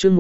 chương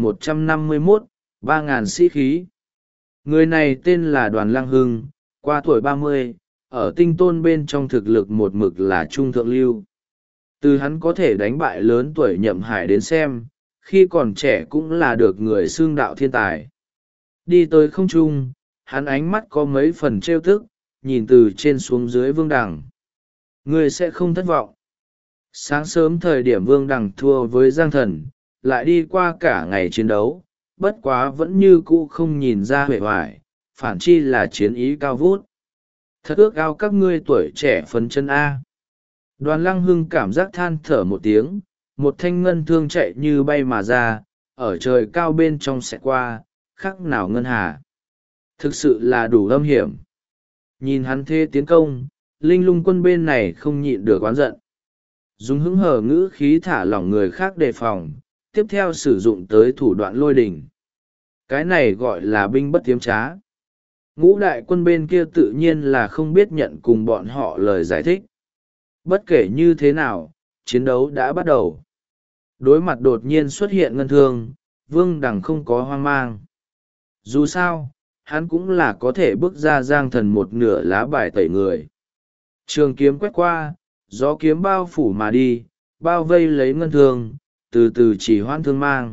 1151, 3.000 sĩ khí. Người này tên là Đoàn Lăng Hưng, qua tuổi 30, ở tinh tôn bên trong thực lực một mực là trung thượng lưu. Từ hắn có thể đánh bại lớn tuổi Nhậm Hải đến xem, khi còn trẻ cũng là được người xưng đạo thiên tài. Đi tới không trung, hắn ánh mắt có mấy phần trêu tức, nhìn từ trên xuống dưới Vương Đằng. Ngươi sẽ không thất vọng. Sáng sớm thời điểm Vương Đằng thua với Giang Thần, lại đi qua cả ngày chiến đấu, bất quá vẫn như cũ không nhìn ra huệ hoài, phản chi là chiến ý cao vút. Thật ước ao các ngươi tuổi trẻ phấn chân A. Đoàn Lăng Hưng cảm giác than thở một tiếng, một thanh ngân thương chạy như bay mà ra, ở trời cao bên trong xẹt qua, khác nào ngân hà. Thực sự là đủ âm hiểm. Nhìn hắn thế tiến công, Linh Lung quân bên này không nhịn được oán giận. Dùng hứng hở ngữ khí thả lỏng người khác đề phòng, tiếp theo sử dụng tới thủ đoạn lôi đình. Cái này gọi là binh bất tiếm trá. Ngũ đại quân bên kia tự nhiên là không biết nhận cùng bọn họ lời giải thích. Bất kể như thế nào, chiến đấu đã bắt đầu. Đối mặt đột nhiên xuất hiện ngân thương, Vương Đằng không có hoang mang. Dù sao, hắn cũng là có thể bước ra Giang Thần một nửa lá bài tẩy người. Trường kiếm quét qua, gió kiếm bao phủ mà đi, bao vây lấy ngân thương, từ từ chỉ hoãn thương mang.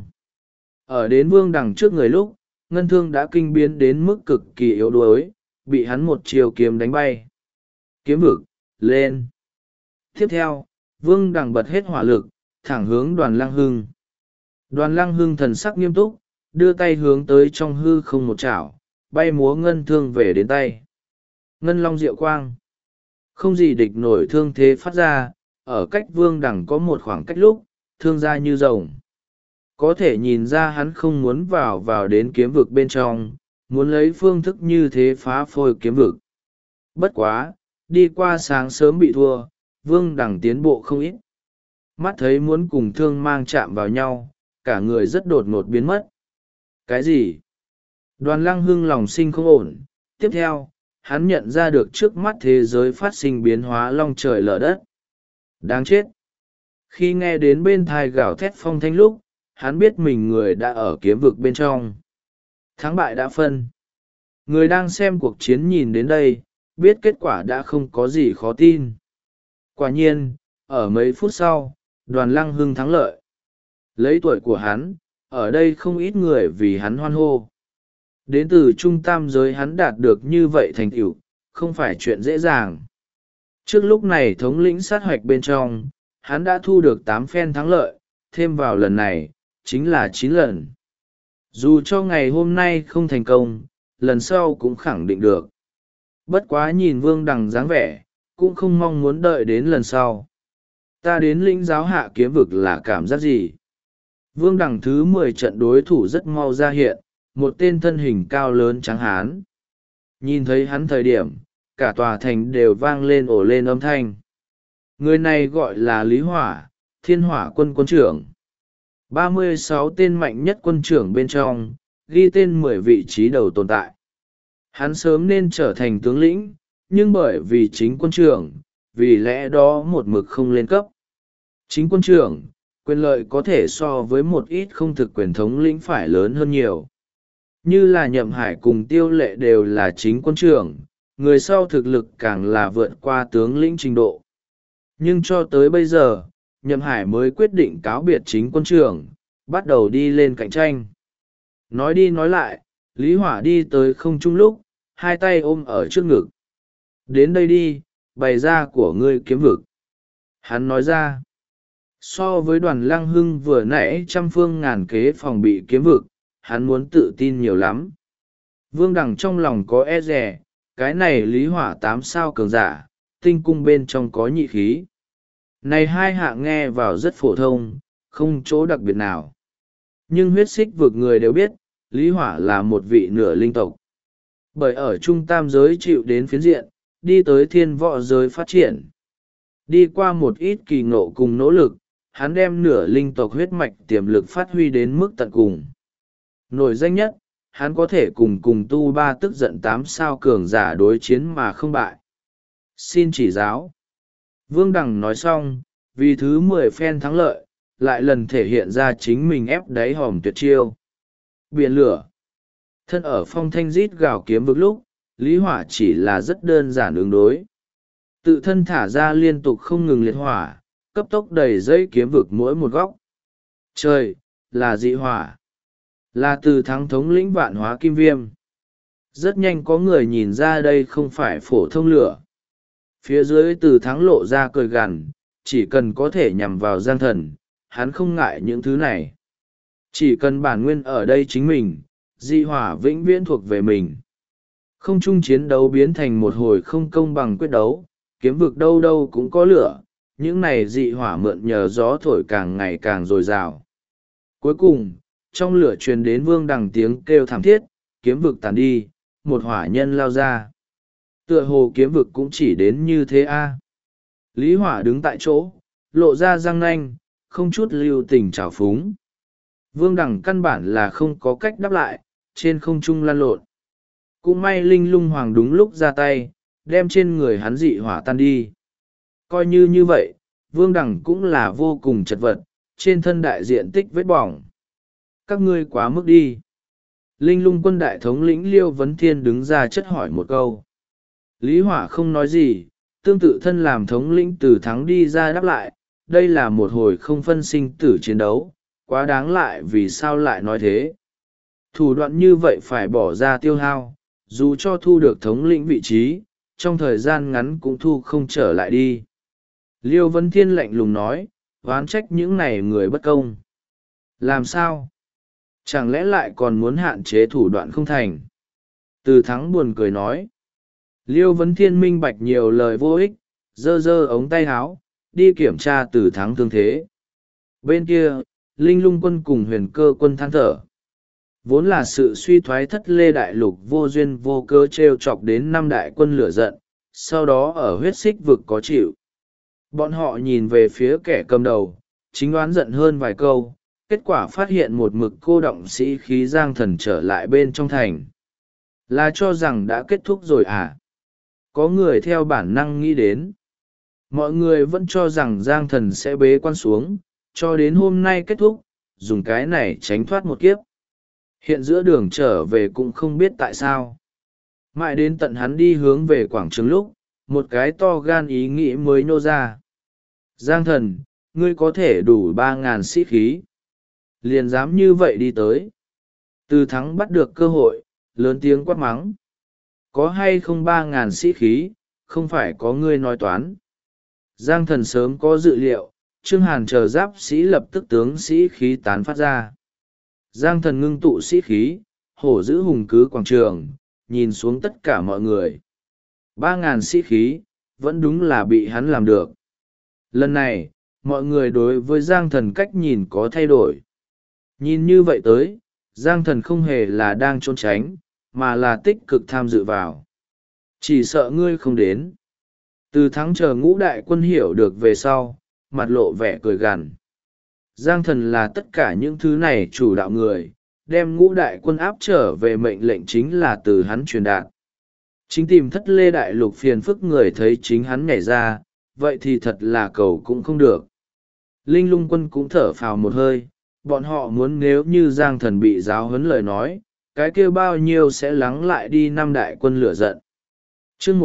Ở đến Vương Đằng trước người lúc, ngân thương đã kinh biến đến mức cực kỳ yếu đuối, bị hắn một chiều kiếm đánh bay. Kiếm vực, lên. Tiếp theo, Vương Đằng bật hết hỏa lực, thẳng hướng Đoàn Lăng Hưng. Đoàn Lăng Hưng thần sắc nghiêm túc, đưa tay hướng tới trong hư không một chảo, bay múa ngân thương về đến tay. Ngân long diệu quang. Không gì địch nổi thương thế phát ra, ở cách Vương Đằng có một khoảng cách lúc, thương ra như rồng. Có thể nhìn ra hắn không muốn vào đến kiếm vực bên trong, muốn lấy phương thức như thế phá phôi kiếm vực. Bất quá, đi qua sáng sớm bị thua, Vương Đằng tiến bộ không ít. Mắt thấy muốn cùng thương mang chạm vào nhau, cả người rất đột ngột biến mất. Cái gì? Đoàn Lăng Hưng lòng sinh không ổn. Tiếp theo, hắn nhận ra được trước mắt thế giới phát sinh biến hóa long trời lở đất. Đáng chết! Khi nghe đến bên thai gào thét phong thanh lúc, hắn biết mình người đã ở kiếm vực bên trong. Thắng bại đã phân. Người đang xem cuộc chiến nhìn đến đây, biết kết quả đã không có gì khó tin. Quả nhiên, ở mấy phút sau, Đoàn Lăng Hưng thắng lợi. Lấy tuổi của hắn, ở đây không ít người vì hắn hoan hô. Đến từ trung tam giới hắn đạt được như vậy thành tựu, không phải chuyện dễ dàng. Trước lúc này thống lĩnh sát hoạch bên trong, hắn đã thu được 8 phen thắng lợi, thêm vào lần này, chính là 9 lần. Dù cho ngày hôm nay không thành công, lần sau cũng khẳng định được. Bất quá nhìn Vương Đằng dáng vẻ, cũng không mong muốn đợi đến lần sau. Ta đến lĩnh giáo hạ kiếm vực là cảm giác gì? Vương Đằng thứ 10 trận đối thủ rất mau ra hiện, một tên thân hình cao lớn trắng hán. Nhìn thấy hắn thời điểm, cả tòa thành đều vang lên ồ lên âm thanh. Người này gọi là Lý Hỏa, Thiên Hỏa quân quân trưởng. 36 tên mạnh nhất quân trưởng bên trong, ghi tên 10 vị trí đầu tồn tại. Hắn sớm nên trở thành tướng lĩnh, nhưng bởi vì chính quân trưởng, vì lẽ đó một mực không lên cấp. Chính quân trưởng, quyền lợi có thể so với một ít không thực quyền thống lĩnh phải lớn hơn nhiều. Như là Nhậm Hải cùng Tiêu Lệ đều là chính quân trưởng, người sau thực lực càng là vượt qua tướng lĩnh trình độ. Nhưng cho tới bây giờ, Nhậm Hải mới quyết định cáo biệt chính quân trưởng, bắt đầu đi lên cạnh tranh. Nói đi nói lại, Lý Hỏa đi tới không trung lúc, hai tay ôm ở trước ngực. Đến đây đi, bày ra của ngươi kiếm vực. Hắn nói ra, so với Đoàn Lăng Hưng vừa nãy trăm phương ngàn kế phòng bị kiếm vực, hắn muốn tự tin nhiều lắm. Vương Đằng trong lòng có e rè, cái này Lý Hỏa 8 sao cường giả, tinh cung bên trong có nhị khí. Này hai hạng nghe vào rất phổ thông, không chỗ đặc biệt nào. Nhưng huyết xích vực người đều biết, Lý Hỏa là một vị nửa linh tộc. Bởi ở trung tam giới chịu đến phiến diện, đi tới thiên võ giới phát triển. Đi qua một ít kỳ ngộ cùng nỗ lực, hắn đem nửa linh tộc huyết mạch tiềm lực phát huy đến mức tận cùng. Nổi danh nhất, hắn có thể cùng tu ba tức giận 8 sao cường giả đối chiến mà không bại. Xin chỉ giáo. Vương Đằng nói xong, vì thứ 10 phen thắng lợi, lại lần thể hiện ra chính mình ép đáy hòm tuyệt chiêu. Biển lửa. Thân ở phong thanh rít gào kiếm vực lúc, Lý Hỏa chỉ là rất đơn giản ứng đối. Tự thân thả ra liên tục không ngừng liệt hỏa, cấp tốc đầy dây kiếm vực mỗi một góc. Trời, là dị hỏa. Là từ thắng thống lĩnh vạn hóa kim viêm. Rất nhanh có người nhìn ra đây không phải phổ thông lửa. Phía dưới từ thắng lộ ra cười gằn, chỉ cần có thể nhằm vào Giang Thần, hắn không ngại những thứ này. Chỉ cần bản nguyên ở đây chính mình, dị hỏa vĩnh viễn thuộc về mình. Không chung chiến đấu biến thành một hồi không công bằng quyết đấu, kiếm vực đâu đâu cũng có lửa, những này dị hỏa mượn nhờ gió thổi càng ngày càng dồi dào. Cuối cùng, trong lửa truyền đến Vương Đằng tiếng kêu thảm thiết, kiếm vực tàn đi, một hỏa nhân lao ra. Tựa hồ kiếm vực cũng chỉ đến như thế a. Lý Hỏa đứng tại chỗ, lộ ra răng nanh, không chút lưu tình trào phúng. Vương Đằng căn bản là không có cách đáp lại, trên không trung lăn lộn. Cũng may Linh Lung Hoàng đúng lúc ra tay, đem trên người hắn dị hỏa tan đi. Coi như vậy, Vương Đằng cũng là vô cùng chật vật, trên thân đại diện tích vết bỏng. Các ngươi quá mức đi. Linh Lung quân đại thống lĩnh Liêu Vấn Thiên đứng ra chất hỏi một câu. Lý Hỏa không nói gì, tương tự thân làm thống lĩnh từ thắng đi ra đáp lại, đây là một hồi không phân sinh tử chiến đấu, quá đáng lại vì sao lại nói thế. Thủ đoạn như vậy phải bỏ ra tiêu hao, dù cho thu được thống lĩnh vị trí, trong thời gian ngắn cũng thu không trở lại đi. Liêu Vấn Thiên lạnh lùng nói, oán trách những này người bất công. Làm sao? Chẳng lẽ lại còn muốn hạn chế thủ đoạn không thành? Từ thắng buồn cười nói. Liêu Vấn Thiên minh bạch nhiều lời vô ích, giơ ống tay háo, đi kiểm tra từ thắng thương thế. Bên kia, Linh Lung quân cùng Huyền Cơ quân than thở. Vốn là sự suy thoái thất lê đại lục vô duyên vô cớ trêu chọc đến năm đại quân lửa giận, sau đó ở huyết xích vực có chịu. Bọn họ nhìn về phía kẻ cầm đầu, chính oán giận hơn vài câu, kết quả phát hiện một mực cô động sĩ khí Giang Thần trở lại bên trong thành. Là cho rằng đã kết thúc rồi à? Có người theo bản năng nghĩ đến. Mọi người vẫn cho rằng Giang Thần sẽ bế quan xuống, cho đến hôm nay kết thúc, dùng cái này tránh thoát một kiếp. Hiện giữa đường trở về cũng không biết tại sao. Mãi đến tận hắn đi hướng về quảng trường lúc, một cái to gan ý nghĩ mới nô ra. Giang Thần, ngươi có thể đủ 3.000 sĩ khí. Liền dám như vậy đi tới. Từ thắng bắt được cơ hội, lớn tiếng quát mắng. Có hay không 3.000 sĩ khí, không phải có ngươi nói toán. Giang Thần sớm có dự liệu, Trương Hàn chờ giáp sĩ lập tức tướng sĩ khí tán phát ra. Giang Thần ngưng tụ sĩ khí, hổ giữ hùng cứ quảng trường, nhìn xuống tất cả mọi người. 3.000 sĩ khí, vẫn đúng là bị hắn làm được. Lần này, mọi người đối với Giang Thần cách nhìn có thay đổi. Nhìn như vậy tới, Giang Thần không hề là đang trốn tránh, mà là tích cực tham dự vào. Chỉ sợ ngươi không đến. Từ thắng chờ ngũ đại quân hiểu được về sau, mặt lộ vẻ cười gằn. Giang Thần là tất cả những thứ này chủ đạo người, đem ngũ đại quân áp trở về mệnh lệnh chính là từ hắn truyền đạt. Chính tìm thất lê đại lục phiền phức người thấy chính hắn nhảy ra, vậy thì thật là cầu cũng không được. Linh Lung quân cũng thở phào một hơi, bọn họ muốn nếu như Giang Thần bị giáo huấn lời nói, cái kia bao nhiêu sẽ lắng lại đi năm đại quân lửa giận. Chương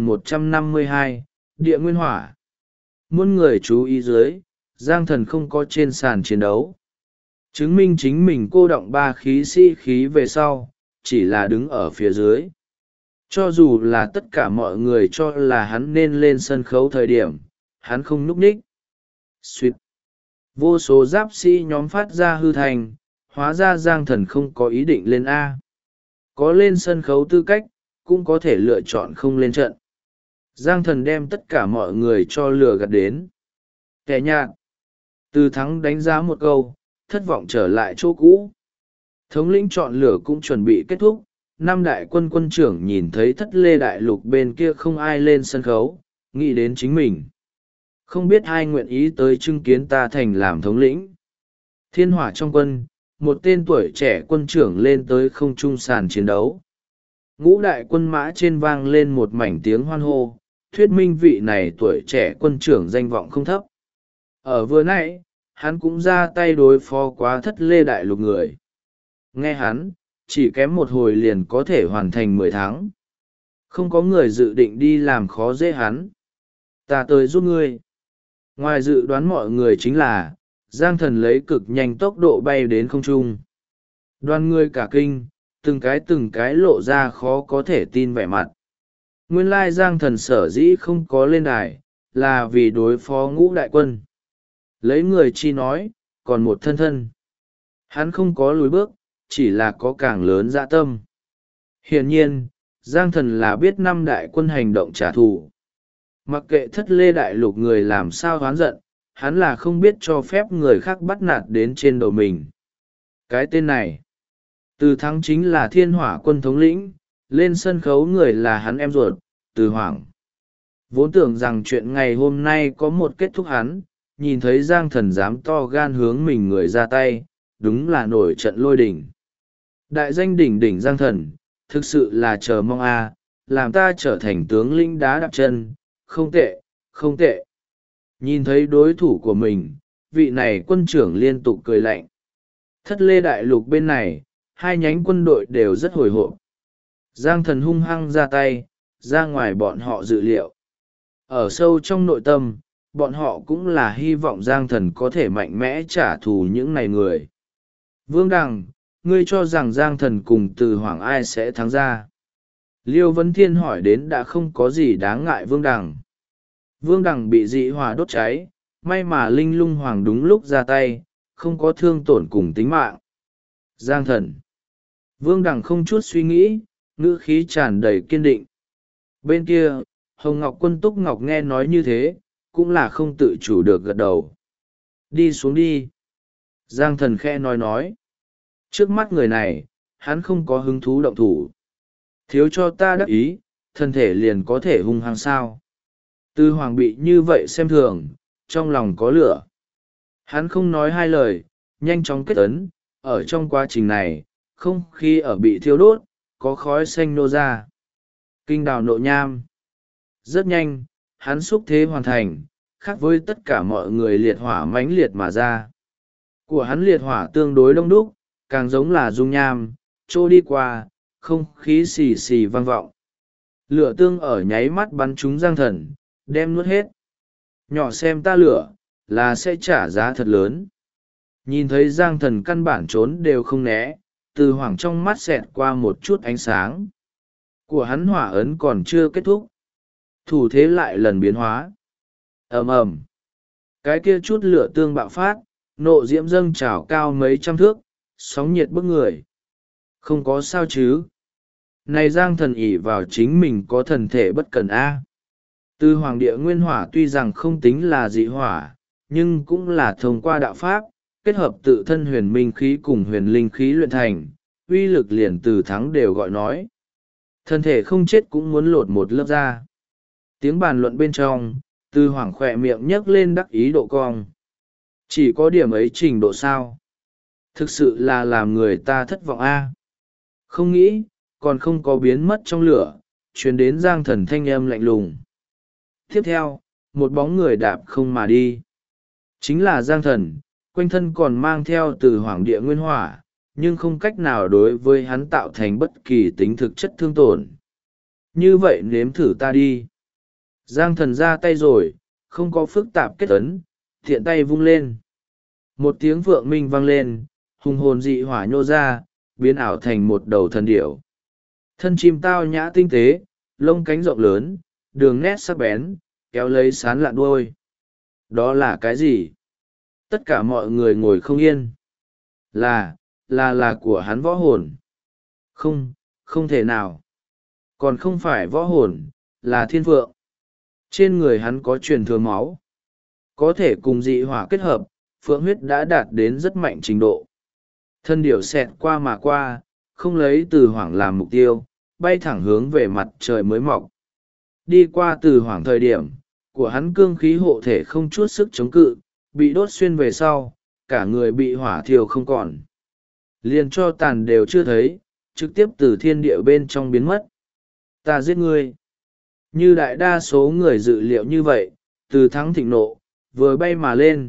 1152, Địa Nguyên Hỏa. Muôn người chú ý dưới, Giang Thần không có trên sàn chiến đấu. Chứng minh chính mình cô động 3 khí sĩ khí về sau, chỉ là đứng ở phía dưới. Cho dù là tất cả mọi người cho là hắn nên lên sân khấu thời điểm, hắn không núp ních. Xuyệt. Vô số giáp sĩ nhóm phát ra hư thành, hóa ra Giang Thần không có ý định lên A. Có lên sân khấu tư cách, cũng có thể lựa chọn không lên trận. Giang Thần đem tất cả mọi người cho lừa gạt đến. Kẻ nhạt. Từ thắng đánh giá một câu, thất vọng trở lại chỗ cũ. Thống lĩnh chọn lửa cũng chuẩn bị kết thúc. Năm đại quân quân trưởng nhìn thấy thất lê đại lục bên kia không ai lên sân khấu, nghĩ đến chính mình. Không biết ai nguyện ý tới chứng kiến ta thành làm thống lĩnh. Thiên hỏa trong quân, một tên tuổi trẻ quân trưởng lên tới không trung sàn chiến đấu. Ngũ đại quân mã trên vang lên một mảnh tiếng hoan hô, thuyết minh vị này tuổi trẻ quân trưởng danh vọng không thấp. Ở vừa nãy, hắn cũng ra tay đối phó quá thất lê đại lục người. Nghe hắn, chỉ kém một hồi liền có thể hoàn thành 10 tháng. Không có người dự định đi làm khó dễ hắn. Ta tới giúp ngươi. Ngoài dự đoán mọi người chính là, Giang Thần lấy cực nhanh tốc độ bay đến không trung. Đoàn người cả kinh, từng cái lộ ra khó có thể tin vẻ mặt. Nguyên lai Giang Thần sở dĩ không có lên đài, là vì đối phó Ngũ đại quân. Lấy người chi nói, còn một thân thân. Hắn không có lùi bước, chỉ là có càng lớn dạ tâm. Hiển nhiên, Giang Thần là biết 5 đại quân hành động trả thù. Mặc kệ thất lê đại lục người làm sao oán giận, hắn là không biết cho phép người khác bắt nạt đến trên đầu mình. Cái tên này, Từ Thắng chính là Thiên Hỏa quân thống lĩnh, lên sân khấu người là hắn em ruột, Từ Hoàng. Vốn tưởng rằng chuyện ngày hôm nay có một kết thúc hắn, nhìn thấy Giang Thần dám to gan hướng mình người ra tay, đúng là nổi trận lôi đỉnh. Đại danh đỉnh đỉnh Giang Thần, thực sự là chờ mong làm ta trở thành tướng lĩnh đá đạp chân, không tệ, không tệ. Nhìn thấy đối thủ của mình, vị này quân trưởng liên tục cười lạnh. Thất lê đại lục bên này, 2 nhánh quân đội đều rất hồi hộp. Giang Thần hung hăng ra tay, ra ngoài bọn họ dự liệu. Ở sâu trong nội tâm, bọn họ cũng là hy vọng Giang Thần có thể mạnh mẽ trả thù những này người. Vương Đằng, ngươi cho rằng Giang Thần cùng Từ Hoàng ai sẽ thắng ra? Liêu Vấn Thiên hỏi đến đã không có gì đáng ngại Vương Đằng. Vương Đằng bị dị hỏa đốt cháy, may mà Linh Lung Hoàng đúng lúc ra tay, không có thương tổn cùng tính mạng. Giang Thần. Vương Đằng không chút suy nghĩ, ngữ khí tràn đầy kiên định. Bên kia, Hồng Ngọc Quân Túc Ngọc nghe nói như thế, cũng là không tự chủ được gật đầu. Đi xuống đi. Giang Thần khẽ nói. Trước mắt người này, hắn không có hứng thú động thủ. Thiếu cho ta đắc ý, thân thể liền có thể hung hăng sao. Tư Hoàng bị như vậy xem thường, trong lòng có lửa. Hắn không nói hai lời, nhanh chóng kết ấn, ở trong quá trình này, không khí ở bị thiêu đốt, có khói xanh nô ra. Kinh đào nộ nham. Rất nhanh, hắn xúc thế hoàn thành, khác với tất cả mọi người liệt hỏa mãnh liệt mà ra. Của hắn liệt hỏa tương đối đông đúc, càng giống là dung nham, trôi đi qua, không khí xì xì vang vọng. Lửa tương ở nháy mắt bắn trúng Giang Thần, đem nuốt hết. Nhỏ xem ta lửa, là sẽ trả giá thật lớn. Nhìn thấy Giang Thần căn bản trốn đều không né, Từ Hoàng trong mắt xẹt qua một chút ánh sáng. Của hắn hỏa ấn còn chưa kết thúc. Thủ thế lại lần biến hóa. Ầm ầm. Cái kia chút lửa tương bạo phát, nộ diễm dâng trào cao mấy trăm thước, sóng nhiệt bức người. Không có sao chứ. Này Giang Thần ỷ vào chính mình có thần thể bất cần Từ Hoàng địa nguyên hỏa tuy rằng không tính là dị hỏa, nhưng cũng là thông qua đạo pháp, kết hợp tự thân huyền minh khí cùng huyền linh khí luyện thành, uy lực liền Từ Thắng đều gọi nói. Thân thể không chết cũng muốn lột một lớp da. Tiếng bàn luận bên trong, Từ Hoàng khỏe miệng nhấc lên đắc ý độ cong. Chỉ có điểm ấy trình độ sao? Thực sự là làm người ta thất vọng Không nghĩ, còn không có biến mất trong lửa, truyền đến Giang Thần thanh âm lạnh lùng. Tiếp theo, một bóng người đạp không mà đi. Chính là Giang Thần, quanh thân còn mang theo Từ Hoàng địa nguyên hỏa, nhưng không cách nào đối với hắn tạo thành bất kỳ tính thực chất thương tổn. Như vậy nếm thử ta đi. Giang Thần ra tay rồi, không có phức tạp kết ấn, thiện tay vung lên. Một tiếng vượng minh vang lên, hùng hồn dị hỏa nhô ra, biến ảo thành một đầu thần điểu. Thân chim tao nhã tinh tế, lông cánh rộng lớn, đường nét sắc bén, kéo lấy sán lạn đuôi. Đó là cái gì? Tất cả mọi người ngồi không yên. Là của hắn võ hồn. Không thể nào. Còn không phải võ hồn, là thiên phượng. Trên người hắn có truyền thừa máu. Có thể cùng dị hỏa kết hợp, phượng huyết đã đạt đến rất mạnh trình độ. Thân điểu xẹt qua mà qua, không lấy Từ Hoàng làm mục tiêu, bay thẳng hướng về mặt trời mới mọc. Đi qua Từ Hoàng thời điểm, của hắn cương khí hộ thể không chút sức chống cự, bị đốt xuyên về sau, cả người bị hỏa thiêu không còn. Liền cho tàn đều chưa thấy, trực tiếp từ thiên địa bên trong biến mất. Ta giết ngươi. Như đại đa số người dự liệu như vậy, Từ Thắng thịnh nộ, vừa bay mà lên,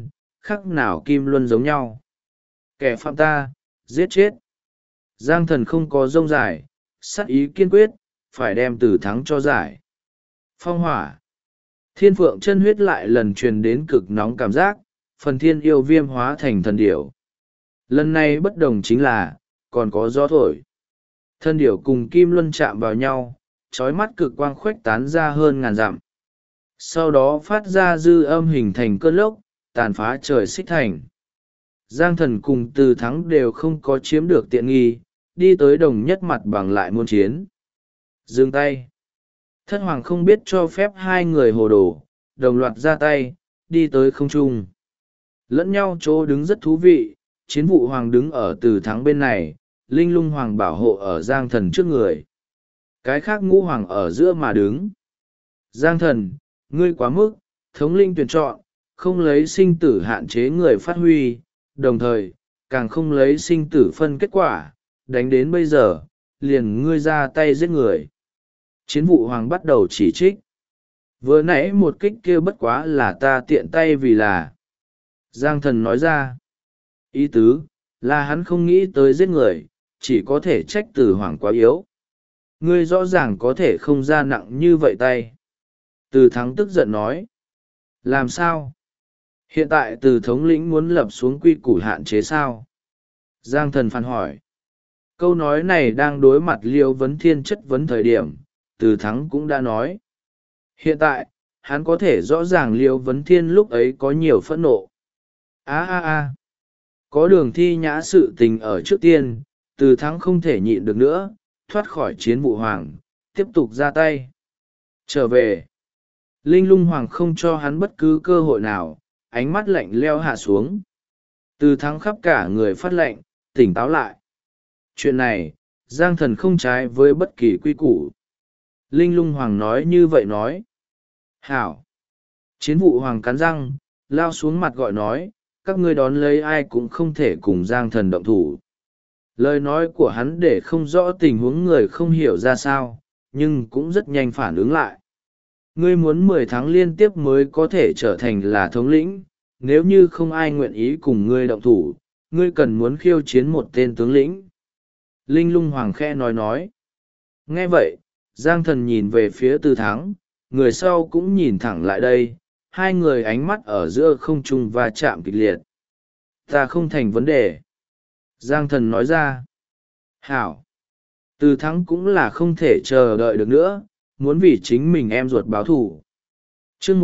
khác nào kim luân giống nhau. Kẻ phạm ta, giết chết. Giang thần không có rông dài, sát ý kiên quyết, phải đem Từ Thắng cho giải. Phong hỏa. Thiên phượng chân huyết lại lần truyền đến cực nóng cảm giác, phần thiên yêu viêm hóa thành thần điểu. Lần này bất đồng chính là, còn có gió thổi. Thân điểu cùng kim luân chạm vào nhau, trói mắt cực quang khuếch tán ra hơn ngàn dặm. Sau đó phát ra dư âm hình thành cơn lốc, tàn phá trời xích thành. Giang thần cùng Từ Thắng đều không có chiếm được tiện nghi, đi tới đồng nhất mặt bằng lại muôn chiến. Dừng tay. Thất hoàng không biết cho phép hai người hồ đồ, đồng loạt ra tay, đi tới không trung. Lẫn nhau chỗ đứng rất thú vị, chiến vụ hoàng đứng ở Từ Thắng bên này, linh lung hoàng bảo hộ ở Giang thần trước người. Cái khác ngũ hoàng ở giữa mà đứng. Giang thần, ngươi quá mức, thống linh tuyển chọn, không lấy sinh tử hạn chế người phát huy, đồng thời, càng không lấy sinh tử phân kết quả, đánh đến bây giờ, liền ngươi ra tay giết người. Chiến vụ hoàng bắt đầu chỉ trích. Vừa nãy một kích kia bất quá là ta tiện tay vì là. Giang thần nói ra. Ý tứ, là hắn không nghĩ tới giết người, chỉ có thể trách Từ hoàng quá yếu. Ngươi rõ ràng có thể không ra nặng như vậy tay. Từ Thắng tức giận nói. Làm sao? Hiện tại Từ thống lĩnh muốn lập xuống quy củ hạn chế sao? Giang thần phản hỏi. Câu nói này đang đối mặt Liêu Vấn Thiên chất vấn thời điểm, Từ Thắng cũng đã nói. Hiện tại, hắn có thể rõ ràng Liêu Vấn Thiên lúc ấy có nhiều phẫn nộ. Có đường thi nhã sự tình ở trước tiên, Từ Thắng không thể nhịn được nữa, thoát khỏi chiến vụ hoàng, tiếp tục ra tay. Trở về. Linh lung hoàng không cho hắn bất cứ cơ hội nào, ánh mắt lạnh leo hạ xuống. Từ Thắng khắp cả người phát lạnh, tỉnh táo lại. Chuyện này, Giang thần không trái với bất kỳ quy củ. Linh lung hoàng nói như vậy nói. Hảo. Chiến vụ hoàng cắn răng, lao xuống mặt gọi nói, các ngươi đón lấy ai cũng không thể cùng Giang thần động thủ. Lời nói của hắn để không rõ tình huống người không hiểu ra sao, nhưng cũng rất nhanh phản ứng lại. Ngươi muốn 10 tháng liên tiếp mới có thể trở thành là thống lĩnh, nếu như không ai nguyện ý cùng ngươi động thủ, ngươi cần muốn khiêu chiến một tên tướng lĩnh. Linh lung hoàng khẽ nói. Nghe vậy, Giang thần nhìn về phía Từ Thắng, người sau cũng nhìn thẳng lại đây, hai người ánh mắt ở giữa không trung va chạm kịch liệt. Ta không thành vấn đề. Giang thần nói ra. Hảo. Từ Thắng cũng là không thể chờ đợi được nữa, muốn vì chính mình em ruột báo thù. Chương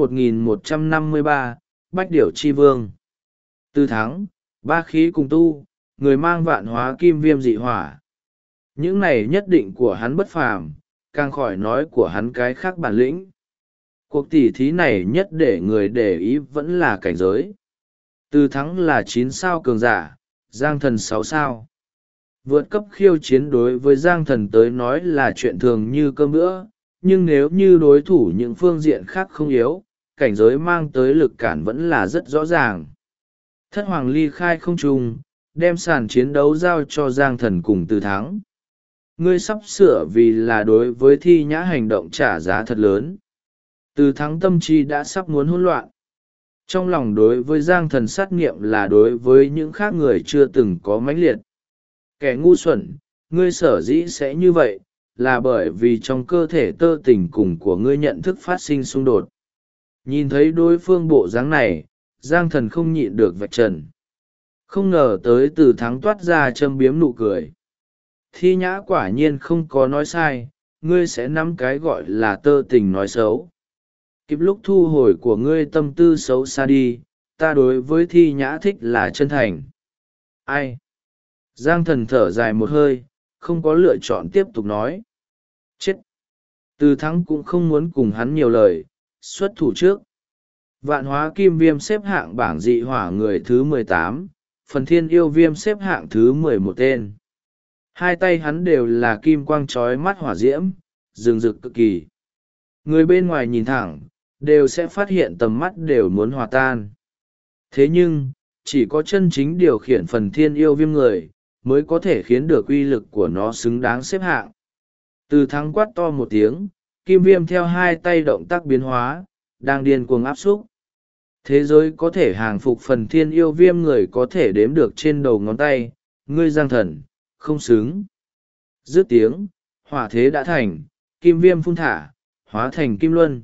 1153, Bách Điểu Chi Vương. Từ Thắng, ba khí cùng tu, người mang vạn hóa kim viêm dị hỏa. Những này nhất định của hắn bất phàm, càng khỏi nói của hắn cái khác bản lĩnh. Cuộc tỉ thí này nhất để người để ý vẫn là cảnh giới. Từ Thắng là 9 sao cường giả, Giang thần 6 sao. Vượt cấp khiêu chiến đối với Giang thần tới nói là chuyện thường như cơm bữa, nhưng nếu như đối thủ những phương diện khác không yếu, cảnh giới mang tới lực cản vẫn là rất rõ ràng. Thất hoàng ly khai không trung, đem sàn chiến đấu giao cho Giang thần cùng Từ Thắng. Ngươi sắp sửa vì là đối với thi nhã hành động trả giá thật lớn. Từ Thắng tâm trí đã sắp muốn hỗn loạn. Trong lòng đối với Giang thần sát nghiệm là đối với những khác người chưa từng có mãnh liệt. Kẻ ngu xuẩn, ngươi sở dĩ sẽ như vậy, là bởi vì trong cơ thể tơ tình cùng của ngươi nhận thức phát sinh xung đột. Nhìn thấy đối phương bộ dáng này, Giang thần không nhịn được vạch trần. Không ngờ tới Từ Thắng toát ra châm biếm nụ cười. Thi nhã quả nhiên không có nói sai, ngươi sẽ nắm cái gọi là tơ tình nói xấu. Kịp lúc thu hồi của ngươi tâm tư xấu xa đi, ta đối với thi nhã thích là chân thành. Ai? Giang thần thở dài một hơi, không có lựa chọn tiếp tục nói. Chết! Từ Thắng cũng không muốn cùng hắn nhiều lời, xuất thủ trước. Vạn hóa kim viêm xếp hạng bảng dị hỏa người thứ 18, phần thiên yêu viêm xếp hạng thứ 11 tên. Hai tay hắn đều là kim quang trói mắt hỏa diễm, rừng rực cực kỳ. Người bên ngoài nhìn thẳng, đều sẽ phát hiện tầm mắt đều muốn hòa tan. Thế nhưng, chỉ có chân chính điều khiển phần thiên yêu viêm người, mới có thể khiến được uy lực của nó xứng đáng xếp hạng. Từ Thắng quát to một tiếng, kim viêm theo hai tay động tác biến hóa, đang điên cuồng áp xúc. Thế giới có thể hàng phục phần thiên yêu viêm người có thể đếm được trên đầu ngón tay, ngươi Giang Thần, không xứng. Dứt tiếng, hỏa thế đã thành, kim viêm phun thả, hóa thành kim luân.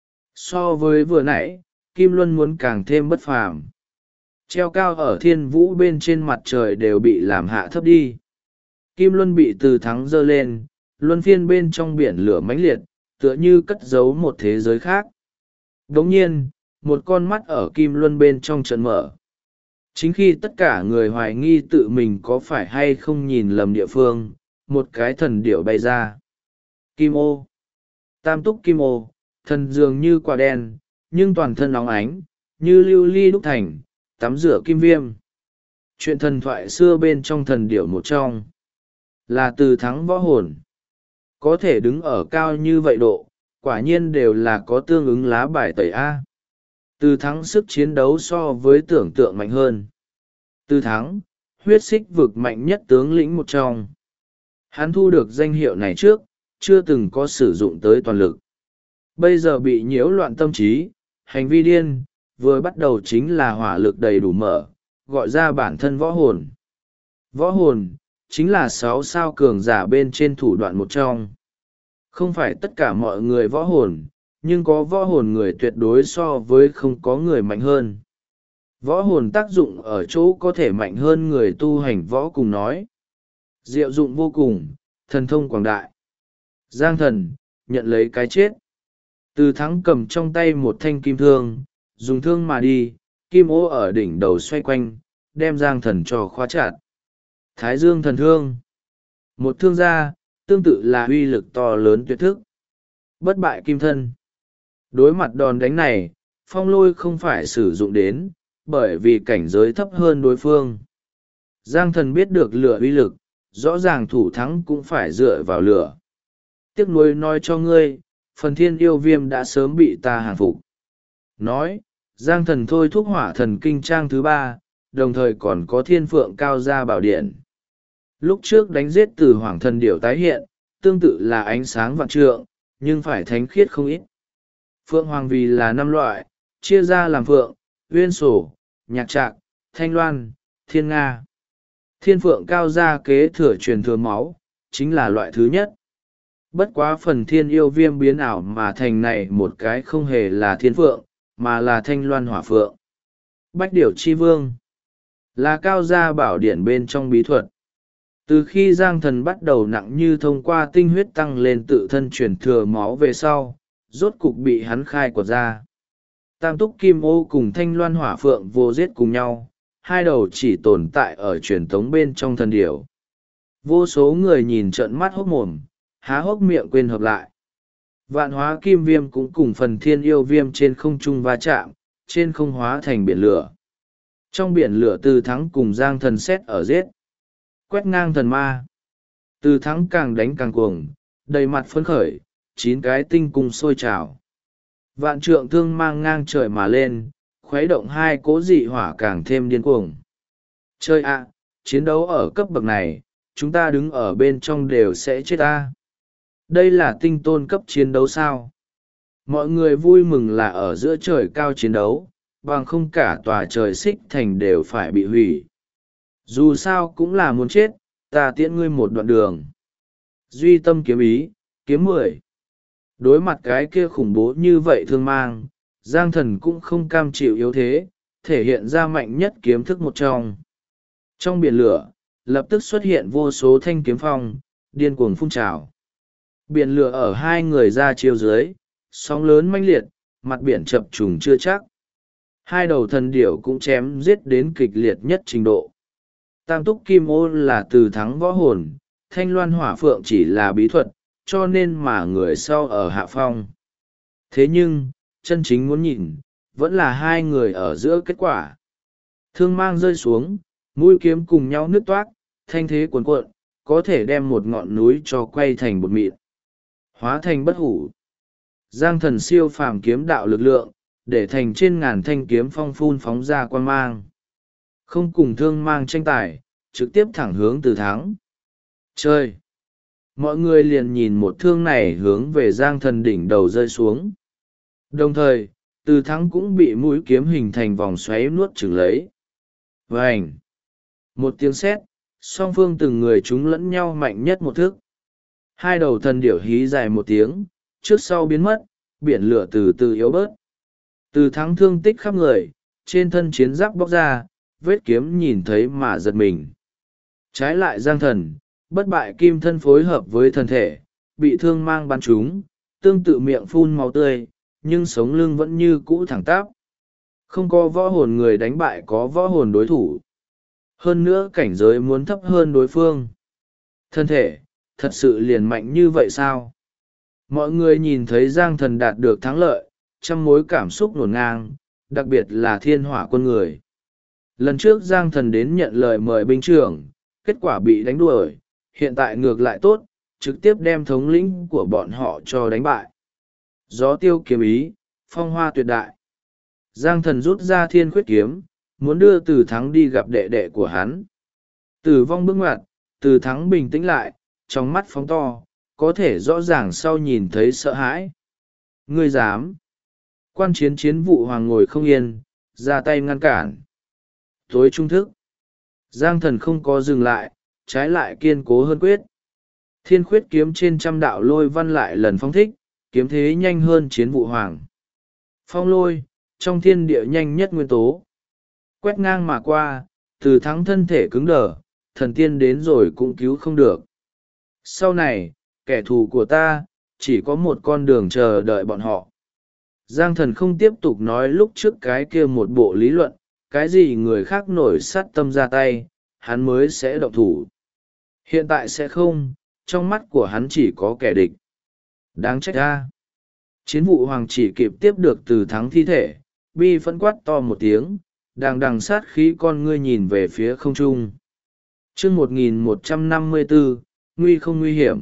So với vừa nãy, kim luân muốn càng thêm bất phàm. Treo cao ở thiên vũ bên trên mặt trời đều bị làm hạ thấp đi. Kim luân bị Từ Thắng giơ lên, luân phiên bên trong biển lửa mãnh liệt, tựa như cất giấu một thế giới khác. Đống nhiên, một con mắt ở kim luân bên trong trận mở. Chính khi tất cả người hoài nghi tự mình có phải hay không nhìn lầm địa phương, một cái thần điểu bay ra. Kim ô. Tam túc kim ô, thần dường như quả đen, nhưng toàn thân óng ánh, như lưu ly đúc thành, tắm rửa kim viêm. Chuyện thần thoại xưa bên trong thần điểu một trong, là Từ Thắng võ hồn. Có thể đứng ở cao như vậy độ, quả nhiên đều là có tương ứng lá bài tẩy A. Từ Thắng sức chiến đấu so với tưởng tượng mạnh hơn. Từ Thắng, huyết xích vực mạnh nhất tướng lĩnh một trong. Hắn thu được danh hiệu này trước, chưa từng có sử dụng tới toàn lực. Bây giờ bị nhiễu loạn tâm trí, hành vi điên, vừa bắt đầu chính là hỏa lực đầy đủ mở, gọi ra bản thân võ hồn. Võ hồn, chính là 6 sao cường giả bên trên thủ đoạn một trong. Không phải tất cả mọi người võ hồn, nhưng có võ hồn người tuyệt đối so với không có người mạnh hơn. Võ hồn tác dụng ở chỗ có thể mạnh hơn người tu hành võ cùng nói. Diệu dụng vô cùng, thần thông quảng đại. Giang Thần, nhận lấy cái chết. Từ Thắng cầm trong tay một thanh kim thương, dùng thương mà đi, kim ô ở đỉnh đầu xoay quanh, đem Giang Thần cho khóa chặt. Thái Dương thần thương. Một thương gia, tương tự là uy lực to lớn tuyệt thức. Bất bại kim thân. Đối mặt đòn đánh này, Phong Lôi không phải sử dụng đến, bởi vì cảnh giới thấp hơn đối phương. Giang Thần biết được lửa uy lực, rõ ràng thủ thắng cũng phải dựa vào lửa. Tiếc nuối nói cho ngươi, phần thiên yêu viêm đã sớm bị ta hàng phục. Nói, Giang Thần thôi thúc hỏa thần kinh trang thứ 3, đồng thời còn có thiên phượng cao gia bảo điện. Lúc trước đánh giết từ hoàng thần điểu tái hiện, tương tự là ánh sáng vạn trượng, nhưng phải thánh khiết không ít. Phượng hoàng vì là 5 loại, chia ra làm phượng, uyên sổ, nhạc trạc, thanh loan, thiên nga. Thiên phượng cao gia kế thừa truyền thừa máu, chính là loại thứ nhất. Bất quá phần thiên yêu viêm biến ảo mà thành này một cái không hề là thiên phượng, mà là thanh loan hỏa phượng. Bách điểu chi vương, là cao gia bảo điển bên trong bí thuật. Từ khi Giang Thần bắt đầu nặng như thông qua tinh huyết tăng lên tự thân truyền thừa máu về sau, rốt cục bị hắn khai quật ra. Tam túc kim ô cùng thanh loan hỏa phượng vô giết cùng nhau, hai đầu chỉ tồn tại ở truyền thống bên trong thần điểu. Vô số người nhìn trợn mắt hốc mồm, há hốc miệng quên hợp lại. Vạn hóa kim viêm cũng cùng phần thiên yêu viêm trên không trung va chạm, trên không hóa thành biển lửa. Trong biển lửa Từ Thắng cùng Giang Thần xét ở giết. Quét ngang thần ma. Từ Thắng càng đánh càng cuồng, đầy mặt phấn khởi, 9 cái tinh cung sôi trào. Vạn trượng thương mang ngang trời mà lên, khuấy động 2 cỗ dị hỏa càng thêm điên cuồng. Chơi ạ, chiến đấu ở cấp bậc này, chúng ta đứng ở bên trong đều sẽ chết ta. Đây là tinh tôn cấp chiến đấu sao? Mọi người vui mừng là ở giữa trời cao chiến đấu, bằng không cả tòa trời xích thành đều phải bị hủy. Dù sao cũng là muốn chết, ta tiễn ngươi một đoạn đường. Duy tâm kiếm ý, kiếm 10. Đối mặt cái kia khủng bố như vậy thương mang, Giang Thần cũng không cam chịu yếu thế, thể hiện ra mạnh nhất kiếm thức một trong. Trong biển lửa, lập tức xuất hiện vô số thanh kiếm phong, điên cuồng phun trào. Biển lửa ở hai người ra chiều dưới, sóng lớn mãnh liệt, mặt biển chập trùng chưa chắc. Hai đầu thần điểu cũng chém giết đến kịch liệt nhất trình độ. Tam túc kim ô là Từ Thắng võ hồn, thanh loan hỏa phượng chỉ là bí thuật, cho nên mà người sau ở hạ phong. Thế nhưng, chân chính muốn nhìn, vẫn là hai người ở giữa kết quả. Thương mang rơi xuống, mũi kiếm cùng nhau nứt toác, thanh thế cuồn cuộn, có thể đem một ngọn núi cho quay thành bột mịn. Hóa thành bất hủ. Giang Thần siêu phàm kiếm đạo lực lượng, để thành trên ngàn thanh kiếm phong phun phóng ra quan mang. Không cùng thương mang tranh tài, trực tiếp thẳng hướng Từ Thắng. Chơi! Mọi người liền nhìn một thương này hướng về Giang Thần đỉnh đầu rơi xuống. Đồng thời, Từ thắng cũng bị mũi kiếm hình thành vòng xoáy nuốt chửng lấy. Vành! Một tiếng sét, song phương từng người chúng lẫn nhau mạnh nhất một thức. Hai đầu thần điểu hí dài một tiếng, trước sau biến mất, biển lửa từ từ yếu bớt. Từ thắng thương tích khắp người, trên thân chiến giáp bóc ra, vết kiếm nhìn thấy mà giật mình. Trái lại Giang Thần, bất bại kim thân phối hợp với thân thể, bị thương mang bắn trúng, tương tự miệng phun máu tươi, nhưng sống lưng vẫn như cũ thẳng tắp. Không có võ hồn người đánh bại có võ hồn đối thủ. Hơn nữa cảnh giới muốn thấp hơn đối phương. Thân thể, thật sự liền mạnh như vậy sao? Mọi người nhìn thấy Giang Thần đạt được thắng lợi, trăm mối cảm xúc ngổn ngang, đặc biệt là thiên hỏa quân người. Lần trước Giang Thần đến nhận lời mời binh trưởng, kết quả bị đánh đuổi, hiện tại ngược lại tốt, trực tiếp đem thống lĩnh của bọn họ cho đánh bại. Gió tiêu kiếm ý, phong hoa tuyệt đại. Giang Thần rút ra thiên khuyết kiếm, muốn đưa Từ Thắng đi gặp đệ đệ của hắn. Tử vong bước ngoặt, Từ Thắng bình tĩnh lại, trong mắt phóng to, có thể rõ ràng sau nhìn thấy sợ hãi. Ngươi dám! Quan chiến vụ hoàng ngồi không yên, ra tay ngăn cản. Tối trung thức. Giang Thần không có dừng lại, trái lại kiên cố hơn quyết. Thiên khuyết kiếm trên trăm đạo lôi văn lại lần phong thích, kiếm thế nhanh hơn chiến vụ hoàng. Phong lôi, trong thiên địa nhanh nhất nguyên tố. Quét ngang mà qua, Từ Thắng thân thể cứng đờ, thần tiên đến rồi cũng cứu không được. Sau này, kẻ thù của ta, chỉ có một con đường chờ đợi bọn họ. Giang Thần không tiếp tục nói lúc trước cái kia một bộ lý luận, cái gì người khác nổi sát tâm ra tay, hắn mới sẽ động thủ. Hiện tại sẽ không, trong mắt của hắn chỉ có kẻ địch. Đáng trách ra. Chiến vụ hoàng chỉ kịp tiếp được Từ Thắng thi thể, bi phẫn quát to một tiếng, đằng đằng sát khí con ngươi nhìn về phía không trung. Chương 1154, nguy không nguy hiểm.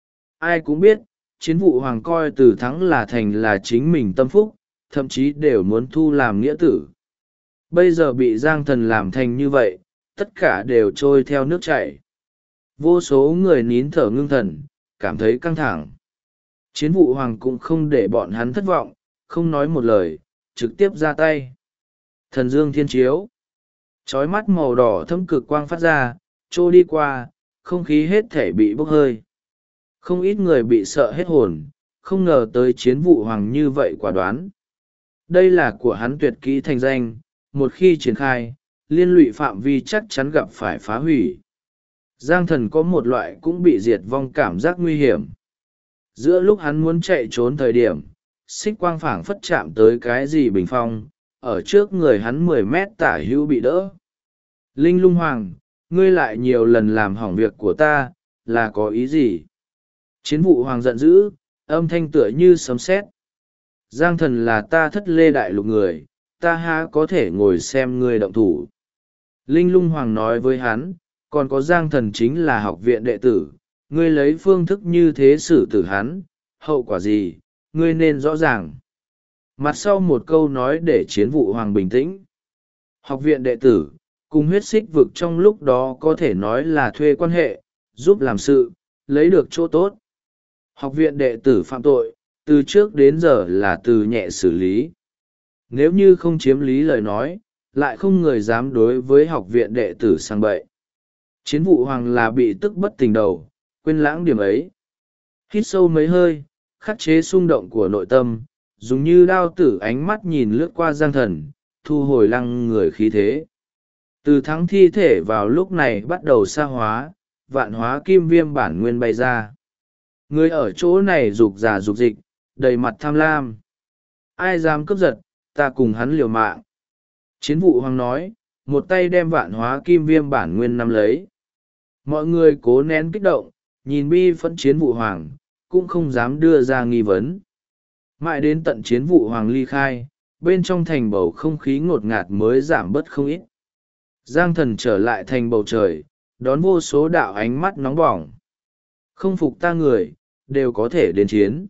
Ai cũng biết, chiến vụ hoàng coi Từ Thắng là thành là chính mình tâm phúc, thậm chí đều muốn thu làm nghĩa tử. Bây giờ bị Giang Thần làm thành như vậy, tất cả đều trôi theo nước chảy. Vô số người nín thở ngưng thần, cảm thấy căng thẳng. Chiến vụ hoàng cũng không để bọn hắn thất vọng, không nói một lời, trực tiếp ra tay. Thần dương thiên chiếu. Chói mắt màu đỏ thâm cực quang phát ra, trôi đi qua, không khí hết thể bị bốc hơi. Không ít người bị sợ hết hồn, không ngờ tới chiến vụ hoàng như vậy quả đoán. Đây là của hắn tuyệt kỹ thành danh, một khi triển khai, liên lụy phạm vi chắc chắn gặp phải phá hủy. Giang Thần có một loại cũng bị diệt vong cảm giác nguy hiểm. Giữa lúc hắn muốn chạy trốn thời điểm, xích quang phảng phất chạm tới cái gì bình phong, ở trước người hắn 10 mét tả hữu bị đỡ. Linh Lung Hoàng, ngươi lại nhiều lần làm hỏng việc của ta, là có ý gì? Chiến vụ hoàng giận dữ, âm thanh tựa như sấm sét. Giang Thần là ta Thất Lê đại lục người, ta há có thể ngồi xem ngươi động thủ. Linh Lung Hoàng nói với hắn, còn có Giang Thần chính là học viện đệ tử, ngươi lấy phương thức như thế xử tử hắn, hậu quả gì, ngươi nên rõ ràng. Mặt sau một câu nói để chiến vụ hoàng bình tĩnh. Học viện đệ tử, cùng huyết xích vực trong lúc đó có thể nói là thuê quan hệ, giúp làm sự, lấy được chỗ tốt. Học viện đệ tử phạm tội, từ trước đến giờ là từ nhẹ xử lý. Nếu như không chiếm lý lời nói, lại không người dám đối với học viện đệ tử sang bậy. Chiến vụ hoàng là bị tức bất tình đầu, quên lãng điểm ấy. Hít sâu mấy hơi, khắc chế xung động của nội tâm, dùng như đao tử ánh mắt nhìn lướt qua Giang Thần, thu hồi lăng người khí thế. Từ Thắng thi thể vào lúc này bắt đầu sa hóa, vạn hóa kim viêm bản nguyên bay ra. Người ở chỗ này rục rà rục dịch, đầy mặt tham lam. Ai dám cướp giật, ta cùng hắn liều mạng. Chiến vụ hoàng nói, một tay đem vạn hóa kim viêm bản nguyên nắm lấy. Mọi người cố nén kích động, nhìn bi phẫn chiến vụ hoàng, cũng không dám đưa ra nghi vấn. Mãi đến tận chiến vụ hoàng ly khai, bên trong thành bầu không khí ngột ngạt mới giảm bớt không ít. Giang Thần trở lại thành bầu trời, đón vô số đạo ánh mắt nóng bỏng. Không phục ta người, đều có thể đến chiến.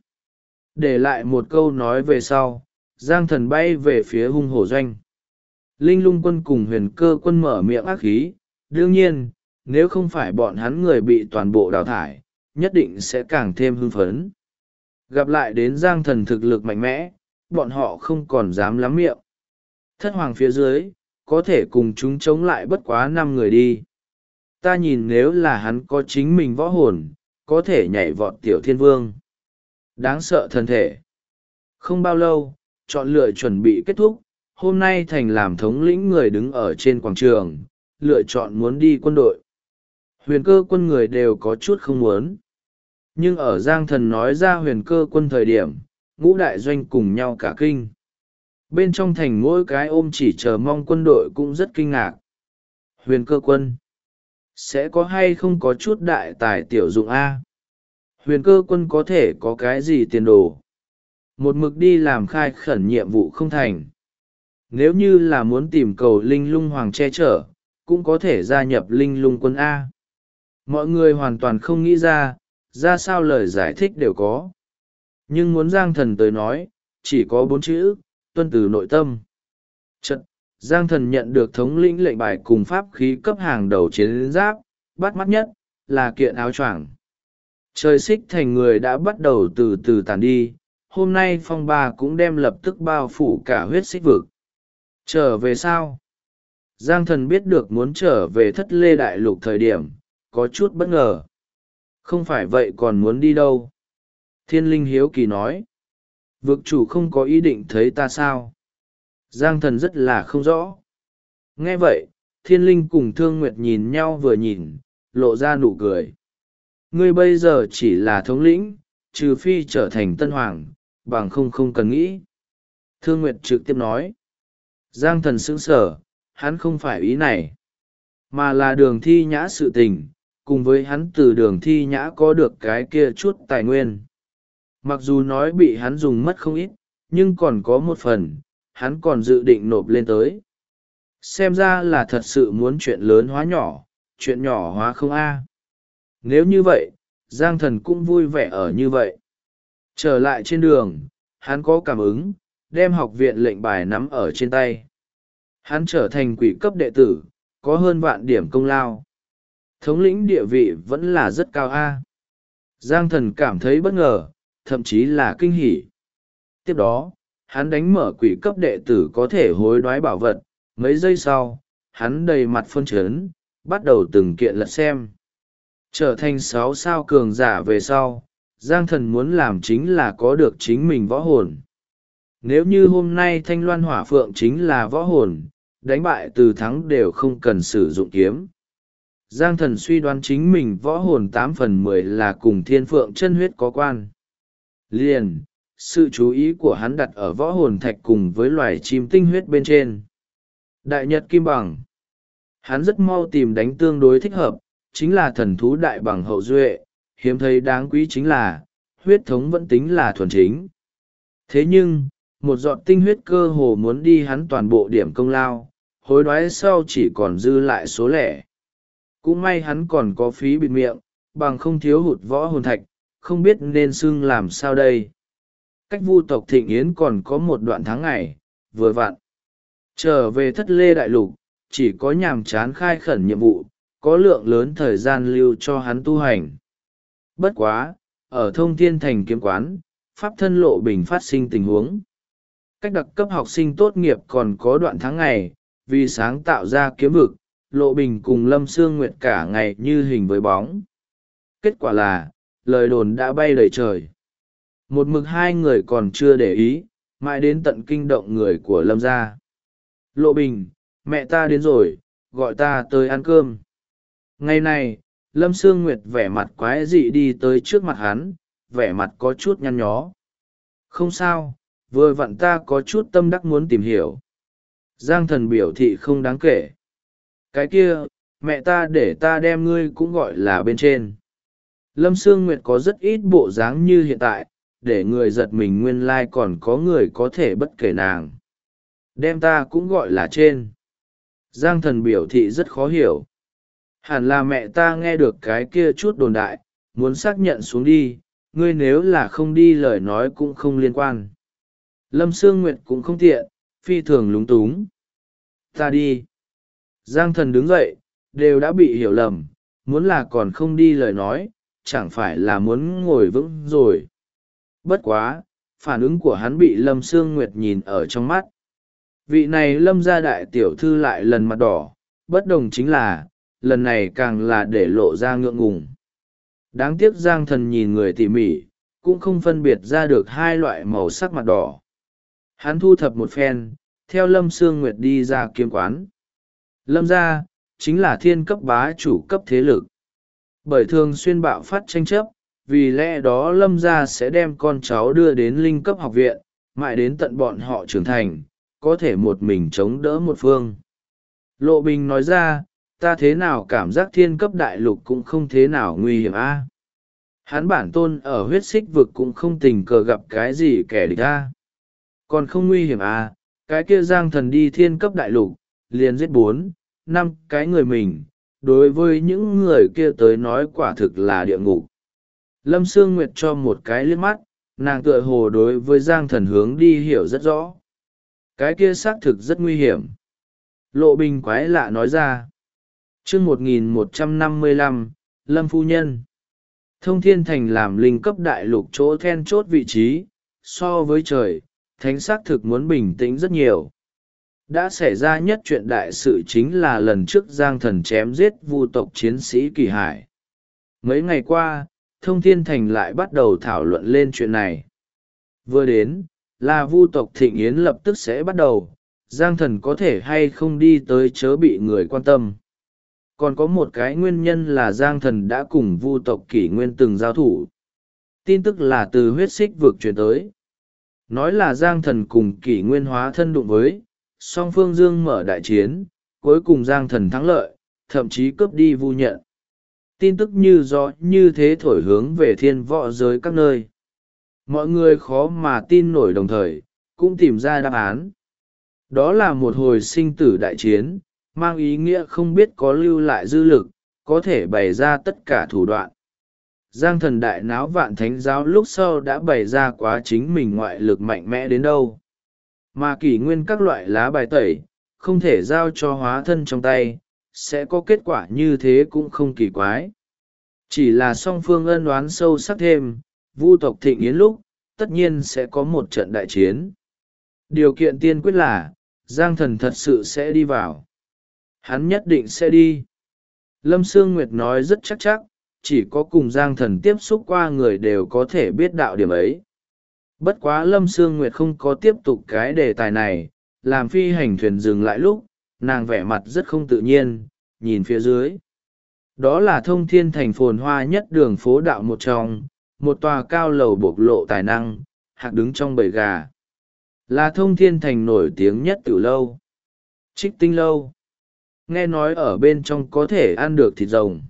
Để lại một câu nói về sau, Giang Thần bay về phía hung hổ doanh. Linh Lung quân cùng Huyền Cơ quân mở miệng ác khí, đương nhiên, nếu không phải bọn hắn người bị toàn bộ đào thải, nhất định sẽ càng thêm hưng phấn. Gặp lại đến Giang Thần thực lực mạnh mẽ, bọn họ không còn dám lắm miệng. Thất hoàng phía dưới, có thể cùng chúng chống lại bất quá 5 người đi. Ta nhìn nếu là hắn có chính mình võ hồn, có thể nhảy vọt tiểu thiên vương. Đáng sợ thân thể. Không bao lâu, chọn lựa chuẩn bị kết thúc, hôm nay thành làm thống lĩnh người đứng ở trên quảng trường, lựa chọn muốn đi quân đội. Huyền cơ quân người đều có chút không muốn. Nhưng ở Giang Thần nói ra huyền cơ quân thời điểm, ngũ đại doanh cùng nhau cả kinh. Bên trong thành mỗi cái ôm chỉ chờ mong quân đội cũng rất kinh ngạc. Huyền cơ quân sẽ có hay không có chút đại tài tiểu dụng A? Huyền cơ quân có thể có cái gì tiền đồ? Một mực đi làm khai khẩn nhiệm vụ không thành. Nếu như là muốn tìm cầu linh lung hoàng che chở, cũng có thể gia nhập linh lung quân A. Mọi người hoàn toàn không nghĩ ra sao lời giải thích đều có. Nhưng muốn Giang Thần tới nói, chỉ có 4 chữ, tuân từ nội tâm. Chật, Giang Thần nhận được thống lĩnh lệnh bài cùng pháp khí cấp hàng đầu chiến giáp, bắt mắt nhất, là kiện áo choàng. Trời xích thành người đã bắt đầu từ từ tàn đi, hôm nay phong ba cũng đem lập tức bao phủ cả huyết xích vực. Trở về sao? Giang Thần biết được muốn trở về Thất Lê Đại Lục thời điểm, có chút bất ngờ. Không phải vậy còn muốn đi đâu? Thiên Linh hiếu kỳ nói. Vực chủ không có ý định thấy ta sao? Giang Thần rất là không rõ. Nghe vậy, Thiên Linh cùng Thương Nguyệt nhìn nhau vừa nhìn, lộ ra nụ cười. Ngươi bây giờ chỉ là thống lĩnh, trừ phi trở thành tân hoàng, bằng không cần nghĩ. Thương Nguyệt trực tiếp nói. Giang Thần sững sờ, hắn không phải ý này, mà là Đường Thi Nhã sự tình, cùng với hắn từ Đường Thi Nhã có được cái kia chút tài nguyên. Mặc dù nói bị hắn dùng mất không ít, nhưng còn có một phần, hắn còn dự định nộp lên tới. Xem ra là thật sự muốn chuyện lớn hóa nhỏ, chuyện nhỏ hóa không a. Nếu như vậy, Giang Thần cũng vui vẻ ở như vậy. Trở lại trên đường, hắn có cảm ứng, đem học viện lệnh bài nắm ở trên tay. Hắn trở thành quỷ cấp đệ tử, có hơn vạn điểm công lao. Thống lĩnh địa vị vẫn là rất cao a. Giang Thần cảm thấy bất ngờ, thậm chí là kinh hỉ. Tiếp đó, hắn đánh mở quỷ cấp đệ tử có thể hối đoái bảo vật. Mấy giây sau, hắn đầy mặt phân chấn, bắt đầu từng kiện lật xem. Trở thành 6 sao cường giả về sau, Giang Thần muốn làm chính là có được chính mình võ hồn. Nếu như hôm nay Thanh Loan Hỏa Phượng chính là võ hồn, đánh bại từ thắng đều không cần sử dụng kiếm. Giang Thần suy đoán chính mình võ hồn 8/10 là cùng Thiên Phượng chân huyết có quan. Liền, sự chú ý của hắn đặt ở võ hồn thạch cùng với loài chim tinh huyết bên trên. Đại Nhật Kim Bằng. Hắn rất mau tìm đánh tương đối thích hợp, chính là thần thú đại bằng hậu duệ, hiếm thấy đáng quý chính là, huyết thống vẫn tính là thuần chính. Thế nhưng, một giọt tinh huyết cơ hồ muốn đi hắn toàn bộ điểm công lao, hối đoái sau chỉ còn dư lại số lẻ. Cũng may hắn còn có phí bịt miệng, bằng không thiếu hụt võ hồn thạch, không biết nên xưng làm sao đây. Cách Vu tộc Thịnh Yến còn có một đoạn tháng ngày, vừa vặn. Trở về Thất Lê Đại Lục, chỉ có nhàm chán khai khẩn nhiệm vụ, có lượng lớn thời gian lưu cho hắn tu hành. Bất quá, ở Thông Thiên Thành kiếm quán, pháp thân Lộ Bình phát sinh tình huống. Cách đặc cấp học sinh tốt nghiệp còn có đoạn tháng ngày, vì sáng tạo ra kiếm vực, Lộ Bình cùng Lâm Sương Nguyệt cả ngày như hình với bóng. Kết quả là, lời đồn đã bay đầy trời. Một mực 2 người còn chưa để ý, mãi đến tận kinh động người của Lâm gia. Lộ Bình, mẹ ta đến rồi, gọi ta tới ăn cơm. Ngày này, Lâm Sương Nguyệt vẻ mặt quái dị đi tới trước mặt hắn, vẻ mặt có chút nhăn nhó. Không sao, vừa vặn ta có chút tâm đắc muốn tìm hiểu. Giang Thần biểu thị không đáng kể. Cái kia, mẹ ta để ta đem ngươi cũng gọi là bên trên. Lâm Sương Nguyệt có rất ít bộ dáng như hiện tại, để người giật mình nguyên lai còn có người có thể bất kể nàng. Đem ta cũng gọi là trên. Giang Thần biểu thị rất khó hiểu. Hẳn là mẹ ta nghe được cái kia chút đồn đại, muốn xác nhận xuống đi, ngươi nếu là không đi lời nói cũng không liên quan. Lâm Sương Nguyệt cũng không tiện, phi thường lúng túng. Ta đi. Giang Thần đứng dậy, đều đã bị hiểu lầm, muốn là còn không đi lời nói, chẳng phải là muốn ngồi vững rồi. Bất quá, phản ứng của hắn bị Lâm Sương Nguyệt nhìn ở trong mắt. Vị này Lâm gia đại tiểu thư lại lần mặt đỏ, bất đồng chính là, lần này càng là để lộ ra ngượng ngùng. Đáng tiếc Giang Thần nhìn người tỉ mỉ, cũng không phân biệt ra được hai loại màu sắc mặt đỏ. Hắn thu thập một phen, theo Lâm Sương Nguyệt đi ra kiếm quán. Lâm gia chính là thiên cấp bá chủ cấp thế lực. Bởi thường xuyên bạo phát tranh chấp, vì lẽ đó Lâm gia sẽ đem con cháu đưa đến linh cấp học viện, mãi đến tận bọn họ trưởng thành, có thể một mình chống đỡ một phương. Lộ Bình nói ra, ta thế nào cảm giác thiên cấp đại lục cũng không thế nào nguy hiểm a. Hắn bản tôn ở huyết xích vực cũng không tình cờ gặp cái gì kẻ địch a. Còn không nguy hiểm a, cái kia Giang Thần đi thiên cấp đại lục, liền giết 4, 5 cái người mình, đối với những người kia tới nói quả thực là địa ngục. Lâm Sương Nguyệt cho một cái liếc mắt, nàng tựa hồ đối với Giang Thần hướng đi hiểu rất rõ. Cái kia xác thực rất nguy hiểm. Lộ Bình quái lạ nói ra. Chương 1155, Lâm Phu Nhân. Thông Thiên Thành làm linh cấp đại lục chỗ then chốt vị trí, so với trời, thánh xác thực muốn bình tĩnh rất nhiều. Đã xảy ra nhất chuyện đại sự chính là lần trước Giang Thần chém giết vu tộc chiến sĩ Kỳ Hải. Mấy ngày qua, Thông Thiên Thành lại bắt đầu thảo luận lên chuyện này. Vừa đến, là vu tộc thịnh yến lập tức sẽ bắt đầu, Giang Thần có thể hay không đi tới chớ bị người quan tâm. Còn có một cái nguyên nhân là Giang Thần đã cùng vu tộc Kỷ Nguyên từng giao thủ. Tin tức là từ huyết xích vực truyền tới. Nói là Giang Thần cùng Kỷ Nguyên hóa thân đụng với, song phương dương mở đại chiến, cuối cùng Giang Thần thắng lợi, thậm chí cướp đi vu nhận. Tin tức như gió như thế thổi hướng về thiên võ giới các nơi. Mọi người khó mà tin nổi đồng thời, cũng tìm ra đáp án. Đó là một hồi sinh tử đại chiến, mang ý nghĩa không biết có lưu lại dư lực, có thể bày ra tất cả thủ đoạn. Giang Thần đại náo vạn thánh giáo lúc sau đã bày ra quá chính mình ngoại lực mạnh mẽ đến đâu. Mà Kỷ Nguyên các loại lá bài tẩy, không thể giao cho hóa thân trong tay, sẽ có kết quả như thế cũng không kỳ quái. Chỉ là song phương ân oán sâu sắc thêm, vu tộc thịnh yến lúc, tất nhiên sẽ có một trận đại chiến. Điều kiện tiên quyết là, Giang Thần thật sự sẽ đi vào. Hắn nhất định sẽ đi. Lâm Sương Nguyệt nói rất chắc chắc, chỉ có cùng Giang Thần tiếp xúc qua người đều có thể biết đạo điểm ấy. Bất quá Lâm Sương Nguyệt không có tiếp tục cái đề tài này, làm phi hành thuyền dừng lại lúc, nàng vẻ mặt rất không tự nhiên, nhìn phía dưới. Đó là Thông Thiên Thành phồn hoa nhất đường phố đạo một trong, một tòa cao lầu bộc lộ tài năng, hạc đứng trong bầy gà. Là Thông Thiên Thành nổi tiếng nhất từ lâu. Trích Tinh Lâu. Nghe nói ở bên trong có thể ăn được thịt rồng.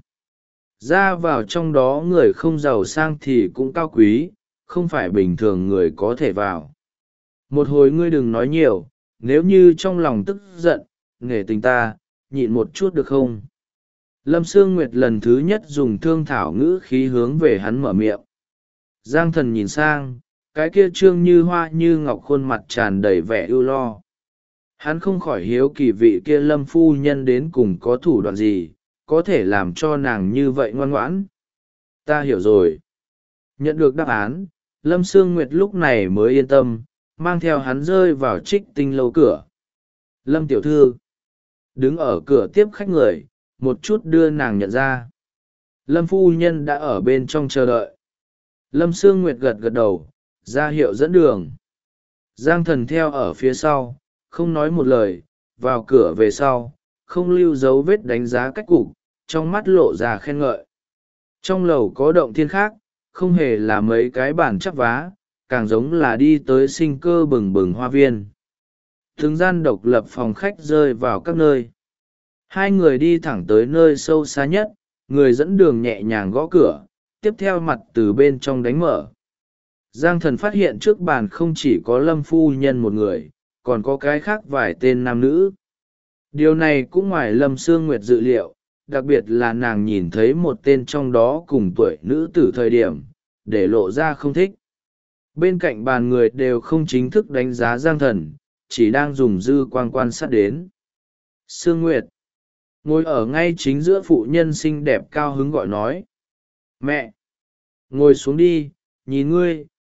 Ra vào trong đó người không giàu sang thì cũng cao quý, không phải bình thường người có thể vào. Một hồi ngươi đừng nói nhiều, nếu như trong lòng tức giận, nể tình ta, nhịn một chút được không? Lâm Sương Nguyệt lần thứ nhất dùng thương thảo ngữ khí hướng về hắn mở miệng. Giang Thần nhìn sang, cái kia trương như hoa như ngọc khuôn mặt tràn đầy vẻ ưu lo. Hắn không khỏi hiếu kỳ vị kia Lâm phu nhân đến cùng có thủ đoạn gì, có thể làm cho nàng như vậy ngoan ngoãn. Ta hiểu rồi. Nhận được đáp án, Lâm Sương Nguyệt lúc này mới yên tâm, mang theo hắn rơi vào Trích Tinh Lâu cửa. Lâm tiểu thư đứng ở cửa tiếp khách người, một chút đưa nàng nhận ra. Lâm phu nhân đã ở bên trong chờ đợi. Lâm Sương Nguyệt gật gật đầu, ra hiệu dẫn đường. Giang Thần theo ở phía sau, không nói một lời, vào cửa về sau, không lưu dấu vết đánh giá cách cục, trong mắt lộ ra khen ngợi. Trong lầu có động thiên khác, không hề là mấy cái bàn chắp vá, càng giống là đi tới sinh cơ bừng bừng hoa viên. Từng gian độc lập phòng khách rơi vào các nơi. Hai người đi thẳng tới nơi sâu xa nhất, người dẫn đường nhẹ nhàng gõ cửa, tiếp theo mặt từ bên trong đánh mở. Giang Thần phát hiện trước bàn không chỉ có Lâm phu nhân một người, còn có cái khác vài tên nam nữ. Điều này cũng ngoài Lâm Sương Nguyệt dự liệu, đặc biệt là nàng nhìn thấy một tên trong đó cùng tuổi nữ tử thời điểm, để lộ ra không thích. Bên cạnh bàn người đều không chính thức đánh giá Giang Thần, chỉ đang dùng dư quang quan sát đến. Sương Nguyệt ngồi ở ngay chính giữa phụ nhân xinh đẹp cao hứng gọi nói. Mẹ! Ngồi xuống đi, nhìn ngươi,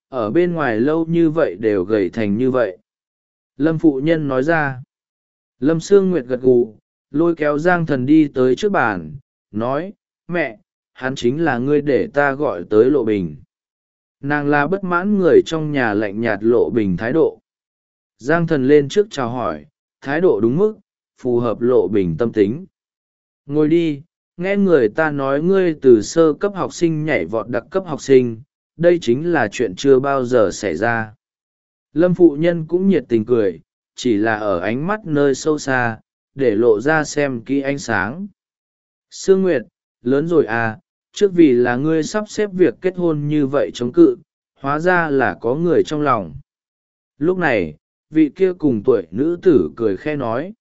ở bên ngoài lâu như vậy đều gầy thành như vậy. Lâm phụ nhân nói ra. Lâm Sương Nguyệt gật gù, lôi kéo Giang Thần đi tới trước bàn, nói, mẹ, hắn chính là ngươi để ta gọi tới Lộ Bình. Nàng là bất mãn người trong nhà lạnh nhạt Lộ Bình thái độ. Giang Thần lên trước chào hỏi, thái độ đúng mức, phù hợp Lộ Bình tâm tính. Ngồi đi, nghe người ta nói ngươi từ sơ cấp học sinh nhảy vọt đặc cấp học sinh, đây chính là chuyện chưa bao giờ xảy ra. Lâm phụ nhân cũng nhiệt tình cười, chỉ là ở ánh mắt nơi sâu xa, để lộ ra xem kỹ ánh sáng. Sương Nguyệt, lớn rồi à, trước vì là ngươi sắp xếp việc kết hôn như vậy chống cự, hóa ra là có người trong lòng. Lúc này, vị kia cùng tuổi nữ tử cười khe nói.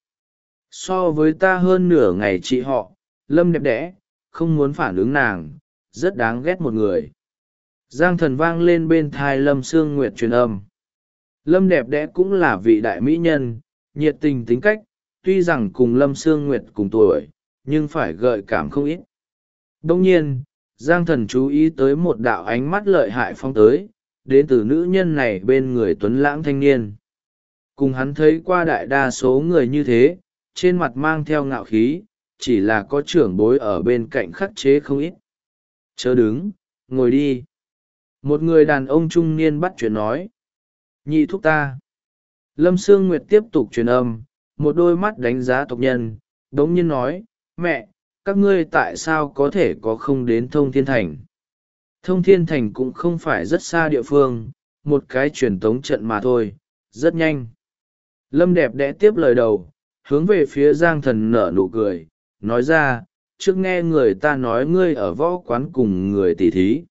So với ta hơn nửa ngày chị họ, Lâm đẹp đẽ, không muốn phản ứng nàng, rất đáng ghét một người. Giang Thần vang lên bên thai Lâm Sương Nguyệt truyền âm. Lâm đẹp đẽ cũng là vị đại mỹ nhân, nhiệt tình tính cách, tuy rằng cùng Lâm Sương Nguyệt cùng tuổi, nhưng phải gợi cảm không ít. Đông nhiên, Giang Thần chú ý tới một đạo ánh mắt lợi hại phong tới, đến từ nữ nhân này bên người tuấn lãng thanh niên. Cùng hắn thấy qua đại đa số người như thế, trên mặt mang theo ngạo khí, chỉ là có trưởng bối ở bên cạnh khắc chế không ít. Chớ đứng, ngồi đi. Một người đàn ông trung niên bắt chuyện nói. Nhị thúc ta. Lâm Sương Nguyệt tiếp tục truyền âm, một đôi mắt đánh giá tộc nhân, đống nhiên nói, mẹ, các ngươi tại sao có thể có không đến Thông Thiên Thành? Thông Thiên Thành cũng không phải rất xa địa phương, một cái truyền tống trận mà thôi, rất nhanh. Lâm đẹp đẽ tiếp lời đầu, hướng về phía Giang Thần nở nụ cười, nói ra, trước nghe người ta nói ngươi ở võ quán cùng người tỉ thí.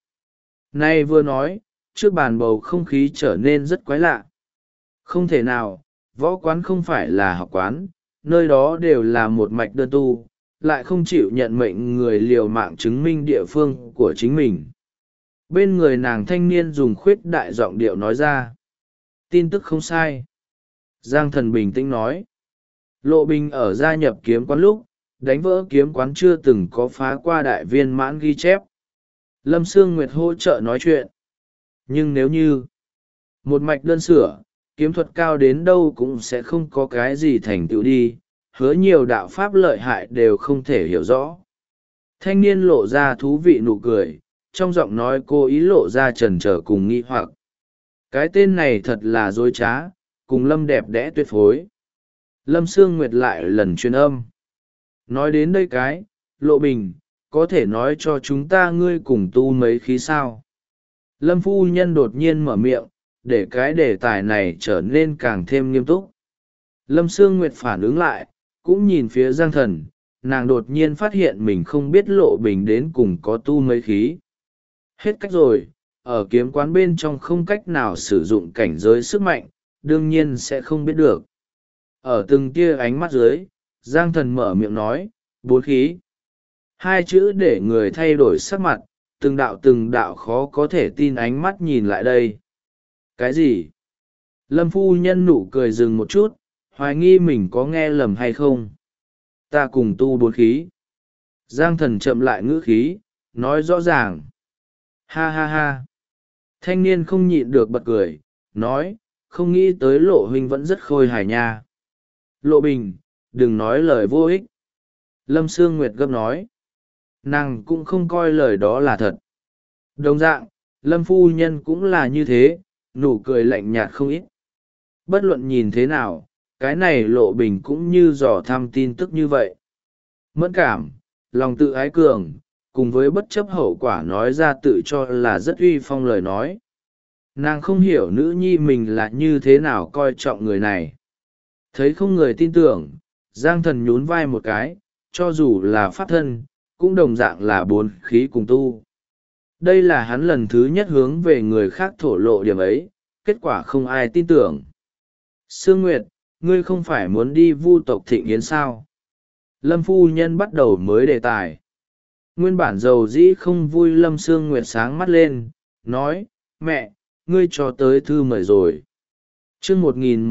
Nay vừa nói, trước bàn bầu không khí trở nên rất quái lạ. Không thể nào, võ quán không phải là học quán, nơi đó đều là một mạch đơn tu, lại không chịu nhận mệnh người liều mạng chứng minh địa phương của chính mình. Bên người nàng thanh niên dùng khuyết đại giọng điệu nói ra. Tin tức không sai. Giang Thần bình tĩnh nói. Lộ Bình ở gia nhập kiếm quán lúc, đánh vỡ kiếm quán chưa từng có phá qua đại viên mãn ghi chép. Lâm Sương Nguyệt hỗ trợ nói chuyện. Nhưng nếu như một mạch đơn sửa, kiếm thuật cao đến đâu cũng sẽ không có cái gì thành tựu đi, hứa nhiều đạo pháp lợi hại đều không thể hiểu rõ. Thanh niên lộ ra thú vị nụ cười, trong giọng nói cô ý lộ ra trần trở cùng nghi hoặc. Cái tên này thật là dối trá, cùng Lâm đẹp đẽ tuyệt phối. Lâm Sương Nguyệt lại lần truyền âm. Nói đến đây cái, Lộ Bình, có thể nói cho chúng ta ngươi cùng tu mấy khí sao? Lâm phu nhân đột nhiên mở miệng, để cái đề tài này trở nên càng thêm nghiêm túc. Lâm Sương Nguyệt phản ứng lại, cũng nhìn phía Giang Thần, nàng đột nhiên phát hiện mình không biết Lộ Bình đến cùng có tu mấy khí. Hết cách rồi, ở kiếm quán bên trong không cách nào sử dụng cảnh giới sức mạnh, đương nhiên sẽ không biết được. Ở từng tia ánh mắt dưới, Giang Thần mở miệng nói, 4 khí. Hai chữ để người thay đổi sắc mặt, từng đạo khó có thể tin ánh mắt nhìn lại đây. Cái gì? Lâm phu nhân nụ cười dừng một chút, hoài nghi mình có nghe lầm hay không. Ta cùng tu 4 khí. Giang Thần chậm lại ngữ khí, nói rõ ràng. Ha ha ha. Thanh niên không nhịn được bật cười, nói, không nghĩ tới Lộ huynh vẫn rất khôi hài nha. Lộ Bình, đừng nói lời vô ích. Lâm Sương Nguyệt gấp nói. Nàng cũng không coi lời đó là thật. Đồng dạng, Lâm phu nhân cũng là như thế, nụ cười lạnh nhạt không ít. Bất luận nhìn thế nào, cái này Lộ Bình cũng như dò thăm tin tức như vậy. Mẫn cảm, lòng tự ái cường, cùng với bất chấp hậu quả nói ra tự cho là rất uy phong lời nói. Nàng không hiểu nữ nhi mình là như thế nào coi trọng người này. Thấy không người tin tưởng, Giang Thần nhún vai một cái, cho dù là pháp thân, cũng đồng dạng là 4 khí cùng tu. Đây là hắn lần thứ nhất hướng về người khác thổ lộ điểm ấy, kết quả không ai tin tưởng. Sương Nguyệt, ngươi không phải muốn đi vu tộc Thịnh Yến sao? Lâm phu nhân bắt đầu mới đề tài. Nguyên bản dầu dĩ không vui Lâm Sương Nguyệt sáng mắt lên, nói, mẹ, ngươi cho tới thư mời rồi. chương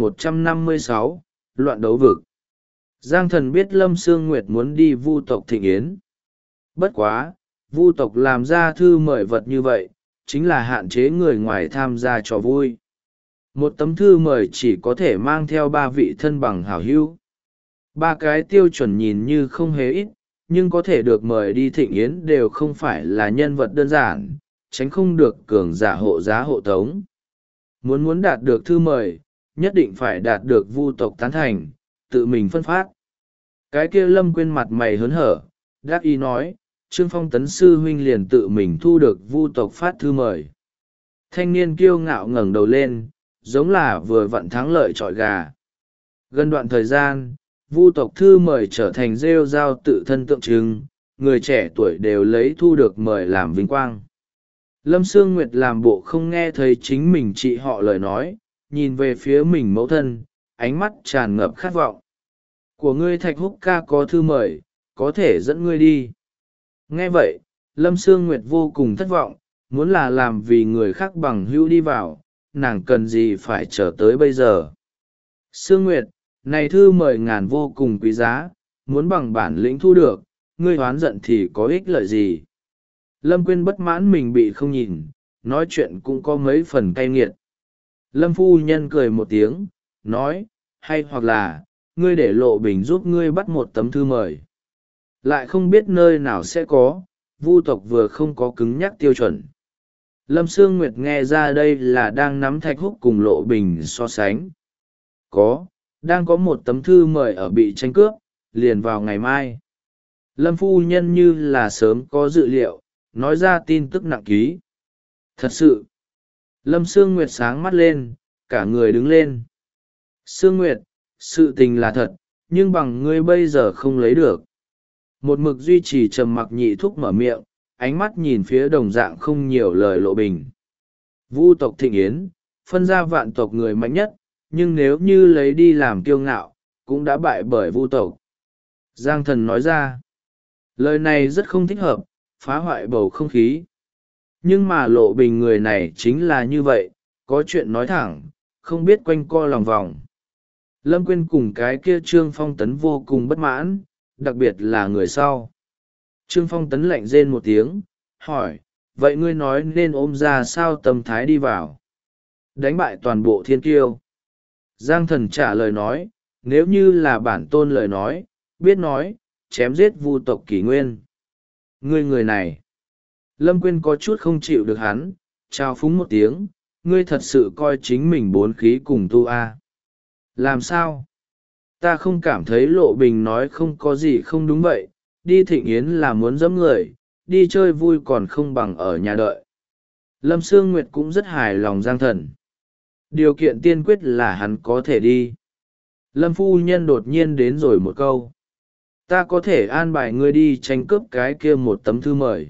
1156, loạn đấu vực. Giang Thần biết Lâm Sương Nguyệt muốn đi vu tộc Thịnh Yến. Bất quá, vu tộc làm ra thư mời vật như vậy, chính là hạn chế người ngoài tham gia trò vui. Một tấm thư mời chỉ có thể mang theo 3 vị thân bằng hảo hữu. 3 cái tiêu chuẩn nhìn như không hề ít, nhưng có thể được mời đi thịnh yến đều không phải là nhân vật đơn giản, tránh không được cường giả hộ giá hộ tống. Muốn đạt được thư mời, nhất định phải đạt được Vu tộc tán thành, tự mình phân phát. Cái kia Lâm Quyên mặt mày hớn hở, đắc ý nói, Trương Phong Tấn sư huynh liền tự mình thu được Vu tộc phát thư mời. Thanh niên kiêu ngạo ngẩng đầu lên, giống là vừa vặn thắng lợi trọi gà. Gần đoạn thời gian, Vu tộc thư mời trở thành rêu rao tự thân tượng trưng, người trẻ tuổi đều lấy thu được mời làm vinh quang. Lâm Sương Nguyệt làm bộ không nghe thấy chính mình chị họ lời nói, nhìn về phía mình mẫu thân, ánh mắt tràn ngập khát vọng. Của ngươi Thạch Húc ca có thư mời, có thể dẫn ngươi đi. Nghe vậy, Lâm Sương Nguyệt vô cùng thất vọng, muốn là làm vì người khác bằng hữu đi vào, nàng cần gì phải chờ tới bây giờ. Sương Nguyệt, này thư mời ngàn vô cùng quý giá, muốn bằng bản lĩnh thu được, ngươi oán giận thì có ích lợi gì. Lâm Quyên bất mãn mình bị không nhìn, nói chuyện cũng có mấy phần cay nghiệt. Lâm phu nhân cười một tiếng, nói, hay hoặc là, ngươi để Lộ Bình giúp ngươi bắt một tấm thư mời. Lại không biết nơi nào sẽ có, Vu tộc vừa không có cứng nhắc tiêu chuẩn. Lâm Sương Nguyệt nghe ra đây là đang nắm Thạch Húc cùng Lộ Bình so sánh. Đang có một tấm thư mời ở bị tranh cướp, liền vào ngày mai. Lâm phu nhân như là sớm có dự liệu, nói ra tin tức nặng ký. Thật sự. Lâm Sương Nguyệt sáng mắt lên, cả người đứng lên. Sương Nguyệt, sự tình là thật, nhưng bằng ngươi bây giờ không lấy được. Một mực duy trì trầm mặc Nhị Thúc mở miệng, ánh mắt nhìn phía đồng dạng không nhiều lời Lộ Bình. Vu tộc thịnh yến, phân ra vạn tộc người mạnh nhất, nhưng nếu như lấy đi làm kiêu ngạo, cũng đã bại bởi Vu tộc. Giang Thần nói ra. Lời này rất không thích hợp, phá hoại bầu không khí. Nhưng mà Lộ Bình người này chính là như vậy, có chuyện nói thẳng, không biết quanh co lòng vòng. Lâm Quyên cùng cái kia Trương Phong Tấn vô cùng bất mãn, đặc biệt là người sau. Trương Phong Tấn lạnh rên một tiếng, hỏi, vậy ngươi nói nên ôm ra sao tâm thái đi vào? Đánh bại toàn bộ thiên kiêu. Giang Thần trả lời nói, nếu như là bản tôn lời nói, biết nói, chém giết Vu tộc Kỷ Nguyên. Ngươi người này. Lâm Quyên có chút không chịu được hắn, trao phúng một tiếng, ngươi thật sự coi chính mình bốn khí cùng tu a. Làm sao? Ta không cảm thấy Lộ Bình nói không có gì không đúng vậy, đi thịnh yến là muốn dẫm người, đi chơi vui còn không bằng ở nhà đợi. Lâm Sương Nguyệt cũng rất hài lòng Giang Thần. Điều kiện tiên quyết là hắn có thể đi. Lâm phu nhân đột nhiên đến rồi một câu. Ta có thể an bài ngươi đi tranh cướp cái kia một tấm thư mời.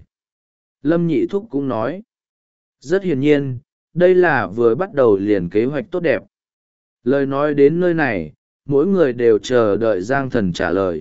Lâm Nhị Thúc cũng nói. Rất hiển nhiên, đây là vừa bắt đầu liền kế hoạch tốt đẹp. Lời nói đến nơi này, mỗi người đều chờ đợi Giang Thần trả lời.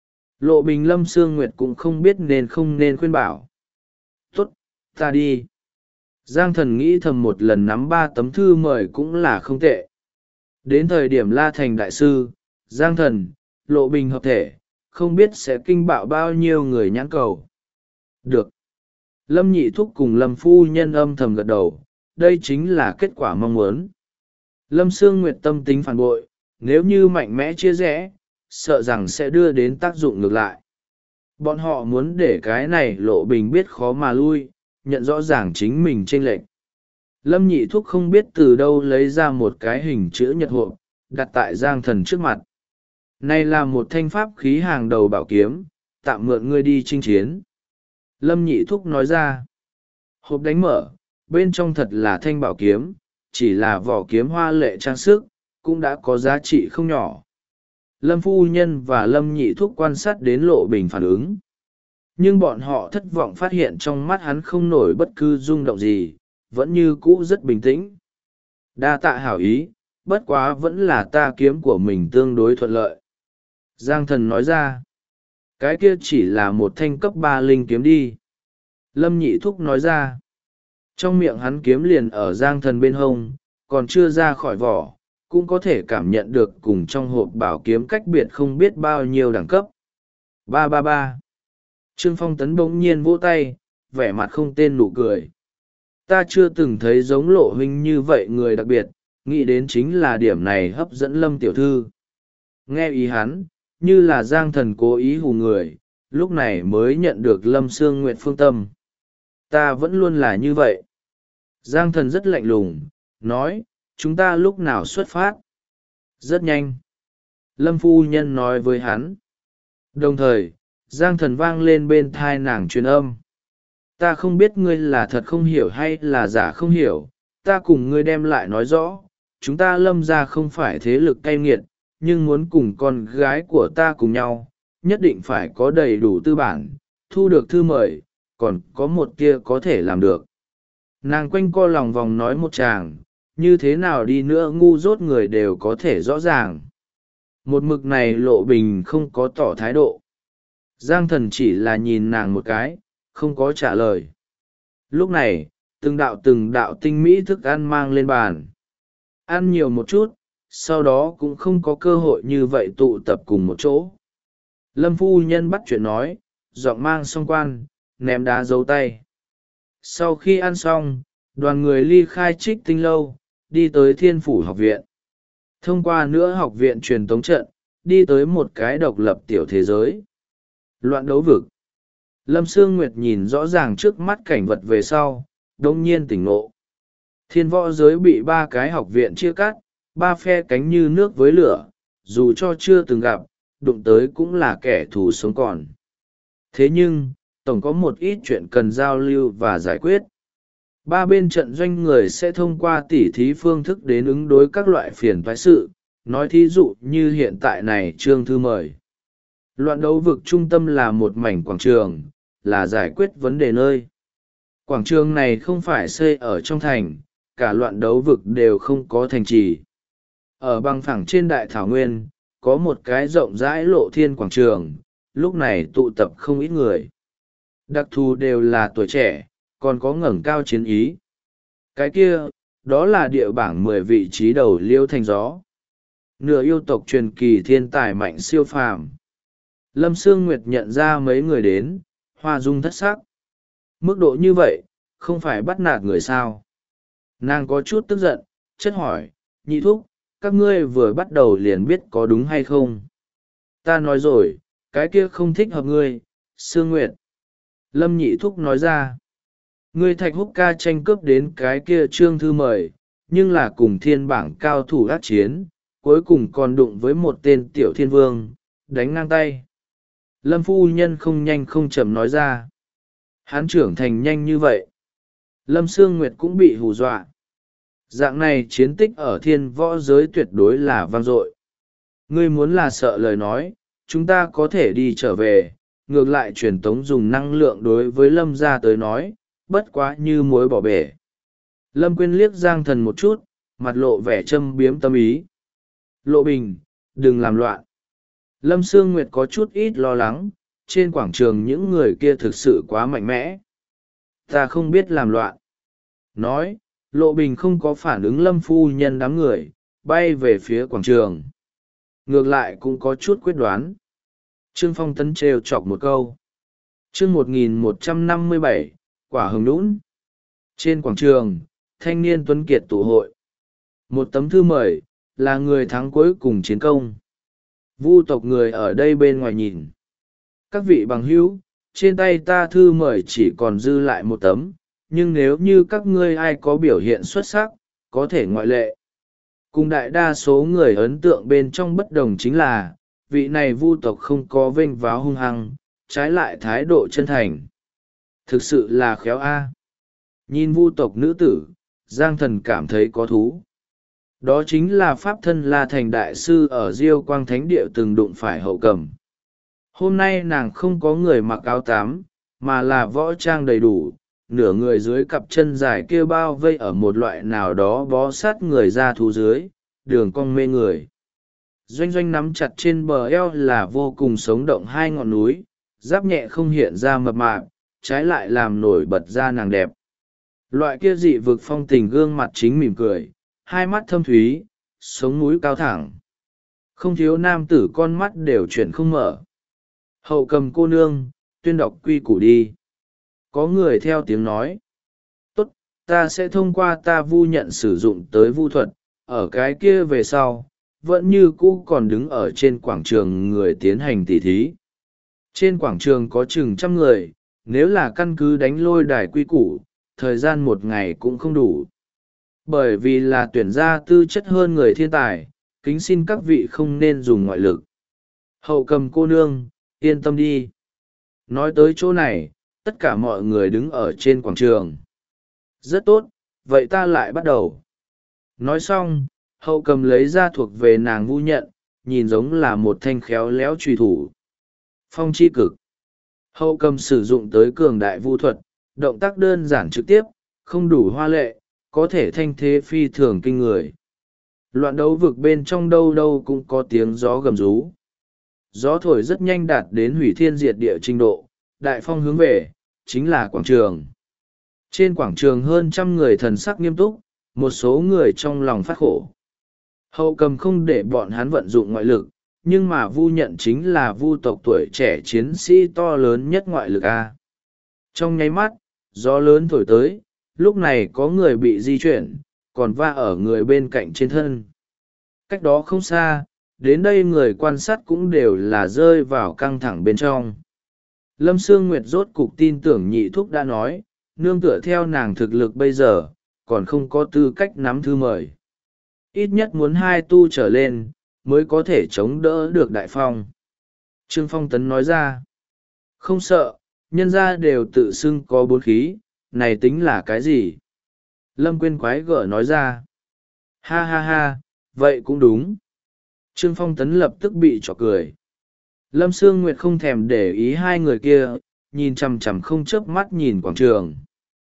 Lộ Bình Lâm Sương Nguyệt cũng không biết nên không nên khuyên bảo. Tốt, ta đi. Giang Thần nghĩ thầm một lần nắm 3 tấm thư mời cũng là không tệ. Đến thời điểm La Thành đại sư, Giang Thần, Lộ Bình hợp thể, không biết sẽ kinh bạo bao nhiêu người nhãn cầu. Được. Lâm Nhị Thúc cùng Lâm phu nhân âm thầm gật đầu, đây chính là kết quả mong muốn. Lâm Sương Nguyệt tâm tính phản bội, nếu như mạnh mẽ chia rẽ, sợ rằng sẽ đưa đến tác dụng ngược lại. Bọn họ muốn để cái này Lộ Bình biết khó mà lui, nhận rõ ràng chính mình chênh lệch. Lâm Nhị Thúc không biết từ đâu lấy ra một cái hình chữ nhật hộp, đặt tại Giang Thần trước mặt. Này là một thanh pháp khí hàng đầu bảo kiếm, tạm mượn ngươi đi chinh chiến. Lâm Nhị Thúc nói ra. Hộp đánh mở, bên trong thật là thanh bảo kiếm, chỉ là vỏ kiếm hoa lệ trang sức, cũng đã có giá trị không nhỏ. Lâm phu nhân và Lâm Nhị Thúc quan sát đến Lộ Bình phản ứng. Nhưng bọn họ thất vọng phát hiện trong mắt hắn không nổi bất cứ rung động gì, vẫn như cũ rất bình tĩnh. Đa tạ hảo ý, bất quá vẫn là ta kiếm của mình tương đối thuận lợi. Giang Thần nói ra. Cái kia chỉ là một thanh cấp 3 linh kiếm đi. Lâm Nhị Thúc nói ra. Trong miệng hắn kiếm liền ở Giang Thần bên hông, còn chưa ra khỏi vỏ, cũng có thể cảm nhận được cùng trong hộp bảo kiếm cách biệt không biết bao nhiêu đẳng cấp. 333. Trương Phong Tấn bỗng nhiên vỗ tay, vẻ mặt không tên nụ cười. Ta chưa từng thấy giống Lộ huynh như vậy người đặc biệt, nghĩ đến chính là điểm này hấp dẫn Lâm tiểu thư. Nghe ý hắn, như là Giang Thần cố ý hù người, lúc này mới nhận được Lâm Sương Nguyệt phương tâm. Ta vẫn luôn là như vậy. Giang Thần rất lạnh lùng, nói, chúng ta lúc nào xuất phát? Rất nhanh. Lâm phu nhân nói với hắn. Đồng thời, Giang Thần vang lên bên thai nàng truyền âm. Ta không biết ngươi là thật không hiểu hay là giả không hiểu, ta cùng ngươi đem lại nói rõ, chúng ta Lâm gia không phải thế lực cay nghiệt, nhưng muốn cùng con gái của ta cùng nhau, nhất định phải có đầy đủ tư bản, thu được thư mời, còn có một kia có thể làm được. Nàng quanh co lòng vòng nói một tràng, như thế nào đi nữa ngu dốt người đều có thể rõ ràng. Một mực này Lộ Bình không có tỏ thái độ. Giang Thần chỉ là nhìn nàng một cái, không có trả lời. Lúc này, từng đạo tinh mỹ thức ăn mang lên bàn. Ăn nhiều một chút, sau đó cũng không có cơ hội như vậy tụ tập cùng một chỗ. Lâm phu nhân bắt chuyện nói, giọng mang song quan, ném đá dấu tay. Sau khi ăn xong, đoàn người ly khai Trích Tinh lâu, đi tới Thiên Phủ học viện. Thông qua nữa học viện truyền tống trận, đi tới một cái độc lập tiểu thế giới. Loạn đấu vực. Lâm Sương Nguyệt nhìn rõ ràng trước mắt cảnh vật về sau, đông nhiên tỉnh ngộ. Thiên võ giới bị ba cái học viện chia cắt, ba phe cánh như nước với lửa, dù cho chưa từng gặp, đụng tới cũng là kẻ thù sống còn. Thế nhưng, tổng có một ít chuyện cần giao lưu và giải quyết. Ba bên trận doanh người sẽ thông qua tỉ thí phương thức đến ứng đối các loại phiền toái sự, nói thí dụ như hiện tại này Trương Thư mời. Loạn đấu vực trung tâm là một mảnh quảng trường, là giải quyết vấn đề nơi. Quảng trường này không phải xây ở trong thành, cả loạn đấu vực đều không có thành trì. Ở bằng phẳng trên đại thảo nguyên, có một cái rộng rãi lộ thiên quảng trường, lúc này tụ tập không ít người. Đặc thù đều là tuổi trẻ, còn có ngẩng cao chiến ý. Cái kia, đó là địa bảng 10 vị trí đầu Liêu Thanh Gió. Nửa yêu tộc truyền kỳ thiên tài mạnh siêu phàm. Lâm Sương Nguyệt nhận ra mấy người đến, hoa dung thất sắc. Mức độ như vậy, không phải bắt nạt người sao. Nàng có chút tức giận, chất hỏi, nhị thúc, các ngươi vừa bắt đầu liền biết có đúng hay không. Ta nói rồi, cái kia không thích hợp ngươi, Sương Nguyệt. Lâm nhị thúc nói ra, ngươi Thạch Húc ca tranh cướp đến cái kia Trương Thư mời, nhưng là cùng thiên bảng cao thủ ác chiến, cuối cùng còn đụng với một tên tiểu thiên vương, đánh ngang tay. Lâm phu nhân không nhanh không chậm nói ra, hắn trưởng thành nhanh như vậy. Lâm Sương Nguyệt cũng bị hù dọa. Dạng này chiến tích ở thiên võ giới tuyệt đối là vang dội. Ngươi muốn là sợ lời nói, chúng ta có thể đi trở về, ngược lại truyền tống dùng năng lượng đối với Lâm gia tới nói, bất quá như muối bỏ bể. Lâm Quyên liếc Giang Thần một chút, mặt lộ vẻ châm biếm tâm ý. Lộ Bình, đừng làm loạn. Lâm Sương Nguyệt có chút ít lo lắng, trên quảng trường những người kia thực sự quá mạnh mẽ. Ta không biết làm loạn. Nói, Lộ Bình không có phản ứng Lâm phu nhân đám người, bay về phía quảng trường. Ngược lại cũng có chút quyết đoán. Trương Phong Tấn trêu chọc một câu. Chương 1157, quả hồng nũng. Trên quảng trường, thanh niên tuấn kiệt tụ hội. Một tấm thư mời, là người thắng cuối cùng chiến công. Vu tộc người ở đây bên ngoài nhìn. Các vị bằng hữu, trên tay ta thư mời chỉ còn dư lại một tấm, nhưng nếu như các ngươi ai có biểu hiện xuất sắc, có thể ngoại lệ. Cùng đại đa số người ấn tượng bên trong bất đồng chính là, vị này Vu tộc không có vênh váo hung hăng, trái lại thái độ chân thành. Thực sự là khéo a. Nhìn Vu tộc nữ tử, Giang Thần cảm thấy có thú. Đó chính là pháp thân La Thành đại sư ở Diêu Quang Thánh Địa từng đụng phải Hậu Cầm. Hôm nay nàng không có người mặc áo tám, mà là võ trang đầy đủ, nửa người dưới cặp chân dài kia bao vây ở một loại nào đó bó sát người ra thú dưới, đường cong mê người. Doanh doanh nắm chặt trên bờ eo là vô cùng sống động hai ngọn núi, giáp nhẹ không hiện ra mập mạp, trái lại làm nổi bật ra nàng đẹp. Loại kia dị vực phong tình gương mặt chính mỉm cười, hai mắt thâm thúy, sống mũi cao thẳng. Không thiếu nam tử con mắt đều chuyển không mở. Hậu Cầm cô nương, tuyên đọc quy củ đi. Có người theo tiếng nói. Tốt, ta sẽ thông qua ta vu nhận sử dụng tới vu thuật, ở cái kia về sau vẫn như cũ còn đứng ở trên quảng trường người tiến hành tỉ thí. Trên quảng trường có chừng 100 người, nếu là căn cứ đánh lôi đài quy củ, thời gian 1 ngày cũng không đủ. Bởi vì là tuyển ra tư chất hơn người thiên tài, kính xin các vị không nên dùng ngoại lực. Hậu Cầm cô nương, yên tâm đi. Nói tới chỗ này, tất cả mọi người đứng ở trên quảng trường. Rất tốt, vậy ta lại bắt đầu. Nói xong, Hậu Cầm lấy ra thuộc về nàng vu nhận, nhìn giống là một thanh khéo léo truy thủ. Phong chi cực. Hậu Cầm sử dụng tới cường đại vu thuật, động tác đơn giản trực tiếp, không đủ hoa lệ, có thể thanh thế phi thường kinh người. Loạn đấu vực bên trong đâu đâu cũng có tiếng gió gầm rú. Gió thổi rất nhanh đạt đến hủy thiên diệt địa trình độ, đại phong hướng về, chính là quảng trường. Trên quảng trường hơn 100 người thần sắc nghiêm túc, một số người trong lòng phát khổ. Hậu Cầm không để bọn hắn vận dụng ngoại lực, nhưng mà vu nhận chính là vu tộc tuổi trẻ chiến sĩ to lớn nhất ngoại lực A. Trong nháy mắt, gió lớn thổi tới, lúc này có người bị di chuyển, còn va ở người bên cạnh trên thân. Cách đó không xa, đến đây người quan sát cũng đều là rơi vào căng thẳng bên trong. Lâm Sương Nguyệt rốt cục tin tưởng nhị thúc đã nói, nương tựa theo nàng thực lực bây giờ, còn không có tư cách nắm thư mời. Ít nhất muốn 2 tu trở lên, mới có thể chống đỡ được đại phong. Trương Phong Tấn nói ra, không sợ, nhân ra đều tự xưng có 4 khí, này tính là cái gì? Lâm Quyên quái gở nói ra, ha ha ha, vậy cũng đúng. Trương Phong Tấn lập tức bị chọc cười. Lâm Sương Nguyệt không thèm để ý hai người kia, nhìn chằm chằm không chớp mắt nhìn quảng trường.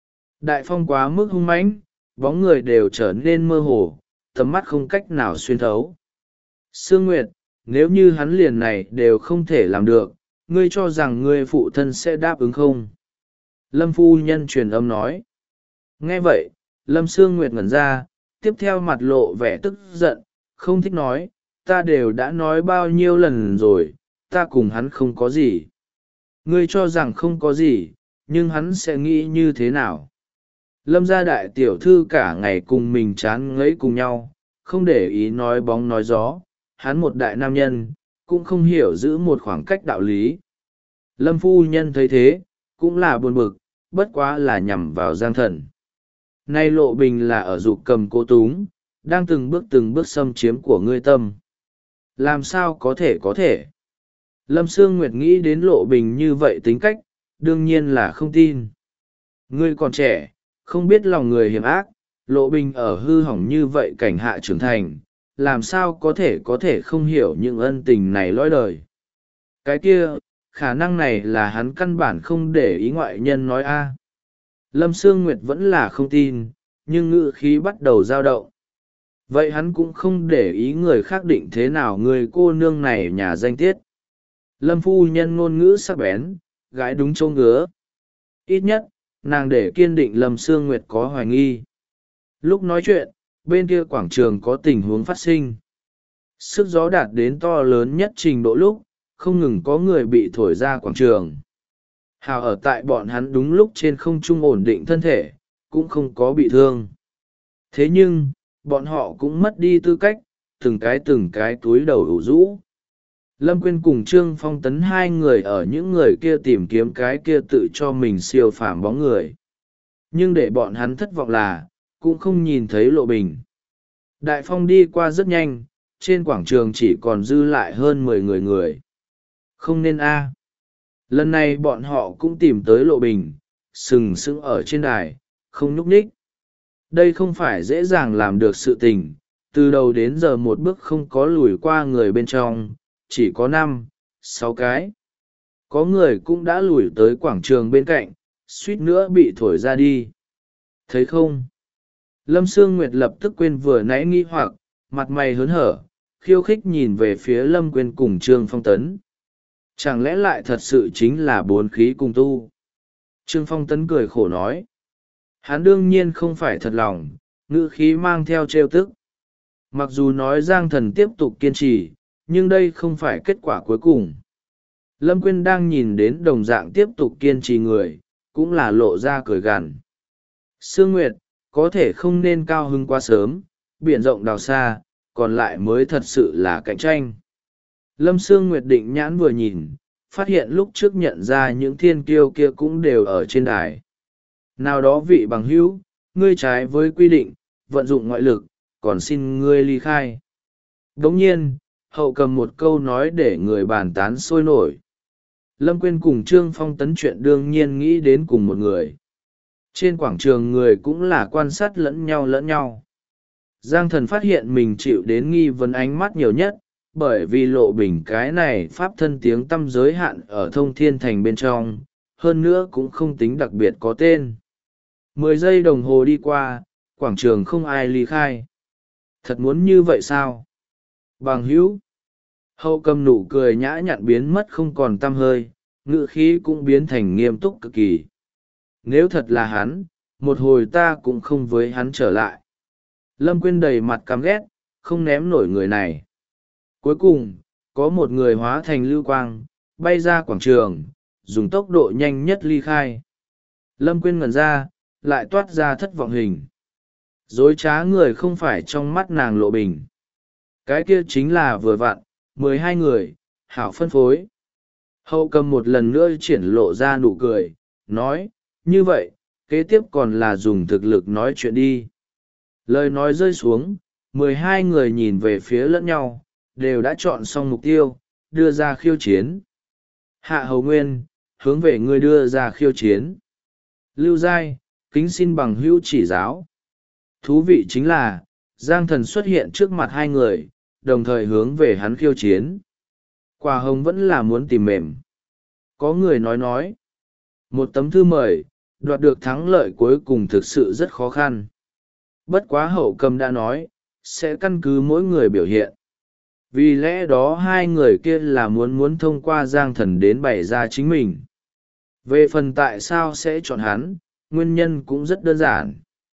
Đại phong quá mức hung mãnh, bóng người đều trở nên mơ hồ, tầm mắt không cách nào xuyên thấu. Sương Nguyệt, nếu như hắn liền này đều không thể làm được, ngươi cho rằng ngươi phụ thân sẽ đáp ứng không? Lâm phu nhân truyền âm nói. Nghe vậy, Lâm Sương Nguyệt ngẩn ra, tiếp theo mặt lộ vẻ tức giận, không thích nói, ta đều đã nói bao nhiêu lần rồi, ta cùng hắn không có gì. Ngươi cho rằng không có gì, nhưng hắn sẽ nghĩ như thế nào? Lâm gia đại tiểu thư cả ngày cùng mình chán ngấy cùng nhau, không để ý nói bóng nói gió, hắn một đại nam nhân, cũng không hiểu giữ một khoảng cách đạo lý. Lâm phu nhân thấy thế, cũng là buồn bực, bất quá là nhằm vào Giang Thần. Nay Lộ Bình là ở dục cầm cô túng, đang từng bước xâm chiếm của ngươi tâm. Làm sao có thể? Lâm Sương Nguyệt nghĩ đến Lộ Bình như vậy tính cách, đương nhiên là không tin. Ngươi còn trẻ, không biết lòng người hiểm ác, Lộ Bình ở hư hỏng như vậy cảnh hạ trưởng thành, làm sao có thể không hiểu những ân tình này lõi đời. Cái kia, khả năng này là hắn căn bản không để ý ngoại nhân nói a. Lâm Sương Nguyệt vẫn là không tin, nhưng ngữ khí bắt đầu dao động. Vậy hắn cũng không để ý người khác định thế nào người cô nương này nhà danh tiết. Lâm phu nhân ngôn ngữ sắc bén, gái đúng châu ngứa. Ít nhất, nàng để kiên định Lâm Sương Nguyệt có hoài nghi. Lúc nói chuyện, bên kia quảng trường có tình huống phát sinh. Sức gió đạt đến to lớn nhất trình độ lúc, không ngừng có người bị thổi ra quảng trường. Hào ở tại bọn hắn đúng lúc trên không trung ổn định thân thể, cũng không có bị thương. Thế nhưng, bọn họ cũng mất đi tư cách, từng cái túi đầu ủ rũ. Lâm Quyên cùng Trương Phong Tấn hai người ở những người kia tìm kiếm cái kia tự cho mình siêu phàm bóng người. Nhưng để bọn hắn thất vọng là, cũng không nhìn thấy Lộ Bình. Đại phong đi qua rất nhanh, trên quảng trường chỉ còn dư lại hơn 10 người. Không nên a. Lần này bọn họ cũng tìm tới Lộ Bình, sừng sững ở trên đài, không nhúc nhích. Đây không phải dễ dàng làm được sự tình, từ đầu đến giờ một bước không có lùi qua người bên trong, chỉ có 5-6 cái. Có người cũng đã lùi tới quảng trường bên cạnh, suýt nữa bị thổi ra đi. Thấy không? Lâm Sương Nguyệt lập tức quên vừa nãy nghi hoặc, mặt mày hớn hở, khiêu khích nhìn về phía Lâm Quyên cùng Trương Phong Tấn. Chẳng lẽ lại thật sự chính là 4 khí cùng tu? Trương Phong Tấn cười khổ nói. Hắn đương nhiên không phải thật lòng, ngữ khí mang theo trêu tức. Mặc dù nói Giang Thần tiếp tục kiên trì, nhưng đây không phải kết quả cuối cùng. Lâm Quyên đang nhìn đến đồng dạng tiếp tục kiên trì người, cũng là lộ ra cười gằn. Sương Nguyệt, có thể không nên cao hứng quá sớm, biển rộng đào xa, còn lại mới thật sự là cạnh tranh. Lâm Sương Nguyệt định nhãn vừa nhìn, phát hiện lúc trước nhận ra những thiên kiêu kia cũng đều ở trên đài. Nào đó vị bằng hữu, ngươi trái với quy định, vận dụng ngoại lực, còn xin ngươi ly khai. Đồng nhiên, hậu cầm một câu nói để người bàn tán sôi nổi. Lâm Quyên cùng Trương Phong Tấn chuyện đương nhiên nghĩ đến cùng một người. Trên quảng trường người cũng là quan sát lẫn nhau. Giang Thần phát hiện mình chịu đến nghi vấn ánh mắt nhiều nhất, bởi vì Lộ Bình cái này pháp thân tiếng tăm giới hạn ở Thông Thiên Thành bên trong, hơn nữa cũng không tính đặc biệt có tên. 10 giây đồng hồ đi qua, quảng trường không ai ly khai. Thật muốn như vậy sao? Bằng hữu. Hậu cầm nụ cười nhã nhặn biến mất không còn tăm hơi, ngữ khí cũng biến thành nghiêm túc cực kỳ. Nếu thật là hắn, một hồi ta cũng không với hắn trở lại. Lâm Quyên đầy mặt căm ghét, không ném nổi người này. Cuối cùng, có một người hóa thành lưu quang, bay ra quảng trường, dùng tốc độ nhanh nhất ly khai. Lâm Quyên ngẩn ra, lại toát ra thất vọng hình. Dối trá người không phải trong mắt nàng Lộ Bình. Cái kia chính là vừa vặn, 12 người, hảo phân phối. Hậu cầm một lần nữa triển lộ ra nụ cười, nói, như vậy, kế tiếp còn là dùng thực lực nói chuyện đi. Lời nói rơi xuống, 12 người nhìn về phía lẫn nhau, đều đã chọn xong mục tiêu, đưa ra khiêu chiến. Hạ Hầu Nguyên, hướng về người đưa ra khiêu chiến. Lưu Giai, kính xin bằng hữu chỉ giáo. Thú vị chính là, Giang Thần xuất hiện trước mặt hai người, đồng thời hướng về hắn khiêu chiến. Quả hồng vẫn là muốn tìm mềm. Có người nói, một tấm thư mời, đoạt được thắng lợi cuối cùng thực sự rất khó khăn. Bất quá hậu cầm đã nói, sẽ căn cứ mỗi người biểu hiện. Vì lẽ đó hai người kia là muốn thông qua Giang Thần đến bày ra chính mình. Về phần tại sao sẽ chọn hắn, nguyên nhân cũng rất đơn giản.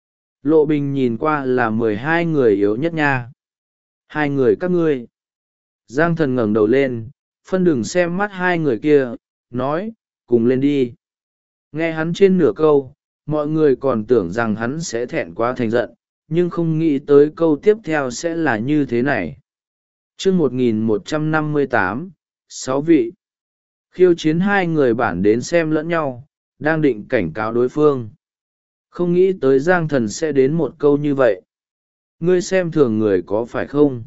Lộ Bình nhìn qua là 12 người yếu nhất nha. Hai người các ngươi. Giang Thần ngẩng đầu lên, phân đừng xem mắt hai người kia, nói, cùng lên đi. Nghe hắn trên nửa câu, mọi người còn tưởng rằng hắn sẽ thẹn quá thành giận, nhưng không nghĩ tới câu tiếp theo sẽ là như thế này. Chương 1158, 6 vị. Khiêu chiến hai người bản đến xem lẫn nhau, đang định cảnh cáo đối phương. Không nghĩ tới Giang Thần sẽ đến một câu như vậy. Ngươi xem thường người có phải không?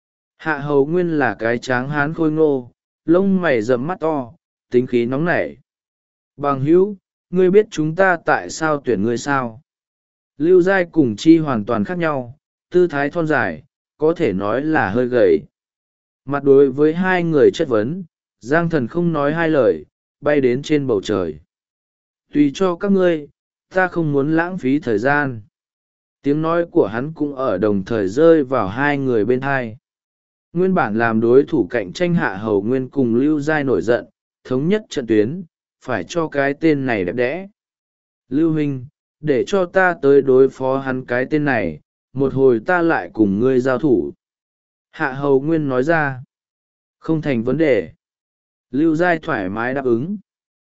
Hạ Hầu Nguyên là cái tráng hán khôi ngô, lông mày rậm mắt to, tính khí nóng nảy. Bằng hữu, ngươi biết chúng ta tại sao tuyển ngươi sao? Lưu Giai cùng Chi hoàn toàn khác nhau, tư thái thon dài, có thể nói là hơi gầy. Mặt đối với hai người chất vấn, Giang Thần không nói hai lời, bay đến trên bầu trời. Tùy cho các ngươi, ta không muốn lãng phí thời gian. Tiếng nói của hắn cũng ở đồng thời rơi vào hai người bên hai. Nguyên bản làm đối thủ cạnh tranh Hạ Hầu Nguyên cùng Lưu Giai nổi giận, thống nhất trận tuyến, phải cho cái tên này đẹp đẽ. Lưu Huynh, để cho ta tới đối phó hắn cái tên này, một hồi ta lại cùng ngươi giao thủ. Hạ Hầu Nguyên nói ra. Không thành vấn đề. Lưu Giai thoải mái đáp ứng.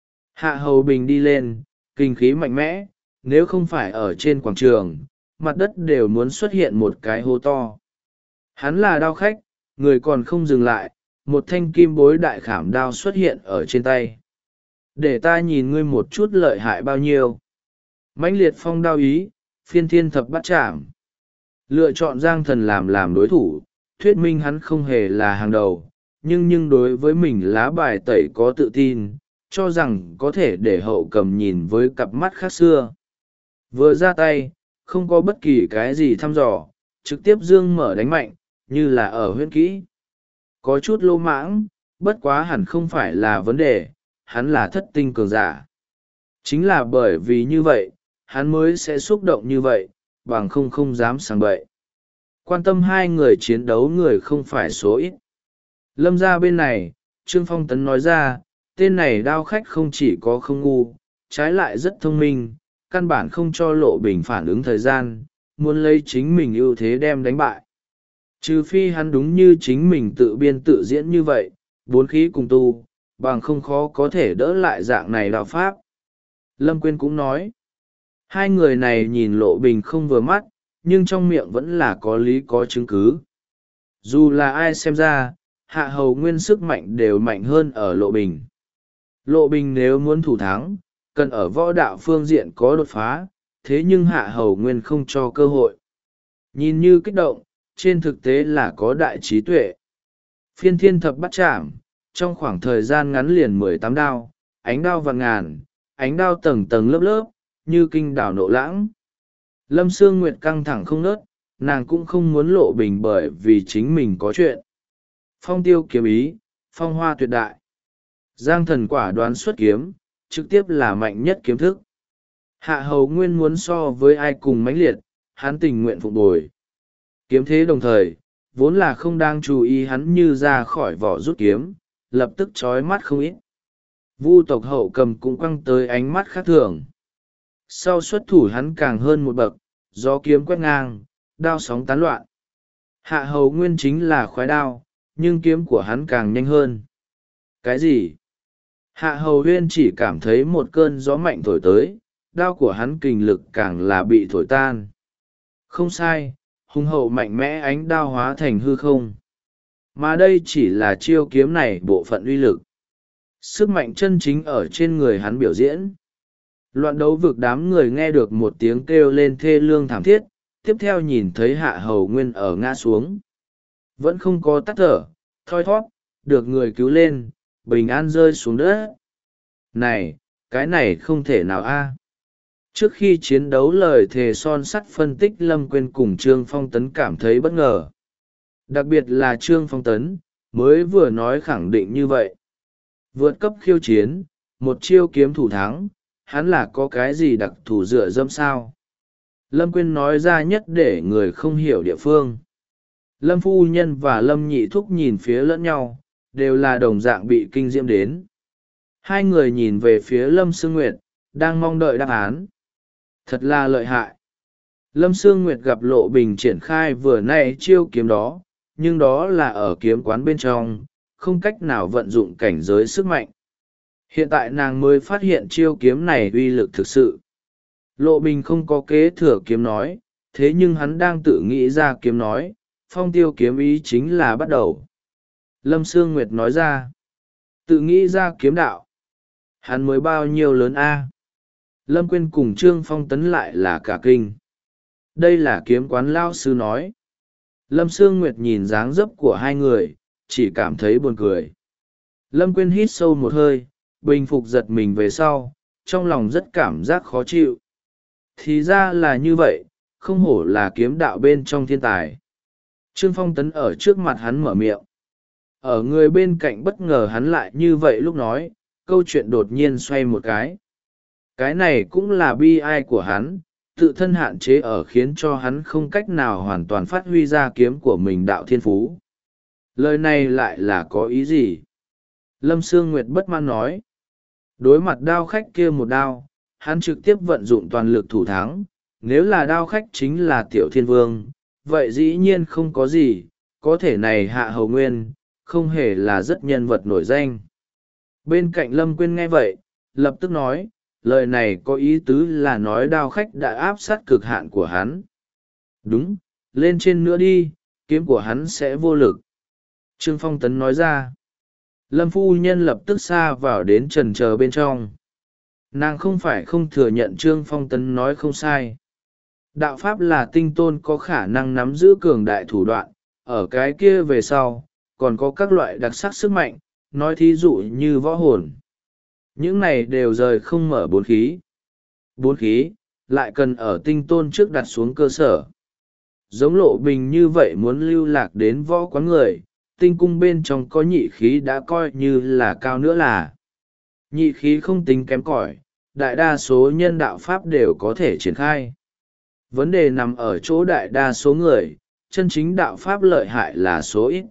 Hạ Hầu Bình đi lên, kinh khí mạnh mẽ, nếu không phải ở trên quảng trường, mặt đất đều muốn xuất hiện một cái hố to. Hắn là đao khách, người còn không dừng lại, một thanh kim bối đại khảm đao xuất hiện ở trên tay. Để ta nhìn ngươi một chút lợi hại bao nhiêu. Mãnh liệt phong đao ý, phiên thiên thập bát chạm. Lựa chọn Giang Thần làm đối thủ, thuyết minh hắn không hề là hàng đầu, nhưng đối với mình lá bài tẩy có tự tin, cho rằng có thể để hậu cầm nhìn với cặp mắt khác xưa. Vừa ra tay, không có bất kỳ cái gì thăm dò, trực tiếp dương mở đánh mạnh, như là ở huyễn kỹ. Có chút lô mãng, bất quá hẳn không phải là vấn đề, hắn là thất tinh cường giả. Chính là bởi vì như vậy, hắn mới sẽ xúc động như vậy, bằng không dám sang bậy. Quan tâm hai người chiến đấu người không phải số ít. Lâm ra bên này, Trương Phong Tấn nói ra, tên này đao khách không chỉ có không ngu, trái lại rất thông minh, căn bản không cho Lộ Bình phản ứng thời gian, muốn lấy chính mình ưu thế đem đánh bại. Trừ phi hắn đúng như chính mình tự biên tự diễn như vậy, bốn khí cùng tu, bằng không khó có thể đỡ lại dạng này đạo pháp. Lâm Quyên cũng nói, Hai người này nhìn Lộ Bình không vừa mắt, nhưng trong miệng vẫn là có lý có chứng cứ. Dù là ai xem ra, Hạ Hầu Nguyên sức mạnh đều mạnh hơn ở Lộ Bình. Lộ Bình nếu muốn thủ thắng, cần ở võ đạo phương diện có đột phá, thế nhưng Hạ Hầu Nguyên không cho cơ hội. Nhìn như kích động, trên thực tế là có đại trí tuệ. Phiên thiên thập bắt chạm, trong khoảng thời gian ngắn liền 18 đao, ánh đao vạn ngàn, ánh đao tầng tầng lớp lớp, như kinh đảo nộ lãng. Lâm Sương Nguyệt căng thẳng không nớt, nàng cũng không muốn Lộ Bình bởi vì chính mình có chuyện. Phong tiêu kiếm ý, phong hoa tuyệt đại. Giang thần quả đoán xuất kiếm, trực tiếp là mạnh nhất kiếm thức. Hạ Hầu Nguyên muốn so với ai cùng mãnh liệt, hắn tình nguyện phục bồi. Kiếm thế đồng thời, vốn là không đang chú ý hắn như ra khỏi vỏ rút kiếm, lập tức trói mắt không ít. Vu tộc Hậu Cầm cũng quăng tới ánh mắt khác thường. Sau xuất thủ hắn càng hơn một bậc, gió kiếm quét ngang, đao sóng tán loạn. Hạ Hầu Nguyên chính là khoái đao, nhưng kiếm của hắn càng nhanh hơn. Cái gì? Hạ Hầu Huyên chỉ cảm thấy một cơn gió mạnh thổi tới, đao của hắn kình lực càng là bị thổi tan. Không sai, hùng hậu mạnh mẽ ánh đao hóa thành hư không. Mà đây chỉ là chiêu kiếm này bộ phận uy lực. Sức mạnh chân chính ở trên người hắn biểu diễn. Loạn đấu vực đám người nghe được một tiếng kêu lên thê lương thảm thiết, tiếp theo nhìn thấy Hạ Hầu Nguyên ở ngã xuống. Vẫn không có tắt thở, thoi thóp, được người cứu lên, bình an rơi xuống đất. Này, cái này không thể nào a. Trước khi chiến đấu lời thề son sắt phân tích Lâm Quyên cùng Trương Phong Tấn cảm thấy bất ngờ. Đặc biệt là Trương Phong Tấn, mới vừa nói khẳng định như vậy. Vượt cấp khiêu chiến, một chiêu kiếm thủ thắng, hắn là có cái gì đặc thù dựa dẫm sao? Lâm Quyên nói ra nhất để người không hiểu địa phương. Lâm Phu Nhân và Lâm Nhị Thúc nhìn phía lẫn nhau, đều là đồng dạng bị kinh diễm đến. Hai người nhìn về phía Lâm Sương Nguyệt, đang mong đợi đáp án. Thật là lợi hại. Lâm Sương Nguyệt gặp Lộ Bình triển khai vừa nãy chiêu kiếm đó, nhưng đó là ở kiếm quán bên trong, không cách nào vận dụng cảnh giới sức mạnh. Hiện tại nàng mới phát hiện chiêu kiếm này uy lực thực sự. Lộ Bình không có kế thừa kiếm nói, thế nhưng hắn đang tự nghĩ ra kiếm nói, phong tiêu kiếm ý chính là bắt đầu. Lâm Sương Nguyệt nói ra, tự nghĩ ra kiếm đạo. Hắn mới bao nhiêu lớn a? Lâm Quyên cùng Trương Phong Tấn lại là cả kinh. Đây là kiếm quán lao sư nói. Lâm Sương Nguyệt nhìn dáng dấp của hai người, chỉ cảm thấy buồn cười. Lâm Quyên hít sâu một hơi, bình phục giật mình về sau, trong lòng rất cảm giác khó chịu. Thì ra là như vậy, không hổ là kiếm đạo bên trong thiên tài. Trương Phong Tấn ở trước mặt hắn mở miệng. Ở người bên cạnh bất ngờ hắn lại như vậy lúc nói, câu chuyện đột nhiên xoay một cái. Cái này cũng là bi ai của hắn, tự thân hạn chế ở khiến cho hắn không cách nào hoàn toàn phát huy ra kiếm của mình đạo thiên phú. Lời này lại là có ý gì? Lâm Sương Nguyệt bất mãn nói. Đối mặt đao khách kia một đao, hắn trực tiếp vận dụng toàn lực thủ thắng. Nếu là đao khách chính là Tiểu Thiên Vương, vậy dĩ nhiên không có gì, có thể này Hạ Hầu Nguyên, không hề là rất nhân vật nổi danh. Bên cạnh Lâm Quyên nghe vậy, lập tức nói, lời này có ý tứ là nói đao khách đã áp sát cực hạn của hắn. Đúng, lên trên nữa đi, kiếm của hắn sẽ vô lực. Trương Phong Tấn nói ra. Lâm Phu Nhân lập tức xa vào đến trần chờ bên trong. Nàng không phải không thừa nhận Trương Phong Tấn nói không sai. Đạo Pháp là tinh tôn có khả năng nắm giữ cường đại thủ đoạn, ở cái kia về sau, còn có các loại đặc sắc sức mạnh, nói thí dụ như võ hồn. Những này đều rời không mở bốn khí. Bốn khí, lại cần ở tinh tôn trước đặt xuống cơ sở. Giống Lộ Bình như vậy muốn lưu lạc đến võ quán người, tinh cung bên trong có nhị khí đã coi như là cao nữa là. Nhị khí không tính kém cỏi, đại đa số nhân đạo Pháp đều có thể triển khai. Vấn đề nằm ở chỗ đại đa số người, chân chính đạo Pháp lợi hại là số ít.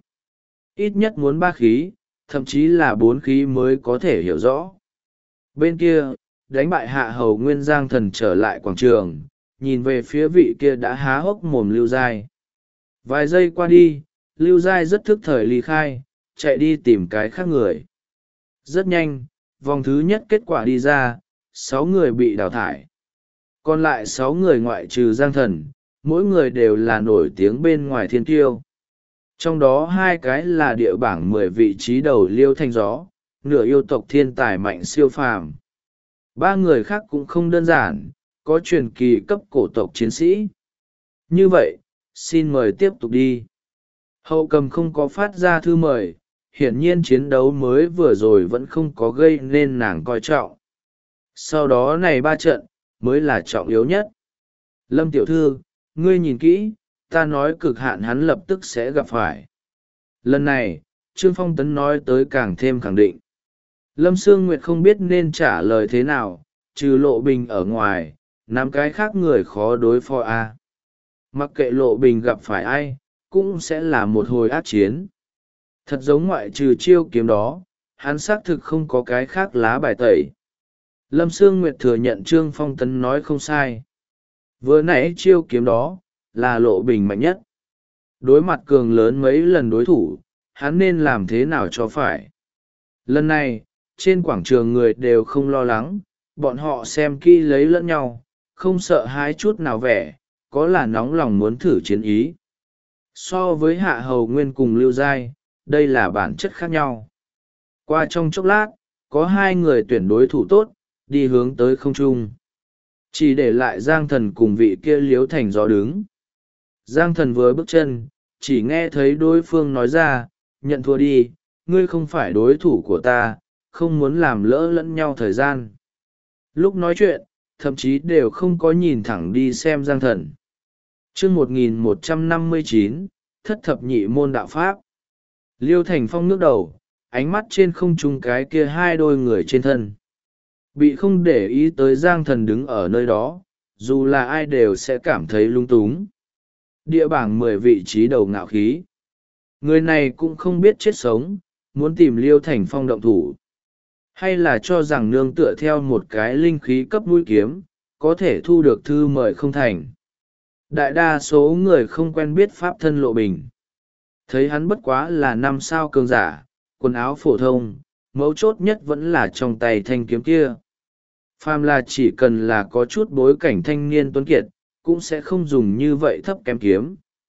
Ít nhất muốn ba khí, thậm chí là bốn khí mới có thể hiểu rõ. Bên kia, đánh bại Hạ Hầu Nguyên Giang Thần trở lại quảng trường, nhìn về phía vị kia đã há hốc mồm Lưu Giai. Vài giây qua đi, Lưu Giai rất thức thời ly khai, chạy đi tìm cái khác người. Rất nhanh, vòng thứ nhất kết quả đi ra, 6 người bị đào thải. Còn lại 6 người ngoại trừ Giang Thần, mỗi người đều là nổi tiếng bên ngoài thiên tiêu. Trong đó 2 cái là địa bảng 10 vị trí đầu Liêu Thanh Gió, nửa yêu tộc thiên tài mạnh siêu phàm. 3 người khác cũng không đơn giản, có truyền kỳ cấp cổ tộc chiến sĩ. Như vậy, xin mời tiếp tục đi. Hậu cầm không có phát ra thư mời, hiển nhiên chiến đấu mới vừa rồi vẫn không có gây nên nàng coi trọng. Sau đó này 3 trận, mới là trọng yếu nhất. Lâm tiểu thư, ngươi nhìn kỹ, ta nói cực hạn hắn lập tức sẽ gặp phải. Lần này, Trương Phong Tấn nói tới càng thêm khẳng định. Lâm Sương Nguyệt không biết nên trả lời thế nào, trừ Lộ Bình ở ngoài, 5 cái khác người khó đối phó a. Mặc kệ Lộ Bình gặp phải ai, cũng sẽ là một hồi ác chiến. Thật giống ngoại trừ chiêu kiếm đó, hắn xác thực không có cái khác lá bài tẩy. Lâm Sương Nguyệt thừa nhận Trương Phong Tấn nói không sai. Vừa nãy chiêu kiếm đó, là Lộ Bình mạnh nhất. Đối mặt cường lớn mấy lần đối thủ, hắn nên làm thế nào cho phải. Lần này, trên quảng trường người đều không lo lắng, bọn họ xem kỹ lấy lẫn nhau, không sợ hãi chút nào vẻ, có là nóng lòng muốn thử chiến ý. So với Hạ Hầu Nguyên cùng Lưu Giai, đây là bản chất khác nhau. Qua trong chốc lát, có 2 người tuyển đối thủ tốt, đi hướng tới không trung. Chỉ để lại Giang Thần cùng vị kia Liếu Thành Gió đứng. Giang Thần vừa bước chân, chỉ nghe thấy đối phương nói ra, nhận thua đi, ngươi không phải đối thủ của ta, không muốn làm lỡ lẫn nhau thời gian. Lúc nói chuyện, thậm chí đều không có nhìn thẳng đi xem Giang Thần. Chương 1159, Thất thập nhị môn đạo pháp. Liêu Thành Phong ngước đầu, ánh mắt trên không trung cái kia 2 đôi người trên thân. Bị không để ý tới Giang Thần đứng ở nơi đó, dù là ai đều sẽ cảm thấy lung túng. Địa bảng 10 vị trí đầu ngạo khí. Người này cũng không biết chết sống, muốn tìm Liêu Thành Phong động thủ. Hay là cho rằng nương tựa theo một cái linh khí cấp mũi kiếm, có thể thu được thư mời không thành. Đại đa số người không quen biết pháp thân Lộ Bình. Thấy hắn bất quá là 5 sao cường giả, quần áo phổ thông, mấu chốt nhất vẫn là trong tay thanh kiếm kia. Phàm là chỉ cần là có chút bối cảnh thanh niên tuấn kiệt, cũng sẽ không dùng như vậy thấp kém kiếm.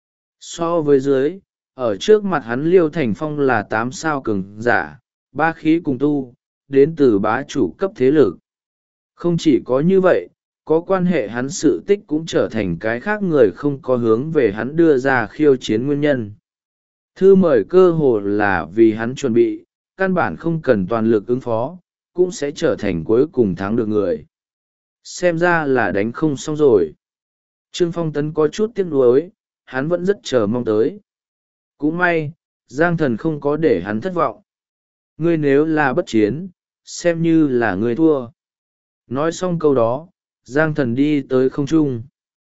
So với dưới, ở trước mặt hắn Liêu Thành Phong là 8 sao cường giả, 3 khí cùng tu, đến từ bá chủ cấp thế lực. Không chỉ có như vậy, có quan hệ hắn sự tích cũng trở thành cái khác người không có hướng về hắn đưa ra khiêu chiến nguyên nhân. Thư mời cơ hồ là vì hắn chuẩn bị, căn bản không cần toàn lực ứng phó, cũng sẽ trở thành cuối cùng thắng được người. Xem ra là đánh không xong rồi. Trương Phong Tấn có chút tiếc nuối, hắn vẫn rất chờ mong tới. Cũng may, Giang Thần không có để hắn thất vọng. Ngươi nếu là bất chiến, xem như là ngươi thua. Nói xong câu đó, Giang Thần đi tới không trung.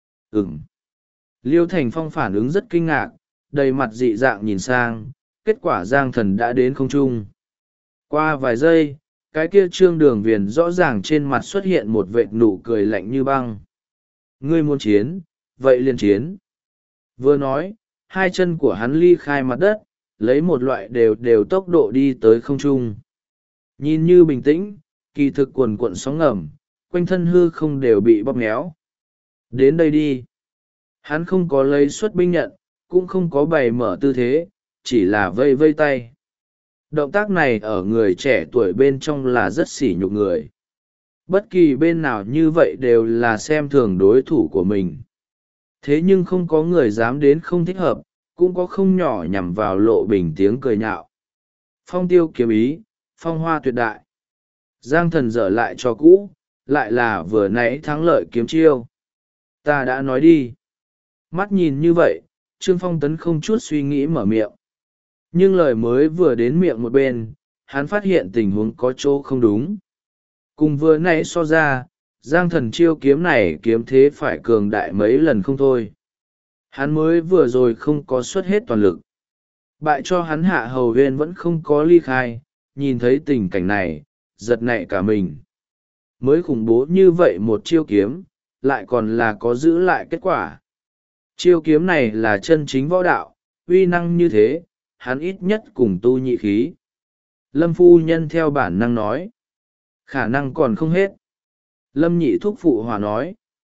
Liêu Thành Phong phản ứng rất kinh ngạc, đầy mặt dị dạng nhìn sang, kết quả Giang Thần đã đến không trung. Qua vài giây, cái kia Trương Đường Viền rõ ràng trên mặt xuất hiện một vệt nụ cười lạnh như băng. Ngươi muốn chiến, vậy liền chiến. Vừa nói, 2 chân của hắn ly khai mặt đất, lấy một loại đều tốc độ đi tới không trung. Nhìn như bình tĩnh, kỳ thực cuồn cuộn sóng ngầm, quanh thân hư không đều bị bóp méo. Đến đây đi. Hắn không có lấy xuất binh nhận, cũng không có bày mở tư thế, chỉ là vây vây tay. Động tác này ở người trẻ tuổi bên trong là rất sỉ nhục người. Bất kỳ bên nào như vậy đều là xem thường đối thủ của mình. Thế nhưng không có người dám đến không thích hợp, cũng có không nhỏ nhằm vào Lộ Bình tiếng cười nhạo. Phong tiêu kiếm ý, phong hoa tuyệt đại. Giang Thần dở lại cho cũ, lại là vừa nãy thắng lợi kiếm chiêu. Ta đã nói đi. Mắt nhìn như vậy, Trương Phong Tấn không chút suy nghĩ mở miệng. Nhưng lời mới vừa đến miệng một bên, hắn phát hiện tình huống có chỗ không đúng. Cùng vừa nãy so ra, Giang Thần chiêu kiếm này kiếm thế phải cường đại mấy lần không thôi. Hắn mới vừa rồi không có xuất hết toàn lực. Bại cho hắn Hạ Hầu Huyên vẫn không có ly khai, nhìn thấy tình cảnh này, giật nảy cả mình. Mới khủng bố như vậy một chiêu kiếm, lại còn là có giữ lại kết quả. Chiêu kiếm này là chân chính võ đạo, uy năng như thế, hắn ít nhất cùng tu nhị khí. Lâm phu nhân theo bản năng nói. Khả năng còn không hết. Lâm nhị thúc phụ hòa nói.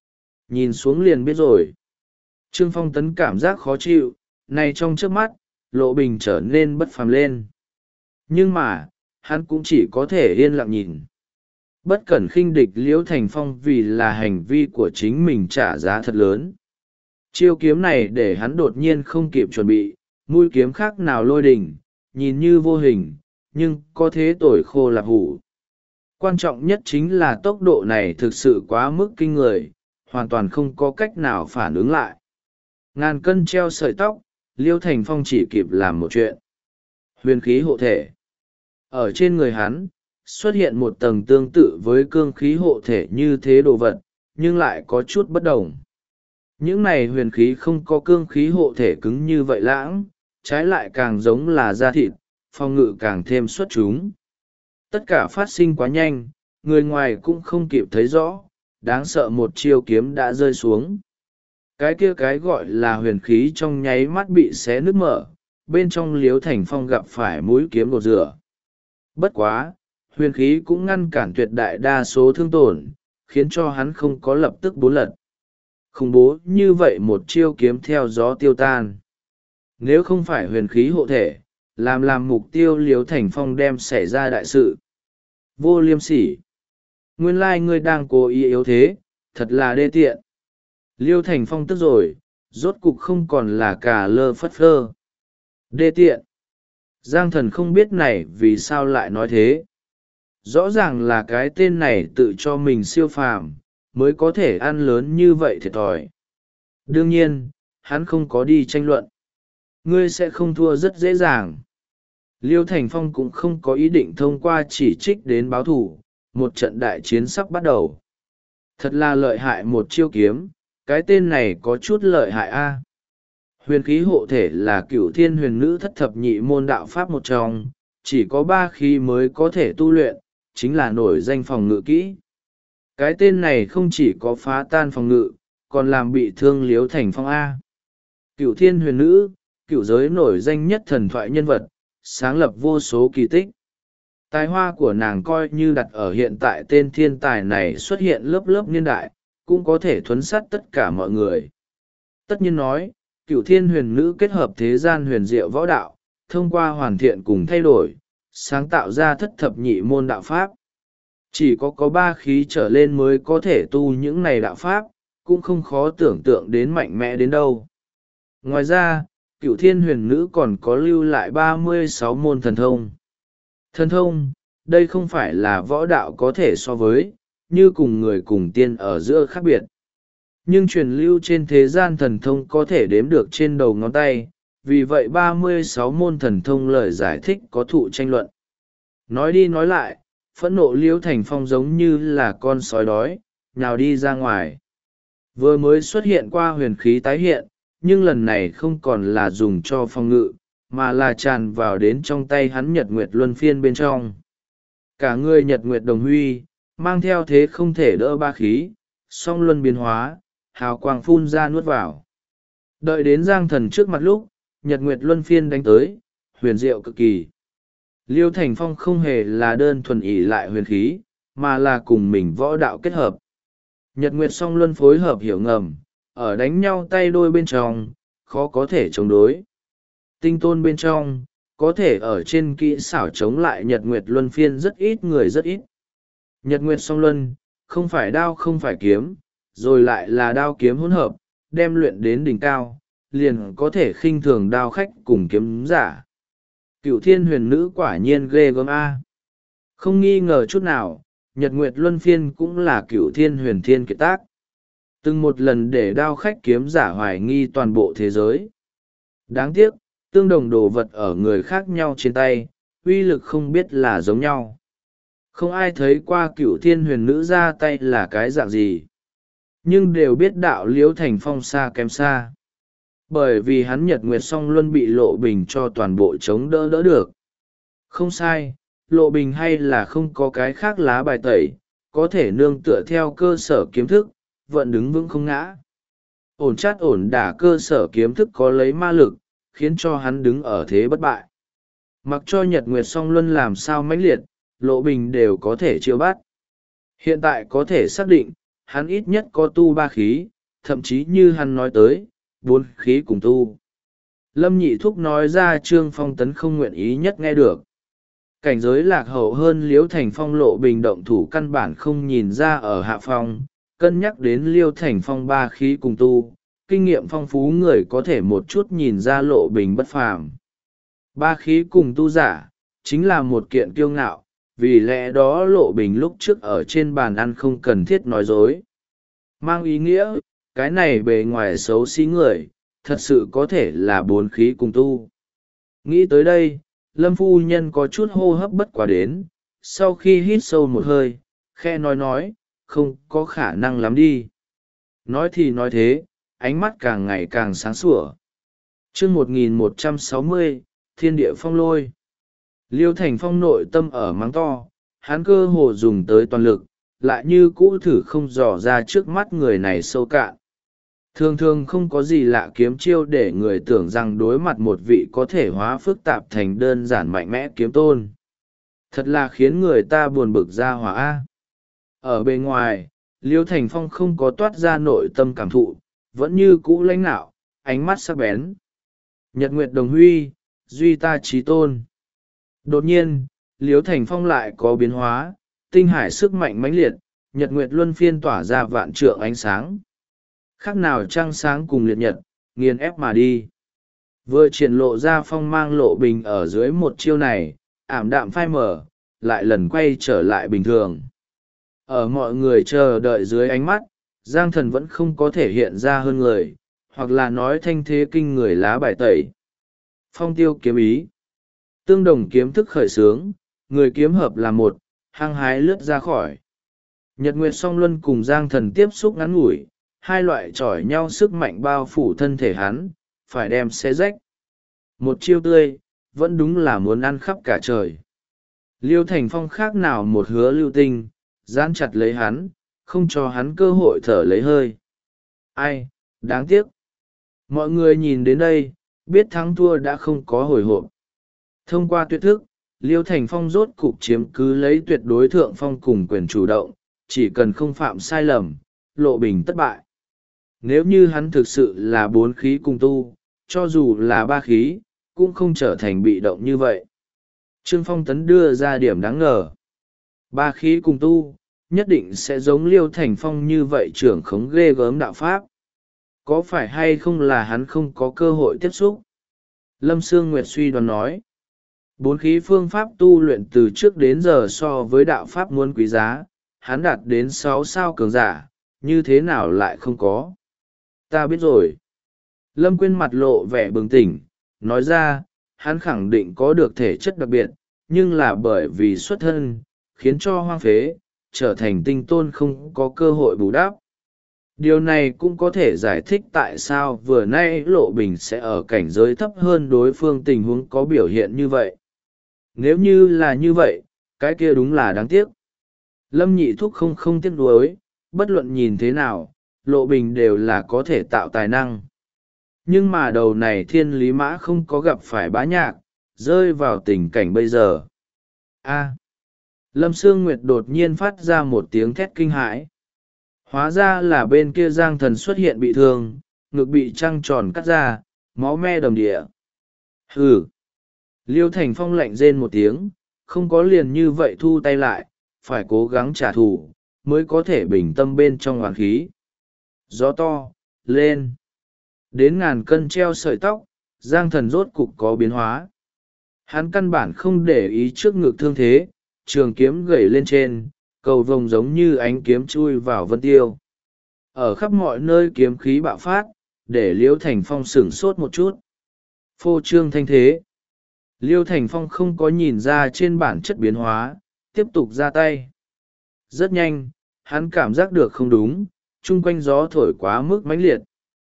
nhìn xuống liền biết rồi. Trương Phong Tấn cảm giác khó chịu, này trong trước mắt, Lộ Bình trở nên bất phàm lên. Nhưng mà, hắn cũng chỉ có thể yên lặng nhìn. Bất cẩn khinh địch Liễu Thành Phong vì là hành vi của chính mình trả giá thật lớn. Chiêu kiếm này để hắn đột nhiên không kịp chuẩn bị, mũi kiếm khác nào lôi đình, nhìn như vô hình, nhưng có thế tồi khô lạp hủ. Quan trọng nhất chính là tốc độ này thực sự quá mức kinh người, hoàn toàn không có cách nào phản ứng lại. Ngàn cân treo sợi tóc, Liêu Thành Phong chỉ kịp làm một chuyện. Huyền khí hộ thể. Ở trên người hắn, xuất hiện một tầng tương tự với cương khí hộ thể như thế đồ vật, nhưng lại có chút bất đồng. Những này huyền khí không có cương khí hộ thể cứng như vậy lãng, trái lại càng giống là da thịt, phòng ngự càng thêm xuất chúng. Tất cả phát sinh quá nhanh, người ngoài cũng không kịp thấy rõ, đáng sợ một chiêu kiếm đã rơi xuống. Cái kia cái gọi là huyền khí trong nháy mắt bị xé nứt mở, bên trong Liếu Thành Phong gặp phải mũi kiếm gột rửa. Bất quá, huyền khí cũng ngăn cản tuyệt đại đa số thương tổn, khiến cho hắn không có lập tức bốn lật. Khủng bố như vậy một chiêu kiếm theo gió tiêu tan. Nếu không phải huyền khí hộ thể, làm mục tiêu Liếu Thành Phong đem xảy ra đại sự. Vô liêm sỉ. Nguyên lai ngươi đang cố ý yếu thế, thật là đê tiện. Liêu Thành Phong tức rồi, rốt cục không còn là cà lơ phất phơ. Đê tiện. Giang Thần không biết này vì sao lại nói thế. Rõ ràng là cái tên này tự cho mình siêu phàm, mới có thể ăn lớn như vậy thiệt thòi. Đương nhiên, hắn không có đi tranh luận. Ngươi sẽ không thua rất dễ dàng. Liêu Thành Phong cũng không có ý định thông qua chỉ trích đến báo thù, một trận đại chiến sắp bắt đầu. Thật là lợi hại một chiêu kiếm, cái tên này có chút lợi hại a. Huyền khí hộ thể là cửu thiên huyền nữ thất thập nhị môn đạo pháp một trong, chỉ có 3 khí mới có thể tu luyện, chính là nổi danh phòng ngự kỹ. Cái tên này không chỉ có phá tan phòng ngự, còn làm bị thương Liếu Thành Phong A. Cửu thiên huyền nữ, cửu giới nổi danh nhất thần thoại nhân vật, sáng lập vô số kỳ tích. Tài hoa của nàng coi như đặt ở hiện tại tên thiên tài này xuất hiện lớp lớp niên đại, cũng có thể thuấn sát tất cả mọi người. Tất nhiên nói, cửu thiên huyền nữ kết hợp thế gian huyền diệu võ đạo, thông qua hoàn thiện cùng thay đổi, sáng tạo ra thất thập nhị môn đạo pháp. Chỉ có 3 khí trở lên mới có thể tu những này đạo pháp, cũng không khó tưởng tượng đến mạnh mẽ đến đâu. Ngoài ra, cửu thiên huyền nữ còn có lưu lại 36 môn thần thông. Thần thông, đây không phải là võ đạo có thể so với, như cùng người cùng tiên ở giữa khác biệt. Nhưng truyền lưu trên thế gian thần thông có thể đếm được trên đầu ngón tay, vì vậy 36 môn thần thông lời giải thích có thụ tranh luận. Nói đi nói lại, phẫn nộ Liêu Thành Phong giống như là con sói đói, nhào đi ra ngoài. Vừa mới xuất hiện qua huyền khí tái hiện, nhưng lần này không còn là dùng cho phòng ngự, mà là tràn vào đến trong tay hắn Nhật Nguyệt Luân Phiên bên trong. Cả người Nhật Nguyệt đồng huy, mang theo thế không thể đỡ 3 khí, song luân biến hóa, hào quang phun ra nuốt vào. Đợi đến Giang Thần trước mặt lúc, Nhật Nguyệt Luân Phiên đánh tới, huyền diệu cực kỳ. Liêu Thành Phong không hề là đơn thuần ỷ lại huyền khí, mà là cùng mình võ đạo kết hợp. Nhật Nguyệt song luân phối hợp hiểu ngầm, ở đánh nhau tay đôi bên trong, khó có thể chống đối. Tinh tôn bên trong, có thể ở trên kỹ xảo chống lại Nhật Nguyệt Luân Phiên rất ít người rất ít. Nhật Nguyệt song luân, không phải đao không phải kiếm, rồi lại là đao kiếm hỗn hợp, đem luyện đến đỉnh cao, liền có thể khinh thường đao khách cùng kiếm giả. Cửu thiên huyền nữ quả nhiên ghê gớm A. Không nghi ngờ chút nào, Nhật Nguyệt Luân Phiên cũng là cửu thiên huyền thiên kiệt tác. Từng một lần để đao khách kiếm giả hoài nghi toàn bộ thế giới. Đáng tiếc, tương đồng đồ vật ở người khác nhau trên tay, uy lực không biết là giống nhau. Không ai thấy qua cửu thiên huyền nữ ra tay là cái dạng gì. Nhưng đều biết đạo Liễu Thành Phong xa kém xa. Bởi vì hắn Nhật Nguyệt song luân bị Lộ Bình cho toàn bộ chống đỡ được. Không sai, Lộ Bình hay là không có cái khác lá bài tẩy, có thể nương tựa theo cơ sở kiếm thức, vẫn đứng vững không ngã. Ổn chát ổn đả cơ sở kiếm thức có lấy ma lực, khiến cho hắn đứng ở thế bất bại. Mặc cho Nhật Nguyệt song luân làm sao mãnh liệt, Lộ Bình đều có thể chiêu bắt. Hiện tại có thể xác định, hắn ít nhất có tu 3 khí, thậm chí như hắn nói tới, bốn khí cùng tu. Lâm Nhị Thúc nói ra Trương Phong Tấn không nguyện ý nhất nghe được. Cảnh giới lạc hậu hơn Liễu Thành Phong Lộ Bình động thủ căn bản không nhìn ra ở hạ phong, cân nhắc đến Liêu Thành Phong ba khí cùng tu, kinh nghiệm phong phú người có thể một chút nhìn ra Lộ Bình bất phàm. Ba khí cùng tu giả, chính là một kiện kiêu ngạo, vì lẽ đó Lộ Bình lúc trước ở trên bàn ăn không cần thiết nói dối. Mang ý nghĩa, cái này bề ngoài xấu xí người, thật sự có thể là bốn khí cùng tu. Nghĩ tới đây, Lâm phu nhân có chút hô hấp bất quá đến, sau khi hít sâu một hơi, khe nói, không có khả năng lắm đi. Nói thì nói thế, ánh mắt càng ngày càng sáng sủa. Chương 1160, Thiên địa phong lôi. Liêu Thành Phong nội tâm ở mắng to, hắn cơ hồ dùng tới toàn lực, lại như cũ thử không dò ra trước mắt người này sâu cạn. Thường thường không có gì lạ kiếm chiêu để người tưởng rằng đối mặt một vị có thể hóa phức tạp thành đơn giản mạnh mẽ kiếm tôn. Thật là khiến người ta buồn bực ra hỏa. Ở bên ngoài, Liêu Thành Phong không có toát ra nội tâm cảm thụ, vẫn như cũ lãnh nạo, ánh mắt sắc bén. Nhật Nguyệt Đồng Huy, duy ta trí tôn. Đột nhiên, Liêu Thành Phong lại có biến hóa, tinh hải sức mạnh mãnh liệt, Nhật Nguyệt luân phiên tỏa ra vạn trượng ánh sáng. Khác nào trăng sáng cùng liệt nhật, nghiền ép mà đi. Vừa triển lộ ra phong mang Lộ Bình ở dưới một chiêu này, ảm đạm phai mở, lại lần quay trở lại bình thường. Ở mọi người chờ đợi dưới ánh mắt, Giang Thần vẫn không có thể hiện ra hơn người, hoặc là nói thanh thế kinh người lá bài tẩy. Phong tiêu kiếm ý. Tương đồng kiếm thức khởi xướng, người kiếm hợp là một, hăng hái lướt ra khỏi. Nhật Nguyệt Song Luân cùng Giang Thần tiếp xúc ngắn ngủi, hai loại chỏi nhau sức mạnh bao phủ thân thể hắn, phải đem xé rách. Một chiêu tươi, vẫn đúng là muốn ăn khắp cả trời. Liêu Thành Phong khác nào một hứa lưu tinh, dán chặt lấy hắn, không cho hắn cơ hội thở lấy hơi. Ai, đáng tiếc. Mọi người nhìn đến đây, biết thắng thua đã không có hồi hộp. Thông qua tuyệt thức, Liêu Thành Phong rốt cục chiếm cứ lấy tuyệt đối thượng phong cùng quyền chủ động, chỉ cần không phạm sai lầm, Lộ Bình thất bại. Nếu như hắn thực sự là bốn khí cùng tu, cho dù là ba khí, cũng không trở thành bị động như vậy. Trương Phong Tấn đưa ra điểm đáng ngờ. Ba khí cùng tu, nhất định sẽ giống Liêu Thành Phong như vậy trưởng khống ghê gớm đạo pháp. Có phải hay không là hắn không có cơ hội tiếp xúc? Lâm Sương Nguyệt suy đoán nói. Bốn khí phương pháp tu luyện từ trước đến giờ so với đạo pháp muốn quý giá, hắn đạt đến 6 sao cường giả, như thế nào lại không có? Ta biết rồi. Lâm Quyên mặt lộ vẻ bừng tỉnh, nói ra, hắn khẳng định có được thể chất đặc biệt, nhưng là bởi vì xuất thân, khiến cho hoang phế, trở thành tinh tôn không có cơ hội bù đắp. Điều này cũng có thể giải thích tại sao vừa nay Lộ Bình sẽ ở cảnh giới thấp hơn đối phương tình huống có biểu hiện như vậy. Nếu như là như vậy, cái kia đúng là đáng tiếc. Lâm Nhị Thúc không tiếc nuối, bất luận nhìn thế nào, Lộ Bình đều là có thể tạo tài năng. Nhưng mà đầu này Thiên Lý Mã không có gặp phải Bá Nhạc, rơi vào tình cảnh bây giờ. Lâm Sương Nguyệt đột nhiên phát ra một tiếng thét kinh hãi. Hóa ra là bên kia Giang Thần xuất hiện bị thương, ngực bị trăng tròn cắt ra, máu me đầm địa. Hừ! Liêu Thành Phong lạnh rên một tiếng, không có liền như vậy thu tay lại, phải cố gắng trả thù, mới có thể bình tâm bên trong hoàn khí. Gió to, lên! Đến ngàn cân treo sợi tóc, Giang Thần rốt cục có biến hóa. Hắn căn bản không để ý trước ngực thương thế, trường kiếm gẩy lên trên, cầu vồng giống như ánh kiếm chui vào vân tiêu. Ở khắp mọi nơi kiếm khí bạo phát, để Liêu Thành Phong sửng sốt một chút. Phô trương thanh thế. Liêu Thành Phong không có nhìn ra trên bản chất biến hóa, tiếp tục ra tay. Rất nhanh, hắn cảm giác được không đúng, chung quanh gió thổi quá mức mãnh liệt.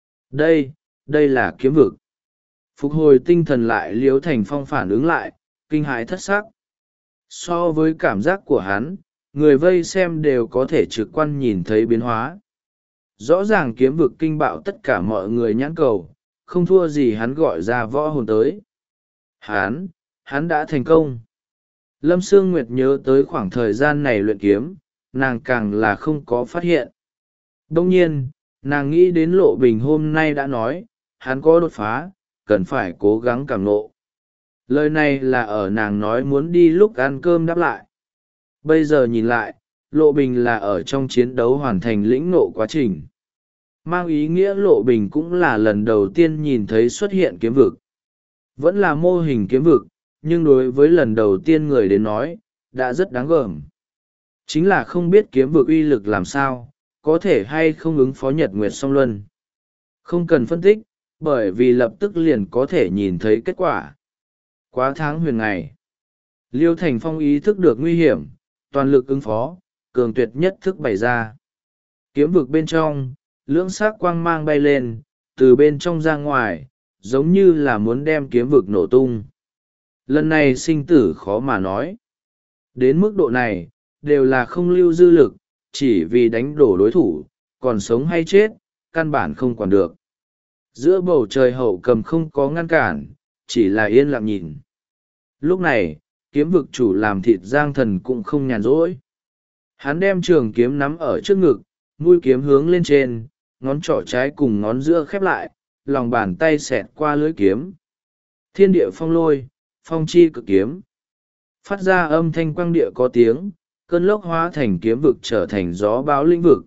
Đây là kiếm vực. Phục hồi tinh thần lại Liêu Thành Phong phản ứng lại, kinh hãi thất sắc. So với cảm giác của hắn, người vây xem đều có thể trực quan nhìn thấy biến hóa. Rõ ràng kiếm vực kinh bạo tất cả mọi người nhãn cầu, không thua gì hắn gọi ra võ hồn tới. Hắn đã thành công. Lâm Sương Nguyệt nhớ tới khoảng thời gian này luyện kiếm, nàng càng là không có phát hiện. Đông nhiên, Nàng nghĩ đến Lộ Bình hôm nay đã nói hắn có đột phá, cần phải cố gắng cảm nộ. Lời này là ở nàng nói muốn đi lúc ăn cơm đáp lại. Bây giờ nhìn lại, Lộ Bình là ở trong chiến đấu hoàn thành lĩnh ngộ quá trình. Mang ý nghĩa Lộ Bình cũng là lần đầu tiên nhìn thấy xuất hiện kiếm vực. Vẫn là mô hình kiếm vực, nhưng đối với lần đầu tiên người đến nói, đã rất đáng gờm. Chính là không biết kiếm vực uy lực làm sao, có thể hay không ứng phó Nhật Nguyệt Song Luân. Không cần phân tích, bởi vì lập tức liền có thể nhìn thấy kết quả. Quá tháng huyền ngày, Liêu Thành Phong ý thức được nguy hiểm, toàn lực ứng phó, cường tuyệt nhất thức bày ra. Kiếm vực bên trong, lưỡng sắc quang mang bay lên, từ bên trong ra ngoài, giống như là muốn đem kiếm vực nổ tung. Lần này sinh tử khó mà nói. Đến mức độ này, đều là không lưu dư lực, chỉ vì đánh đổ đối thủ, còn sống hay chết, căn bản không quản được. Giữa bầu trời Hậu Cầm không có ngăn cản, chỉ là yên lặng nhìn. Lúc này, kiếm vực chủ làm thịt Giang Thần cũng không nhàn rỗi. Hắn đem trường kiếm nắm ở trước ngực, mũi kiếm hướng lên trên, ngón trỏ trái cùng ngón giữa khép lại, lòng bàn tay xẹt qua lưỡi kiếm. Thiên địa phong lôi, phong chi cực kiếm. Phát ra âm thanh quang địa có tiếng, cơn lốc hóa thành kiếm vực trở thành gió bão lĩnh vực.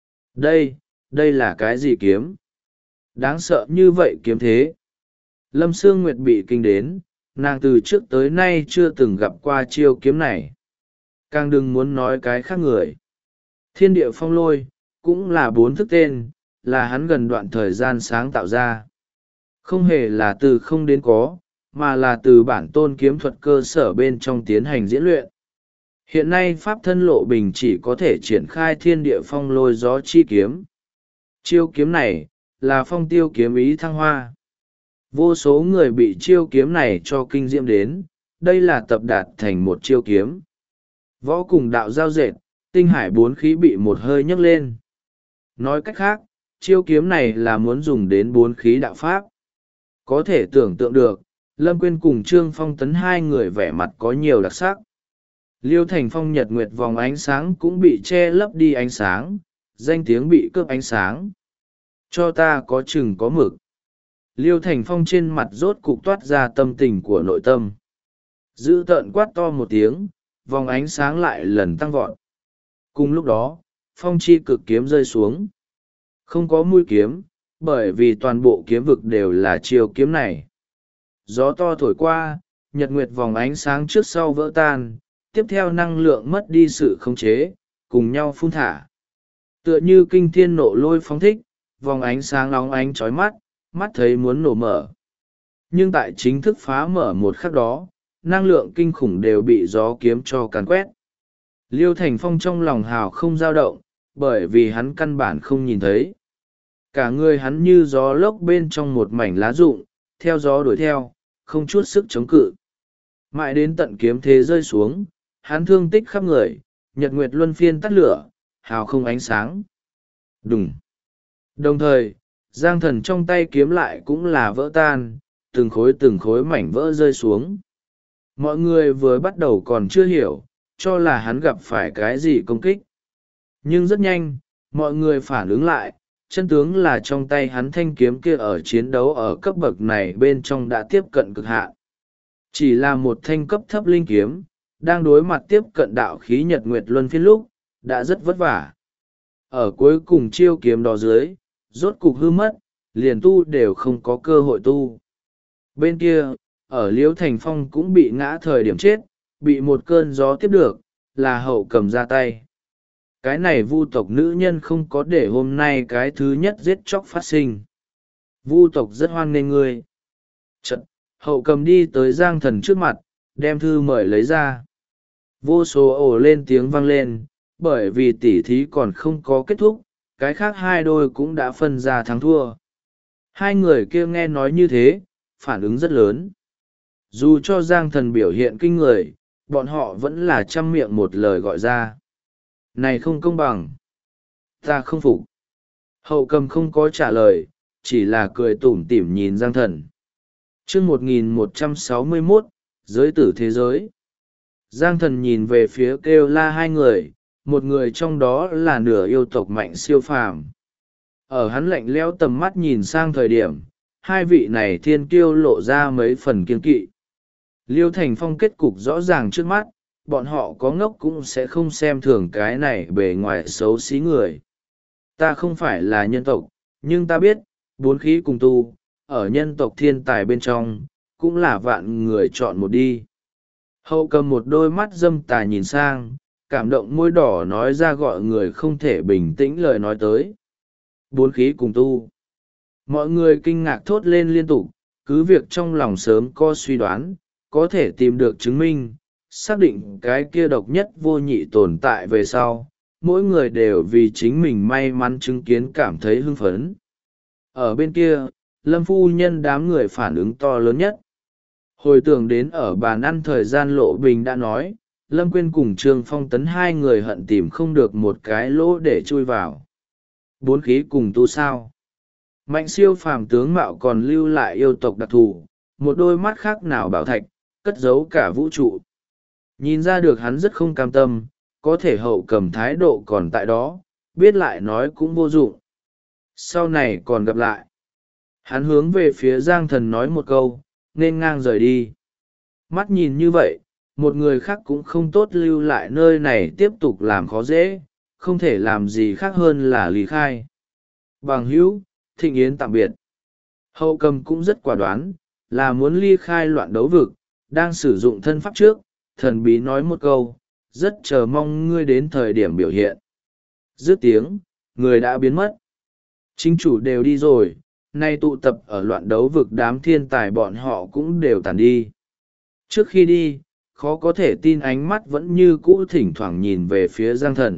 Đây là cái gì kiếm? Đáng sợ như vậy kiếm thế. Lâm Sương Nguyệt bị kinh đến, nàng từ trước tới nay chưa từng gặp qua chiêu kiếm này. Càng đừng muốn nói cái khác người. Thiên địa phong lôi, cũng là 4 thức tên, là hắn gần đoạn thời gian sáng tạo ra. Không hề là từ không đến có, mà là từ bản tôn kiếm thuật cơ sở bên trong tiến hành diễn luyện. Hiện nay Pháp thân Lộ Bình chỉ có thể triển khai thiên địa phong lôi gió chi kiếm. Chiêu kiếm này, là phong tiêu kiếm ý thăng hoa. Vô số người bị chiêu kiếm này cho kinh diễm đến, đây là tập đạt thành một chiêu kiếm. Võ cùng đạo giao dệt, tinh hải 4 khí bị một hơi nhấc lên. Nói cách khác, chiêu kiếm này là muốn dùng đến 4 khí đạo pháp. Có thể tưởng tượng được, Lâm Quyên cùng Trương Phong Tấn hai người vẻ mặt có nhiều đặc sắc. Liêu Thành Phong nhật nguyệt vòng ánh sáng cũng bị che lấp đi ánh sáng, danh tiếng bị cướp ánh sáng. Cho ta có chừng có mực. Liêu Thành Phong trên mặt rốt cục toát ra tâm tình của nội tâm. Dữ tợn quát to một tiếng, vòng ánh sáng lại lần tăng vọt. Cùng lúc đó, phong chi cực kiếm rơi xuống. Không có mũi kiếm, bởi vì toàn bộ kiếm vực đều là chiêu kiếm này. Gió to thổi qua, nhật nguyệt vòng ánh sáng trước sau vỡ tan, tiếp theo năng lượng mất đi sự khống chế, cùng nhau phun thả. Tựa như kinh thiên nộ lôi phóng thích, vòng ánh sáng óng ánh chói mắt, mắt thấy muốn nổ mở. Nhưng tại chính thức phá mở một khắc đó, năng lượng kinh khủng đều bị gió kiếm cho càn quét. Liêu Thành Phong trong lòng hào không dao động, bởi vì hắn căn bản không nhìn thấy. Cả người hắn như gió lốc bên trong một mảnh lá rụng, theo gió đuổi theo, không chút sức chống cự. Mãi đến tận kiếm thế rơi xuống, hắn thương tích khắp người, nhật nguyệt luân phiên tắt lửa, hào không ánh sáng. Đùng. Đồng thời, Giang Thần trong tay kiếm lại cũng là vỡ tan, từng khối mảnh vỡ rơi xuống. Mọi người vừa bắt đầu còn chưa hiểu, cho là hắn gặp phải cái gì công kích. Nhưng rất nhanh, mọi người phản ứng lại, chân tướng là trong tay hắn thanh kiếm kia ở chiến đấu ở cấp bậc này bên trong đã tiếp cận cực hạn. Chỉ là một thanh cấp thấp linh kiếm, đang đối mặt tiếp cận đạo khí nhật nguyệt luân phiên lúc, đã rất vất vả. Ở cuối cùng chiêu kiếm đó dưới, rốt cục hư mất, liền tu đều không có cơ hội tu. Bên kia, ở Liễu Thành Phong cũng bị ngã thời điểm chết, bị một cơn gió tiếp được, là Hậu Cầm ra tay. Cái này Vu tộc nữ nhân không có để hôm nay cái thứ nhất giết chóc phát sinh. Vu tộc rất hoan nghênh ngươi. Chật, Hậu Cầm đi tới Giang Thần trước mặt, đem thư mời lấy ra. Vô số ồ lên tiếng vang lên, bởi vì tỉ thí còn không có kết thúc, cái khác hai đôi cũng đã phân ra thắng thua. Hai người kia nghe nói như thế, phản ứng rất lớn. Dù cho Giang Thần biểu hiện kinh người, bọn họ vẫn là trăm miệng một lời gọi ra. Này không công bằng. Ta không phục. Hậu Cầm không có trả lời, chỉ là cười tủm tỉm nhìn Giang Thần. Chương 1161, giới tử thế giới. Giang Thần nhìn về phía kêu la hai người, một người trong đó là nửa yêu tộc mạnh siêu phàm. Ở hắn lạnh lẽo tầm mắt nhìn sang thời điểm, hai vị này thiên kiêu lộ ra mấy phần kiên kỵ. Liêu Thành Phong kết cục rõ ràng trước mắt, bọn họ có ngốc cũng sẽ không xem thường cái này bề ngoài xấu xí người. Ta không phải là nhân tộc, nhưng ta biết, bốn khí cùng tu, ở nhân tộc thiên tài bên trong, cũng là vạn người chọn một đi. Hậu Cầm một đôi mắt dâm tà nhìn sang, cảm động môi đỏ nói ra gọi người không thể bình tĩnh lời nói tới. Bốn khí cùng tu. Mọi người kinh ngạc thốt lên liên tục, cứ việc trong lòng sớm có suy đoán, có thể tìm được chứng minh, xác định cái kia độc nhất vô nhị tồn tại về sau, mỗi người đều vì chính mình may mắn chứng kiến cảm thấy hưng phấn. Ở bên kia, Lâm phu nhân đám người phản ứng to lớn nhất. Hồi tưởng đến ở bàn ăn thời gian Lộ Bình đã nói, Lâm Quyên cùng Trương Phong Tấn hai người hận tìm không được một cái lỗ để chui vào. Bốn khí cùng tu sao. Mạnh siêu phàm tướng mạo còn lưu lại yêu tộc đặc thù, một đôi mắt khác nào bảo thạch, cất giấu cả vũ trụ. Nhìn ra được hắn rất không cam tâm, có thể Hậu Cầm thái độ còn tại đó, biết lại nói cũng vô dụng. Sau này còn gặp lại. Hắn hướng về phía Giang Thần nói một câu, nên ngang rời đi. Mắt nhìn như vậy, một người khác cũng không tốt lưu lại nơi này tiếp tục làm khó dễ, không thể làm gì khác hơn là lý khai. Bằng hữu, Thịnh Yến tạm biệt. Hậu Cầm cũng rất quả đoán, là muốn ly khai loạn đấu vực, đang sử dụng thân pháp trước, thần bí nói một câu, rất chờ mong ngươi đến thời điểm biểu hiện. Dứt tiếng, người đã biến mất. Chính chủ đều đi rồi, nay tụ tập ở loạn đấu vực đám thiên tài bọn họ cũng đều tàn đi. Trước khi đi, khó có thể tin ánh mắt vẫn như cũ thỉnh thoảng nhìn về phía Giang Thần.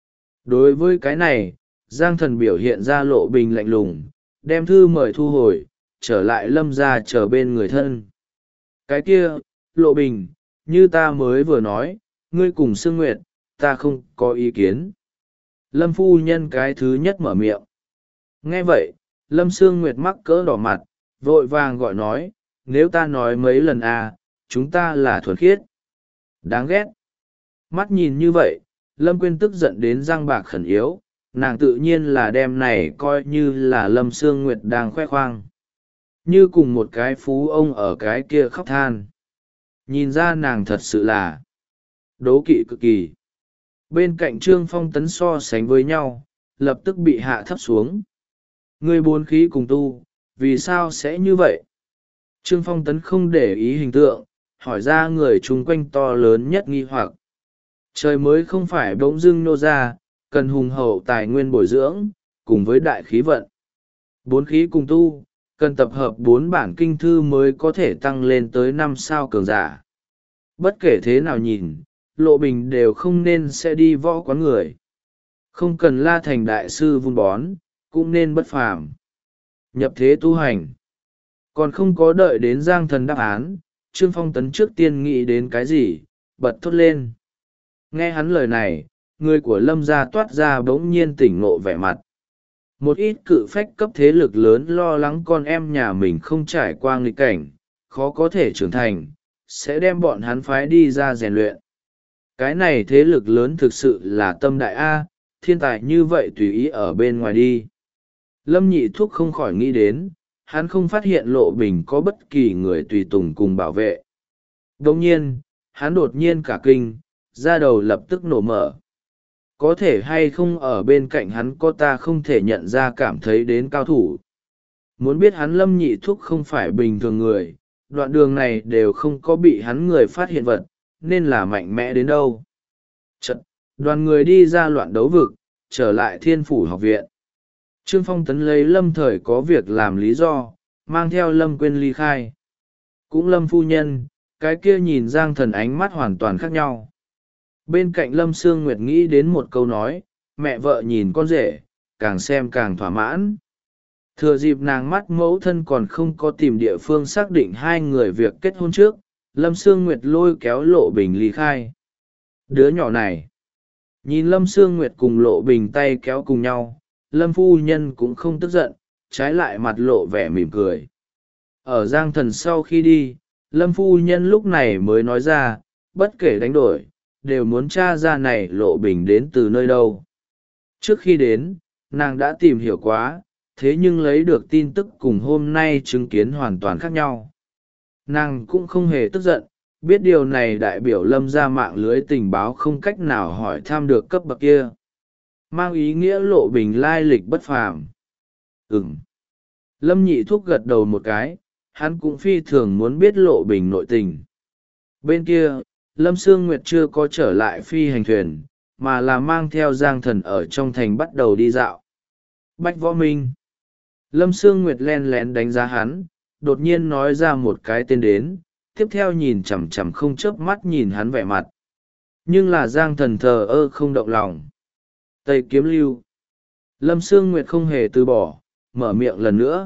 Đối với cái này, Giang Thần biểu hiện ra Lộ Bình lạnh lùng, đem thư mời thu hồi, trở lại Lâm gia chờ bên người thân. Cái kia, Lộ Bình, như ta mới vừa nói, ngươi cùng Sương Nguyệt, ta không có ý kiến. Lâm phu nhân cái thứ nhất mở miệng. Nghe vậy, Lâm Sương Nguyệt mắc cỡ đỏ mặt, vội vàng gọi nói, nếu ta nói mấy lần chúng ta là thuần khiết. Đáng ghét. Mắt nhìn như vậy, Lâm Quyên tức giận đến răng bạc khẩn yếu, nàng tự nhiên là đem này coi như là Lâm Sương Nguyệt đang khoe khoang. Như cùng một cái phú ông ở cái kia khóc than. Nhìn ra nàng thật sự là đố kỵ cực kỳ. Bên cạnh Trương Phong Tấn so sánh với nhau, lập tức bị hạ thấp xuống. Người bốn khí cùng tu, vì sao sẽ như vậy? Trương Phong Tấn không để ý hình tượng, hỏi ra người chung quanh to lớn nhất nghi hoặc. Trời mới không phải bỗng dưng nô ra, cần hùng hậu tài nguyên bồi dưỡng, cùng với đại khí vận. Bốn khí cùng tu, cần tập hợp 4 bản kinh thư mới có thể tăng lên tới 5 sao cường giả. Bất kể thế nào nhìn, Lộ Bình đều không nên sẽ đi võ quán người. Không cần la thành đại sư vun bón, cũng nên bất phàm. Nhập thế tu hành. Còn không có đợi đến Giang Thần đáp án, Trương Phong Tấn trước tiên nghĩ đến cái gì, bật thốt lên. Nghe hắn lời này, người của Lâm gia toát ra bỗng nhiên tỉnh ngộ vẻ mặt. Một ít cự phách cấp thế lực lớn lo lắng con em nhà mình không trải qua nghịch cảnh, khó có thể trưởng thành, sẽ đem bọn hắn phái đi ra rèn luyện. Cái này thế lực lớn thực sự là tâm đại A, thiên tài như vậy tùy ý ở bên ngoài đi. Lâm Nhị Thúc không khỏi nghĩ đến, hắn không phát hiện Lộ Bình có bất kỳ người tùy tùng cùng bảo vệ. Đồng nhiên, hắn đột nhiên cả kinh, da đầu lập tức nổ mở. Có thể hay không ở bên cạnh hắn có ta không thể nhận ra cảm thấy đến cao thủ. Muốn biết hắn Lâm Nhị Thúc không phải bình thường người, đoạn đường này đều không có bị hắn người phát hiện vật, nên là mạnh mẽ đến đâu. Chật, đoàn người đi ra loạn đấu vực, trở lại Thiên Phủ học viện. Trương Phong Tấn lấy Lâm Thời có việc làm lý do, mang theo Lâm Quyên ly khai. Cũng Lâm phu nhân, cái kia nhìn Giang Thần ánh mắt hoàn toàn khác nhau. Bên cạnh Lâm Sương Nguyệt nghĩ đến một câu nói, mẹ vợ nhìn con rể, càng xem càng thỏa mãn. Thừa dịp nàng mắt mẫu thân còn không có tìm địa phương xác định hai người việc kết hôn trước, Lâm Sương Nguyệt lôi kéo Lộ Bình ly khai. Đứa nhỏ này, nhìn Lâm Sương Nguyệt cùng Lộ Bình tay kéo cùng nhau, Lâm phu nhân cũng không tức giận, trái lại mặt lộ vẻ mỉm cười. Ở Giang Thần sau khi đi, Lâm phu nhân lúc này mới nói ra, bất kể đánh đổi, đều muốn tra ra này Lộ Bình đến từ nơi đâu. Trước khi đến, nàng đã tìm hiểu quá, thế nhưng lấy được tin tức cùng hôm nay chứng kiến hoàn toàn khác nhau. Nàng cũng không hề tức giận, biết điều này đại biểu Lâm ra mạng lưới tình báo không cách nào hỏi thăm được cấp bậc kia, mang ý nghĩa Lộ Bình lai lịch bất phàm. Ừm. Lâm Nhị Thúc gật đầu một cái, hắn cũng phi thường muốn biết Lộ Bình nội tình. Bên kia, Lâm Sương Nguyệt chưa có trở lại phi hành thuyền, mà là mang theo Giang Thần ở trong thành bắt đầu đi dạo. Bách Võ Minh. Lâm Sương Nguyệt len lén đánh giá hắn, đột nhiên nói ra một cái tên đến, tiếp theo nhìn chằm chằm không chớp mắt nhìn hắn vẻ mặt. Nhưng là Giang Thần thờ ơ không động lòng. Tây Kiếm Lưu. Lâm Sương Nguyệt không hề từ bỏ, mở miệng lần nữa.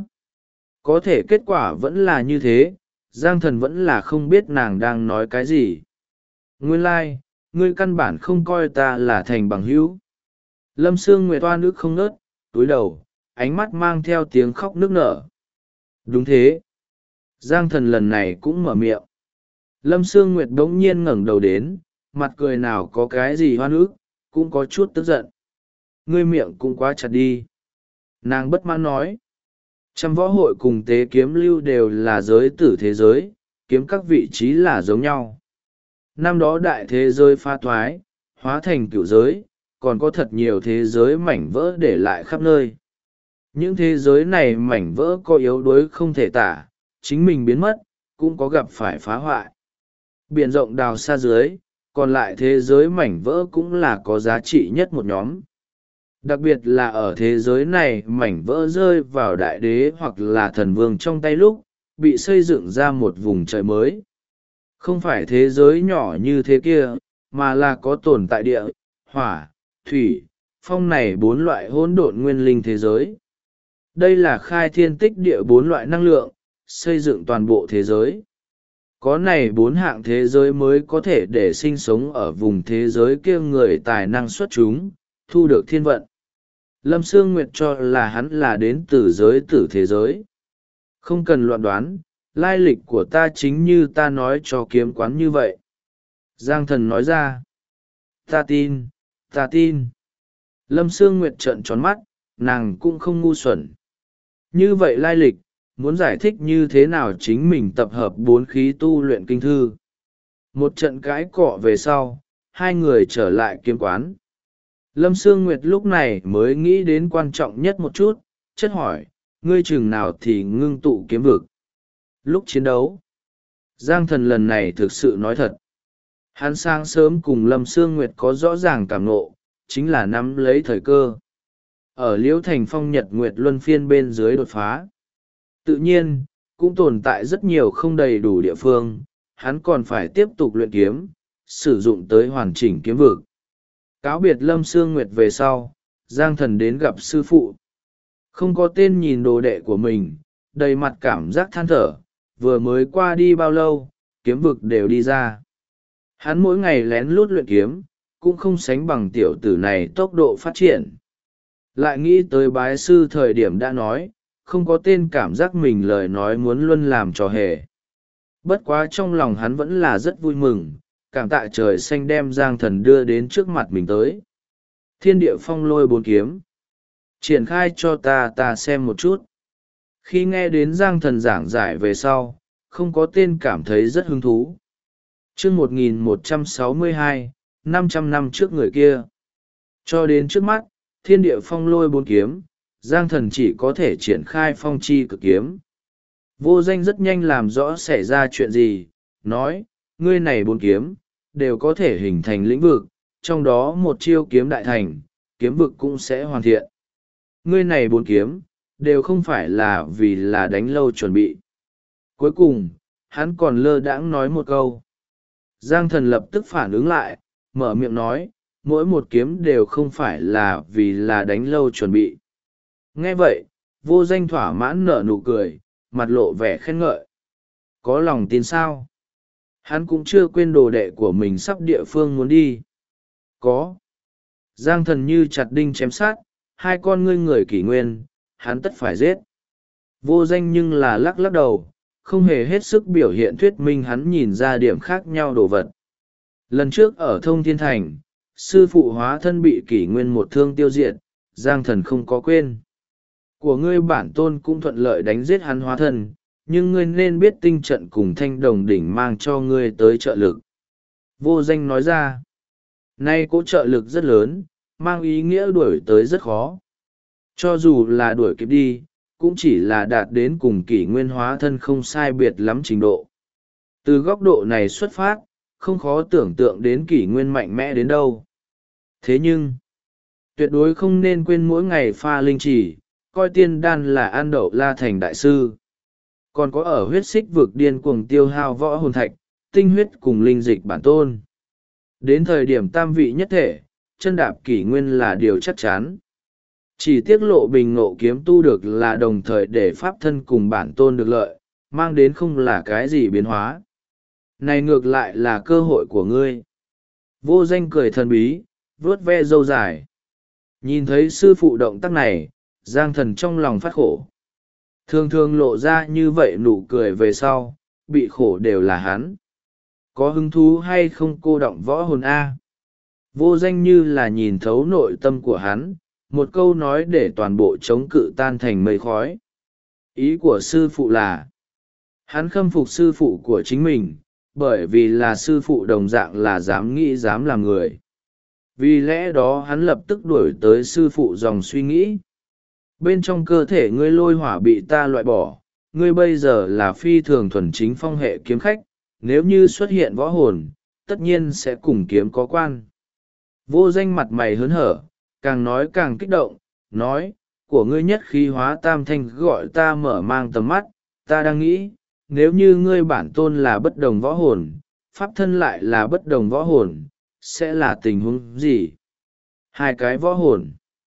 Có thể kết quả vẫn là như thế, Giang Thần vẫn là không biết nàng đang nói cái gì. Nguyên lai, ngươi căn bản không coi ta là thành bằng hữu. Lâm Sương Nguyệt oan ức không ngớt, túi đầu, ánh mắt mang theo tiếng khóc nức nở. Đúng thế. Giang Thần lần này cũng mở miệng. Lâm Sương Nguyệt bỗng nhiên ngẩng đầu đến, mặt cười nào có cái gì oan ức, cũng có chút tức giận. Ngươi miệng cũng quá chặt đi. Nàng bất mãn nói. Trăm võ hội cùng tế kiếm lưu đều là giới tử thế giới, kiếm các vị trí là giống nhau. Năm đó đại thế giới pha thoái, hóa thành cựu giới, còn có thật nhiều thế giới mảnh vỡ để lại khắp nơi. Những thế giới này mảnh vỡ có yếu đuối không thể tả, chính mình biến mất, cũng có gặp phải phá hoại. Biển rộng đào xa dưới, còn lại thế giới mảnh vỡ cũng là có giá trị nhất một nhóm. Đặc biệt là ở thế giới này mảnh vỡ rơi vào đại đế hoặc là thần vương trong tay lúc, bị xây dựng ra một vùng trời mới. Không phải thế giới nhỏ như thế kia, mà là có tồn tại địa, hỏa, thủy, phong này 4 loại hỗn độn nguyên linh thế giới. Đây là khai thiên tích địa 4 loại năng lượng, xây dựng toàn bộ thế giới. Có này 4 hạng thế giới mới có thể để sinh sống ở vùng thế giới kia người tài năng xuất chúng, thu được thiên vận. Lâm Sương Nguyệt cho là hắn là đến từ giới tử thế giới. Không cần loạn đoán, lai lịch của ta chính như ta nói cho kiếm quán như vậy. Giang Thần nói ra. Ta tin, ta tin. Lâm Sương Nguyệt trợn tròn mắt, nàng cũng không ngu xuẩn. Như vậy lai lịch, muốn giải thích như thế nào chính mình tập hợp 4 khí tu luyện kinh thư. Một trận cãi cọ về sau, hai người trở lại kiếm quán. Lâm Sương Nguyệt lúc này mới nghĩ đến quan trọng nhất một chút, chất hỏi, ngươi chừng nào thì ngưng tụ kiếm vực. Lúc chiến đấu, Giang Thần lần này thực sự nói thật. Hắn sáng sớm cùng Lâm Sương Nguyệt có rõ ràng cảm ngộ, chính là nắm lấy thời cơ. Ở Liễu Thành Phong Nhật Nguyệt luân phiên bên dưới đột phá. Tự nhiên, cũng tồn tại rất nhiều không đầy đủ địa phương, hắn còn phải tiếp tục luyện kiếm, sử dụng tới hoàn chỉnh kiếm vực. Cáo biệt Lâm Sương Nguyệt về sau, Giang Thần đến gặp sư phụ. Không có tên nhìn đồ đệ của mình, đầy mặt cảm giác than thở, vừa mới qua đi bao lâu, kiếm vực đều đi ra. Hắn mỗi ngày lén lút luyện kiếm, cũng không sánh bằng tiểu tử này tốc độ phát triển. Lại nghĩ tới bái sư thời điểm đã nói, không có tên cảm giác mình lời nói muốn luôn làm trò hề. Bất quá trong lòng hắn vẫn là rất vui mừng, cảm tạ trời xanh đem Giang Thần đưa đến trước mặt mình tới. Thiên địa phong lôi 4 kiếm. Triển khai cho ta xem một chút. Khi nghe đến Giang Thần giảng giải về sau, không có tên cảm thấy rất hứng thú. Chương 1162, 500 năm trước người kia. Cho đến trước mắt, thiên địa phong lôi 4 kiếm, Giang Thần chỉ có thể triển khai phong chi cực kiếm. Vô Danh rất nhanh làm rõ xảy ra chuyện gì, nói, ngươi này 4 kiếm, đều có thể hình thành lĩnh vực, trong đó một chiêu kiếm đại thành, kiếm vực cũng sẽ hoàn thiện. Ngươi này 4 kiếm, đều không phải là vì là đánh lâu chuẩn bị. Cuối cùng, hắn còn lơ đãng nói một câu. Giang Thần lập tức phản ứng lại, mở miệng nói, mỗi một kiếm đều không phải là vì là đánh lâu chuẩn bị. Nghe vậy, Vô Danh thỏa mãn nở nụ cười, mặt lộ vẻ khen ngợi. Có lòng tin sao? Hắn cũng chưa quên đồ đệ của mình sắp địa phương muốn đi. Có. Giang Thần như chặt đinh chém sát, hai con ngươi người kỷ nguyên, hắn tất phải giết. Vô Danh nhưng là lắc lắc đầu, không hề hết sức biểu hiện thuyết minh hắn nhìn ra điểm khác nhau đồ vật. Lần trước ở Thông Thiên Thành, sư phụ hóa thân bị kỷ nguyên một thương tiêu diệt, Giang Thần không có quên. Của ngươi bản tôn cũng thuận lợi đánh giết hắn hóa thân, nhưng ngươi nên biết tinh trận cùng thanh đồng đỉnh mang cho ngươi tới trợ lực. Vô Danh nói ra, nay cỗ trợ lực rất lớn, mang ý nghĩa đuổi tới rất khó. Cho dù là đuổi kịp đi, cũng chỉ là đạt đến cùng kỷ nguyên hóa thân không sai biệt lắm trình độ. Từ góc độ này xuất phát, không khó tưởng tượng đến kỷ nguyên mạnh mẽ đến đâu. Thế nhưng, tuyệt đối không nên quên mỗi ngày pha linh chỉ, coi tiên đan là ăn đậu la thành đại sư. Còn có ở huyết xích vực điên cuồng tiêu hao võ hồn thạch, tinh huyết cùng linh dịch bản tôn. Đến thời điểm tam vị nhất thể, chân đạp kỷ nguyên là điều chắc chắn. Chỉ tiết lộ bình ngộ kiếm tu được là đồng thời để pháp thân cùng bản tôn được lợi, mang đến không là cái gì biến hóa. Này ngược lại là cơ hội của ngươi. Vô Danh cười thần bí, vuốt ve râu dài. Nhìn thấy sư phụ động tác này, Giang Thần trong lòng phát khổ. Thường thường lộ ra như vậy nụ cười về sau, bị khổ đều là hắn. Có hứng thú hay không cô động võ hồn A? Vô Danh như là nhìn thấu nội tâm của hắn, một câu nói để toàn bộ chống cự tan thành mây khói. Ý của sư phụ là, hắn khâm phục sư phụ của chính mình, bởi vì là sư phụ đồng dạng là dám nghĩ dám làm người. Vì lẽ đó hắn lập tức đuổi tới sư phụ dòng suy nghĩ. Bên trong cơ thể ngươi lôi hỏa bị ta loại bỏ, ngươi bây giờ là phi thường thuần chính phong hệ kiếm khách, nếu như xuất hiện võ hồn, tất nhiên sẽ cùng kiếm có quan. Vô Danh mặt mày hớn hở, càng nói càng kích động, nói, của ngươi nhất khí hóa tam thanh gọi ta mở mang tầm mắt, ta đang nghĩ, nếu như ngươi bản tôn là bất đồng võ hồn, pháp thân lại là bất đồng võ hồn, sẽ là tình huống gì? Hai cái võ hồn.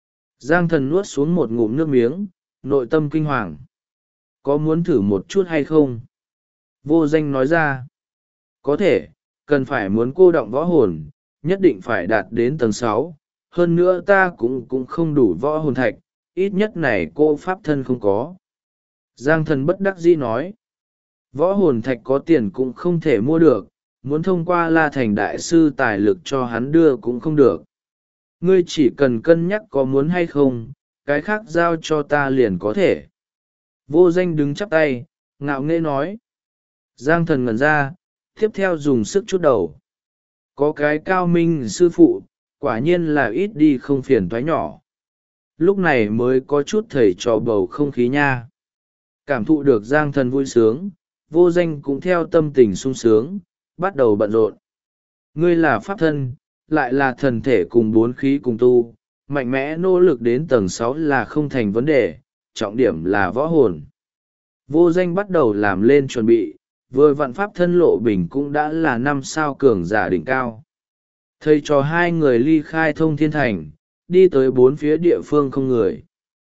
Giang Thần nuốt xuống một ngụm nước miếng, nội tâm kinh hoàng. Có muốn thử một chút hay không? Vô Danh nói ra. Có thể, cần phải muốn cô động võ hồn, nhất định phải đạt đến tầng 6. Hơn nữa ta cũng không đủ võ hồn thạch, ít nhất này cô pháp thân không có. Giang Thần bất đắc dĩ nói. Võ hồn thạch có tiền cũng không thể mua được, muốn thông qua La Thành đại sư tài lực cho hắn đưa cũng không được. Ngươi chỉ cần cân nhắc có muốn hay không, cái khác giao cho ta liền có thể. Vô Danh đứng chắp tay, ngạo nghễ nói. Giang Thần ngẩn ra, tiếp theo dùng sức chút đầu. Có cái cao minh sư phụ, quả nhiên là ít đi không phiền toái nhỏ. Lúc này mới có chút thầy trò bầu không khí nha. Cảm thụ được Giang Thần vui sướng, Vô Danh cũng theo tâm tình sung sướng, bắt đầu bận rộn. Ngươi là pháp thân, lại là thần thể cùng bốn khí cùng tu, mạnh mẽ nỗ lực đến tầng 6 là không thành vấn đề, trọng điểm là võ hồn. Vô Danh bắt đầu làm lên chuẩn bị, vừa vạn pháp thân Lộ Bình cũng đã là 5 sao cường giả đỉnh cao. Thầy trò hai người ly khai Thông Thiên Thành, đi tới 4 phía địa phương không người.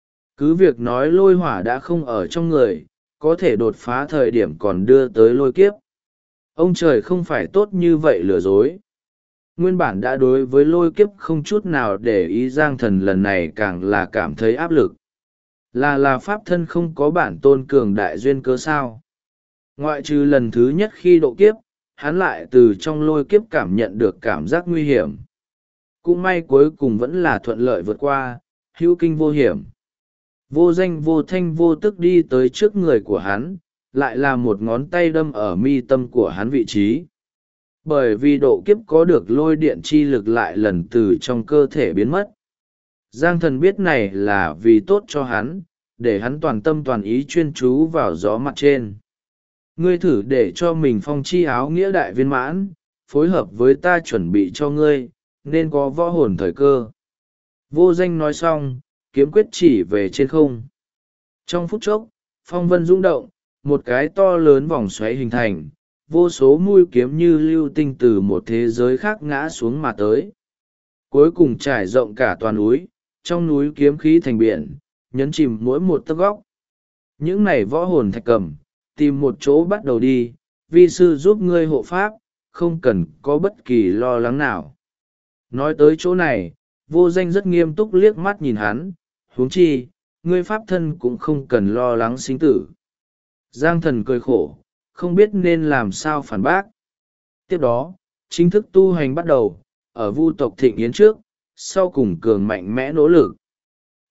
Cứ việc nói lôi hỏa đã không ở trong người, có thể đột phá thời điểm còn đưa tới lôi kiếp. Ông trời không phải tốt như vậy lừa dối. Nguyên bản đã đối với lôi kiếp không chút nào để ý Giang Thần lần này càng là cảm thấy áp lực. Là pháp thân không có bản tôn cường đại duyên cớ sao. Ngoại trừ lần thứ nhất khi độ kiếp, hắn lại từ trong lôi kiếp cảm nhận được cảm giác nguy hiểm. Cũng may cuối cùng vẫn là thuận lợi vượt qua, hữu kinh vô hiểm. Vô Danh vô thanh vô tức đi tới trước người của hắn, lại là một ngón tay đâm ở mi tâm của hắn vị trí. Bởi vì độ kiếp có được lôi điện chi lực lại lần từ trong cơ thể biến mất. Giang Thần biết này là vì tốt cho hắn, để hắn toàn tâm toàn ý chuyên chú vào gió mặt trên. Ngươi thử để cho mình phong chi áo nghĩa đại viên mãn, phối hợp với ta chuẩn bị cho ngươi, nên có võ hồn thời cơ. Vô Danh nói xong, kiếm quyết chỉ về trên không. Trong phút chốc, phong vân rung động, một cái to lớn vòng xoáy hình thành, vô số mũi kiếm như lưu tinh từ một thế giới khác ngã xuống mà tới. Cuối cùng trải rộng cả toàn núi, trong núi kiếm khí thành biển, nhấn chìm mỗi một tấc góc. Những này võ hồn thạch cầm, tìm một chỗ bắt đầu đi, vi sư giúp ngươi hộ pháp, không cần có bất kỳ lo lắng nào. Nói tới chỗ này, Vô Danh rất nghiêm túc liếc mắt nhìn hắn, huống chi, ngươi pháp thân cũng không cần lo lắng sinh tử. Giang Thần cười khổ, không biết nên làm sao phản bác. Tiếp đó, chính thức tu hành bắt đầu, ở Vu tộc Thịnh Yến trước, sau cùng cường mạnh mẽ nỗ lực.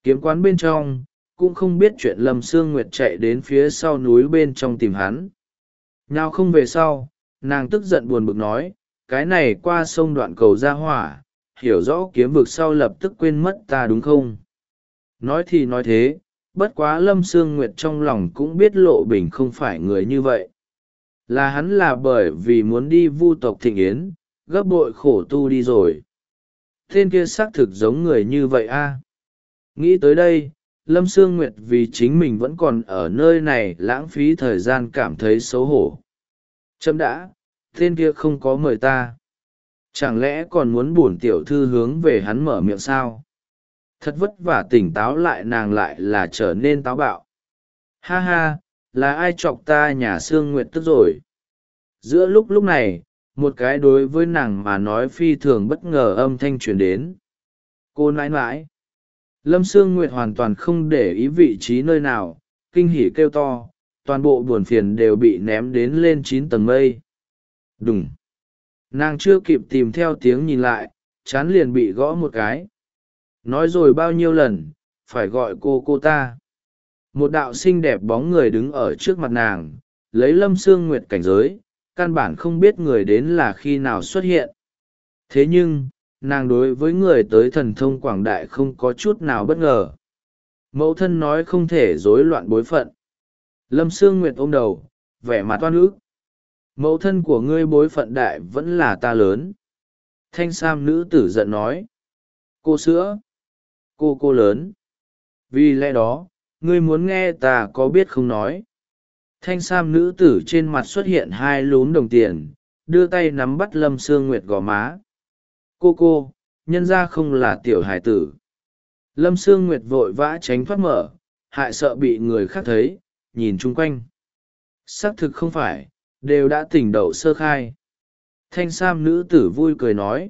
Kiếm quán bên trong cũng không biết chuyện Lâm Sương Nguyệt chạy đến phía sau núi bên trong tìm hắn. Nào không về sau, nàng tức giận buồn bực nói, cái này qua sông đoạn cầu ra hỏa, hiểu rõ kiếm vực sau lập tức quên mất ta đúng không? Nói thì nói thế, bất quá Lâm Sương Nguyệt trong lòng cũng biết Lộ Bình không phải người như vậy. Là hắn là bởi vì muốn đi vu tộc Thịnh Yến, gấp bội khổ tu đi rồi. Tên kia xác thực giống người như vậy a. Nghĩ tới đây, Lâm Sương Nguyệt vì chính mình vẫn còn ở nơi này lãng phí thời gian cảm thấy xấu hổ. Chấm đã, tên kia không có mời ta. Chẳng lẽ còn muốn bổn tiểu thư hướng về hắn mở miệng sao? Thật vất vả tỉnh táo lại nàng lại là trở nên táo bạo. Ha ha, là ai chọc ta nhà Sương Nguyệt tức rồi? Giữa lúc này, một cái đối với nàng mà nói phi thường bất ngờ âm thanh truyền đến. Cô nãi nãi. Lâm Sương Nguyệt hoàn toàn không để ý vị trí nơi nào, kinh hỉ kêu to, toàn bộ buồn phiền đều bị ném đến lên 9 tầng mây. Đùng. Nàng chưa kịp tìm theo tiếng nhìn lại, chán liền bị gõ một cái. Nói rồi bao nhiêu lần, phải gọi cô ta. Một đạo xinh đẹp bóng người đứng ở trước mặt nàng, lấy Lâm Sương Nguyệt cảnh giới, căn bản không biết người đến là khi nào xuất hiện. Thế nhưng, nàng đối với người tới thần thông quảng đại không có chút nào bất ngờ. Mẫu thân nói không thể rối loạn bối phận. Lâm Sương Nguyệt ôm đầu, vẻ mặt toan ức. Mẫu thân của ngươi bối phận đại vẫn là ta lớn. Thanh sam nữ tử giận nói. Cô sữa. Cô lớn. Vì lẽ đó, ngươi muốn nghe ta có biết không nói. Thanh sam nữ tử trên mặt xuất hiện hai lúm đồng tiền, đưa tay nắm bắt Lâm Sương Nguyệt gò má. Cô, nhân ra không là tiểu hải tử. Lâm Sương Nguyệt vội vã tránh thoát mở, hại sợ bị người khác thấy, nhìn chung quanh. Xác thực không phải, đều đã tỉnh đậu sơ khai. Thanh sam nữ tử vui cười nói.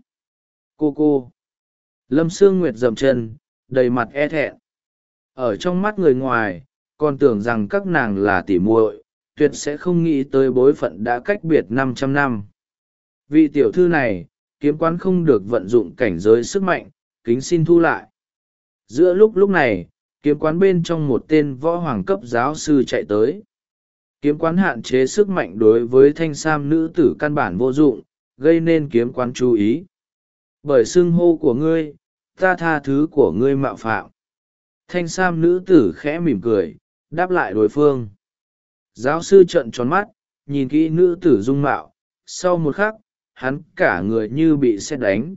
Cô. Lâm Sương Nguyệt dậm chân, đầy mặt e thẹn. Ở trong mắt người ngoài, còn tưởng rằng các nàng là tỉ muội, tuyệt sẽ không nghĩ tới bối phận đã cách biệt 500 năm. Vị tiểu thư này, kiếm quán không được vận dụng cảnh giới sức mạnh, kính xin thu lại. Giữa lúc này, kiếm quán bên trong một tên võ hoàng cấp giáo sư chạy tới. Kiếm quán hạn chế sức mạnh đối với thanh sam nữ tử căn bản vô dụng, gây nên kiếm quán chú ý. Bởi xưng hô của ngươi, ta tha thứ của ngươi mạo phạm. Thanh sam nữ tử khẽ mỉm cười, đáp lại đối phương. Giáo sư trợn tròn mắt, nhìn kỹ nữ tử dung mạo, sau một khắc, hắn cả người như bị sét đánh.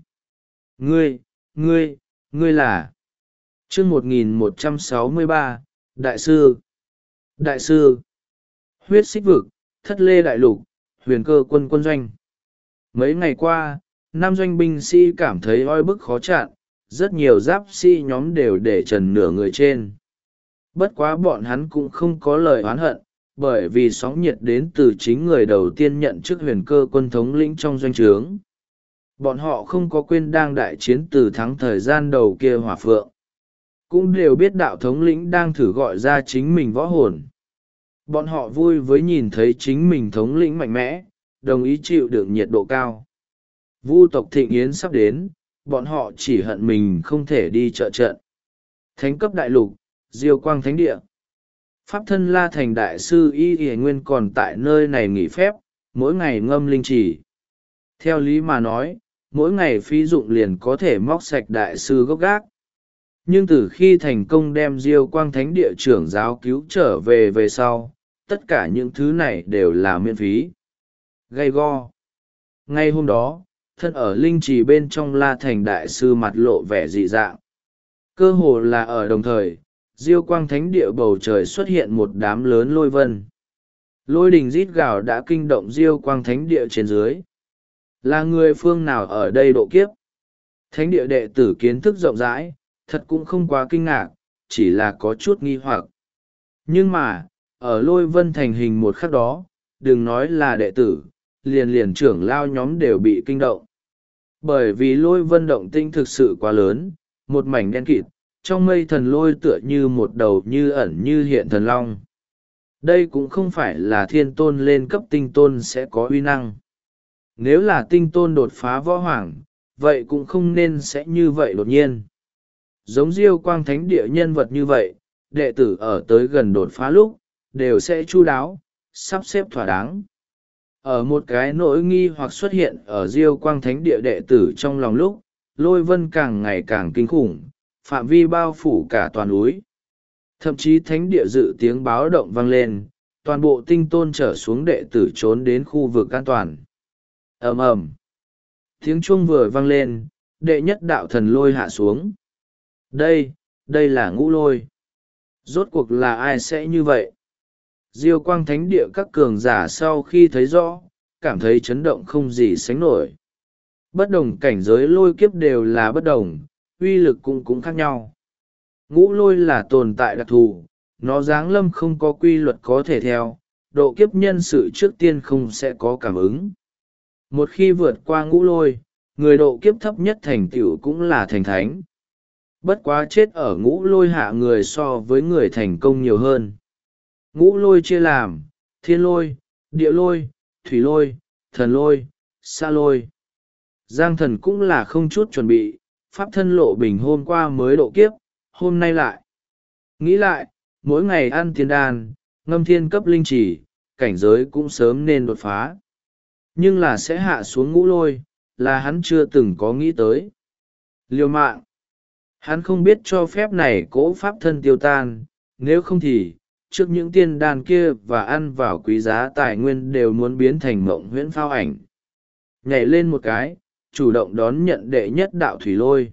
Ngươi là... Chương 1163, Đại sư. Đại sư. Huyết xích vực, thất lê đại lục, huyền cơ quân doanh. Mấy ngày qua, nam doanh binh sĩ cảm thấy oi bức khó chặn, rất nhiều giáp sĩ nhóm đều để trần nửa người trên. Bất quá bọn hắn cũng không có lời oán hận, bởi vì sóng nhiệt đến từ chính người đầu tiên nhận chức huyền cơ quân thống lĩnh trong doanh trướng. Bọn họ không có quên đang đại chiến từ thắng thời gian đầu kia hỏa phượng. Cũng đều biết đạo thống lĩnh đang thử gọi ra chính mình võ hồn. Bọn họ vui với nhìn thấy chính mình thống lĩnh mạnh mẽ, đồng ý chịu đựng nhiệt độ cao. Vu tộc Thịnh Yến sắp đến, bọn họ chỉ hận mình không thể đi trợ trận. Thánh cấp đại lục, Diêu Quang Thánh Địa. Pháp thân La Thành Đại sư Y Y Nguyên còn tại nơi này nghỉ phép, mỗi ngày ngâm linh chỉ. Theo lý mà nói, mỗi ngày phí dụng liền có thể móc sạch đại sư gốc gác. Nhưng từ khi thành công đem Diêu Quang Thánh Địa trưởng giáo cứu trở về sau, tất cả những thứ này đều là miễn phí. Gay go. Ngay hôm đó, thân ở linh trì bên trong La Thành Đại sư mặt lộ vẻ dị dạng. Cơ hồ là ở đồng thời, Diêu Quang Thánh Địa bầu trời xuất hiện một đám lớn lôi vân. Lôi đình rít gào đã kinh động Diêu Quang Thánh Địa trên dưới. Là người phương nào ở đây độ kiếp? Thánh Địa đệ tử kiến thức rộng rãi, thật cũng không quá kinh ngạc, chỉ là có chút nghi hoặc. Nhưng mà, ở lôi vân thành hình một khắc đó, đừng nói là đệ tử, liền trưởng lao nhóm đều bị kinh động. Bởi vì lôi vân động tinh thực sự quá lớn, một mảnh đen kịt, trong mây thần lôi tựa như một đầu như ẩn như hiện thần long. Đây cũng không phải là thiên tôn lên cấp tinh tôn sẽ có uy năng. Nếu là tinh tôn đột phá võ hoàng, vậy cũng không nên sẽ như vậy đột nhiên. Giống Diêu Quang Thánh Địa nhân vật như vậy, đệ tử ở tới gần đột phá lúc, đều sẽ chu đáo, sắp xếp thỏa đáng. Ở một cái nỗi nghi hoặc xuất hiện ở Diêu Quang Thánh Địa đệ tử trong lòng lúc, lôi vân càng ngày càng kinh khủng, phạm vi bao phủ cả toàn núi. Thậm chí thánh địa dự tiếng báo động vang lên, toàn bộ tinh tôn trở xuống đệ tử trốn đến khu vực an toàn. Ầm ầm, tiếng chuông vừa vang lên, đệ nhất đạo thần lôi hạ xuống. Đây là ngũ lôi. Rốt cuộc là ai sẽ như vậy? Diêu Quang Thánh Địa các cường giả sau khi thấy rõ, cảm thấy chấn động không gì sánh nổi. Bất đồng cảnh giới lôi kiếp đều là bất đồng, uy lực cũng khác nhau. Ngũ lôi là tồn tại đặc thù, nó giáng lâm không có quy luật có thể theo, độ kiếp nhân sự trước tiên không sẽ có cảm ứng. Một khi vượt qua ngũ lôi, người độ kiếp thấp nhất thành tựu cũng là thành thánh. Bất quá chết ở ngũ lôi hạ người so với người thành công nhiều hơn. Ngũ lôi chia làm thiên lôi, địa lôi, thủy lôi, thần lôi, sa lôi. Giang Thần cũng là không chút chuẩn bị, pháp thân lộ bình hôm qua mới độ kiếp, hôm nay lại. Nghĩ lại, mỗi ngày ăn tiên đan, ngâm thiên cấp linh chỉ, cảnh giới cũng sớm nên đột phá. Nhưng là sẽ hạ xuống ngũ lôi, là hắn chưa từng có nghĩ tới. Liều mạng. Hắn không biết cho phép này cỗ pháp thân tiêu tan, nếu không thì, trước những tiên đan kia và ăn vào quý giá tài nguyên đều muốn biến thành mộng huyễn phao ảnh. Nhảy lên một cái, chủ động đón nhận đệ nhất đạo thủy lôi.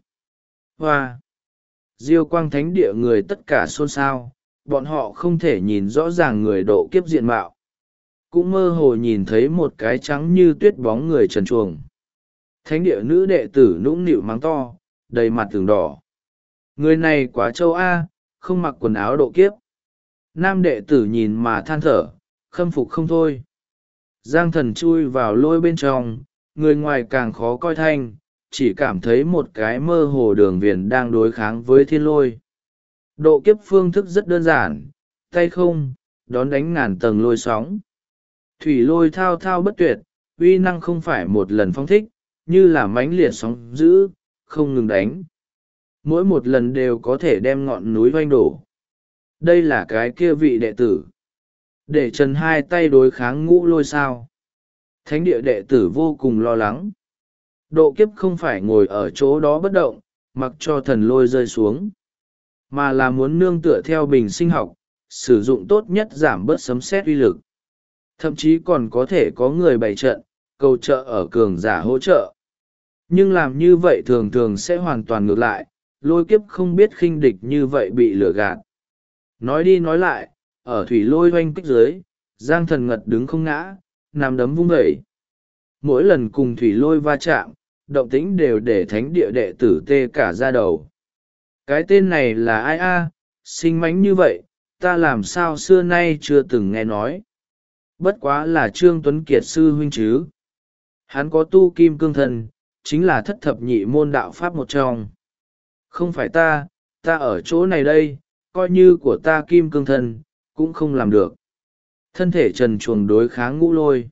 Hoa! Diêu Quang Thánh Địa người tất cả xôn xao, bọn họ không thể nhìn rõ ràng người độ kiếp diện mạo. Cũng mơ hồ nhìn thấy một cái trắng như tuyết bóng người trần truồng. Thánh địa nữ đệ tử nũng nịu mắng to, đầy mặt tường đỏ. Người này quá châu A, không mặc quần áo độ kiếp. Nam đệ tử nhìn mà than thở, khâm phục không thôi. Giang Thần chui vào lôi bên trong, người ngoài càng khó coi thanh, chỉ cảm thấy một cái mơ hồ đường viền đang đối kháng với thiên lôi. Độ kiếp phương thức rất đơn giản, tay không, đón đánh ngàn tầng lôi sóng. Thủy lôi thao thao bất tuyệt, uy năng không phải một lần phong thích, như là mãnh liệt sóng dữ, không ngừng đánh. Mỗi một lần đều có thể đem ngọn núi oanh đổ. Đây là cái kia vị đệ tử. Để trần hai tay đối kháng ngũ lôi sao. Thánh địa đệ tử vô cùng lo lắng. Độ kiếp không phải ngồi ở chỗ đó bất động, mặc cho thần lôi rơi xuống. Mà là muốn nương tựa theo bình sinh học, sử dụng tốt nhất giảm bớt sấm sét uy lực. Thậm chí còn có thể có người bày trận, cầu trợ ở cường giả hỗ trợ. Nhưng làm như vậy thường thường sẽ hoàn toàn ngược lại, lôi kiếp không biết khinh địch như vậy bị lừa gạt. Nói đi nói lại, ở thủy lôi oanh kích dưới, Giang Thần ngật đứng không ngã, nằm đấm vung vẩy. Mỗi lần cùng thủy lôi va chạm, động tĩnh đều để thánh địa đệ tử tê cả ra đầu. Cái tên này là ai a? Sinh mánh như vậy, ta làm sao xưa nay chưa từng nghe nói. Bất quá là Trương Tuấn Kiệt sư huynh chứ. Hắn có tu kim cương thần, chính là thất thập nhị môn đạo pháp một trong. Không phải ta ở chỗ này đây, coi như của ta kim cương thần, cũng không làm được. Thân thể trần truồng đối kháng ngũ lôi.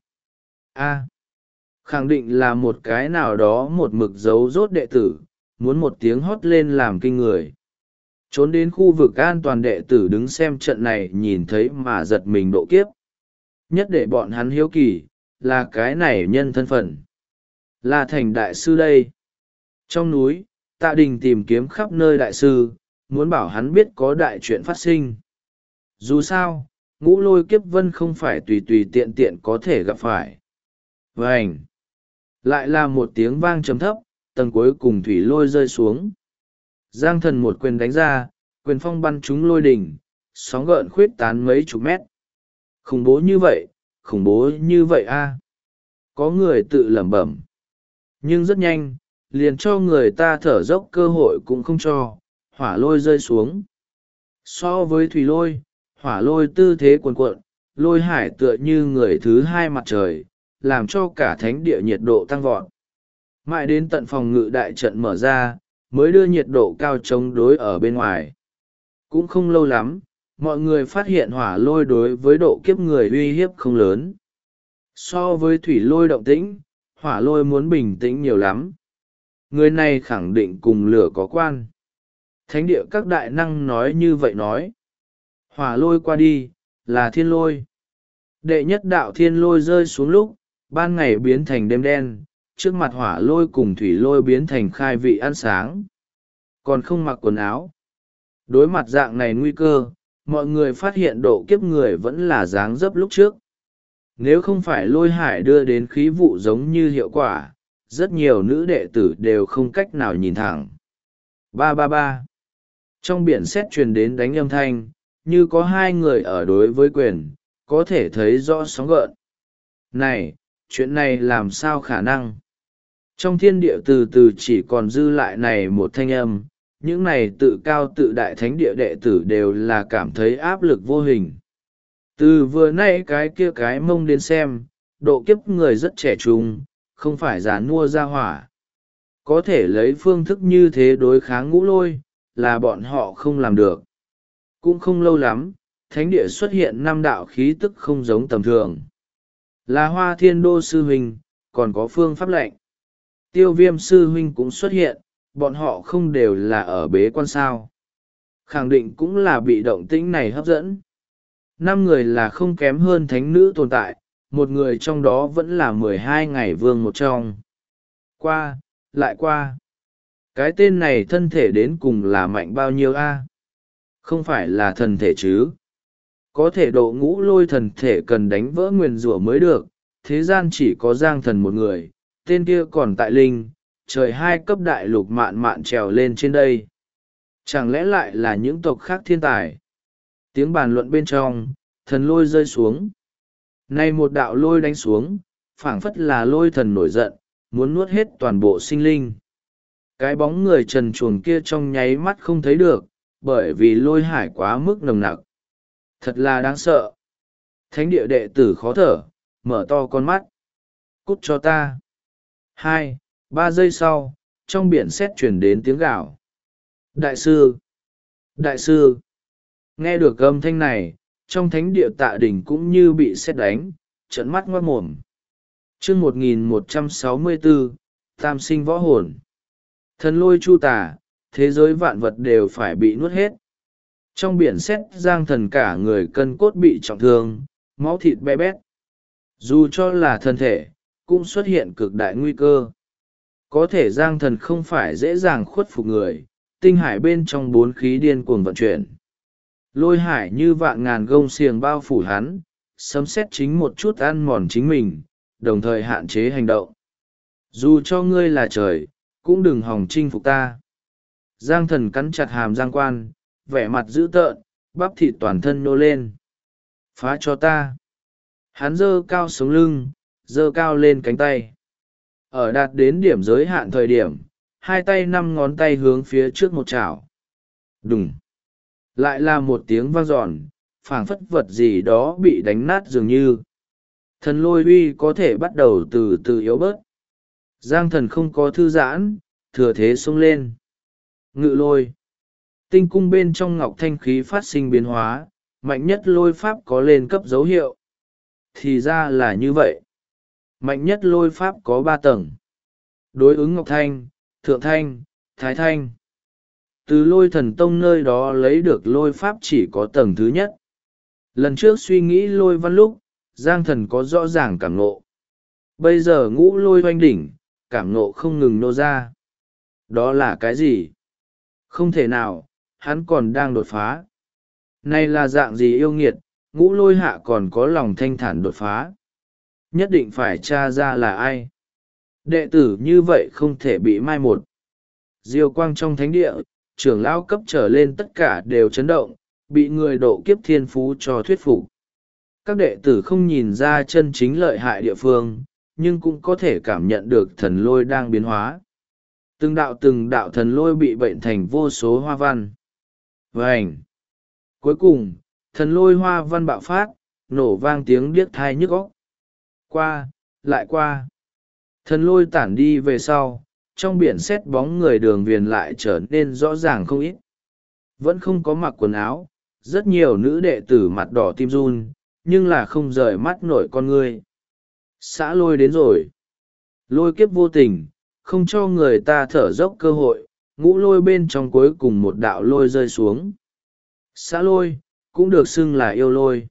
Khẳng định là một cái nào đó một mực giấu rốt đệ tử, muốn một tiếng hót lên làm kinh người. Trốn đến khu vực an toàn đệ tử đứng xem trận này nhìn thấy mà giật mình độ kiếp. Nhất để bọn hắn hiếu kỳ, là cái này nhân thân phận. Là thành đại sư đây. Trong núi, Tạ Đình tìm kiếm khắp nơi đại sư, muốn bảo hắn biết có đại chuyện phát sinh. Dù sao, ngũ lôi kiếp vân không phải tùy tùy tiện tiện có thể gặp phải. Vânh! Lại là một tiếng vang trầm thấp, tầng cuối cùng thủy lôi rơi xuống. Giang Thần một quyền đánh ra, quyền phong bắn trúng lôi đỉnh, sóng gợn khuyết tán mấy chục mét. Khủng bố như vậy a. Có người tự lẩm bẩm. Nhưng rất nhanh, liền cho người ta thở dốc cơ hội cũng không cho, hỏa lôi rơi xuống. So với thủy lôi, hỏa lôi tư thế cuồn cuộn, lôi hải tựa như người thứ hai mặt trời, làm cho cả thánh địa nhiệt độ tăng vọt. Mãi đến tận phòng ngự đại trận mở ra, mới đưa nhiệt độ cao chống đối ở bên ngoài. Cũng không lâu lắm, mọi người phát hiện hỏa lôi đối với độ kiếp người uy hiếp không lớn. So với thủy lôi động tĩnh, hỏa lôi muốn bình tĩnh nhiều lắm. Người này khẳng định cùng lửa có quan. Thánh địa các đại năng nói như vậy nói. Hỏa lôi qua đi, là thiên lôi. Đệ nhất đạo thiên lôi rơi xuống lúc, ban ngày biến thành đêm đen, trước mặt hỏa lôi cùng thủy lôi biến thành khai vị ăn sáng. Còn không mặc quần áo. Đối mặt dạng này nguy cơ, mọi người phát hiện độ kiếp người vẫn là dáng dấp lúc trước. Nếu không phải lôi hải đưa đến khí vụ giống như hiệu quả, rất nhiều nữ đệ tử đều không cách nào nhìn thẳng. Ba ba ba. Trong biển sét truyền đến đánh âm thanh, như có hai người ở đối với quyền, có thể thấy rõ sóng gợn. Này, chuyện này làm sao khả năng? Trong thiên địa từ từ chỉ còn dư lại này một thanh âm, những này tự cao tự đại thánh địa đệ tử đều là cảm thấy áp lực vô hình. Từ vừa nay cái kia cái mông đến xem, độ kiếp người rất trẻ trung, không phải già nua ra hỏa. Có thể lấy phương thức như thế đối kháng ngũ lôi, là bọn họ không làm được. Cũng không lâu lắm, thánh địa xuất hiện năm đạo khí tức không giống tầm thường. Là Hoa Thiên Đô sư huynh, còn có phương pháp lệnh. Tiêu Viêm sư huynh cũng xuất hiện, bọn họ không đều là ở bế quan sao. Khẳng định cũng là bị động tĩnh này hấp dẫn. 5 người là không kém hơn thánh nữ tồn tại, một người trong đó vẫn là 12 ngày vương một trong. Qua, lại qua. Cái tên này thân thể đến cùng là mạnh bao nhiêu a? Không phải là thần thể chứ. Có thể độ ngũ lôi thần thể cần đánh vỡ nguyền rủa mới được, thế gian chỉ có Giang Thần một người, tên kia còn tại linh, trời 2 cấp đại lục mạn mạn trèo lên trên đây. Chẳng lẽ lại là những tộc khác thiên tài? Tiếng bàn luận bên trong, thần lôi rơi xuống. Nay một đạo lôi đánh xuống, phảng phất là lôi thần nổi giận, muốn nuốt hết toàn bộ sinh linh. Cái bóng người trần truồng kia trong nháy mắt không thấy được, bởi vì lôi hải quá mức nồng nặc. Thật là đáng sợ. Thánh địa đệ tử khó thở, mở to con mắt. Cút cho ta. 2, 3 giây sau, trong biển sét chuyển đến tiếng gào. Đại sư! Đại sư! Nghe được âm thanh này, trong thánh địa Tạ Đỉnh cũng như bị sét đánh, trợn mắt ngoác mồm. Chương 1164, Tam sinh võ hồn. Thần lôi chu tà, thế giới vạn vật đều phải bị nuốt hết. Trong biển sét Giang Thần cả người cân cốt bị trọng thương, máu thịt bé bét. Dù cho là thân thể, cũng xuất hiện cực đại nguy cơ. Có thể Giang Thần không phải dễ dàng khuất phục người, tinh hải bên trong 4 khí điên cuồng vận chuyển. Lôi hải như vạn ngàn gông xiềng bao phủ hắn, sấm sét chính một chút ăn mòn chính mình, đồng thời hạn chế hành động. Dù cho ngươi là trời, cũng đừng hòng chinh phục ta. Giang Thần cắn chặt hàm giang quan, vẻ mặt dữ tợn, bắp thịt toàn thân nô lên. Phá cho ta. Hắn giơ cao sống lưng, giơ cao lên cánh tay. Ở đạt đến điểm giới hạn thời điểm, 2 tay 5 ngón tay hướng phía trước một chảo. Đùng. Lại là một tiếng vang dọn, phảng phất vật gì đó bị đánh nát dường như. Thần lôi uy có thể bắt đầu từ từ yếu bớt. Giang Thần không có thư giãn, thừa thế xông lên. Ngự lôi. Tinh cung bên trong ngọc thanh khí phát sinh biến hóa, mạnh nhất lôi pháp có lên cấp dấu hiệu. Thì ra là như vậy. Mạnh nhất lôi pháp có 3 tầng. Đối ứng ngọc thanh, thượng thanh, thái thanh. Từ lôi thần tông nơi đó lấy được lôi pháp chỉ có tầng thứ nhất. Lần trước suy nghĩ lôi văn lúc, Giang Thần có rõ ràng cảm ngộ. Bây giờ ngũ lôi hoanh đỉnh, cảm ngộ không ngừng nô ra. Đó là cái gì? Không thể nào, hắn còn đang đột phá. Này là dạng gì yêu nghiệt, ngũ lôi hạ còn có lòng thanh thản đột phá. Nhất định phải tra ra là ai. Đệ tử như vậy không thể bị mai một. Diêu quang trong thánh địa, trưởng lão cấp trở lên tất cả đều chấn động, bị người độ kiếp thiên phú cho thuyết phục. Các đệ tử không nhìn ra chân chính lợi hại địa phương, nhưng cũng có thể cảm nhận được thần lôi đang biến hóa. Từng đạo thần lôi bị bệnh thành vô số hoa văn. Vành! Cuối cùng, thần lôi hoa văn bạo phát, nổ vang tiếng điếc thai nhức óc. Qua, lại qua. Thần lôi tản đi về sau, trong biển sét bóng người đường viền lại trở nên rõ ràng không ít. Vẫn không có mặc quần áo, rất nhiều nữ đệ tử mặt đỏ tim run, nhưng là không rời mắt nổi con ngươi. Xã lôi đến rồi. Lôi kiếp vô tình, không cho người ta thở dốc cơ hội, ngũ lôi bên trong cuối cùng một đạo lôi rơi xuống. Xã lôi cũng được xưng là yêu lôi,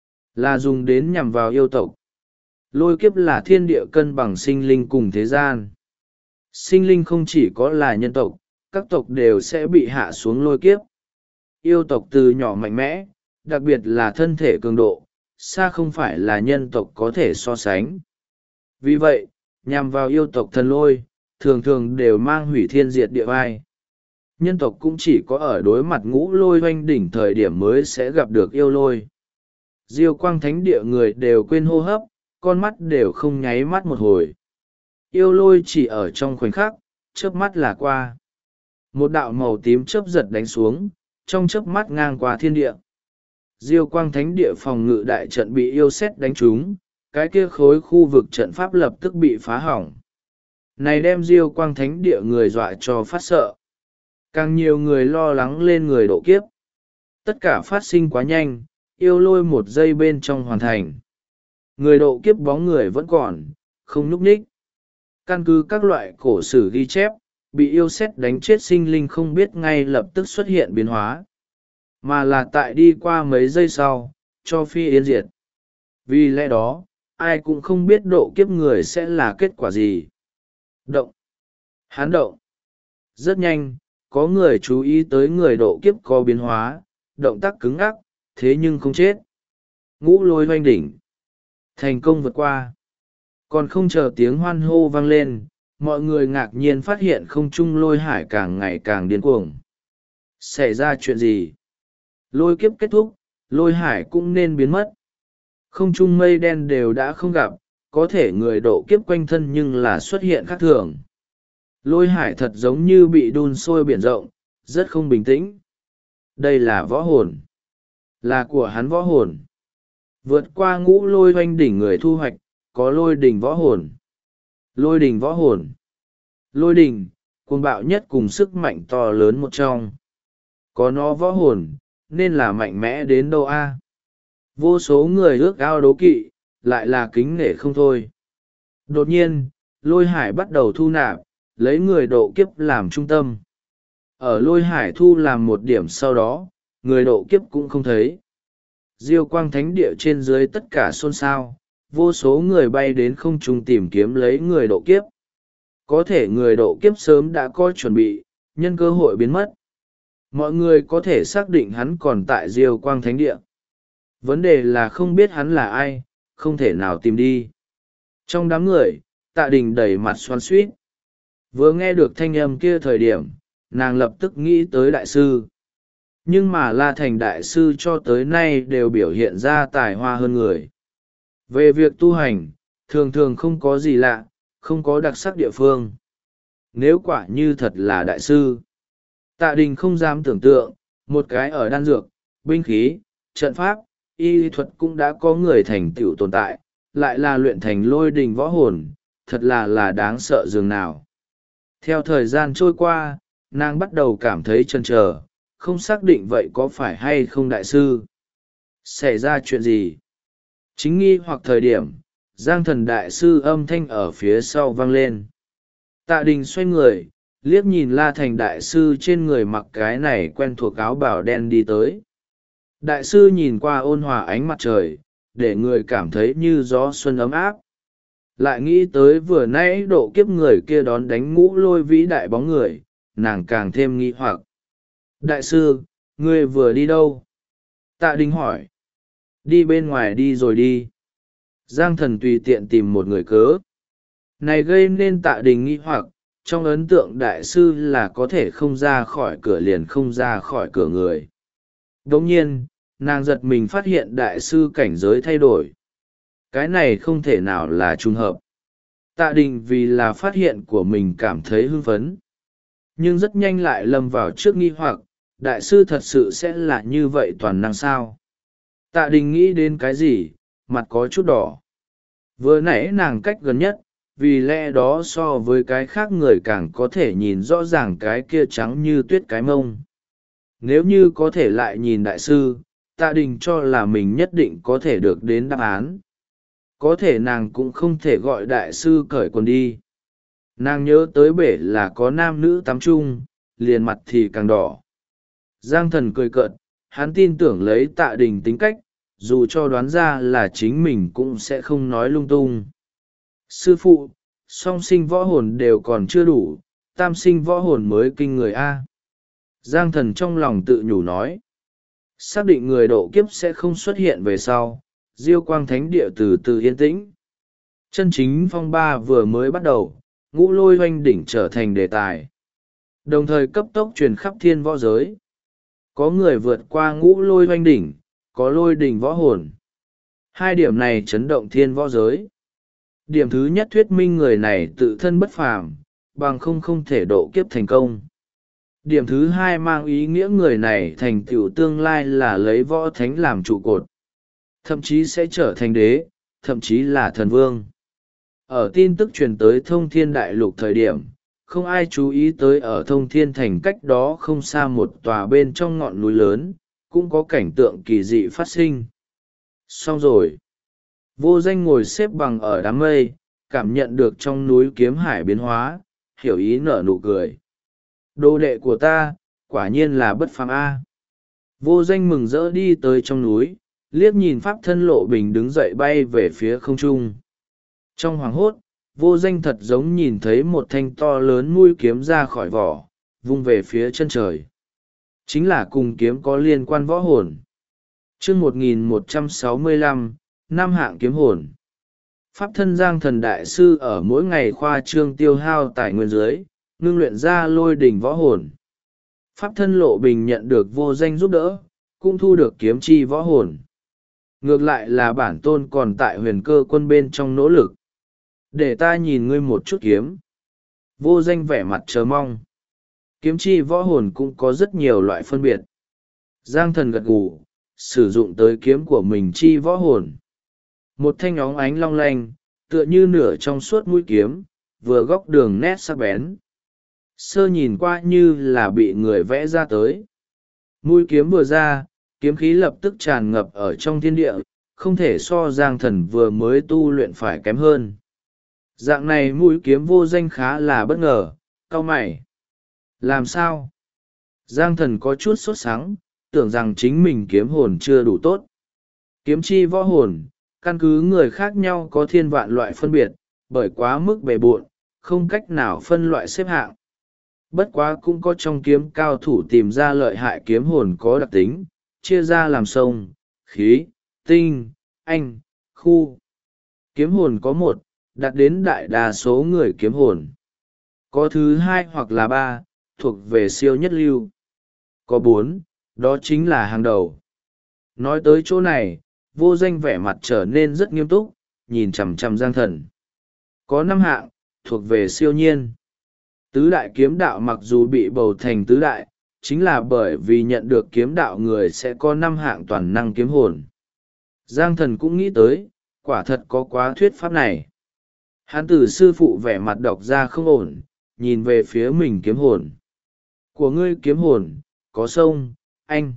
là dùng đến nhằm vào yêu tộc. Lôi kiếp là thiên địa cân bằng sinh linh cùng thế gian. Sinh linh không chỉ có là nhân tộc, các tộc đều sẽ bị hạ xuống lôi kiếp. Yêu tộc từ nhỏ mạnh mẽ, đặc biệt là thân thể cường độ, xa không phải là nhân tộc có thể so sánh. Vì vậy, nhằm vào yêu tộc thần lôi, thường thường đều mang hủy thiên diệt địa vai. Nhân tộc cũng chỉ có ở đối mặt ngũ lôi oanh đỉnh thời điểm mới sẽ gặp được yêu lôi. Diêu quang thánh địa người đều quên hô hấp, con mắt đều không nháy mắt một hồi. Yêu lôi chỉ ở trong khoảnh khắc, chớp mắt là qua. Một đạo màu tím chớp giật đánh xuống, trong chớp mắt ngang qua thiên địa. Diêu quang thánh địa phòng ngự đại trận bị yêu sét đánh trúng, cái kia khối khu vực trận pháp lập tức bị phá hỏng. Này đem Diêu quang thánh địa người dọa cho phát sợ. Càng nhiều người lo lắng lên người độ kiếp. Tất cả phát sinh quá nhanh, yêu lôi một giây bên trong hoàn thành. Người độ kiếp bóng người vẫn còn, không nhúc nhích. Căn cứ các loại cổ sử ghi chép, bị yêu sét đánh chết sinh linh không biết ngay lập tức xuất hiện biến hóa. Mà là tại đi qua mấy giây sau, cho phi yên diệt. Vì lẽ đó, ai cũng không biết độ kiếp người sẽ là kết quả gì. Động. Hán động. Rất nhanh, có người chú ý tới người độ kiếp có biến hóa, động tác cứng ngắc, thế nhưng không chết. Ngũ lôi hoanh đỉnh. Thành công vượt qua. Còn không chờ tiếng hoan hô vang lên, mọi người ngạc nhiên phát hiện không trung lôi hải càng ngày càng điên cuồng. Xảy ra chuyện gì? Lôi kiếp kết thúc, lôi hải cũng nên biến mất. Không trung mây đen đều đã không gặp, có thể người độ kiếp quanh thân nhưng là xuất hiện khác thường. Lôi hải thật giống như bị đun sôi biển rộng, rất không bình tĩnh. Đây là võ hồn. Là của hắn võ hồn. Vượt qua ngũ lôi hoanh đỉnh người thu hoạch, có lôi đỉnh võ hồn. Lôi đỉnh võ hồn. Lôi đỉnh, cuồng bạo nhất cùng sức mạnh to lớn một trong. Có nó võ hồn, nên là mạnh mẽ đến đâu a? Vô số người ước ao đố kỵ, lại là kính nể không thôi. Đột nhiên, lôi hải bắt đầu thu nạp, lấy người độ kiếp làm trung tâm. Ở lôi hải thu làm một điểm sau đó, người độ kiếp cũng không thấy. Diêu quang thánh địa trên dưới tất cả xôn xao, vô số người bay đến không trung tìm kiếm lấy người độ kiếp. Có thể người độ kiếp sớm đã có chuẩn bị, nhân cơ hội biến mất. Mọi người có thể xác định hắn còn tại Diêu quang thánh địa. Vấn đề là không biết hắn là ai, không thể nào tìm đi. Trong đám người, Tạ Đình đẩy mặt xoắn xuýt. Vừa nghe được thanh âm kia thời điểm, nàng lập tức nghĩ tới đại sư. Nhưng mà La Thành đại sư cho tới nay đều biểu hiện ra tài hoa hơn người. Về việc tu hành, thường thường không có gì lạ, không có đặc sắc địa phương. Nếu quả như thật là đại sư, Tạ Đình không dám tưởng tượng, một cái ở đan dược, binh khí, trận pháp, y thuật cũng đã có người thành tựu tồn tại, lại là luyện thành lôi đình võ hồn, thật là đáng sợ dường nào. Theo thời gian trôi qua, nàng bắt đầu cảm thấy chần chờ, không xác định vậy có phải hay không đại sư. Xảy ra chuyện gì? Chính nghi hoặc thời điểm, Giang Thần đại sư âm thanh ở phía sau vang lên. Tạ Đình xoay người, liếc nhìn La Thành đại sư trên người mặc cái này quen thuộc áo bào đen đi tới. Đại sư nhìn qua ôn hòa ánh mặt trời, để người cảm thấy như gió xuân ấm áp. Lại nghĩ tới vừa nãy độ kiếp người kia đón đánh ngũ lôi vĩ đại bóng người, nàng càng thêm nghi hoặc. Đại sư, ngươi vừa đi đâu? Tạ Đình hỏi. Đi bên ngoài đi rồi đi. Giang Thần tùy tiện tìm một người cớ. Này gây nên Tạ Đình nghi hoặc, trong ấn tượng đại sư là có thể không ra khỏi cửa liền không ra khỏi cửa người. Đồng nhiên, nàng giật mình phát hiện đại sư cảnh giới thay đổi. Cái này không thể nào là trùng hợp. Tạ Đình vì là phát hiện của mình cảm thấy hưng phấn. Nhưng rất nhanh lại lâm vào trước nghi hoặc, đại sư thật sự sẽ là như vậy toàn năng sao? Tạ Đình nghĩ đến cái gì, mặt có chút đỏ. Vừa nãy nàng cách gần nhất, vì lẽ đó so với cái khác người càng có thể nhìn rõ ràng cái kia trắng như tuyết cái mông. Nếu như có thể lại nhìn đại sư, Tạ Đình cho là mình nhất định có thể được đến đáp án. Có thể nàng cũng không thể gọi đại sư cởi quần đi. Nàng nhớ tới bể là có nam nữ tắm chung, liền mặt thì càng đỏ. Giang Thần cười cợt, hắn tin tưởng lấy Tạ Đình tính cách, dù cho đoán ra là chính mình cũng sẽ không nói lung tung. Sư phụ, song sinh võ hồn đều còn chưa đủ, tam sinh võ hồn mới kinh người a. Giang Thần trong lòng tự nhủ nói. Xác định người độ kiếp sẽ không xuất hiện về sau, Diêu Quang Thánh Địa từ từ yên tĩnh. Chân chính phong ba vừa mới bắt đầu, ngũ lôi hoanh đỉnh trở thành đề tài. Đồng thời cấp tốc truyền khắp thiên võ giới. Có người vượt qua ngũ lôi hoanh đỉnh, có lôi đỉnh võ hồn. Hai điểm này chấn động thiên võ giới. Điểm thứ nhất thuyết minh người này tự thân bất phàm, bằng không thể độ kiếp thành công. Điểm thứ hai mang ý nghĩa người này thành tựu tương lai là lấy võ thánh làm trụ cột. Thậm chí sẽ trở thành đế, thậm chí là thần vương. Ở tin tức truyền tới Thông Thiên Đại Lục thời điểm, không ai chú ý tới ở Thông Thiên Thành cách đó không xa một tòa bên trong ngọn núi lớn, cũng có cảnh tượng kỳ dị phát sinh. Xong rồi. Vô Danh ngồi xếp bằng ở đám mây, cảm nhận được trong núi kiếm hải biến hóa, hiểu ý nở nụ cười. Đồ đệ của ta, quả nhiên là bất phàm A. Vô Danh mừng rỡ đi tới trong núi, liếc nhìn pháp thân Lộ Bình đứng dậy bay về phía không trung. Trong hoàng hốt, Vô Danh thật giống nhìn thấy một thanh to lớn mũi kiếm ra khỏi vỏ, vung về phía chân trời. Chính là cùng kiếm có liên quan võ hồn. Chương 1165, Nam hạng kiếm hồn. Pháp thân Giang Thần Đại Sư ở mỗi ngày khoa trương tiêu hao tài nguyên dưới, ngưng luyện ra lôi đỉnh võ hồn. Pháp thân Lộ Bình nhận được Vô Danh giúp đỡ, cũng thu được kiếm chi võ hồn. Ngược lại là bản tôn còn tại huyền cơ quân bên trong nỗ lực. Để ta nhìn ngươi một chút kiếm. Vô Danh vẻ mặt chờ mong. Kiếm chi võ hồn cũng có rất nhiều loại phân biệt. Giang Thần gật gù, sử dụng tới kiếm của mình chi võ hồn. Một thanh óng ánh long lanh, tựa như nửa trong suốt mũi kiếm, vừa góc đường nét sắc bén. Sơ nhìn qua như là bị người vẽ ra tới. Mũi kiếm vừa ra, kiếm khí lập tức tràn ngập ở trong thiên địa, không thể so Giang Thần vừa mới tu luyện phải kém hơn. Dạng này mũi kiếm Vô Danh khá là bất ngờ, cau mày. Làm sao? Giang Thần có chút sốt sắng, tưởng rằng chính mình kiếm hồn chưa đủ tốt. Kiếm chi võ hồn, căn cứ người khác nhau có thiên vạn loại phân biệt, bởi quá mức bề bộn, không cách nào phân loại xếp hạng. Bất quá cũng có trong kiếm cao thủ tìm ra lợi hại kiếm hồn có đặc tính, chia ra làm sông, khí, tinh, anh, khu. Kiếm hồn có một, đạt đến đại đa số người kiếm hồn. Có thứ hai hoặc là ba, thuộc về siêu nhất lưu. Có bốn, đó chính là hàng đầu. Nói tới chỗ này, Vô Danh vẻ mặt trở nên rất nghiêm túc, nhìn chằm chằm Giang Thần. Có năm hạng, thuộc về siêu nhiên. Tứ đại kiếm đạo mặc dù bị bầu thành tứ đại, chính là bởi vì nhận được kiếm đạo người sẽ có năm hạng toàn năng kiếm hồn. Giang Thần cũng nghĩ tới, quả thật có quá thuyết pháp này. Hắn từ sư phụ vẻ mặt đọc ra không ổn, nhìn về phía mình kiếm hồn. Của ngươi kiếm hồn, có sông, anh.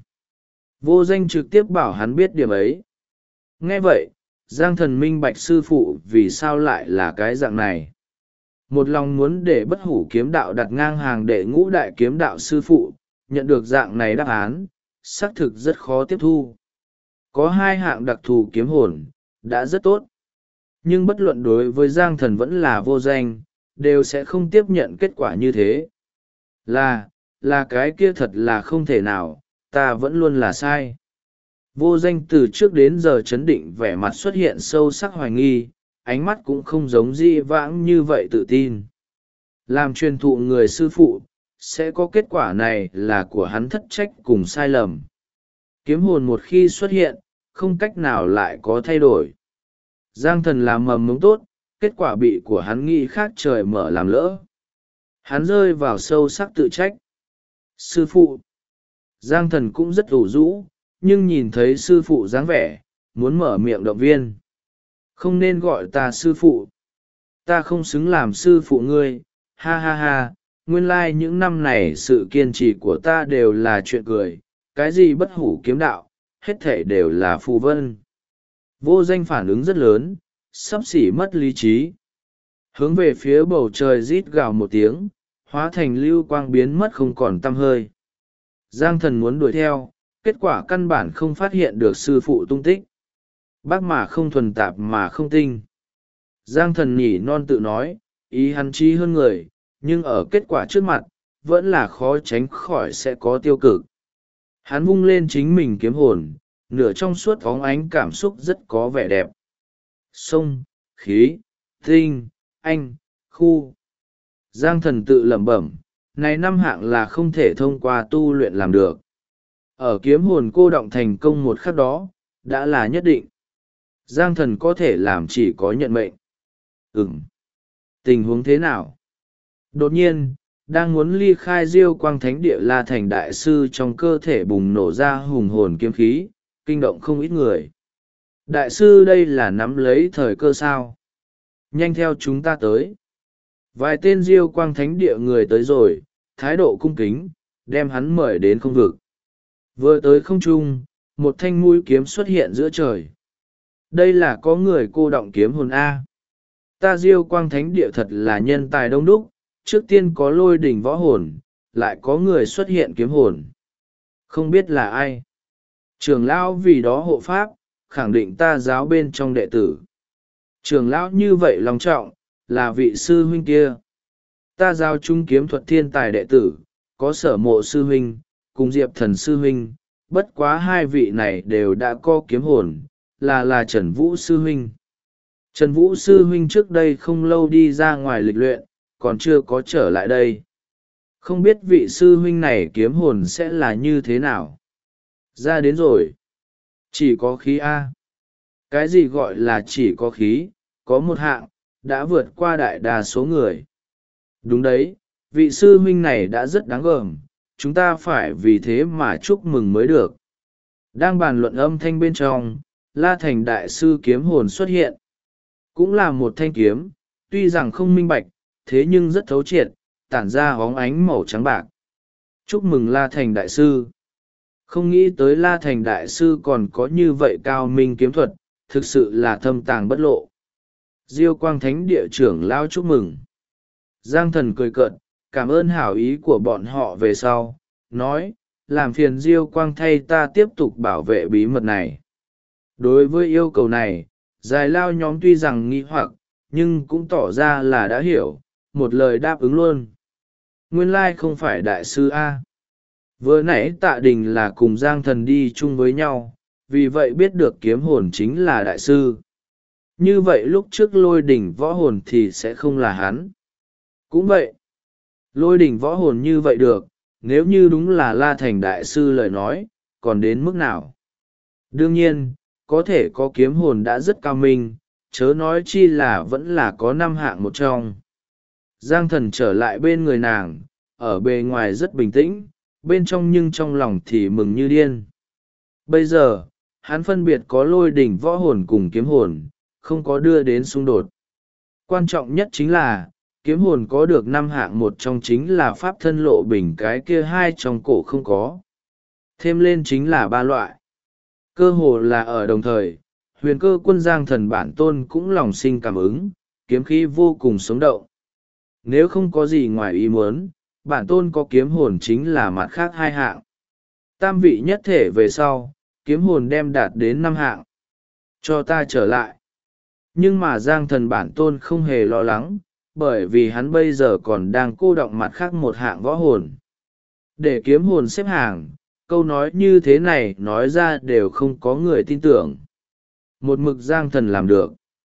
Vô Danh trực tiếp bảo hắn biết điểm ấy. Nghe vậy, Giang Thần minh bạch sư phụ vì sao lại là cái dạng này. Một lòng muốn để bất hủ kiếm đạo đặt ngang hàng đệ ngũ đại kiếm đạo sư phụ, nhận được dạng này đáp án, xác thực rất khó tiếp thu. Có hai hạng đặc thù kiếm hồn, đã rất tốt. Nhưng bất luận đối với Giang Thần vẫn là Vô Danh, đều sẽ không tiếp nhận kết quả như thế. Là cái kia thật là không thể nào, ta vẫn luôn là sai. Vô Danh từ trước đến giờ chấn định vẻ mặt xuất hiện sâu sắc hoài nghi, ánh mắt cũng không giống dĩ vãng như vậy tự tin. Làm truyền thụ người sư phụ, sẽ có kết quả này là của hắn thất trách cùng sai lầm. Kiếm hồn một khi xuất hiện, không cách nào lại có thay đổi. Giang Thần làm mầm mống tốt, kết quả bị của hắn nghĩ khác trời mở làm lỡ. Hắn rơi vào sâu sắc tự trách. Sư phụ. Giang Thần cũng rất ủ rũ, nhưng nhìn thấy sư phụ dáng vẻ, muốn mở miệng động viên. Không nên gọi ta sư phụ. Ta không xứng làm sư phụ ngươi, ha ha ha, nguyên lai những năm này sự kiên trì của ta đều là chuyện cười, cái gì bất hủ kiếm đạo, hết thể đều là phù vân. Vô Danh phản ứng rất lớn, sắp xỉ mất lý trí. Hướng về phía bầu trời rít gào một tiếng, hóa thành lưu quang biến mất không còn tăm hơi. Giang thần muốn đuổi theo, kết quả căn bản không phát hiện được sư phụ tung tích. Bác mà không thuần tạp mà không tinh. Giang thần nhỉ non tự nói, ý hắn trí hơn người, nhưng ở kết quả trước mặt, vẫn là khó tránh khỏi sẽ có tiêu cực. Hắn vung lên chính mình kiếm hồn, nửa trong suốt óng ánh cảm xúc rất có vẻ đẹp. Sông, khí, tinh, anh, khu. Giang thần tự lẩm bẩm, này 5 hạng là không thể thông qua tu luyện làm được. Ở kiếm hồn cô động thành công một khắc đó, đã là nhất định. Giang thần có thể làm chỉ có nhận mệnh. Tình huống thế nào? Đột nhiên, đang muốn ly khai Diêu Quang Thánh Địa La Thành Đại Sư trong cơ thể bùng nổ ra hùng hồn kiếm khí, kinh động không ít người. Đại sư đây là nắm lấy thời cơ sao? Nhanh theo chúng ta tới. Vài tên Diêu Quang Thánh Địa người tới rồi, thái độ cung kính, đem hắn mời đến không vực. Vừa tới không trung, một thanh mũi kiếm xuất hiện giữa trời. Đây là có người cô động kiếm hồn A. Ta Diêu Quang Thánh Địa thật là nhân tài đông đúc, trước tiên có lôi đỉnh võ hồn, lại có người xuất hiện kiếm hồn. Không biết là ai. Trưởng lão vì đó hộ pháp, khẳng định ta giáo bên trong đệ tử. Trưởng lão như vậy lòng trọng, là vị sư huynh kia. Ta giao trung kiếm thuật thiên tài đệ tử, có Sở Mộ sư huynh, cùng Diệp Thần sư huynh, bất quá 2 vị này đều đã có kiếm hồn, là Trần Vũ sư huynh. Trần Vũ sư huynh trước đây không lâu đi ra ngoài lịch luyện, còn chưa có trở lại đây. Không biết vị sư huynh này kiếm hồn sẽ là như thế nào. Ra đến rồi. Chỉ có khí A. Cái gì gọi là chỉ có khí, có một hạng, đã vượt qua đại đa số người. Đúng đấy, vị sư huynh này đã rất đáng gờm, chúng ta phải vì thế mà chúc mừng mới được. Đang bàn luận âm thanh bên trong, La Thành Đại Sư kiếm hồn xuất hiện. Cũng là một thanh kiếm, tuy rằng không minh bạch, thế nhưng rất thấu triệt, tản ra óng ánh màu trắng bạc. Chúc mừng La Thành Đại Sư. Không nghĩ tới La Thành Đại Sư còn có như vậy cao minh kiếm thuật, thực sự là thâm tàng bất lộ. Diêu Quang Thánh Địa trưởng lao chúc mừng. Giang thần cười cợt, cảm ơn hảo ý của bọn họ về sau, nói, làm phiền Diêu Quang thay ta tiếp tục bảo vệ bí mật này. Đối với yêu cầu này, Giải Lao nhóm tuy rằng nghi hoặc, nhưng cũng tỏ ra là đã hiểu, một lời đáp ứng luôn. Nguyên lai không phải đại sư A. Vừa nãy Tạ Đình là cùng Giang thần đi chung với nhau, vì vậy biết được kiếm hồn chính là đại sư. Như vậy lúc trước lôi đỉnh võ hồn thì sẽ không là hắn. Cũng vậy, lôi đỉnh võ hồn như vậy được, nếu như đúng là La Thành Đại Sư lời nói, còn đến mức nào? Đương nhiên, có thể có kiếm hồn đã rất cao minh, chớ nói chi là vẫn là có 5 hạng một trong. Giang thần trở lại bên người nàng, ở bề ngoài rất bình tĩnh, bên trong nhưng trong lòng thì mừng như điên. Bây giờ, hắn phân biệt có lôi đỉnh võ hồn cùng kiếm hồn, không có đưa đến xung đột. Quan trọng nhất chính là, kiếm hồn có được 5 hạng một trong chính là pháp thân lộ bình, cái kia 2 trong cổ không có. Thêm lên chính là 3 loại. Cơ hồ là ở đồng thời, huyền cơ quân Giang thần bản tôn cũng lòng sinh cảm ứng, kiếm khí vô cùng sống động. Nếu không có gì ngoài ý muốn, bản tôn có kiếm hồn chính là mặt khác 2 hạng. Tam vị nhất thể về sau, kiếm hồn đem đạt đến 5 hạng. Cho ta trở lại. Nhưng mà Giang thần bản tôn không hề lo lắng, bởi vì hắn bây giờ còn đang cô động mặt khác 1 hạng võ hồn. Để kiếm hồn xếp hàng, câu nói như thế này nói ra đều không có người tin tưởng. Một mực Giang thần làm được.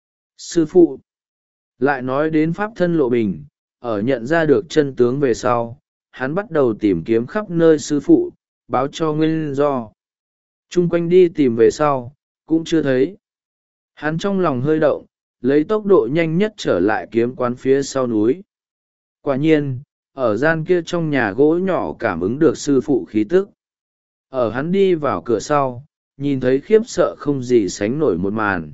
Sư phụ lại nói đến pháp thân lộ bình, ở nhận ra được chân tướng về sau, hắn bắt đầu tìm kiếm khắp nơi sư phụ, báo cho nguyên do. Chung quanh đi tìm về sau, cũng chưa thấy. Hắn trong lòng hơi động, lấy tốc độ nhanh nhất trở lại kiếm quán phía sau núi. Quả nhiên, ở gian kia trong nhà gỗ nhỏ cảm ứng được sư phụ khí tức. Ở hắn đi vào cửa sau, nhìn thấy khiếp sợ không gì sánh nổi một màn.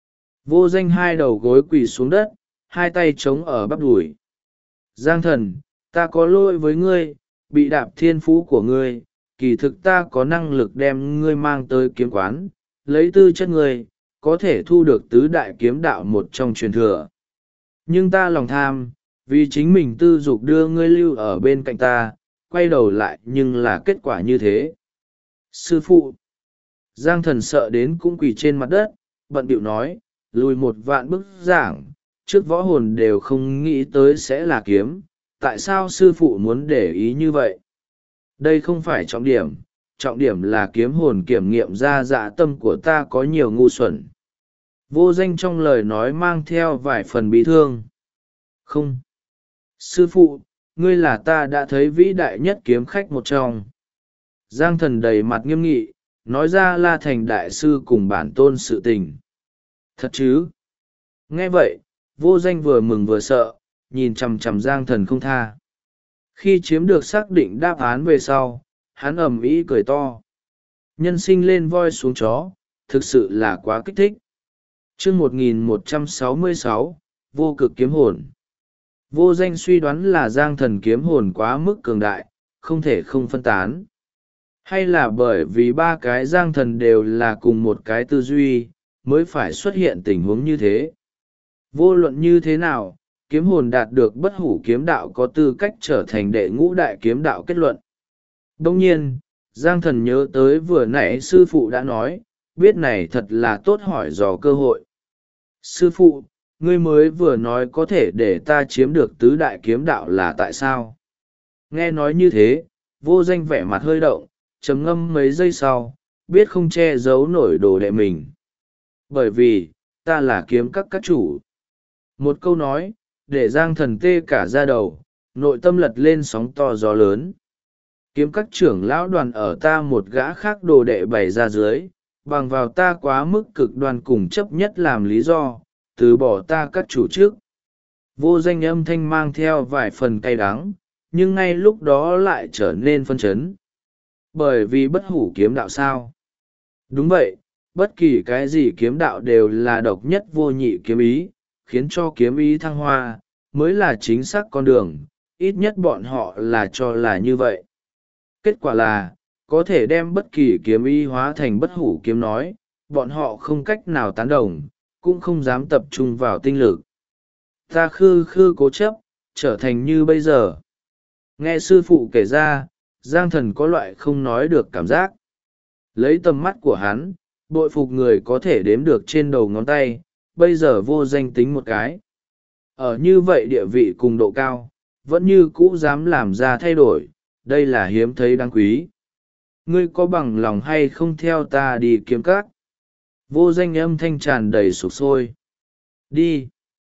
Vô Danh 2 đầu gối quỳ xuống đất, 2 tay trống ở bắp đùi. Giang thần, ta có lỗi với ngươi, bị đạp thiên phú của ngươi, kỳ thực ta có năng lực đem ngươi mang tới kiếm quán, lấy tư chất ngươi, có thể thu được tứ đại kiếm đạo một trong truyền thừa. Nhưng ta lòng tham, vì chính mình tư dục đưa ngươi lưu ở bên cạnh ta, quay đầu lại nhưng là kết quả như thế. Sư phụ! Giang Thần sợ đến cũng quỳ trên mặt đất, bận bịu nói, lùi một vạn bước giảng, trước võ hồn đều không nghĩ tới sẽ là kiếm, tại sao sư phụ muốn để ý như vậy? Đây không phải trọng điểm là kiếm hồn kiểm nghiệm ra dạ tâm của ta có nhiều ngu xuẩn. Vô Danh trong lời nói mang theo vài phần bị thương. Không. Sư phụ, ngươi là ta đã thấy vĩ đại nhất kiếm khách một trong. Giang Thần đầy mặt nghiêm nghị, nói ra La Thành đại sư cùng bản tôn sự tình. Thật chứ? Nghe vậy, Vô Danh vừa mừng vừa sợ, nhìn chằm chằm Giang Thần không tha. Khi chiếm được xác định đáp án về sau, hắn ầm ĩ cười to. Nhân sinh lên voi xuống chó, thực sự là quá kích thích. Chương 1166, Vô Cực Kiếm Hồn. Vô Danh suy đoán là Giang Thần kiếm hồn quá mức cường đại, không thể không phân tán. Hay là bởi vì ba cái Giang Thần đều là cùng một cái tư duy, mới phải xuất hiện tình huống như thế. Vô luận như thế nào, kiếm hồn đạt được bất hủ kiếm đạo có tư cách trở thành đệ ngũ đại kiếm đạo kết luận. Đồng nhiên, Giang Thần nhớ tới vừa nãy sư phụ đã nói, biết này thật là tốt hỏi dò cơ hội. Sư phụ, ngươi mới vừa nói có thể để ta chiếm được tứ đại kiếm đạo là tại sao? Nghe nói như thế, Vô Danh vẻ mặt hơi động, trầm ngâm mấy giây sau, biết không che giấu nổi đồ đệ mình. Bởi vì, ta là kiếm các chủ. Một câu nói, để Giang Thần tê cả da đầu, nội tâm lật lên sóng to gió lớn. Kiếm các trưởng lão đoàn ở ta một gã khác đồ đệ bày ra dưới, bằng vào ta quá mức cực đoan cùng chấp nhất làm lý do, từ bỏ ta các chủ trước. Vô Danh âm thanh mang theo vài phần cay đắng, nhưng ngay lúc đó lại trở nên phân chấn. Bởi vì bất hủ kiếm đạo sao? Đúng vậy, bất kỳ cái gì kiếm đạo đều là độc nhất vô nhị kiếm ý, khiến cho kiếm ý thăng hoa, mới là chính xác con đường, ít nhất bọn họ là cho là như vậy. Kết quả là, có thể đem bất kỳ kiếm ý hóa thành bất hủ kiếm nói, bọn họ không cách nào tán đồng, cũng không dám tập trung vào tinh lực. Ta khư khư cố chấp, trở thành như bây giờ. Nghe sư phụ kể ra, Giang Thần có loại không nói được cảm giác. Lấy tầm mắt của hắn, bội phục người có thể đếm được trên đầu ngón tay, bây giờ Vô Danh tính một cái. Ở như vậy địa vị cùng độ cao, vẫn như cũ dám làm ra thay đổi, đây là hiếm thấy đáng quý. Ngươi có bằng lòng hay không theo ta đi kiếm các? Vô Danh âm thanh tràn đầy sục sôi. Đi!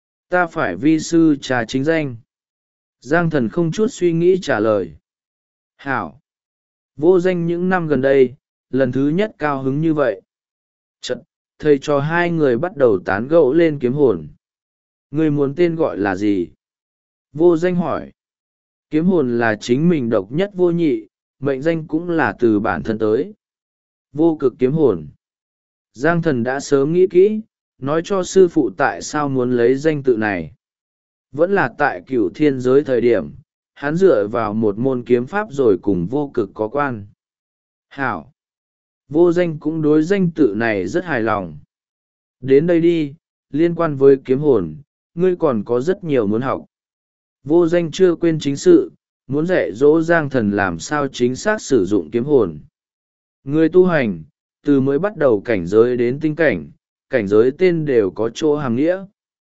Ta phải vi sư trà chính danh. Giang Thần không chút suy nghĩ trả lời. Hảo! Vô Danh những năm gần đây, lần thứ nhất cao hứng như vậy. Chật, thầy trò hai người bắt đầu tán gẫu lên kiếm hồn. Ngươi muốn tên gọi là gì? Vô Danh hỏi. Kiếm hồn là chính mình độc nhất vô nhị, mệnh danh cũng là từ bản thân tới. Vô cực kiếm hồn. Giang Thần đã sớm nghĩ kỹ, nói cho sư phụ tại sao muốn lấy danh tự này. Vẫn là tại Cửu Thiên giới thời điểm, hắn dựa vào một môn kiếm pháp rồi cùng vô cực có quan. Hảo! Vô Danh cũng đối danh tự này rất hài lòng. Đến đây đi, liên quan với kiếm hồn, ngươi còn có rất nhiều muốn học. Vô Danh chưa quên chính sự, muốn dạy dỗ Giang Thần làm sao chính xác sử dụng kiếm hồn. Người tu hành, từ mới bắt đầu cảnh giới đến tinh cảnh, cảnh giới tên đều có chỗ hàm nghĩa.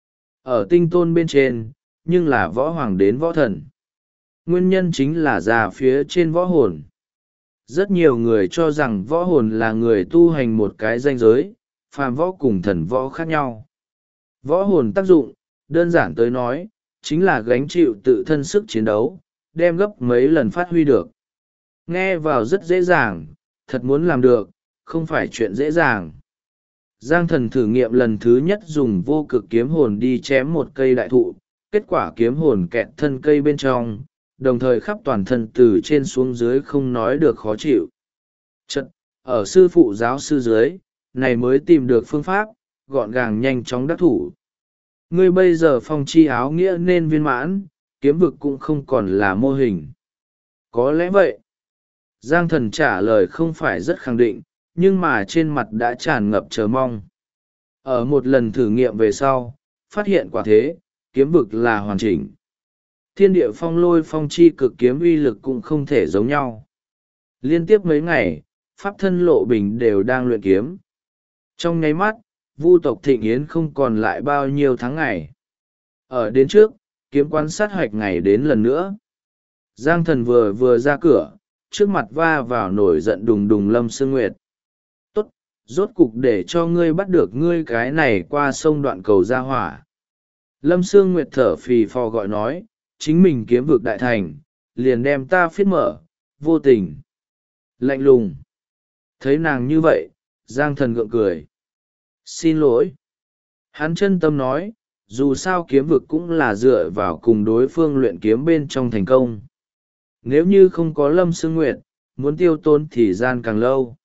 Ở tinh tôn bên trên, nhưng là võ hoàng đến võ thần. Nguyên nhân chính là già phía trên võ hồn. Rất nhiều người cho rằng võ hồn là người tu hành một cái danh giới, phàm võ cùng thần võ khác nhau. Võ hồn tác dụng, đơn giản tới nói, chính là gánh chịu tự thân sức chiến đấu, đem gấp mấy lần phát huy được. Nghe vào rất dễ dàng, thật muốn làm được, không phải chuyện dễ dàng. Giang Thần thử nghiệm lần thứ nhất dùng vô cực kiếm hồn đi chém một cây đại thụ, kết quả kiếm hồn kẹt thân cây bên trong, đồng thời khắp toàn thân từ trên xuống dưới không nói được khó chịu. Chật, ở sư phụ giáo sư dưới, này mới tìm được phương pháp, gọn gàng nhanh chóng đắc thủ. Ngươi bây giờ phong chi áo nghĩa nên viên mãn, kiếm vực cũng không còn là mô hình. Có lẽ vậy. Giang Thần trả lời không phải rất khẳng định, nhưng mà trên mặt đã tràn ngập chờ mong. Ở một lần thử nghiệm về sau, phát hiện quả thế, kiếm vực là hoàn chỉnh. thiên địa phong lôi phong chi cực kiếm uy lực cũng không thể giống nhau. Liên tiếp mấy ngày, pháp thân Lộ Bình đều đang luyện kiếm. Trong nháy mắt, vu tộc Thịnh Yến không còn lại bao nhiêu tháng ngày. Ở đến trước, kiếm quan sát hoạch ngày đến lần nữa. Giang Thần vừa ra cửa, trước mặt va vào nổi giận đùng đùng Lâm Sương Nguyệt. Tốt, rốt cục để cho ngươi bắt được ngươi cái này qua sông đoạn cầu ra hỏa. Lâm Sương Nguyệt thở phì phò gọi nói, chính mình kiếm vực đại thành, liền đem ta phiết mở, vô tình. Lạnh lùng. Thấy nàng như vậy, Giang Thần gượng cười. Xin lỗi. Hắn chân tâm nói, dù sao kiếm vực cũng là dựa vào cùng đối phương luyện kiếm bên trong thành công. Nếu như không có Lâm Sương Nguyệt, muốn tiêu tốn thì gian càng lâu.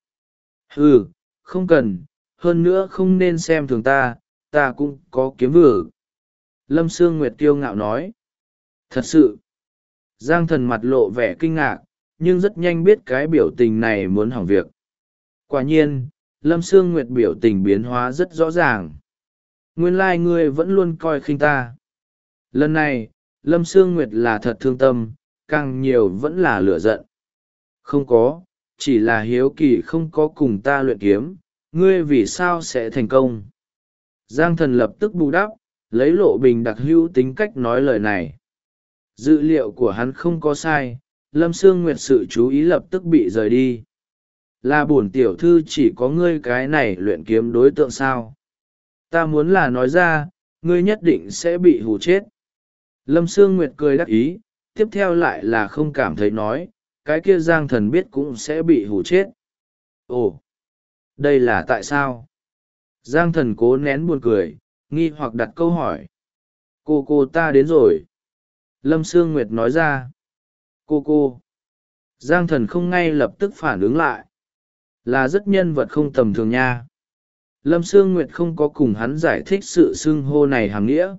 Không cần, hơn nữa không nên xem thường ta cũng có kiếm vực. Lâm Sương Nguyệt kiêu ngạo nói. Thật sự. Giang Thần mặt lộ vẻ kinh ngạc, nhưng rất nhanh biết cái biểu tình này muốn hỏng việc. Quả nhiên, Lâm Sương Nguyệt biểu tình biến hóa rất rõ ràng. Nguyên lai ngươi vẫn luôn coi khinh ta. Lần này, Lâm Sương Nguyệt là thật thương tâm, càng nhiều vẫn là lửa giận. Không có, chỉ là hiếu kỳ không có cùng ta luyện kiếm, ngươi vì sao sẽ thành công. Giang Thần lập tức bù đắp, lấy Lộ Bình đặc hữu tính cách nói lời này. Dữ liệu của hắn không có sai, Lâm Sương Nguyệt sự chú ý lập tức bị rời đi. Là bổn tiểu thư chỉ có ngươi cái này luyện kiếm đối tượng sao? Ta muốn là nói ra, ngươi nhất định sẽ bị hù chết. Lâm Sương Nguyệt cười đắc ý, tiếp theo lại là không cảm thấy nói, cái kia Giang Thần biết cũng sẽ bị hù chết. Ồ, đây là tại sao? Giang Thần cố nén buồn cười, nghi hoặc đặt câu hỏi. Cô ta đến rồi. Lâm Sương Nguyệt nói ra. Cô. Giang Thần không ngay lập tức phản ứng lại. Là rất nhân vật không tầm thường nha. Lâm Sương Nguyệt không có cùng hắn giải thích sự xưng hô này hàm nghĩa.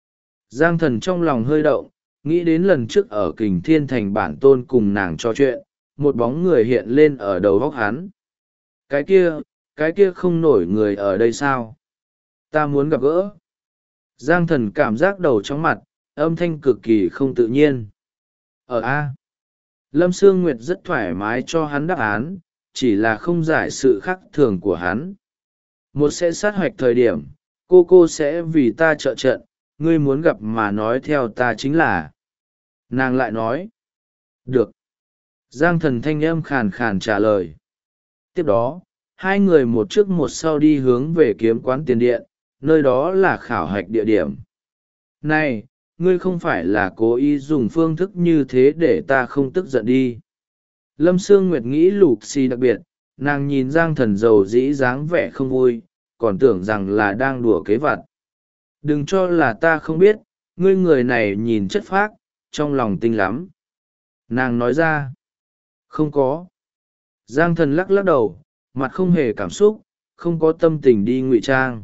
Giang Thần trong lòng hơi động, nghĩ đến lần trước ở Kình Thiên Thành bản tôn cùng nàng trò chuyện, một bóng người hiện lên ở đầu góc hắn. Cái kia không nổi người ở đây sao? Ta muốn gặp gỡ. Giang Thần cảm giác đầu chóng mặt, âm thanh cực kỳ không tự nhiên. Ở A. Lâm Sương Nguyệt rất thoải mái cho hắn đáp án, chỉ là không giải sự khác thường của hắn. Một sẽ sát hoạch thời điểm, cô sẽ vì ta trợ trận, ngươi muốn gặp mà nói theo ta chính là. Nàng lại nói. Được. Giang Thần thanh âm khàn khàn trả lời. Tiếp đó, hai người một trước một sau đi hướng về kiếm quán tiền điện, nơi đó là khảo hạch địa điểm. Này, ngươi không phải là cố ý dùng phương thức như thế để ta không tức giận đi. Lâm Sương Nguyệt nghĩ Lục Xì đặc biệt, nàng nhìn Giang Thần dầu dĩ dáng vẻ không vui, còn tưởng rằng là đang đùa kế vặt. Đừng cho là ta không biết, ngươi người này nhìn chất phác, trong lòng tinh lắm. Nàng nói ra. Không có. Giang Thần lắc lắc đầu, mặt không hề cảm xúc, không có tâm tình đi ngụy trang.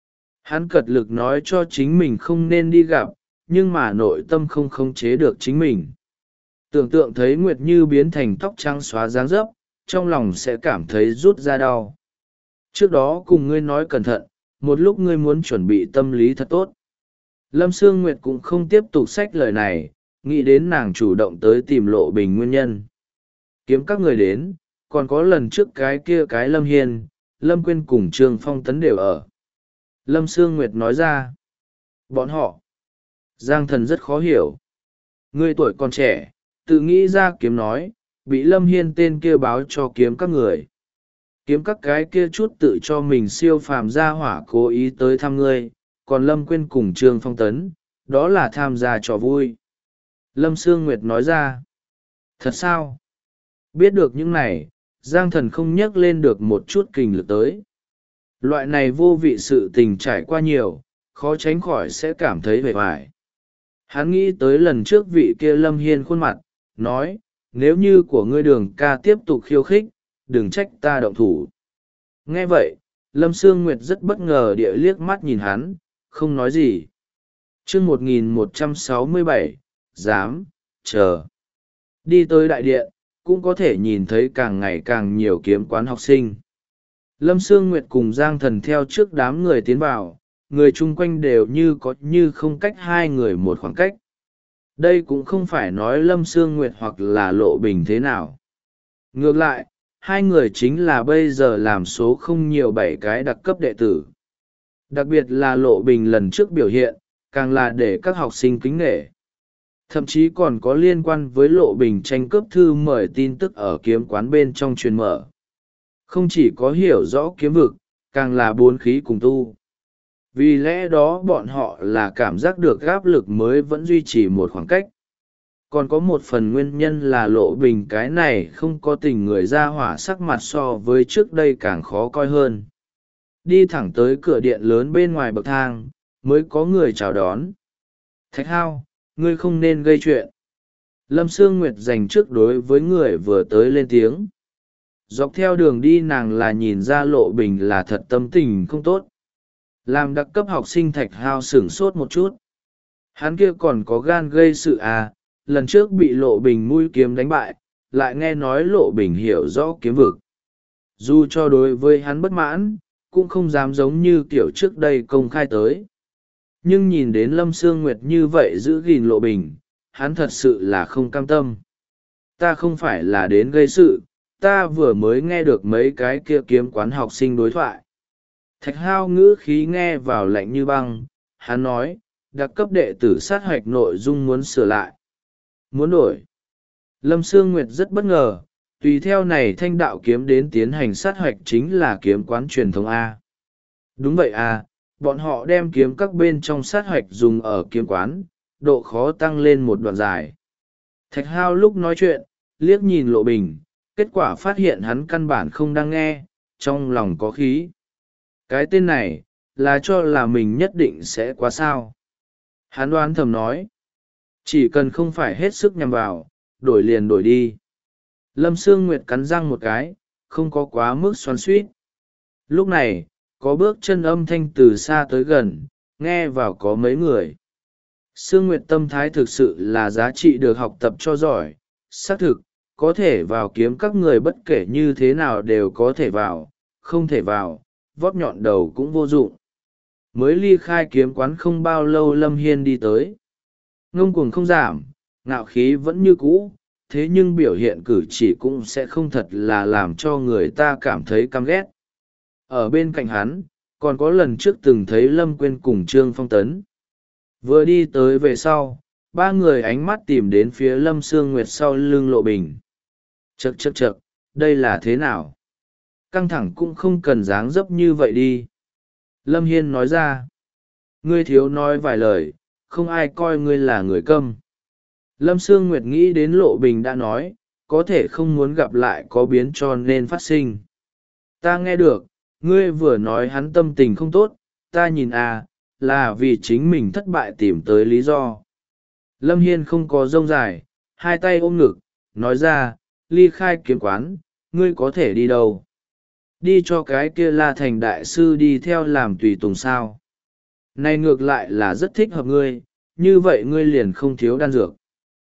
Hắn cật lực nói cho chính mình không nên đi gặp, nhưng mà nội tâm không khống chế được chính mình. Tưởng tượng thấy Nguyệt Như biến thành tóc trắng xóa dáng dấp, trong lòng sẽ cảm thấy rút ra đau. Trước đó cùng ngươi nói cẩn thận, một lúc ngươi muốn chuẩn bị tâm lý thật tốt. Lâm Sương Nguyệt cũng không tiếp tục xách lời này, nghĩ đến nàng chủ động tới tìm Lộ Bình nguyên nhân. Kiếm các người đến, còn có lần trước cái kia cái Lâm Hiên, Lâm Quyên cùng Trương Phong Tấn đều ở. Lâm Sương Nguyệt nói ra. Bọn họ. Giang Thần rất khó hiểu. Ngươi tuổi còn trẻ, tự nghĩ ra kiếm nói, bị Lâm Hiên tên kia báo cho kiếm các người. Kiếm các cái kia chút tự cho mình siêu phàm gia hỏa cố ý tới thăm ngươi, còn Lâm Quyên cùng Trương Phong Tấn, đó là tham gia trò vui. Lâm Sương Nguyệt nói ra. Thật sao? Biết được những này, Giang Thần không nhắc lên được một chút kình lực tới. Loại này vô vị sự tình trải qua nhiều, khó tránh khỏi sẽ cảm thấy vẻ vải. Hắn nghĩ tới lần trước vị kia Lâm Hiên khuôn mặt, nói, nếu như của ngươi Đường ca tiếp tục khiêu khích, đừng trách ta động thủ. Nghe vậy, Lâm Sương Nguyệt rất bất ngờ địa liếc mắt nhìn hắn, không nói gì. chương 1167, dám, chờ. Đi tới đại điện, cũng có thể nhìn thấy càng ngày càng nhiều kiếm quán học sinh. Lâm Sương Nguyệt cùng Giang Thần theo trước đám người tiến vào, người chung quanh đều như có như không cách hai người một khoảng cách. Đây cũng không phải nói Lâm Sương Nguyệt hoặc là Lộ Bình thế nào. Ngược lại, hai người chính là bây giờ làm số không nhiều 7 cái đặc cấp đệ tử. Đặc biệt là Lộ Bình lần trước biểu hiện, càng là để các học sinh kính nể. Thậm chí còn có liên quan với Lộ Bình tranh cướp thư mời tin tức ở kiếm quán bên trong truyền mở. Không chỉ có hiểu rõ kiếm vực, càng là bốn khí cùng tu. Vì lẽ đó bọn họ là cảm giác được áp lực mới vẫn duy trì một khoảng cách. Còn có một phần nguyên nhân là Lộ Bình cái này không có tình người ra hỏa sắc mặt so với trước đây càng khó coi hơn. Đi thẳng tới cửa điện lớn bên ngoài bậc thang, mới có người chào đón. Thạch Hao, ngươi không nên gây chuyện. Lâm Sương Nguyệt dành trước đối với người vừa tới lên tiếng. Dọc theo đường đi nàng là nhìn ra Lộ Bình là thật tâm tình không tốt. Làm đặc cấp học sinh Thạch Hao sửng sốt một chút. Hắn kia còn có gan gây sự à, lần trước bị Lộ Bình mũi kiếm đánh bại, lại nghe nói Lộ Bình hiểu rõ kiếm vực. Dù cho đối với hắn bất mãn, cũng không dám giống như kiểu trước đây công khai tới. Nhưng nhìn đến Lâm Sương Nguyệt như vậy giữ gìn Lộ Bình, hắn thật sự là không cam tâm. Ta không phải là đến gây sự, ta vừa mới nghe được mấy cái kia kiếm quán học sinh đối thoại. Thạch Hao ngữ khí nghe vào lạnh như băng, hắn nói, đặc cấp đệ tử sát hoạch nội dung muốn sửa lại. Muốn đổi. Lâm Sương Nguyệt rất bất ngờ, tùy theo này thanh đạo kiếm đến tiến hành sát hoạch chính là kiếm quán truyền thống A. Đúng vậy à, bọn họ đem kiếm các bên trong sát hoạch dùng ở kiếm quán, độ khó tăng lên một đoạn dài. Thạch Hao lúc nói chuyện, liếc nhìn Lộ Bình, kết quả phát hiện hắn căn bản không đang nghe, trong lòng có khí. Cái tên này, là cho là mình nhất định sẽ quá sao. Hắn đoán thầm nói, chỉ cần không phải hết sức nhằm vào, đổi liền đổi đi. Lâm Sương Nguyệt cắn răng một cái, không có quá mức xoắn xuýt. Lúc này, có bước chân âm thanh từ xa tới gần, nghe vào có mấy người. Sương Nguyệt tâm thái thực sự là giá trị được học tập cho giỏi, xác thực, có thể vào kiếm các người bất kể như thế nào đều có thể vào, không thể vào, vót nhọn đầu cũng vô dụng. Mới ly khai kiếm quán không bao lâu Lâm Hiên đi tới. Ngông cuồng không giảm, ngạo khí vẫn như cũ, thế nhưng biểu hiện cử chỉ cũng sẽ không thật là làm cho người ta cảm thấy căm ghét. Ở bên cạnh hắn, còn có lần trước từng thấy Lâm Quyên cùng Trương Phong Tấn. Vừa đi tới về sau, ba người ánh mắt tìm đến phía Lâm Sương Nguyệt sau lưng Lộ Bình. Chậc chậc chậc, đây là thế nào? Căng thẳng cũng không cần dáng dấp như vậy đi. Lâm Hiên nói ra. Ngươi thiếu nói vài lời, không ai coi ngươi là người câm. Lâm Sương Nguyệt nghĩ đến Lộ Bình đã nói, có thể không muốn gặp lại có biến cho nên phát sinh. Ta nghe được, ngươi vừa nói hắn tâm tình không tốt, ta nhìn à, là vì chính mình thất bại tìm tới lý do. Lâm Hiên không có rông dài, hai tay ôm ngực, nói ra, ly khai kiếm quán, ngươi có thể đi đâu? Đi cho cái kia La Thành đại sư đi theo làm tùy tùng sao? Này ngược lại là rất thích hợp ngươi, như vậy ngươi liền không thiếu đan dược.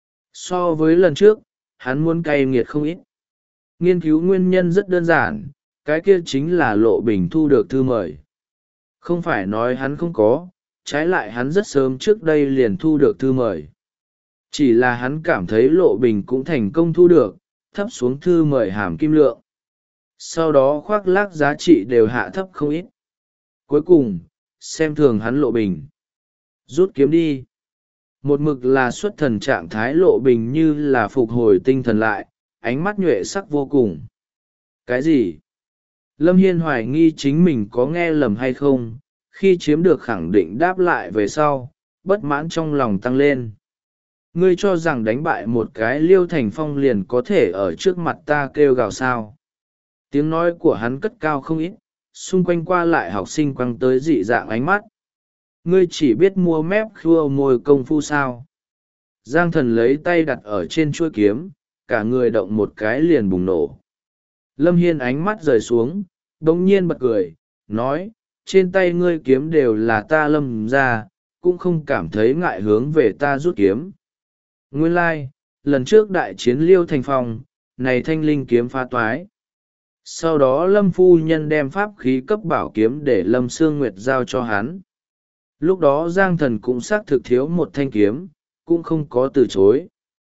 So với lần trước, hắn muốn cay nghiệt không ít. Nghiên cứu nguyên nhân rất đơn giản, cái kia chính là Lộ Bình thu được thư mời. Không phải nói hắn không có, trái lại hắn rất sớm trước đây liền thu được thư mời. Chỉ là hắn cảm thấy Lộ Bình cũng thành công thu được, thấp xuống thư mời hàm kim lượng. Sau đó khoác lác giá trị đều hạ thấp không ít. Cuối cùng, xem thường hắn Lộ Bình. Rút kiếm đi. Một mực là xuất thần trạng thái Lộ Bình như là phục hồi tinh thần lại, ánh mắt nhuệ sắc vô cùng. Cái gì? Lâm Hiên hoài nghi chính mình có nghe lầm hay không, khi chiếm được khẳng định đáp lại về sau, bất mãn trong lòng tăng lên. Ngươi cho rằng đánh bại một cái Liêu Thành Phong liền có thể ở trước mặt ta kêu gào sao? Tiếng nói của hắn cất cao không ít, xung quanh qua lại học sinh quăng tới dị dạng ánh mắt. Ngươi chỉ biết mua mép khua môi công phu sao? Giang Thần lấy tay đặt ở trên chuôi kiếm, cả người động một cái liền bùng nổ. Lâm Hiên ánh mắt rời xuống, bỗng nhiên bật cười, nói, trên tay ngươi kiếm đều là ta lâm ra, cũng không cảm thấy ngại hướng về ta rút kiếm. Nguyên lai, lần trước đại chiến Liêu Thành Phong, này thanh linh kiếm phá toái. Sau đó Lâm phu nhân đem pháp khí cấp bảo kiếm để Lâm Sương Nguyệt giao cho hắn. Lúc đó Giang Thần cũng xác thực thiếu một thanh kiếm, cũng không có từ chối.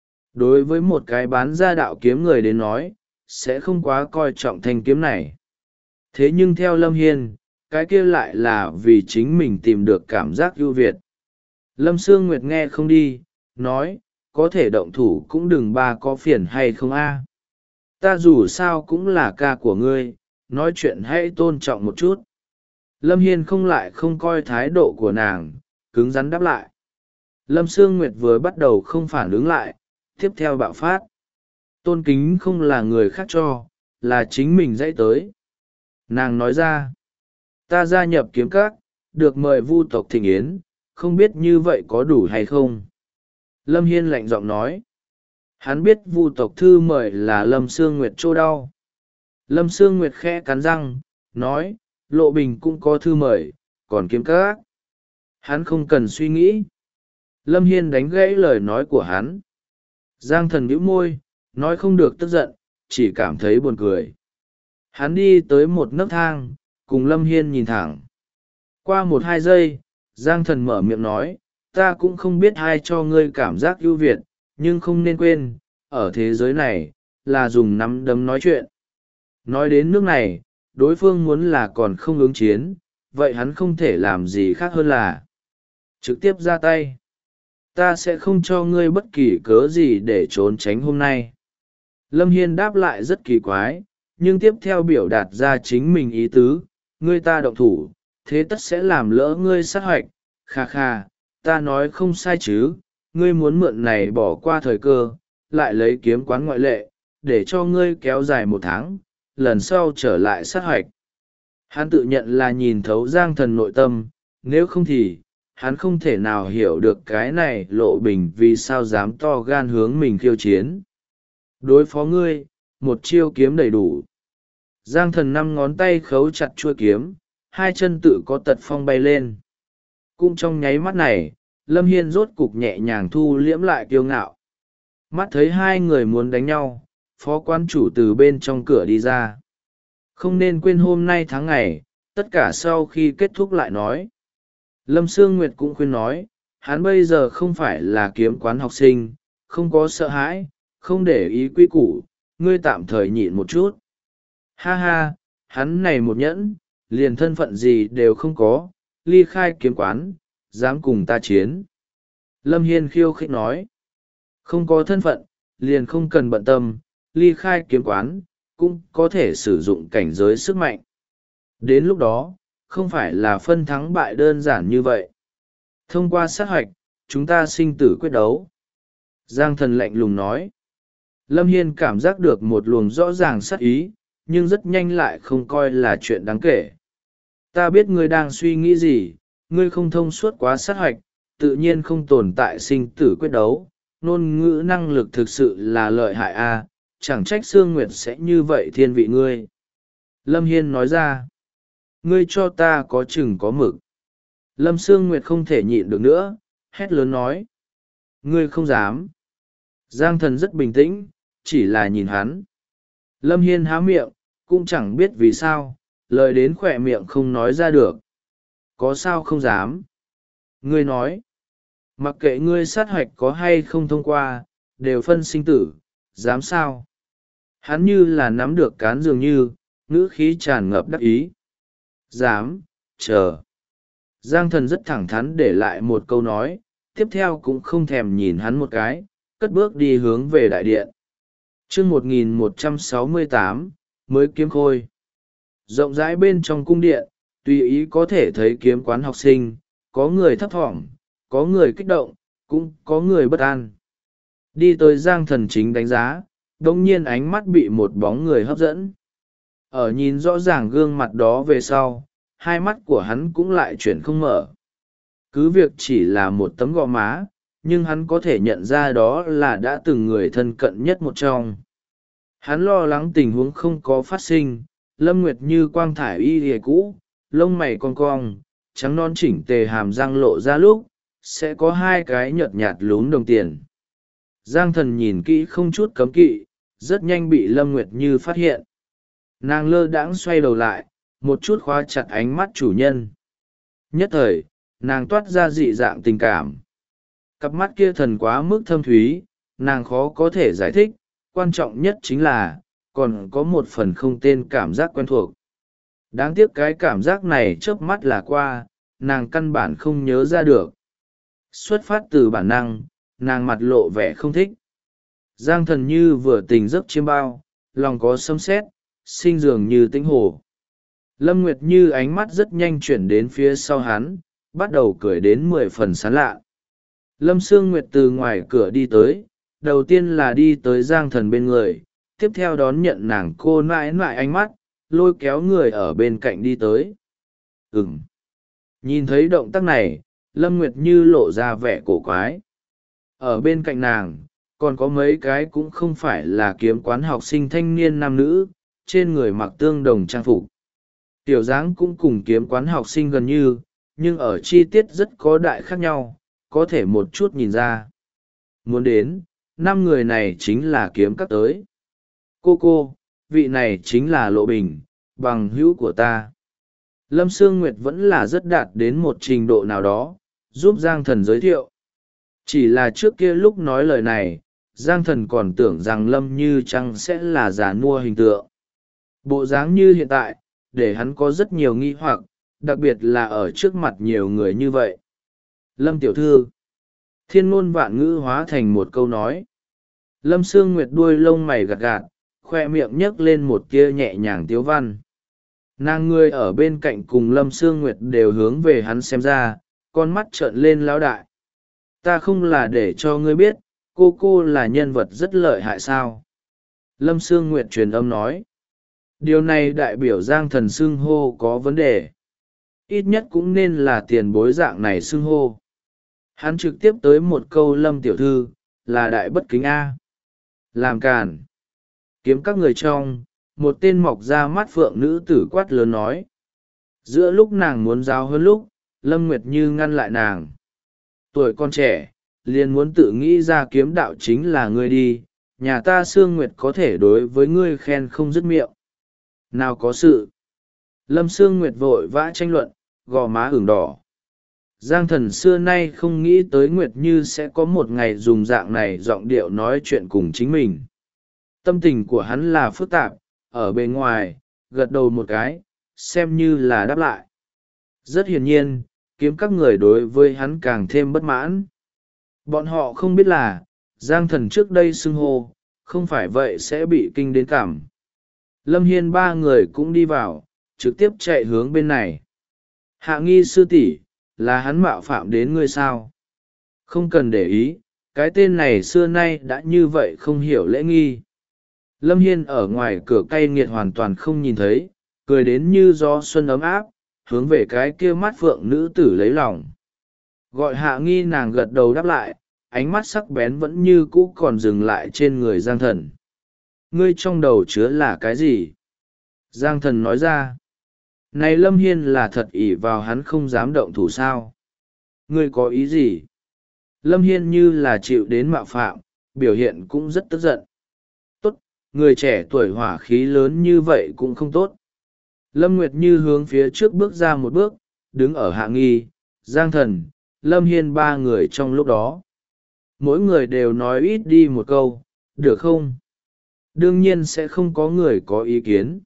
Đối với một cái bán ra đạo kiếm người đến nói, sẽ không quá coi trọng thanh kiếm này. Thế nhưng theo Lâm Hiên, cái kia lại là vì chính mình tìm được cảm giác ưu việt. Lâm Sương Nguyệt nghe không đi, nói, có thể động thủ cũng đừng ba có phiền hay không a? Ta dù sao cũng là ca của ngươi, nói chuyện hãy tôn trọng một chút. Lâm Hiên không lại không coi thái độ của nàng, cứng rắn đáp lại. Lâm Sương Nguyệt vừa bắt đầu không phản ứng lại, tiếp theo bạo phát. Tôn kính không là người khác cho, là chính mình dãy tới. Nàng nói ra, ta gia nhập kiếm các, được mời vu tộc thịnh yến, không biết như vậy có đủ hay không? Lâm Hiên lạnh giọng nói, hắn biết vu tộc thư mời là Lâm Sương Nguyệt trô đau. Lâm Sương Nguyệt khẽ cắn răng, nói, Lộ Bình cũng có thư mời, còn kiếm các. Hắn không cần suy nghĩ. Lâm Hiên đánh gãy lời nói của hắn. Giang Thần bĩu môi, nói không được tức giận, chỉ cảm thấy buồn cười. Hắn đi tới một nấc thang, cùng Lâm Hiên nhìn thẳng. Qua 1-2 giây, Giang Thần mở miệng nói, ta cũng không biết ai cho ngươi cảm giác ưu việt, nhưng không nên quên, ở thế giới này, là dùng nắm đấm nói chuyện. Nói đến nước này, đối phương muốn là còn không ứng chiến, vậy hắn không thể làm gì khác hơn là trực tiếp ra tay. Ta sẽ không cho ngươi bất kỳ cớ gì để trốn tránh hôm nay. Lâm Hiên đáp lại rất kỳ quái, nhưng tiếp theo biểu đạt ra chính mình ý tứ, ngươi ta động thủ, thế tất sẽ làm lỡ ngươi sát hoạch. Kha kha, ta nói không sai chứ, ngươi muốn mượn này bỏ qua thời cơ, lại lấy kiếm quán ngoại lệ, để cho ngươi kéo dài 1 tháng, lần sau trở lại sát hoạch. Hắn tự nhận là nhìn thấu Giang Thần nội tâm, nếu không thì, hắn không thể nào hiểu được cái này Lộ Bình vì sao dám to gan hướng mình khiêu chiến. Đối phó ngươi, một chiêu kiếm đầy đủ. Giang Thần 5 ngón tay khấu chặt chuôi kiếm, 2 chân tự có tật phong bay lên. Cũng trong nháy mắt này, Lâm Hiên rốt cục nhẹ nhàng thu liễm lại kiêu ngạo. Mắt thấy 2 người muốn đánh nhau, phó quan chủ từ bên trong cửa đi ra. Không nên quên hôm nay tháng ngày, tất cả sau khi kết thúc lại nói. Lâm Sương Nguyệt cũng khuyên nói, hắn bây giờ không phải là kiếm quán học sinh, không có sợ hãi, không để ý quy củ, ngươi tạm thời nhịn một chút. Ha ha, hắn này một nhẫn, liền thân phận gì đều không có, ly khai kiếm quán, dám cùng ta chiến. Lâm Hiên khiêu khích nói, không có thân phận, liền không cần bận tâm, ly khai kiếm quán, cũng có thể sử dụng cảnh giới sức mạnh. Đến lúc đó, không phải là phân thắng bại đơn giản như vậy. Thông qua sát hoạch, chúng ta sinh tử quyết đấu. Giang Thần lạnh lùng nói. Lâm Hiên cảm giác được một luồng rõ ràng sát ý, nhưng rất nhanh lại không coi là chuyện đáng kể. Ta biết ngươi đang suy nghĩ gì, ngươi không thông suốt quá sát hoạch, tự nhiên không tồn tại sinh tử quyết đấu. Ngôn ngữ năng lực thực sự là lợi hại a, chẳng trách Sương Nguyệt sẽ như vậy thiên vị ngươi. Lâm Hiên nói ra. Ngươi cho ta có chừng có mực. Lâm Sương Nguyệt không thể nhịn được nữa, hét lớn nói. Ngươi không dám. Giang Thần rất bình tĩnh, chỉ là nhìn hắn. Lâm Hiên há miệng, cũng chẳng biết vì sao, lời đến khỏe miệng không nói ra được. Có sao không dám? Ngươi nói. Mặc kệ ngươi sát hoạch có hay không thông qua, đều phân sinh tử, dám sao? Hắn như là nắm được cán dường như, ngữ khí tràn ngập đắc ý. Dám, chờ. Giang Thần rất thẳng thắn để lại một câu nói, tiếp theo cũng không thèm nhìn hắn một cái, cất bước đi hướng về đại điện. chương 1168, mới kiếm khôi. Rộng rãi bên trong cung điện, tùy ý có thể thấy kiếm quán học sinh, có người thấp thỏm, có người kích động, cũng có người bất an. Đi tới Giang Thần chính đánh giá, đồng nhiên ánh mắt bị một bóng người hấp dẫn. Ở nhìn rõ ràng gương mặt đó về sau, 2 mắt của hắn cũng lại chuyển không mở. Cứ việc chỉ là một tấm gò má, nhưng hắn có thể nhận ra đó là đã từng người thân cận nhất một trong. Hắn lo lắng tình huống không có phát sinh, Lâm Nguyệt như quang thải y ghề cũ, lông mày cong cong, trắng non chỉnh tề hàm răng lộ ra lúc, sẽ có 2 cái nhợt nhạt lún đồng tiền. Giang Thần nhìn kỹ không chút cấm kỵ, rất nhanh bị Lâm Nguyệt như phát hiện. Nàng lơ đãng xoay đầu lại, một chút khóa chặt ánh mắt chủ nhân. Nhất thời, nàng toát ra dị dạng tình cảm. Cặp mắt kia thần quá mức thâm thúy, nàng khó có thể giải thích, quan trọng nhất chính là còn có một phần không tên cảm giác quen thuộc. Đáng tiếc cái cảm giác này chớp mắt là qua, nàng căn bản không nhớ ra được. Xuất phát từ bản năng, nàng mặt lộ vẻ không thích. Giang Thần như vừa tỉnh giấc chiêm bao, lòng có sấm sét, sinh dường như tĩnh hồ. Lâm Nguyệt Như ánh mắt rất nhanh chuyển đến phía sau hắn, bắt đầu cười đến 10 phần sán lạ. Lâm Sương Nguyệt từ ngoài cửa đi tới, đầu tiên là đi tới Giang Thần bên người, tiếp theo đón nhận nàng cô nãi nãi ánh mắt, lôi kéo người ở bên cạnh đi tới. Nhìn thấy động tác này, Lâm Nguyệt Như lộ ra vẻ cổ quái. Ở bên cạnh nàng, còn có mấy cái cũng không phải là kiếm quán học sinh thanh niên nam nữ, trên người mặc tương đồng trang phục. Tiểu dáng cũng cùng kiếm quán học sinh gần như, nhưng ở chi tiết rất có đại khác nhau, có thể một chút nhìn ra. Muốn đến, 5 người này chính là kiếm các tới. Cô, vị này chính là Lộ Bình, bằng hữu của ta. Lâm Sương Nguyệt vẫn là rất đạt đến một trình độ nào đó, giúp Giang Thần giới thiệu. Chỉ là trước kia lúc nói lời này, Giang Thần còn tưởng rằng Lâm Như Trăng sẽ là giả mua hình tượng. Bộ dáng như hiện tại, để hắn có rất nhiều nghi hoặc, đặc biệt là ở trước mặt nhiều người như vậy. Lâm tiểu thư. Thiên ngôn vạn ngữ hóa thành một câu nói. Lâm Sương Nguyệt đuôi lông mày gạt gạt, khoe miệng nhấc lên một tia nhẹ nhàng tiếu văn. Nàng người ở bên cạnh cùng Lâm Sương Nguyệt đều hướng về hắn xem ra, con mắt trợn lên lão đại. Ta không là để cho ngươi biết, cô là nhân vật rất lợi hại sao? Lâm Sương Nguyệt truyền âm nói. Điều này đại biểu Giang Thần xưng hô có vấn đề. Ít nhất cũng nên là tiền bối dạng này xưng hô. Hắn trực tiếp tới một câu Lâm tiểu thư, là đại bất kính A. Làm càn. Kiếm các người trong, một tên mọc ra mắt phượng nữ tử quát lớn nói. Giữa lúc nàng muốn giáo hơn lúc, Lâm Nguyệt Như ngăn lại nàng. Tuổi con trẻ, liền muốn tự nghĩ ra kiếm đạo chính là ngươi đi, nhà ta Sương Nguyệt có thể đối với ngươi khen không dứt miệng. Nào có sự. Lâm Sương Nguyệt vội vã tranh luận, gò má ửng đỏ. Giang Thần xưa nay không nghĩ tới Nguyệt Như sẽ có một ngày dùng dạng này giọng điệu nói chuyện cùng chính mình. Tâm tình của hắn là phức tạp, ở bên ngoài, gật đầu một cái, xem như là đáp lại. Rất hiển nhiên, kiếm các người đối với hắn càng thêm bất mãn. Bọn họ không biết là, Giang Thần trước đây xưng hô, không phải vậy sẽ bị kinh đến cảm. Lâm Hiên 3 người cũng đi vào, trực tiếp chạy hướng bên này. Hạ Nghi sư tỷ, là hắn mạo phạm đến ngươi sao? Không cần để ý, cái tên này xưa nay đã như vậy không hiểu lễ nghi. Lâm Hiên ở ngoài cửa cay nghiệt hoàn toàn không nhìn thấy, cười đến như gió xuân ấm áp, hướng về cái kia mắt phượng nữ tử lấy lòng. Gọi Hạ Nghi, nàng gật đầu đáp lại, ánh mắt sắc bén vẫn như cũ còn dừng lại trên người Giang Thần. Ngươi trong đầu chứa là cái gì? Giang Thần nói ra. Này Lâm Hiên là thật ỷ vào hắn không dám động thủ sao? Ngươi có ý gì? Lâm Hiên như là chịu đến mạo phạm, biểu hiện cũng rất tức giận. Tốt, người trẻ tuổi hỏa khí lớn như vậy cũng không tốt. Lâm Nguyệt Như hướng phía trước bước ra một bước, đứng ở Hạ Nghi, Giang Thần, Lâm Hiên 3 người trong lúc đó. Mỗi người đều nói ít đi một câu, được không? Đương nhiên sẽ không có người có ý kiến.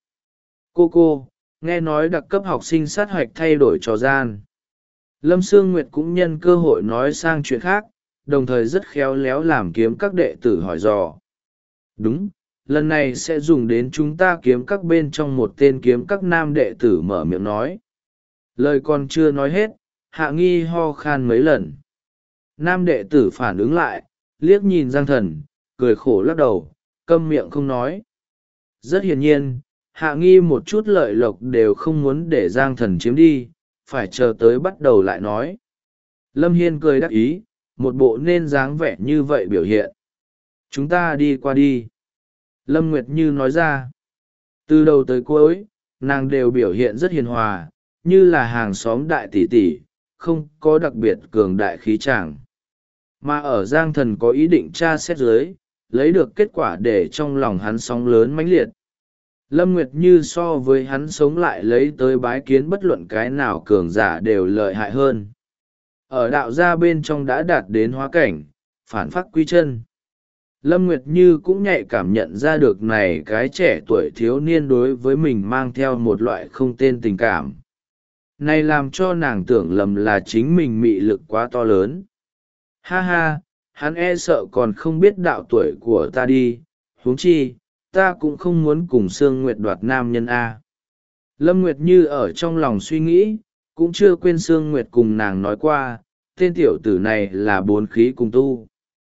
Cô, nghe nói đặc cấp học sinh sát hoạch thay đổi trò gian. Lâm Sương Nguyệt cũng nhân cơ hội nói sang chuyện khác, đồng thời rất khéo léo làm kiếm các đệ tử hỏi dò. Đúng, lần này sẽ dùng đến chúng ta kiếm các bên trong một tên kiếm các nam đệ tử mở miệng nói. Lời còn chưa nói hết, Hạ Nghi ho khan mấy lần. Nam đệ tử phản ứng lại, liếc nhìn Giang Thần, cười khổ lắc đầu, câm miệng không nói. Rất hiển nhiên, Hạ Nghi một chút lợi lộc đều không muốn để Giang Thần chiếm đi, phải chờ tới bắt đầu lại nói. Lâm Hiên cười đắc ý, một bộ nên dáng vẻ như vậy biểu hiện. Chúng ta đi qua đi. Lâm Nguyệt Như nói ra. Từ đầu tới cuối, nàng đều biểu hiện rất hiền hòa, như là hàng xóm đại tỷ tỷ, không có đặc biệt cường đại khí tràng. Mà ở Giang Thần có ý định tra xét dưới, lấy được kết quả để trong lòng hắn sóng lớn mãnh liệt. Lâm Nguyệt Như so với hắn sống lại lấy tới bái kiến bất luận cái nào cường giả đều lợi hại hơn. ở đạo gia bên trong đã đạt đến hóa cảnh, phản phắc quy chân. Lâm Nguyệt Như cũng nhạy cảm nhận ra được này cái trẻ tuổi thiếu niên đối với mình mang theo một loại không tên tình cảm. Này làm cho nàng tưởng lầm là chính mình mị lực quá to lớn. Ha ha, hắn e sợ còn không biết đạo tuổi của ta đi, huống chi, ta cũng không muốn cùng Sương Nguyệt đoạt nam nhân A. Lâm Nguyệt Như ở trong lòng suy nghĩ, cũng chưa quên Sương Nguyệt cùng nàng nói qua, tên tiểu tử này là bốn khí cùng tu.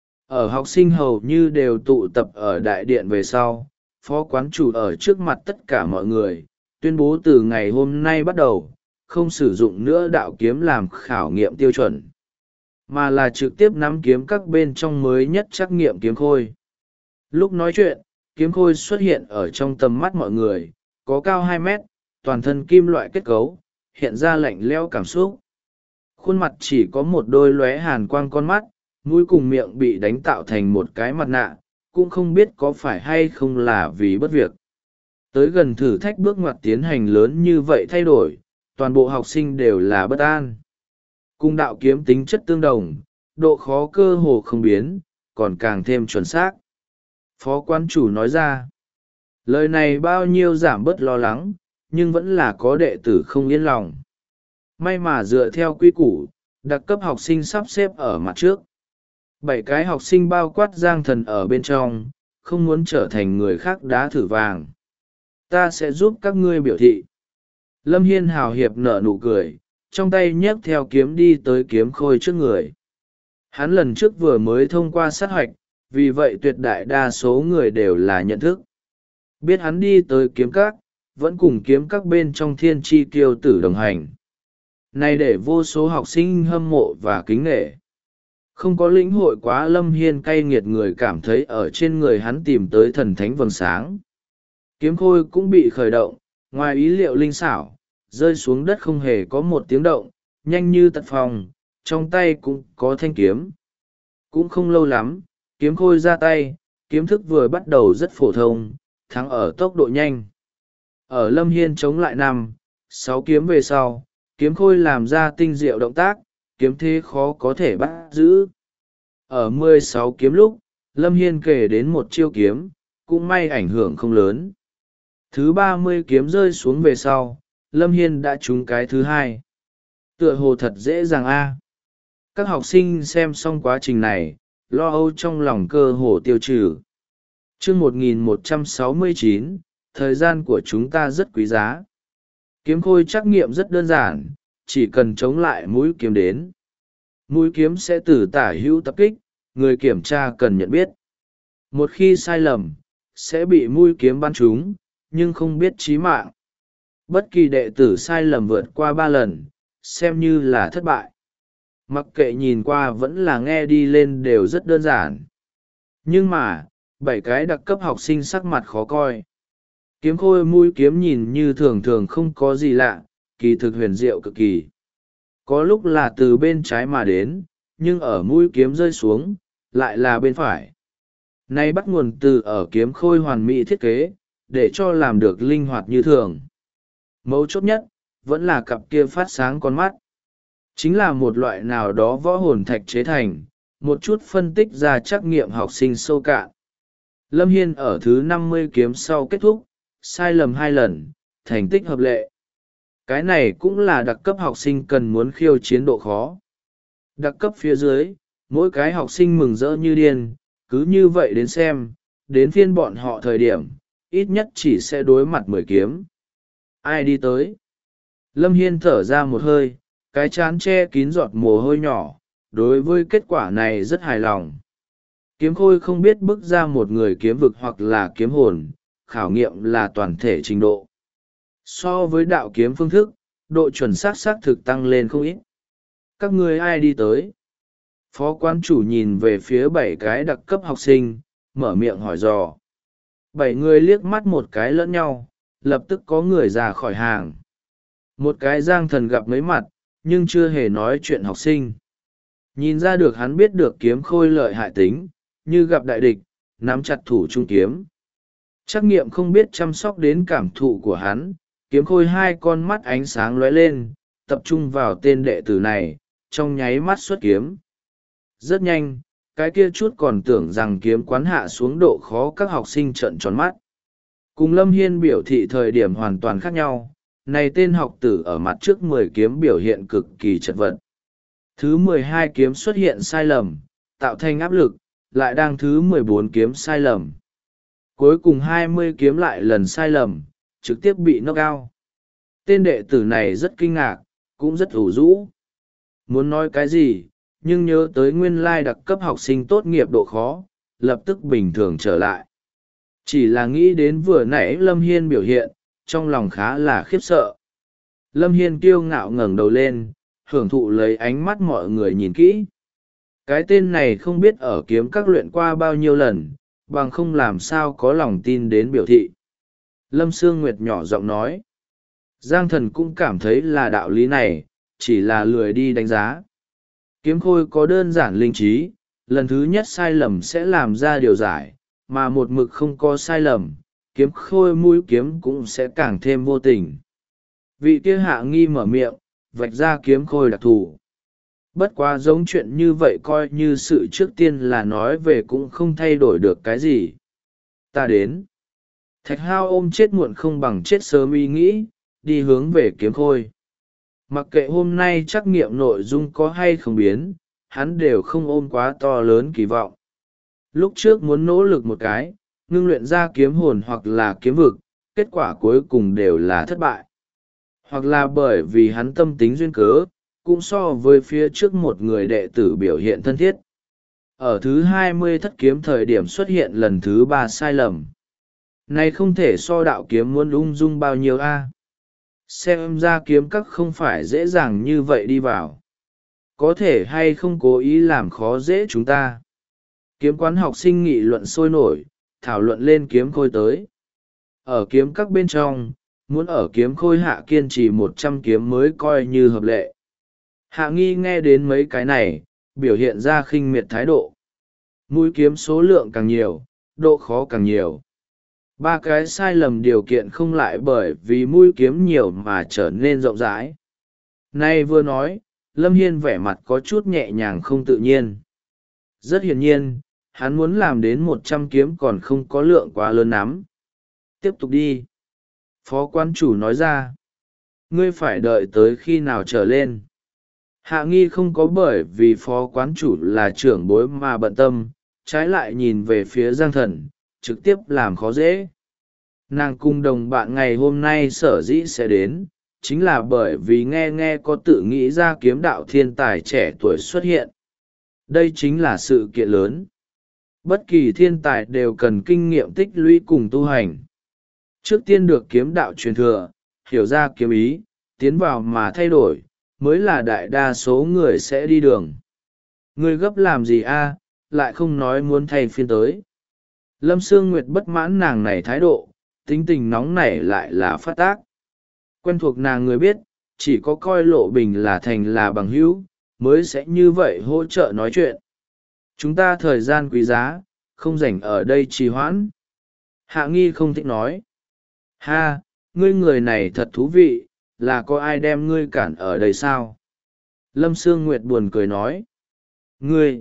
Ở học sinh hầu như đều tụ tập ở đại điện về sau, phó quán chủ ở trước mặt tất cả mọi người, tuyên bố từ ngày hôm nay bắt đầu, không sử dụng nữa đạo kiếm làm khảo nghiệm tiêu chuẩn, mà là trực tiếp nắm kiếm các bên trong mới nhất trắc nghiệm kiếm khôi. Lúc nói chuyện, kiếm khôi xuất hiện ở trong tầm mắt mọi người, có cao 2 mét, toàn thân kim loại kết cấu, hiện ra lạnh lẽo cảm xúc. Khuôn mặt chỉ có một đôi lóe hàn quang con mắt, mũi cùng miệng bị đánh tạo thành một cái mặt nạ, cũng không biết có phải hay không là vì bất việc. Tới gần thử thách bước ngoặt tiến hành lớn như vậy thay đổi, toàn bộ học sinh đều là bất an. Cùng đạo kiếm tính chất tương đồng, độ khó cơ hồ không biến, còn càng thêm chuẩn xác. Phó quan chủ nói ra, lời này bao nhiêu giảm bớt lo lắng, nhưng vẫn là có đệ tử không yên lòng. May mà dựa theo quy củ, đặc cấp học sinh sắp xếp ở mặt trước. 7 cái học sinh bao quát Giang Thần ở bên trong, không muốn trở thành người khác đá thử vàng. Ta sẽ giúp các ngươi biểu thị. Lâm Hiên hào hiệp nở nụ cười, trong tay nhấc theo kiếm đi tới kiếm khôi trước người. Hắn lần trước vừa mới thông qua sát hoạch, vì vậy tuyệt đại đa số người đều là nhận thức. Biết hắn đi tới kiếm các, vẫn cùng kiếm các bên trong thiên tri kiêu tử đồng hành. Này để vô số học sinh hâm mộ và kính nể. Không có lĩnh hội quá Lâm Hiên cay nghiệt người cảm thấy ở trên người hắn tìm tới thần thánh vầng sáng. Kiếm khôi cũng bị khởi động, ngoài ý liệu linh xảo, rơi xuống đất không hề có một tiếng động, nhanh như tật phòng, trong tay cũng có thanh kiếm. Cũng không lâu lắm, kiếm khôi ra tay, kiếm thức vừa bắt đầu rất phổ thông, thắng ở tốc độ nhanh. Ở Lâm Hiên chống lại 5-6 kiếm về sau, kiếm khôi làm ra tinh diệu động tác, kiếm thế khó có thể bắt giữ. Ở 16 kiếm lúc, Lâm Hiên kể đến một chiêu kiếm, cũng may ảnh hưởng không lớn. Thứ 30 kiếm rơi xuống về sau, Lâm Hiên đã trúng cái thứ 2. Tựa hồ thật dễ dàng a. Các học sinh xem xong quá trình này, lo âu trong lòng cơ hồ tiêu trừ. Chương 1169, thời gian của chúng ta rất quý giá. Kiếm khôi trắc nghiệm rất đơn giản, chỉ cần chống lại mũi kiếm đến. Mũi kiếm sẽ từ tả hữu tập kích, người kiểm tra cần nhận biết. Một khi sai lầm, sẽ bị mũi kiếm bắn trúng, nhưng không biết chí mạng. Bất kỳ đệ tử sai lầm vượt qua 3 lần, xem như là thất bại. Mặc kệ nhìn qua vẫn là nghe đi lên đều rất đơn giản. Nhưng mà, 7 cái đặc cấp học sinh sắc mặt khó coi. Kiếm khôi mũi kiếm nhìn như thường thường không có gì lạ, kỳ thực huyền diệu cực kỳ. Có lúc là từ bên trái mà đến, nhưng ở mũi kiếm rơi xuống, lại là bên phải. Nay bắt nguồn từ ở kiếm khôi hoàn mỹ thiết kế, để cho làm được linh hoạt như thường. Mấu chốt nhất, vẫn là cặp kia phát sáng con mắt. Chính là một loại nào đó võ hồn thạch chế thành, một chút phân tích ra trắc nghiệm học sinh sâu cạn. Lâm Hiên ở thứ 50 kiếm sau kết thúc, sai lầm 2 lần, thành tích hợp lệ. Cái này cũng là đặc cấp học sinh cần muốn khiêu chiến độ khó. Đặc cấp phía dưới, mỗi cái học sinh mừng rỡ như điên, cứ như vậy đến xem, đến phiên bọn họ thời điểm, ít nhất chỉ sẽ đối mặt 10 kiếm. Ai đi tới? Lâm Hiên thở ra một hơi, cái trán che kín giọt mồ hôi nhỏ, đối với kết quả này rất hài lòng. Kiếm khôi không biết bước ra một người kiếm vực hoặc là kiếm hồn, khảo nghiệm là toàn thể trình độ. So với đạo kiếm phương thức, độ chuẩn xác thực tăng lên không ít. Các ngươi ai đi tới? Phó quan chủ nhìn về phía 7 cái đặc cấp học sinh, mở miệng hỏi dò. 7 người liếc mắt một cái lẫn nhau, lập tức có người ra khỏi hàng. Một cái Giang Thần gặp mấy mặt, nhưng chưa hề nói chuyện học sinh. Nhìn ra được hắn biết được kiếm khôi lợi hại tính, như gặp đại địch, nắm chặt thủ trung kiếm. Trắc nghiệm không biết chăm sóc đến cảm thụ của hắn, kiếm khôi 2 con mắt ánh sáng lóe lên, tập trung vào tên đệ tử này, trong nháy mắt xuất kiếm. Rất nhanh, cái kia chút còn tưởng rằng kiếm quán hạ xuống độ khó, các học sinh trợn tròn mắt. Cùng Lâm Hiên biểu thị thời điểm hoàn toàn khác nhau, này tên học tử ở mặt trước 10 kiếm biểu hiện cực kỳ chật vật. Thứ 12 kiếm xuất hiện sai lầm, tạo thành áp lực, lại đang thứ 14 kiếm sai lầm. Cuối cùng 20 kiếm lại lần sai lầm, trực tiếp bị knock out. Tên đệ tử này rất kinh ngạc, cũng rất ủ rũ. Muốn nói cái gì, nhưng nhớ tới nguyên lai đặc cấp học sinh tốt nghiệp độ khó, lập tức bình thường trở lại. Chỉ là nghĩ đến vừa nãy Lâm Hiên biểu hiện, trong lòng khá là khiếp sợ. Lâm Hiên kiêu ngạo ngẩng đầu lên, hưởng thụ lấy ánh mắt mọi người nhìn kỹ. Cái tên này không biết ở kiếm các luyện qua bao nhiêu lần, bằng không làm sao có lòng tin đến biểu thị. Lâm Sương Nguyệt nhỏ giọng nói. Giang Thần cũng cảm thấy là đạo lý này, chỉ là lười đi đánh giá. Kiếm khôi có đơn giản linh trí, lần thứ nhất sai lầm sẽ làm ra điều giải, mà một mực không có sai lầm, kiếm khôi mũi kiếm cũng sẽ càng thêm vô tình. Vị kia Hạ Nghi mở miệng, vạch ra kiếm khôi đặc thù. Bất quá giống chuyện như vậy coi như sự trước tiên là nói về cũng không thay đổi được cái gì. Ta đến. Thạch Hao ôm chết muộn không bằng chết sớm ý nghĩ, đi hướng về kiếm khôi. Mặc kệ hôm nay trắc nghiệm nội dung có hay không biến, hắn đều không ôm quá to lớn kỳ vọng. Lúc trước muốn nỗ lực một cái, ngưng luyện ra kiếm hồn hoặc là kiếm vực, kết quả cuối cùng đều là thất bại. Hoặc là bởi vì hắn tâm tính duyên cớ, cũng so với phía trước một người đệ tử biểu hiện thân thiết. Ở thứ 20 thất kiếm thời điểm xuất hiện lần thứ 3 sai lầm. Này không thể so đạo kiếm muốn ung dung bao nhiêu a. Xem ra kiếm các không phải dễ dàng như vậy đi vào. Có thể hay không cố ý làm khó dễ chúng ta. Kiếm quán học sinh nghị luận sôi nổi, thảo luận lên kiếm khôi tới. Ở kiếm các bên trong, muốn ở kiếm khôi hạ kiên trì 100 kiếm mới coi như hợp lệ. Hạ Nghi nghe đến mấy cái này, biểu hiện ra khinh miệt thái độ. Mũi kiếm số lượng càng nhiều, độ khó càng nhiều. 3 cái sai lầm điều kiện không lại bởi vì mũi kiếm nhiều mà trở nên rộng rãi. Nay vừa nói, Lâm Hiên vẻ mặt có chút nhẹ nhàng không tự nhiên. Rất hiển nhiên, hắn muốn làm đến 100 kiếm còn không có lượng quá lớn lắm. Tiếp tục đi. Phó quan chủ nói ra. Ngươi phải đợi tới khi nào trở lên. Hạ Nghi không có bởi vì phó quán chủ là trưởng bối mà bận tâm, trái lại nhìn về phía Giang Thần, trực tiếp làm khó dễ. Nàng cùng đồng bạn ngày hôm nay sở dĩ sẽ đến, chính là bởi vì nghe có tự nghĩ ra kiếm đạo thiên tài trẻ tuổi xuất hiện. Đây chính là sự kiện lớn. Bất kỳ thiên tài đều cần kinh nghiệm tích lũy cùng tu hành. Trước tiên được kiếm đạo truyền thừa, hiểu ra kiếm ý, tiến vào mà thay đổi, mới là đại đa số người sẽ đi đường. Ngươi gấp làm gì a? Lại không nói muốn thay phiên tới. Lâm Sương Nguyệt bất mãn nàng này thái độ, tính tình nóng nảy lại là phát tác. Quen thuộc nàng người biết, chỉ có coi Lộ Bình là thành là bằng hữu, mới sẽ như vậy hỗ trợ nói chuyện. Chúng ta thời gian quý giá, không rảnh ở đây trì hoãn. Hạ Nghi không thích nói. Ha, ngươi người này thật thú vị, là có ai đem ngươi cản ở đây sao? Lâm Sương Nguyệt buồn cười nói. Ngươi!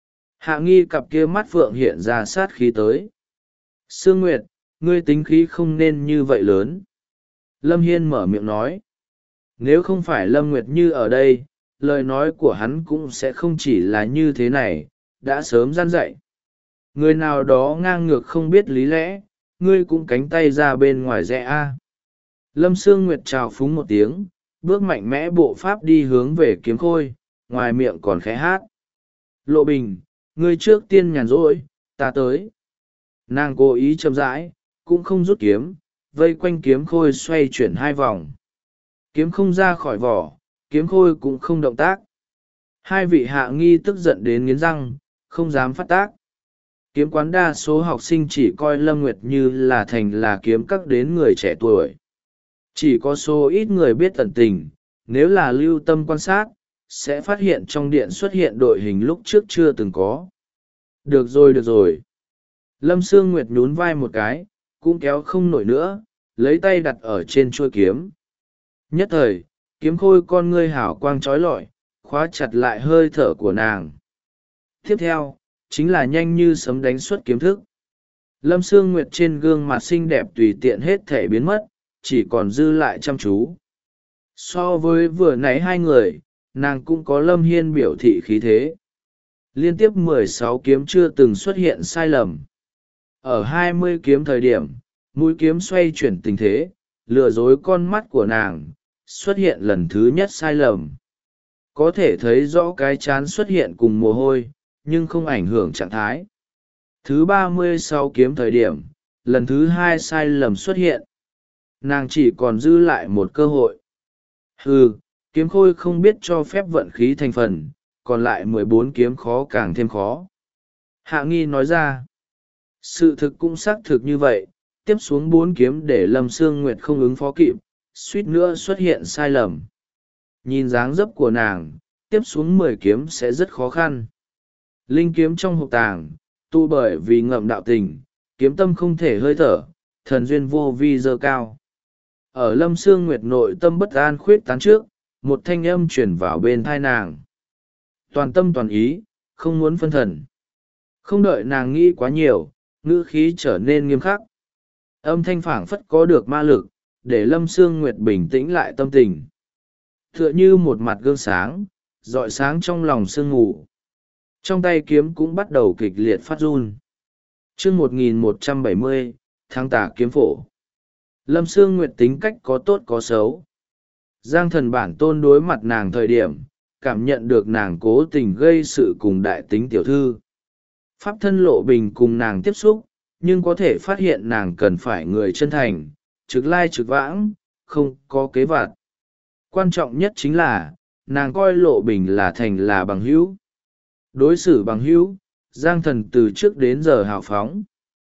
Hạ Nghi cặp kia mắt phượng hiện ra sát khí tới. Sương Nguyệt, ngươi tính khí không nên như vậy lớn. Lâm Hiên mở miệng nói. Nếu không phải Lâm Nguyệt Như ở đây, lời nói của hắn cũng sẽ không chỉ là như thế này, đã sớm gian dạy. Người nào đó ngang ngược không biết lý lẽ, ngươi cũng cánh tay ra bên ngoài rẽ a. Lâm Sương Nguyệt chào phúng một tiếng, bước mạnh mẽ bộ pháp đi hướng về kiếm khôi, ngoài miệng còn khẽ hát. Lộ Bình, ngươi trước tiên nhàn rỗi, ta tới. Nàng cố ý chậm rãi, cũng không rút kiếm, vây quanh kiếm khôi xoay chuyển 2 vòng. Kiếm không ra khỏi vỏ, kiếm khôi cũng không động tác. Hai vị Hạ Nghi tức giận đến nghiến răng, không dám phát tác. Kiếm quán đa số học sinh chỉ coi Lâm Nguyệt Như là thành là kiếm các đến người trẻ tuổi. Chỉ có số ít người biết tận tình, nếu là lưu tâm quan sát, sẽ phát hiện trong điện xuất hiện đội hình lúc trước chưa từng có. Được rồi được rồi. Lâm Sương Nguyệt nhún vai một cái, cũng kéo không nổi nữa, lấy tay đặt ở trên chuôi kiếm. Nhất thời, kiếm khôi con ngươi hảo quang trói lọi, khóa chặt lại hơi thở của nàng. Tiếp theo chính là nhanh như sấm đánh xuất kiếm thức. Lâm Sương Nguyệt trên gương mặt xinh đẹp tùy tiện hết thể biến mất, chỉ còn dư lại chăm chú. So với vừa nãy hai người, nàng cũng có Lâm Hiên biểu thị khí thế. Liên tiếp 16 kiếm chưa từng xuất hiện sai lầm. Ở 20 kiếm thời điểm, mũi kiếm xoay chuyển tình thế, lừa dối con mắt của nàng, xuất hiện lần thứ nhất sai lầm. Có thể thấy rõ cái chán xuất hiện cùng mồ hôi, nhưng không ảnh hưởng trạng thái. Thứ 36 kiếm thời điểm, lần thứ hai sai lầm xuất hiện. Nàng chỉ còn dư lại một cơ hội. Kiếm khôi không biết cho phép vận khí thành phần, còn lại 14 kiếm khó càng thêm khó. Hạ nghi nói ra. Sự thực cũng xác thực như vậy, tiếp xuống 4 kiếm để Lâm Sương Nguyệt không ứng phó kịp, suýt nữa xuất hiện sai lầm. Nhìn dáng dấp của nàng, tiếp xuống 10 kiếm sẽ rất khó khăn. Linh kiếm trong hộp tàng, tu bởi vì ngậm đạo tình, kiếm tâm không thể hơi thở, thần duyên vô vi dơ cao. Ở Lâm Sương Nguyệt nội tâm bất an khuyết tán trước, một thanh âm chuyển vào bên thai nàng. Toàn tâm toàn ý, không muốn phân thần. Không đợi nàng nghĩ quá nhiều, ngữ khí trở nên nghiêm khắc. Âm thanh phảng phất có được ma lực, để Lâm Sương Nguyệt bình tĩnh lại tâm tình. Tựa như một mặt gương sáng, rọi sáng trong lòng sương ngủ. Trong tay kiếm cũng bắt đầu kịch liệt phát run. Chương 1170, tháng tà kiếm phổ. Lâm Sương Nguyệt tính cách có tốt có xấu. Giang Thần bản tôn đối mặt nàng thời điểm, cảm nhận được nàng cố tình gây sự cùng đại tính tiểu thư. Pháp thân Lộ Bình cùng nàng tiếp xúc, nhưng có thể phát hiện nàng cần phải người chân thành, trực lai trực vãng, không có kế vặt. Quan trọng nhất chính là, nàng coi Lộ Bình là thành là bằng hữu. Đối xử bằng hữu, Giang Thần từ trước đến giờ hào phóng.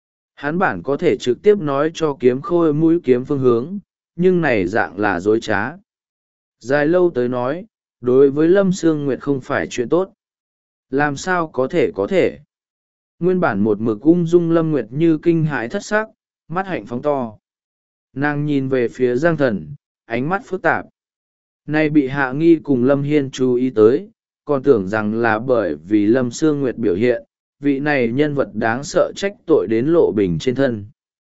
Hắn bản có thể trực tiếp nói cho kiếm khôi mũi kiếm phương hướng, nhưng này dạng là dối trá. Dài lâu tới nói, đối với Lâm Sương Nguyệt không phải chuyện tốt. Làm sao có thể. Nguyên bản một mực ung dung Lâm Nguyệt như kinh hãi thất sắc, mắt hạnh phóng to. Nàng nhìn về phía Giang Thần, ánh mắt phức tạp. Nay bị Hạ Nghi cùng Lâm Hiên chú ý tới, còn tưởng rằng là bởi vì Lâm Sương Nguyệt biểu hiện, vị này nhân vật đáng sợ trách tội đến Lộ Bình trên thân.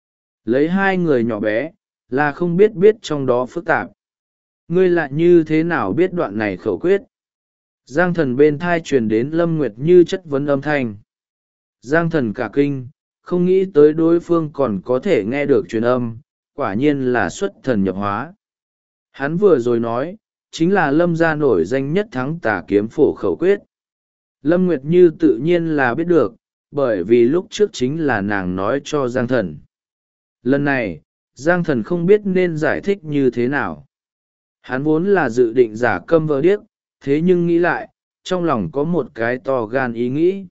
Lấy hai người nhỏ bé, là không biết trong đó phức tạp. Ngươi lại như thế nào biết đoạn này khẩu quyết? Giang Thần bên thai truyền đến Lâm Nguyệt như chất vấn âm thanh. Giang Thần cả kinh, không nghĩ tới đối phương còn có thể nghe được truyền âm, quả nhiên là xuất thần nhập hóa. Hắn vừa rồi nói, chính là Lâm gia nổi danh nhất thắng tà kiếm phổ khẩu quyết. Lâm Nguyệt như tự nhiên là biết được, bởi vì lúc trước chính là nàng nói cho Giang Thần. Lần này, Giang Thần không biết nên giải thích như thế nào. Hắn vốn là dự định giả câm vờ điếc, thế nhưng nghĩ lại, trong lòng có một cái to gan ý nghĩ.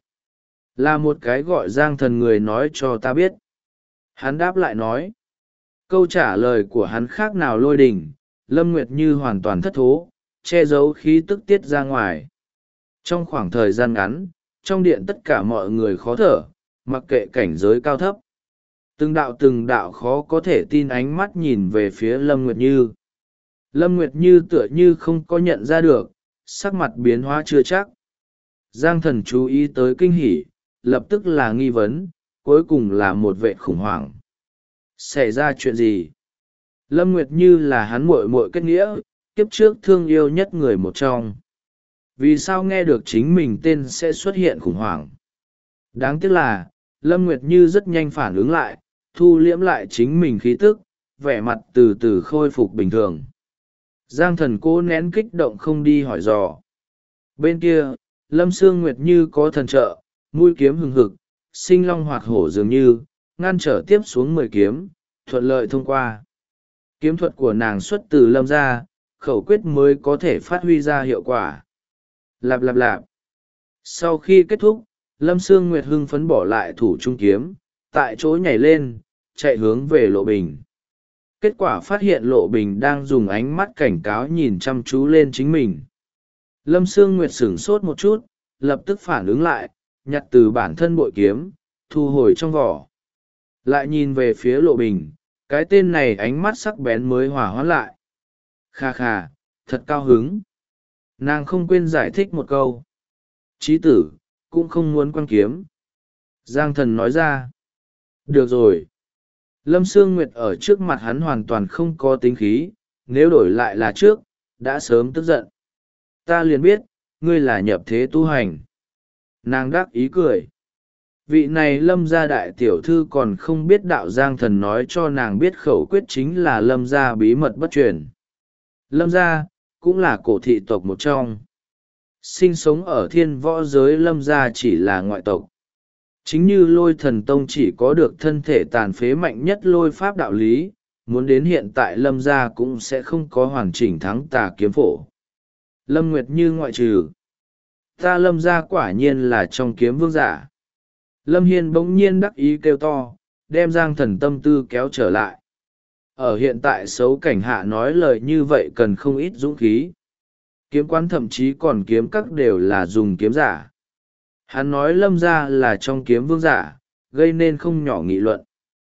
Là một cái gọi Giang Thần người nói cho ta biết. Hắn đáp lại nói. Câu trả lời của hắn khác nào lôi đình, Lâm Nguyệt như hoàn toàn thất thố, che giấu khí tức tiết ra ngoài. Trong khoảng thời gian ngắn, trong điện tất cả mọi người khó thở, mặc kệ cảnh giới cao thấp. Từng đạo khó có thể tin ánh mắt nhìn về phía Lâm Nguyệt Như. Lâm Nguyệt Như tựa như không có nhận ra được, sắc mặt biến hóa chưa chắc. Giang Thần chú ý tới kinh hỉ, lập tức là nghi vấn, cuối cùng là một vệ khủng hoảng. Xảy ra chuyện gì? Lâm Nguyệt Như là hắn muội muội kết nghĩa, kiếp trước thương yêu nhất người một trong. Vì sao nghe được chính mình tên sẽ xuất hiện khủng hoảng? Đáng tiếc là, Lâm Nguyệt Như rất nhanh phản ứng lại, thu liễm lại chính mình khí tức, vẻ mặt từ từ khôi phục bình thường. Giang Thần cố nén kích động không đi hỏi dò. Bên kia, Lâm Sương Nguyệt Như có thần trợ, mũi kiếm hừng hực, sinh long hoạt hổ dường như, ngăn trở tiếp xuống 10 kiếm, thuận lợi thông qua. Kiếm thuật của nàng xuất từ Lâm ra, khẩu quyết mới có thể phát huy ra hiệu quả. Lạp lạp lạp. Sau khi kết thúc, Lâm Sương Nguyệt hưng phấn bỏ lại thủ trung kiếm, tại chỗ nhảy lên, chạy hướng về Lộ Bình. Kết quả phát hiện Lộ Bình đang dùng ánh mắt cảnh cáo nhìn chăm chú lên chính mình. Lâm Sương Nguyệt sửng sốt một chút, lập tức phản ứng lại, nhặt từ bản thân bội kiếm, thu hồi trong vỏ. Lại nhìn về phía Lộ Bình, cái tên này ánh mắt sắc bén mới hỏa hoãn lại. Kha kha, thật cao hứng. Nàng không quên giải thích một câu. Trí tử, cũng không muốn quan kiếm. Giang thần nói ra. Được rồi. Lâm Sương Nguyệt ở trước mặt hắn hoàn toàn không có tính khí, nếu đổi lại là trước, đã sớm tức giận. Ta liền biết, ngươi là nhập thế tu hành. Nàng đắc ý cười. Vị này Lâm gia đại tiểu thư còn không biết đạo Giang thần nói cho nàng biết khẩu quyết chính là Lâm gia bí mật bất truyền. Lâm gia, cũng là cổ thị tộc một trong. Sinh sống ở thiên võ giới Lâm gia chỉ là ngoại tộc. Chính như Lôi Thần Tông chỉ có được thân thể tàn phế mạnh nhất lôi pháp đạo lý, muốn đến hiện tại Lâm gia cũng sẽ không có hoàn chỉnh thắng tà kiếm phổ. Lâm Nguyệt Như ngoại trừ. Ta Lâm gia quả nhiên là trong kiếm vương giả. Lâm Hiên bỗng nhiên đắc ý kêu to, đem Giang thần tâm tư kéo trở lại. Ở hiện tại xấu cảnh hạ nói lời như vậy cần không ít dũng khí. Kiếm quán thậm chí còn kiếm các đều là dùng kiếm giả. Hắn nói Lâm gia là trong kiếm vương giả, gây nên không nhỏ nghị luận.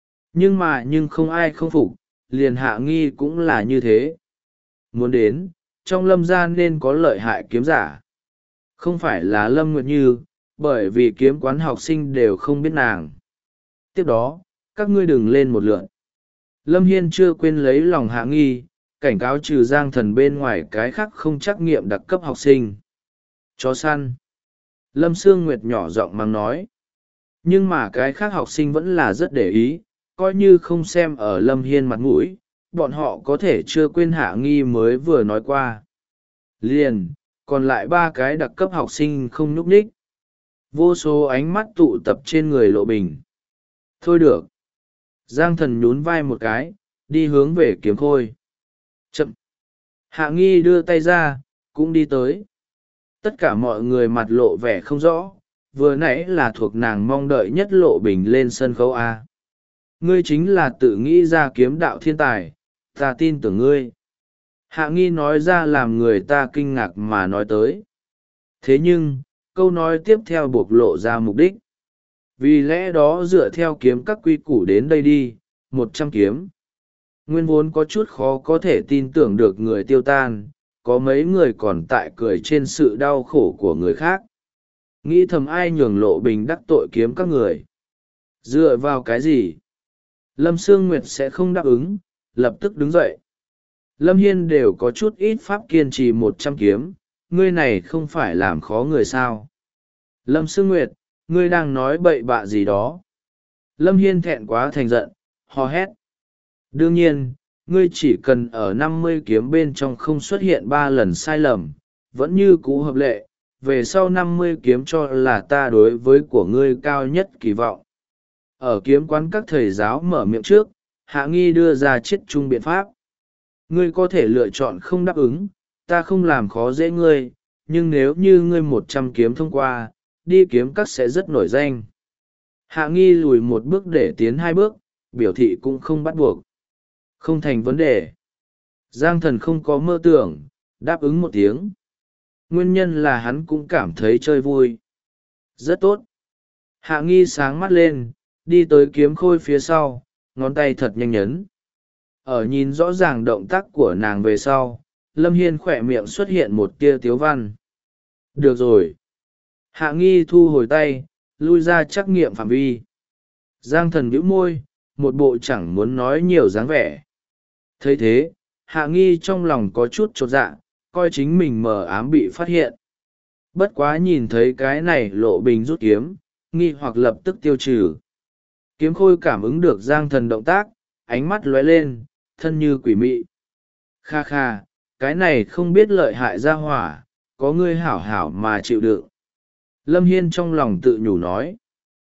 Nhưng không ai không phục, liền Hạ Nghi cũng là như thế. Muốn đến, trong Lâm gia nên có lợi hại kiếm giả. Không phải là Lâm Nguyệt Như, bởi vì kiếm quán học sinh đều không biết nàng. Tiếp đó, các ngươi đừng lên một lượn. Lâm Hiên chưa quên lấy lòng Hạ Nghi, cảnh cáo trừ Giang thần bên ngoài cái khác không trắc nghiệm đặc cấp học sinh. Chó săn. Lâm Sương Nguyệt nhỏ giọng mang nói. Nhưng mà cái khác học sinh vẫn là rất để ý, coi như không xem ở Lâm Hiên mặt mũi, bọn họ có thể chưa quên Hạ Nghi mới vừa nói qua. Liền, còn lại 3 cái đặc cấp học sinh không nhúc nhích. Vô số ánh mắt tụ tập trên người Lộ Bình. Thôi được. Giang thần nhún vai một cái, đi hướng về kiếm khôi. Chậm. Hạ Nghi đưa tay ra, cũng đi tới. Tất cả mọi người mặt lộ vẻ không rõ, vừa nãy là thuộc nàng mong đợi nhất Lộ Bình lên sân khấu A. Ngươi chính là tự nghĩ ra kiếm đạo thiên tài, ta tin tưởng ngươi. Hạ Nghi nói ra làm người ta kinh ngạc mà nói tới. Thế nhưng, câu nói tiếp theo bộc lộ ra mục đích. Vì lẽ đó dựa theo kiếm các quy củ đến đây đi, 100 kiếm. Nguyên vốn có chút khó có thể tin tưởng được người tiêu tan, có mấy người còn tại cười trên sự đau khổ của người khác. Nghĩ thầm ai nhường Lộ Bình đắc tội kiếm các người. Dựa vào cái gì? Lâm Sương Nguyệt sẽ không đáp ứng, lập tức đứng dậy. Lâm Hiên đều có chút ít pháp kiên trì 100 kiếm, ngươi này không phải làm khó người sao. Lâm Sương Nguyệt, ngươi đang nói bậy bạ gì đó. Lâm Hiên thẹn quá thành giận, hò hét. Đương nhiên, ngươi chỉ cần ở 50 kiếm bên trong không xuất hiện 3 lần sai lầm, vẫn như cũ hợp lệ, về sau 50 kiếm cho là ta đối với của ngươi cao nhất kỳ vọng. Ở kiếm quán các thầy giáo mở miệng trước, Hạ Nghi đưa ra chiết chung biện pháp. Ngươi có thể lựa chọn không đáp ứng, ta không làm khó dễ ngươi, nhưng nếu như ngươi 100 kiếm thông qua, đi kiếm các sẽ rất nổi danh. Hạ Nghi lùi một bước để tiến 2 bước, biểu thị cũng không bắt buộc. Không thành vấn đề. Giang thần không có mơ tưởng, đáp ứng một tiếng. Nguyên nhân là hắn cũng cảm thấy chơi vui. Rất tốt. Hạ Nghi sáng mắt lên, đi tới kiếm khôi phía sau, ngón tay thật nhanh nhấn. Ở nhìn rõ ràng động tác của nàng về sau, Lâm Hiên khỏe miệng xuất hiện một tia tiếu văn. Được rồi. Hạ Nghi thu hồi tay, lui ra trắc nghiệm phạm vi. Giang thần bĩu môi, một bộ chẳng muốn nói nhiều dáng vẻ. Thấy thế, Hạ Nghi trong lòng có chút chột dạ, coi chính mình mờ ám bị phát hiện. Bất quá nhìn thấy cái này Lộ Bình rút kiếm, nghi hoặc lập tức tiêu trừ. Kiếm khôi cảm ứng được Giang thần động tác, ánh mắt lóe lên, thân như quỷ mị. Kha kha, cái này không biết lợi hại ra hỏa, có ngươi hảo hảo mà chịu đựng. Lâm Hiên trong lòng tự nhủ nói.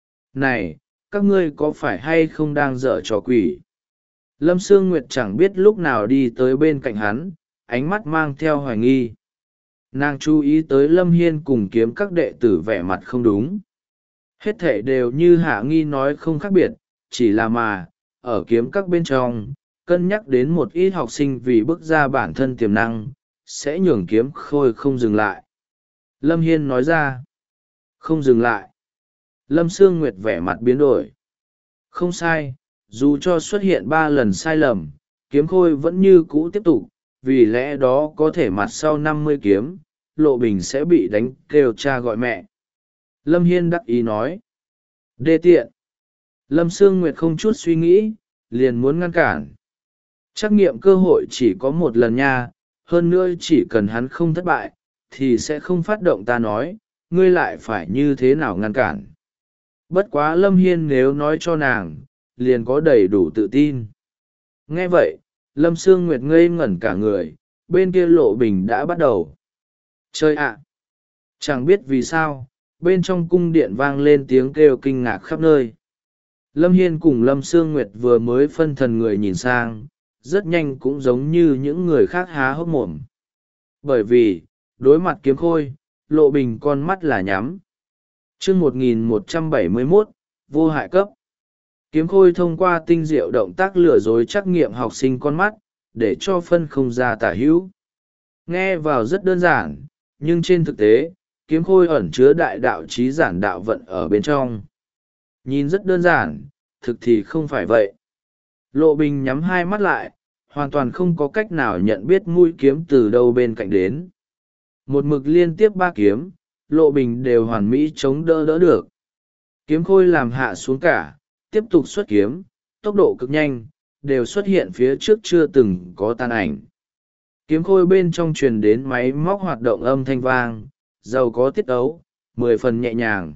Này, các ngươi có phải hay không đang dở trò quỷ? Lâm Sương Nguyệt chẳng biết lúc nào đi tới bên cạnh hắn, ánh mắt mang theo hoài nghi. Nàng chú ý tới Lâm Hiên cùng kiếm các đệ tử vẻ mặt không đúng. Hết thể đều như Hạ Nghi nói không khác biệt, chỉ là mà, ở kiếm các bên trong, cân nhắc đến một ít học sinh vì bước ra bản thân tiềm năng, sẽ nhường kiếm khôi không dừng lại. Lâm Hiên nói ra, không dừng lại. Lâm Sương Nguyệt vẻ mặt biến đổi. Không sai, dù cho xuất hiện 3 lần sai lầm, kiếm khôi vẫn như cũ tiếp tục, vì lẽ đó có thể mặt sau 50 kiếm, Lộ Bình sẽ bị đánh kêu cha gọi mẹ. Lâm Hiên đắc ý nói. Đê tiện. Lâm Sương Nguyệt không chút suy nghĩ, liền muốn ngăn cản. Trắc nghiệm cơ hội chỉ có một lần nha, hơn nữa chỉ cần hắn không thất bại, thì sẽ không phát động. Ta nói, ngươi lại phải như thế nào ngăn cản. Bất quá Lâm Hiên nếu nói cho nàng, liền có đầy đủ tự tin. Nghe vậy, Lâm Sương Nguyệt ngây ngẩn cả người, bên kia Lộ Bình đã bắt đầu. Chơi ạ! Chẳng biết vì sao, bên trong cung điện vang lên tiếng kêu kinh ngạc khắp nơi. Lâm Hiên cùng Lâm Sương Nguyệt vừa mới phân thần người nhìn sang, rất nhanh cũng giống như những người khác há hốc mồm. Bởi vì, đối mặt Kiếm Khôi, Lộ Bình con mắt là nhắm. Chương 1171, vô hại cấp. Kiếm Khôi thông qua tinh diệu động tác lừa dối trắc nghiệm học sinh con mắt, để cho phân không ra tả hữu. Nghe vào rất đơn giản, nhưng trên thực tế, Kiếm Khôi ẩn chứa đại đạo trí giản đạo vận ở bên trong. Nhìn rất đơn giản, thực thì không phải vậy. Lộ Bình nhắm hai mắt lại, hoàn toàn không có cách nào nhận biết mũi kiếm từ đâu bên cạnh đến. Một mực liên tiếp ba kiếm, Lộ Bình đều hoàn mỹ chống đỡ được. Kiếm Khôi làm hạ xuống cả, tiếp tục xuất kiếm, tốc độ cực nhanh, đều xuất hiện phía trước chưa từng có tàn ảnh. Kiếm Khôi bên trong truyền đến máy móc hoạt động âm thanh vang, giàu có tiết ấu, 10 phần nhẹ nhàng.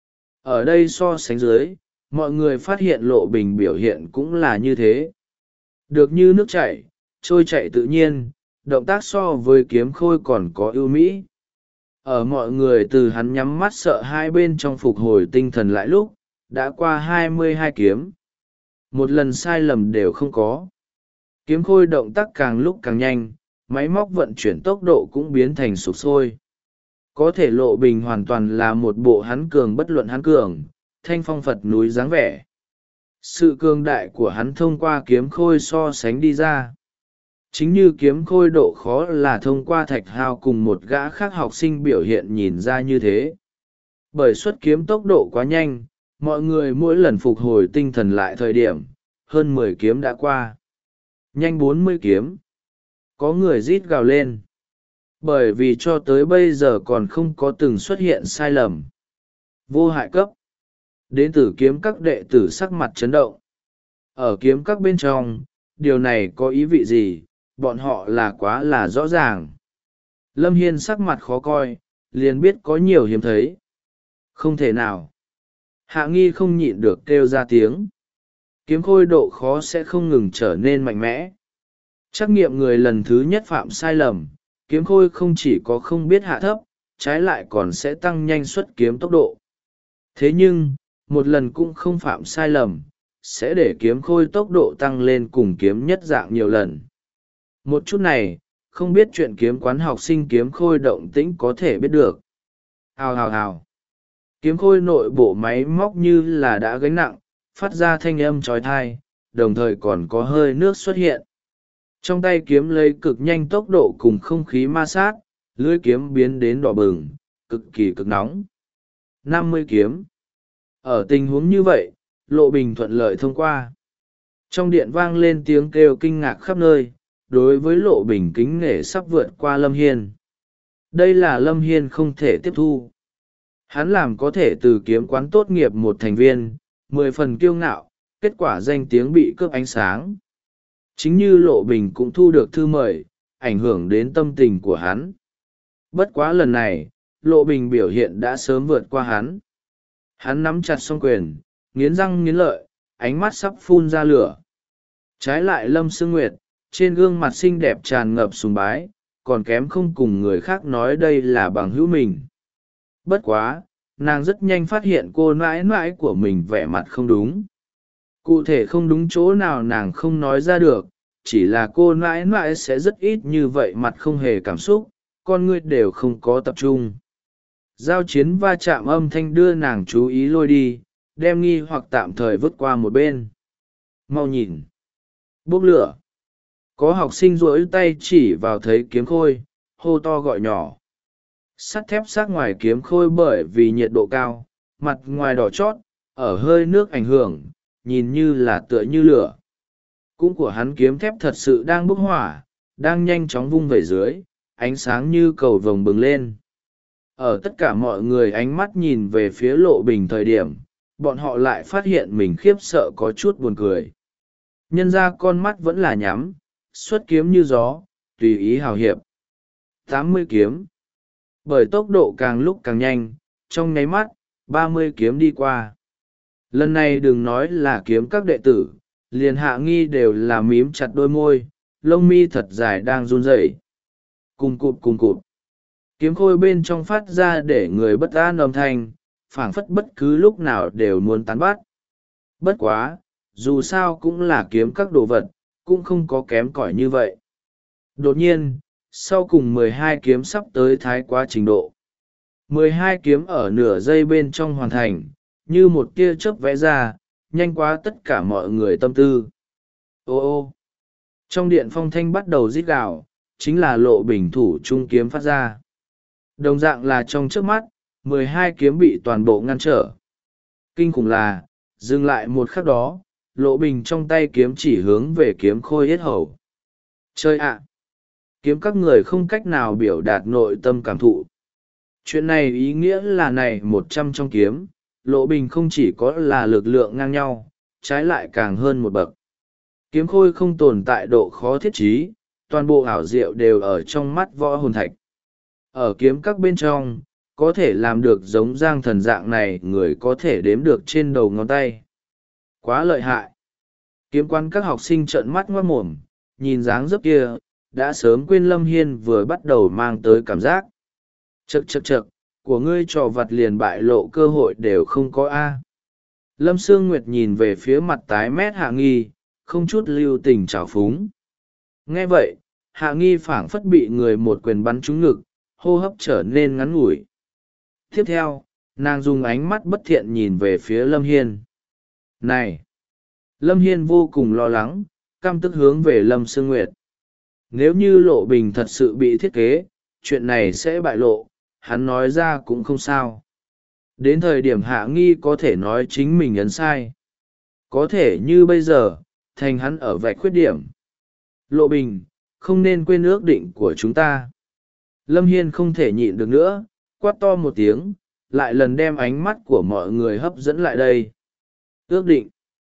Ở đây so sánh dưới, mọi người phát hiện Lộ Bình biểu hiện cũng là như thế. Được như nước chảy, trôi chảy tự nhiên, động tác so với Kiếm Khôi còn có ưu mỹ. Ở mọi người từ hắn nhắm mắt sợ hai bên trong phục hồi tinh thần lại lúc, đã qua 22 kiếm. Một lần sai lầm đều không có. Kiếm Khôi động tác càng lúc càng nhanh, máy móc vận chuyển tốc độ cũng biến thành sục sôi. Có thể Lộ Bình hoàn toàn là một bộ hắn cường bất luận hắn cường, thanh phong Phật núi dáng vẻ. Sự cường đại của hắn thông qua Kiếm Khôi so sánh đi ra. Chính như Kiếm Khôi độ khó là thông qua Thạch Hao cùng một gã khác học sinh biểu hiện nhìn ra như thế. Bởi xuất kiếm tốc độ quá nhanh, mọi người mỗi lần phục hồi tinh thần lại thời điểm, hơn 10 kiếm đã qua. Nhanh 40 kiếm. Có người rít gào lên. Bởi vì cho tới bây giờ còn không có từng xuất hiện sai lầm. Vô hại cấp. Đến từ kiếm các đệ tử sắc mặt chấn động. Ở kiếm các bên trong, điều này có ý vị gì, bọn họ là quá là rõ ràng. Lâm Hiên sắc mặt khó coi, liền biết có nhiều hiếm thấy. Không thể nào. Hạ Nghi không nhịn được kêu ra tiếng. Kiếm Khôi độ khó sẽ không ngừng trở nên mạnh mẽ. Trắc nghiệm người lần thứ nhất phạm sai lầm, Kiếm Khôi không chỉ có không biết hạ thấp, trái lại còn sẽ tăng nhanh xuất kiếm tốc độ. Thế nhưng, một lần cũng không phạm sai lầm, sẽ để Kiếm Khôi tốc độ tăng lên cùng kiếm nhất dạng nhiều lần. Một chút này, không biết chuyện kiếm quán học sinh Kiếm Khôi động tĩnh có thể biết được. Hào hào hào. Kiếm Khôi nội bộ máy móc như là đã gánh nặng, phát ra thanh âm trói thai, đồng thời còn có hơi nước xuất hiện. Trong tay kiếm lấy cực nhanh tốc độ cùng không khí ma sát, lưỡi kiếm biến đến đỏ bừng, cực kỳ cực nóng. 50 kiếm. Ở tình huống như vậy, Lộ Bình thuận lợi thông qua. Trong điện vang lên tiếng kêu kinh ngạc khắp nơi, đối với Lộ Bình kính nể sắp vượt qua Lâm Hiên. Đây là Lâm Hiên không thể tiếp thu. Hắn làm có thể từ kiếm quán tốt nghiệp một thành viên, 10 phần kiêu ngạo, kết quả danh tiếng bị cướp ánh sáng. Chính như Lộ Bình cũng thu được thư mời, ảnh hưởng đến tâm tình của hắn. Bất quá lần này, Lộ Bình biểu hiện đã sớm vượt qua hắn. Hắn nắm chặt song quyền, nghiến răng nghiến lợi, ánh mắt sắp phun ra lửa. Trái lại Lâm Sương Nguyệt, trên gương mặt xinh đẹp tràn ngập sùng bái, còn kém không cùng người khác nói đây là bằng hữu mình. Bất quá, nàng rất nhanh phát hiện cô nãi nãi của mình vẻ mặt không đúng. Cụ thể không đúng chỗ nào nàng không nói ra được, chỉ là cô nãi nãi sẽ rất ít như vậy mặt không hề cảm xúc, con ngươi đều không có tập trung. Giao chiến va chạm âm thanh đưa nàng chú ý lôi đi, đem nghi hoặc tạm thời vứt qua một bên. Mau nhìn. Bốc lửa. Có học sinh duỗi tay chỉ vào thấy Kiếm Khôi, hô to gọi nhỏ. Sắt thép sát ngoài Kiếm Khôi bởi vì nhiệt độ cao, mặt ngoài đỏ chót, ở hơi nước ảnh hưởng, nhìn như là tựa như lửa. Cũng của hắn kiếm thép thật sự đang bốc hỏa, đang nhanh chóng vung về dưới, ánh sáng như cầu vồng bừng lên. Ở tất cả mọi người ánh mắt nhìn về phía Lộ Bình thời điểm, bọn họ lại phát hiện mình khiếp sợ có chút buồn cười. Nhân ra con mắt vẫn là nhắm, xuất kiếm như gió, tùy ý hào hiệp. 80 kiếm. Bởi tốc độ càng lúc càng nhanh, trong nháy mắt, 30 kiếm đi qua. Lần này đừng nói là kiếm các đệ tử, liền Hạ Nghi đều là mím chặt đôi môi, lông mi thật dài đang run rẩy. Cùng cụp. Kiếm khôi bên trong phát ra để người bất an âm thanh, phảng phất bất cứ lúc nào đều muốn tán bắt. Bất quá, dù sao cũng là kiếm các đồ vật, cũng không có kém cỏi như vậy. Đột nhiên, sau cùng 12 kiếm sắp tới thái quá trình độ. 12 kiếm ở nửa giây bên trong hoàn thành, như một tia chớp vẽ ra, nhanh quá tất cả mọi người tâm tư. Ô! Trong điện phong thanh bắt đầu rít gào, chính là Lộ Bình thủ trung kiếm phát ra. Đồng dạng là trong trước mắt, 12 kiếm bị toàn bộ ngăn trở. Kinh khủng là, dừng lại một khắc đó, Lộ Bình trong tay kiếm chỉ hướng về kiếm khôi yết hầu. Chơi ạ! Kiếm các người không cách nào biểu đạt nội tâm cảm thụ. Chuyện này ý nghĩa là này 100 trong kiếm, Lộ Bình không chỉ có là lực lượng ngang nhau, trái lại càng hơn một bậc. Kiếm khôi không tồn tại độ khó thiết trí, toàn bộ ảo diệu đều ở trong mắt võ hồn thạch. Ở kiếm các bên trong, có thể làm được giống Giang Thần dạng này người có thể đếm được trên đầu ngón tay. Quá lợi hại. Kiếm quan các học sinh trợn mắt ngoác mồm, nhìn dáng dấp kia, đã sớm quên Lâm Hiên vừa bắt đầu mang tới cảm giác. Chậc, của ngươi trò vặt liền bại lộ cơ hội đều không có a. Lâm Sương Nguyệt nhìn về phía mặt tái mét Hạ Nghi, không chút lưu tình trào phúng. Nghe vậy, Hạ Nghi phảng phất bị người một quyền bắn trúng ngực, hô hấp trở nên ngắn ngủi. Tiếp theo, nàng dùng ánh mắt bất thiện nhìn về phía Lâm Hiên. Này! Lâm Hiên vô cùng lo lắng, căm tức hướng về Lâm Sương Nguyệt. Nếu như Lộ Bình thật sự bị thiết kế, chuyện này sẽ bại lộ, hắn nói ra cũng không sao. Đến thời điểm Hạ Nghi có thể nói chính mình ấn sai. Có thể như bây giờ, thành hắn ở vạch khuyết điểm. Lộ Bình, không nên quên ước định của chúng ta. Lâm Hiên không thể nhịn được nữa, quát to một tiếng, lại lần đem ánh mắt của mọi người hấp dẫn lại đây. Ước định.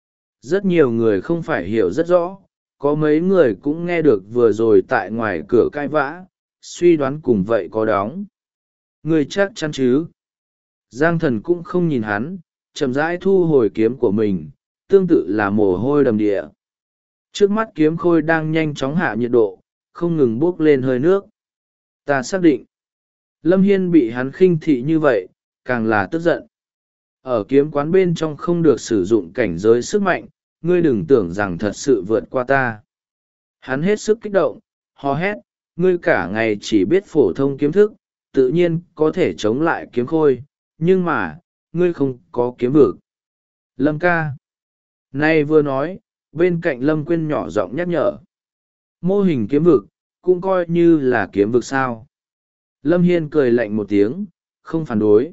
Rất nhiều người không phải hiểu rất rõ, có mấy người cũng nghe được vừa rồi tại ngoài cửa cãi vã, suy đoán cùng vậy có đóng. Người chắc chắn chứ? Giang Thần cũng không nhìn hắn, chậm rãi thu hồi kiếm của mình, tương tự là mồ hôi đầm địa. Trước mắt kiếm khôi đang nhanh chóng hạ nhiệt độ, không ngừng bốc lên hơi nước. Ta xác định, Lâm Hiên bị hắn khinh thị như vậy, càng là tức giận. Ở kiếm quán bên trong không được sử dụng cảnh giới sức mạnh, ngươi đừng tưởng rằng thật sự vượt qua ta. Hắn hết sức kích động, hò hét, ngươi cả ngày chỉ biết phổ thông kiếm thức, tự nhiên có thể chống lại kiếm khôi, nhưng mà, ngươi không có kiếm vực. Lâm ca. Nay vừa nói, bên cạnh Lâm Quyên nhỏ giọng nhắc nhở. Mô hình kiếm vực, cũng coi như là kiếm vực sao. Lâm Hiên cười lạnh một tiếng, không phản đối.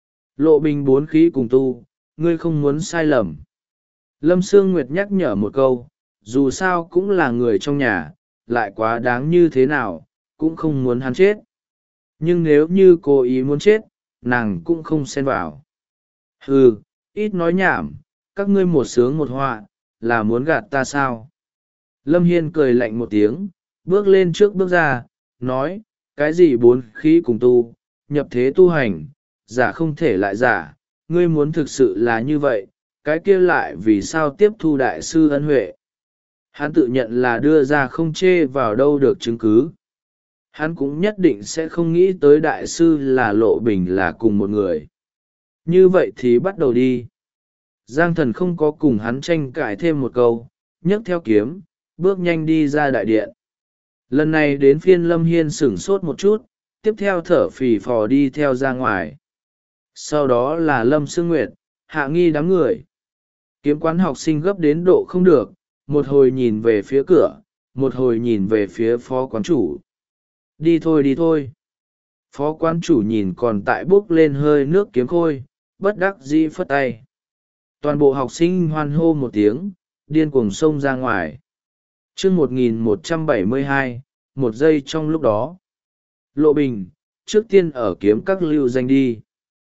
Lộ Bình bốn khí cùng tu, ngươi không muốn sai lầm. Lâm Sương Nguyệt nhắc nhở một câu, dù sao cũng là người trong nhà, lại quá đáng như thế nào, cũng không muốn hắn chết. Nhưng nếu như cố ý muốn chết, nàng cũng không xen vào. Hừ, ít nói nhảm, các ngươi một sướng một họa, là muốn gạt ta sao? Lâm Hiên cười lạnh một tiếng, bước lên trước bước ra, nói, cái gì bốn khí cùng tu, nhập thế tu hành, giả không thể lại giả, ngươi muốn thực sự là như vậy, cái kia lại vì sao tiếp thu đại sư ân huệ. Hắn tự nhận là đưa ra không chê vào đâu được chứng cứ. Hắn cũng nhất định sẽ không nghĩ tới đại sư là Lộ Bình là cùng một người. Như vậy thì bắt đầu đi. Giang Thần không có cùng hắn tranh cãi thêm một câu, nhấc theo kiếm, bước nhanh đi ra đại điện. Lần này đến phiên Lâm Hiên sửng sốt một chút, tiếp theo thở phì phò đi theo ra ngoài. Sau đó là Lâm Sương Nguyệt, Hạ Nghi đám người. Kiếm quán học sinh gấp đến độ không được, một hồi nhìn về phía cửa, một hồi nhìn về phía phó quán chủ. Đi thôi đi thôi. Phó quán chủ nhìn còn tại bốc lên hơi nước kiếm khôi, bất đắc dĩ phất tay. Toàn bộ học sinh hoan hô một tiếng, điên cuồng xông ra ngoài. Chương 1172, một giây trong lúc đó. Lộ Bình, trước tiên ở kiếm các lưu danh đi.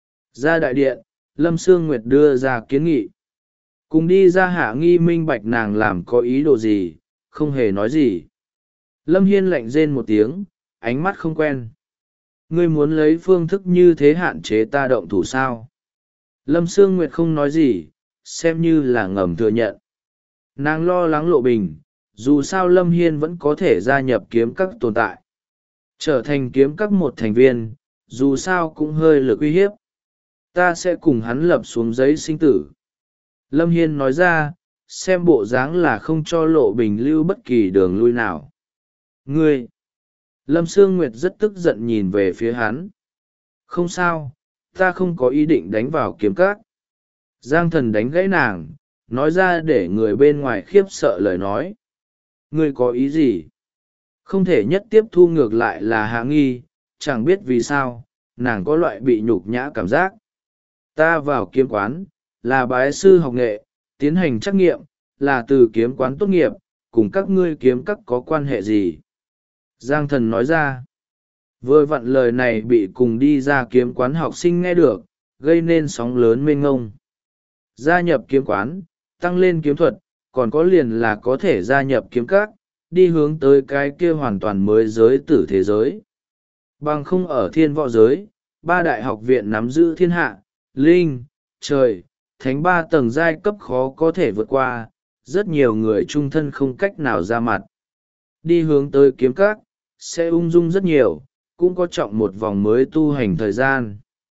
Ra đại điện, Lâm Sương Nguyệt đưa ra kiến nghị. Cùng đi ra Hạ Nghi minh bạch nàng làm có ý đồ gì, không hề nói gì. Lâm Hiên lạnh rên một tiếng, ánh mắt không quen. Ngươi muốn lấy phương thức như thế hạn chế ta động thủ sao? Lâm Sương Nguyệt không nói gì, xem như là ngầm thừa nhận. Nàng lo lắng Lộ Bình, dù sao Lâm Hiên vẫn có thể gia nhập kiếm các tồn tại. Trở thành kiếm các một thành viên, dù sao cũng hơi lực uy hiếp. Ta sẽ cùng hắn lập xuống giấy sinh tử. Lâm Hiên nói ra, xem bộ dáng là không cho Lộ Bình lưu bất kỳ đường lui nào. Ngươi! Lâm Sương Nguyệt rất tức giận nhìn về phía hắn. Không sao, ta không có ý định đánh vào kiếm các. Giang Thần đánh gãy nàng, nói ra để người bên ngoài khiếp sợ lời nói. Ngươi có ý gì? Không thể nhất tiếp thu ngược lại là Hạ Nghi, chẳng biết vì sao, nàng có loại bị nhục nhã cảm giác. Ta vào kiếm quán, là bái sư học nghệ, tiến hành trắc nghiệm, là từ kiếm quán tốt nghiệp, cùng các ngươi kiếm các có quan hệ gì? Giang Thần nói ra. Vừa vặn lời này bị cùng đi ra kiếm quán học sinh nghe được, gây nên sóng lớn mênh ngông. Gia nhập kiếm quán, tăng lên kiếm thuật, còn có liền là có thể gia nhập kiếm các, đi hướng tới cái kia hoàn toàn mới giới tử thế giới. Bằng không ở thiên võ giới, ba đại học viện nắm giữ thiên hạ, linh, trời, thánh ba tầng giai cấp khó có thể vượt qua, rất nhiều người trung thân không cách nào ra mặt. Đi hướng tới kiếm các, sẽ ung dung rất nhiều, cũng có trọng một vòng mới tu hành thời gian.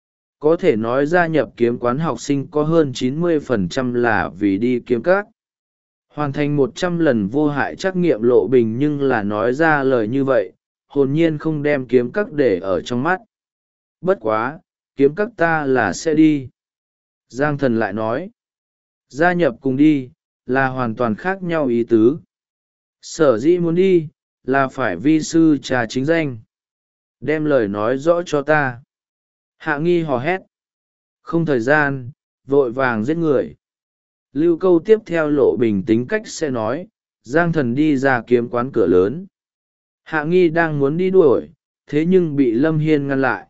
Có thể nói gia nhập kiếm quán học sinh có hơn 90% là vì đi kiếm các. Hoàn thành 100 lần vô hại trắc nghiệm Lộ Bình nhưng là nói ra lời như vậy, hồn nhiên không đem kiếm các để ở trong mắt. Bất quá, kiếm các ta là sẽ đi. Giang Thần lại nói, gia nhập cùng đi, là hoàn toàn khác nhau ý tứ. Sở dĩ muốn đi, là phải vi sư trà chính danh. Đem lời nói rõ cho ta. Hạ Nghi hò hét. Không thời gian, vội vàng giết người. Lưu câu tiếp theo Lộ Bình tính cách sẽ nói, Giang Thần đi ra kiếm quán cửa lớn. Hạ Nghi đang muốn đi đuổi, thế nhưng bị Lâm Hiên ngăn lại.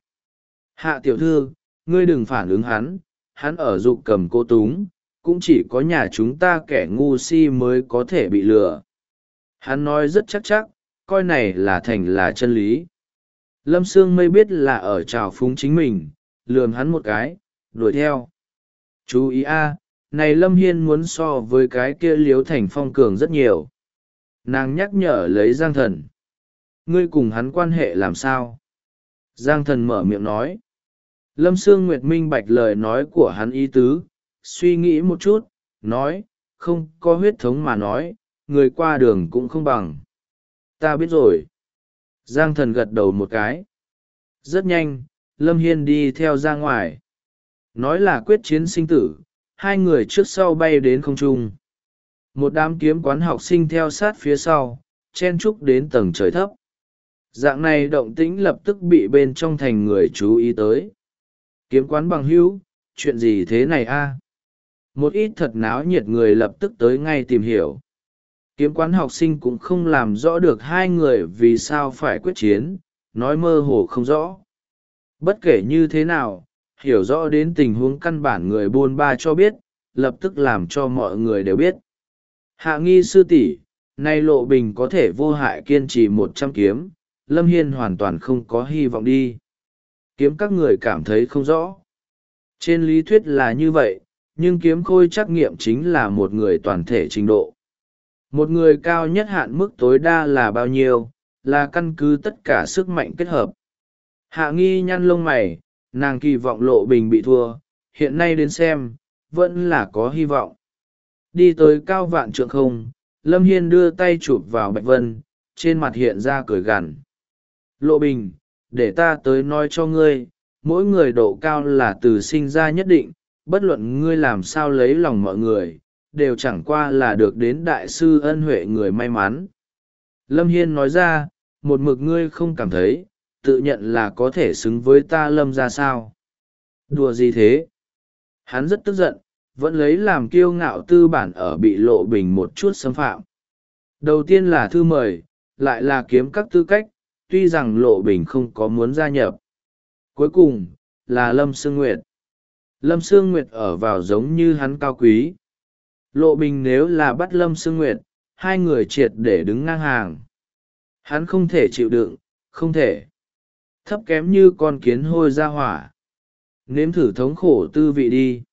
Hạ tiểu thư, ngươi đừng phản ứng hắn ở dục cầm cô túng, cũng chỉ có nhà chúng ta kẻ ngu si mới có thể bị lừa. Hắn nói rất chắc, coi này là thành là chân lý. Lâm Sương Mây biết là ở trào phúng chính mình, lườm hắn một cái, đuổi theo. Chú ý a, này Lâm Hiên muốn so với cái kia Liếu Thành Phong cường rất nhiều. Nàng nhắc nhở lấy Giang Thần. Ngươi cùng hắn quan hệ làm sao? Giang Thần mở miệng nói. Lâm Sương Nguyệt minh bạch lời nói của hắn ý tứ, suy nghĩ một chút, nói, không có huyết thống mà nói, người qua đường cũng không bằng. Ta biết rồi. Giang Thần gật đầu một cái. Rất nhanh, Lâm Hiên đi theo ra ngoài. Nói là quyết chiến sinh tử, hai người trước sau bay đến không trung. Một đám kiếm quán học sinh theo sát phía sau, chen chúc đến tầng trời thấp. Dạng này động tĩnh lập tức bị bên trong thành người chú ý tới. Kiếm quán bằng hữu, chuyện gì thế này a? Một ít thật náo nhiệt người lập tức tới ngay tìm hiểu. Kiếm quán học sinh cũng không làm rõ được hai người vì sao phải quyết chiến, nói mơ hồ không rõ. Bất kể như thế nào, hiểu rõ đến tình huống căn bản người buôn ba cho biết, lập tức làm cho mọi người đều biết. Hạ Nghi sư tỷ, nay Lộ Bình có thể vô hại kiên trì 100 kiếm, Lâm Hiên hoàn toàn không có hy vọng đi. Kiếm các người cảm thấy không rõ. Trên lý thuyết là như vậy, nhưng kiếm khôi trắc nghiệm chính là một người toàn thể trình độ. Một người cao nhất hạn mức tối đa là bao nhiêu, là căn cứ tất cả sức mạnh kết hợp. Hạ Nghi nhăn lông mày, nàng kỳ vọng Lộ Bình bị thua, hiện nay đến xem, vẫn là có hy vọng. Đi tới cao vạn trượng không, Lâm Hiên đưa tay chụp vào Bạch Vân, trên mặt hiện ra cười gằn. Lộ Bình, để ta tới nói cho ngươi, mỗi người độ cao là từ sinh ra nhất định, bất luận ngươi làm sao lấy lòng mọi người, đều chẳng qua là được đến đại sư ân huệ người may mắn. Lâm Hiên nói ra, một mực ngươi không cảm thấy, tự nhận là có thể xứng với ta Lâm ra sao. Đùa gì thế? Hắn rất tức giận, vẫn lấy làm kiêu ngạo tư bản ở bị Lộ Bình một chút xâm phạm. Đầu tiên là thư mời, lại là kiếm các tư cách, tuy rằng Lộ Bình không có muốn gia nhập. Cuối cùng, là Lâm Sương Nguyệt. Lâm Sương Nguyệt ở vào giống như hắn cao quý. Lộ Bình nếu là bắt Lâm Sương Nguyệt, hai người triệt để đứng ngang hàng. Hắn không thể chịu đựng, không thể. Thấp kém như con kiến hôi ra hỏa. Nếm thử thống khổ tư vị đi.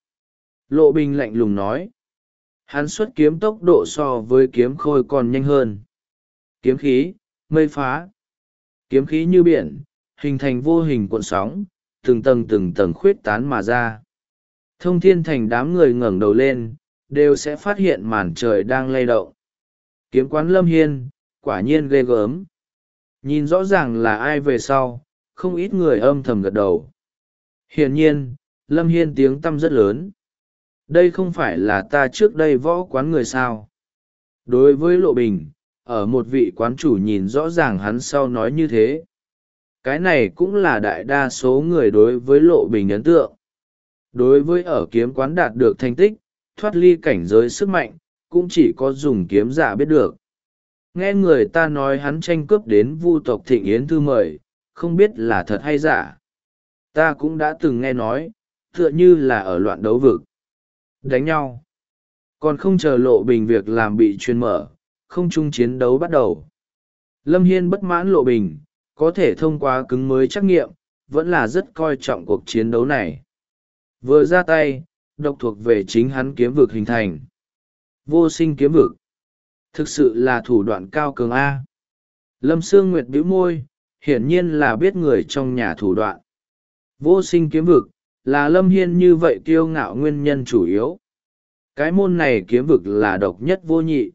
Lộ Bình lạnh lùng nói. Hắn xuất kiếm tốc độ so với kiếm khôi còn nhanh hơn. Kiếm khí, mây phá. Kiếm khí như biển, hình thành vô hình cuộn sóng, từng tầng khuyết tán mà ra. Thông Thiên Thành đám người ngẩng đầu lên, đều sẽ phát hiện màn trời đang lay động. Kiếm quán Lâm Hiên, quả nhiên ghê gớm. Nhìn rõ ràng là ai về sau, không ít người âm thầm gật đầu. Hiển nhiên, Lâm Hiên tiếng tăm rất lớn. Đây không phải là ta trước đây võ quán người sao. Đối với Lộ Bình, ở một vị quán chủ nhìn rõ ràng hắn sau nói như thế. Cái này cũng là đại đa số người đối với Lộ Bình ấn tượng. Đối với ở kiếm quán đạt được thành tích, thoát ly cảnh giới sức mạnh, cũng chỉ có dùng kiếm giả biết được. Nghe người ta nói hắn tranh cướp đến Vu tộc Thịnh Yến thư mời, không biết là thật hay giả. Ta cũng đã từng nghe nói, tựa như là ở loạn đấu vực. Đánh nhau. Còn không chờ Lộ Bình việc làm bị truyền mở, không chung chiến đấu bắt đầu. Lâm Hiên bất mãn Lộ Bình, có thể thông qua cứng mới trắc nghiệm, vẫn là rất coi trọng cuộc chiến đấu này. Vừa ra tay, độc thuộc về chính hắn kiếm vực hình thành. Vô sinh kiếm vực. Thực sự là thủ đoạn cao cường A. Lâm Sương Nguyệt bĩu môi, hiển nhiên là biết người trong nhà thủ đoạn. Vô sinh kiếm vực, là Lâm Hiên như vậy kiêu ngạo nguyên nhân chủ yếu. Cái môn này kiếm vực là độc nhất vô nhị.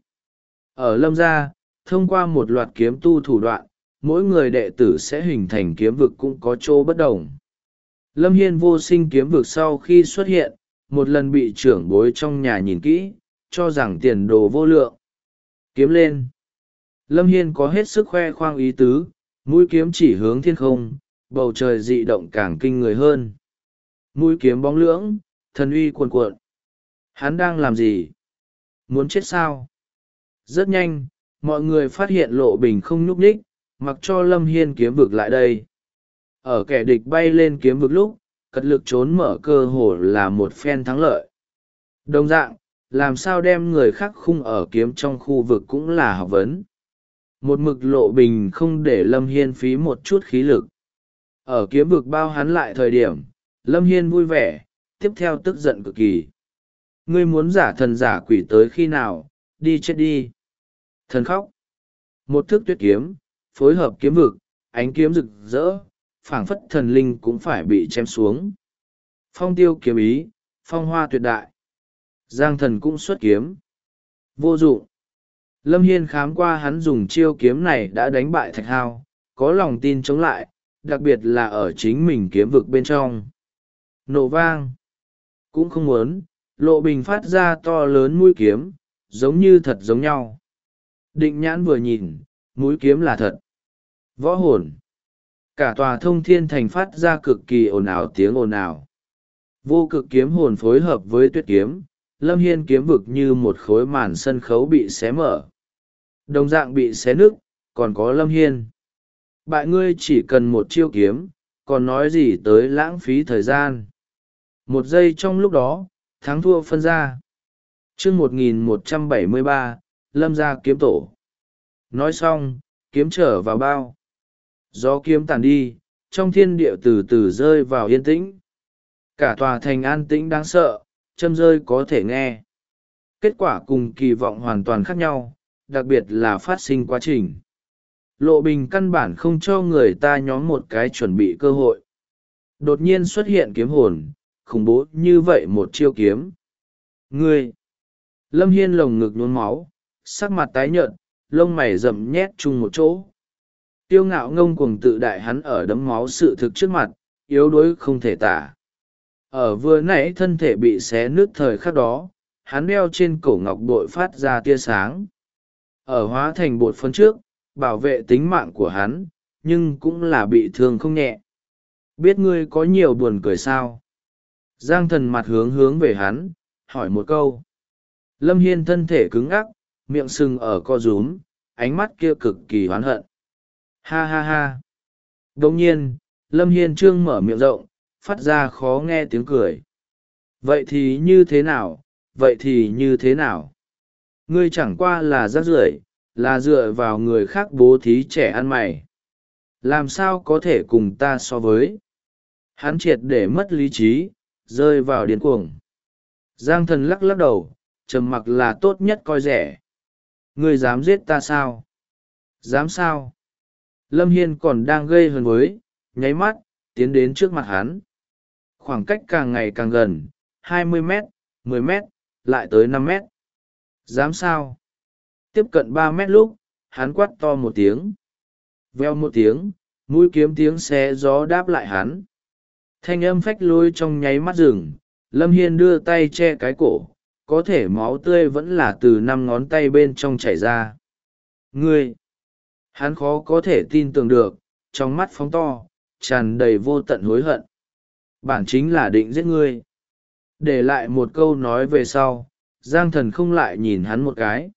Ở Lâm gia, thông qua một loạt kiếm tu thủ đoạn, mỗi người đệ tử sẽ hình thành kiếm vực cũng có chỗ bất đồng. Lâm Hiên vô sinh kiếm vực sau khi xuất hiện, một lần bị trưởng bối trong nhà nhìn kỹ, cho rằng tiền đồ vô lượng. Kiếm lên. Lâm Hiên có hết sức khoe khoang ý tứ, mũi kiếm chỉ hướng thiên không, bầu trời dị động càng kinh người hơn. Mũi kiếm bóng lưỡng, thần uy cuồn cuộn. Hắn đang làm gì? Muốn chết sao? Rất nhanh, mọi người phát hiện Lộ Bình không nhúc nhích, mặc cho Lâm Hiên kiếm vực lại đây. Ở kẻ địch bay lên kiếm vực lúc, cật lực trốn mở cơ hồ là một phen thắng lợi. Đồng dạng, làm sao đem người khác khung ở kiếm trong khu vực cũng là học vấn. Một mực Lộ Bình không để Lâm Hiên phí một chút khí lực. Ở kiếm vực bao hắn lại thời điểm, Lâm Hiên vui vẻ, tiếp theo tức giận cực kỳ. Ngươi muốn giả thần giả quỷ tới khi nào, đi chết đi. Thần khóc. Một thức tuyết kiếm, phối hợp kiếm vực, ánh kiếm rực rỡ, phảng phất thần linh cũng phải bị chém xuống. Phong tiêu kiếm ý, phong hoa tuyệt đại. Giang thần cũng xuất kiếm. Vô dụng. Lâm Hiên khám qua hắn dùng chiêu kiếm này đã đánh bại Thạch Hao, có lòng tin chống lại, đặc biệt là ở chính mình kiếm vực bên trong. Nổ vang. Cũng không muốn, Lộ Bình phát ra to lớn mũi kiếm, giống như thật giống nhau. Định nhãn vừa nhìn, mũi kiếm là thật. Võ hồn. Cả tòa Thông Thiên Thành phát ra cực kỳ ồn ào tiếng ồn ào. Vô cực kiếm hồn phối hợp với tuyết kiếm, Lâm Hiên kiếm vực như một khối màn sân khấu bị xé mở. Đồng dạng bị xé nứt, còn có Lâm Hiên. Bại ngươi chỉ cần một chiêu kiếm, còn nói gì tới lãng phí thời gian. Một giây trong lúc đó, thắng thua phân ra. chương 1173, Lâm gia kiếm tổ. Nói xong, kiếm trở vào bao. Gió kiếm tàn đi, trong thiên địa từ từ rơi vào yên tĩnh. Cả tòa thành an tĩnh đáng sợ, châm rơi có thể nghe. Kết quả cùng kỳ vọng hoàn toàn khác nhau, đặc biệt là phát sinh quá trình. Lộ Bình căn bản không cho người ta nhóm một cái chuẩn bị cơ hội. Đột nhiên xuất hiện kiếm hồn, khủng bố như vậy một chiêu kiếm. Ngươi! Lâm Hiên lồng ngực nhuốm máu, sắc mặt tái nhợt, lông mày rậm nhét chung một chỗ. Tiêu ngạo ngông cuồng tự đại hắn ở đấm máu sự thực trước mặt, yếu đuối không thể tả. Ở vừa nãy thân thể bị xé nứt thời khắc đó, hắn đeo trên cổ ngọc bội phát ra tia sáng. Ở hóa thành bột phấn trước, bảo vệ tính mạng của hắn, nhưng cũng là bị thương không nhẹ. Biết ngươi có nhiều buồn cười sao? Giang thần mặt hướng về hắn, hỏi một câu. Lâm Hiên thân thể cứng ngắc, miệng sưng ở co rúm, ánh mắt kia cực kỳ oán hận. Ha ha ha. Đồng nhiên, Lâm Hiên Trương mở miệng rộng, phát ra khó nghe tiếng cười. Vậy thì như thế nào, vậy thì như thế nào? Ngươi chẳng qua là rác rưởi, là dựa vào người khác bố thí trẻ ăn mày. Làm sao có thể cùng ta so với? Hắn triệt để mất lý trí, rơi vào điên cuồng. Giang Thần lắc lắc đầu, trầm mặc là tốt nhất coi rẻ. Ngươi dám giết ta sao? Dám sao? Lâm Hiên còn đang gây hấn với, nháy mắt, tiến đến trước mặt hắn. Khoảng cách càng ngày càng gần, 20 mét, 10 mét, lại tới 5 mét. Dám sao? Tiếp cận 3 mét lúc, hắn quát to một tiếng. Veo một tiếng, mũi kiếm tiếng xé gió đáp lại hắn. Thanh âm phách lôi trong nháy mắt rừng, Lâm Hiên đưa tay che cái cổ, có thể máu tươi vẫn là từ 5 ngón tay bên trong chảy ra. Ngươi! Hắn khó có thể tin tưởng được, trong mắt phóng to, tràn đầy vô tận hối hận. Bản chính là định giết ngươi. Để lại một câu nói về sau, Giang Thần không lại nhìn hắn một cái.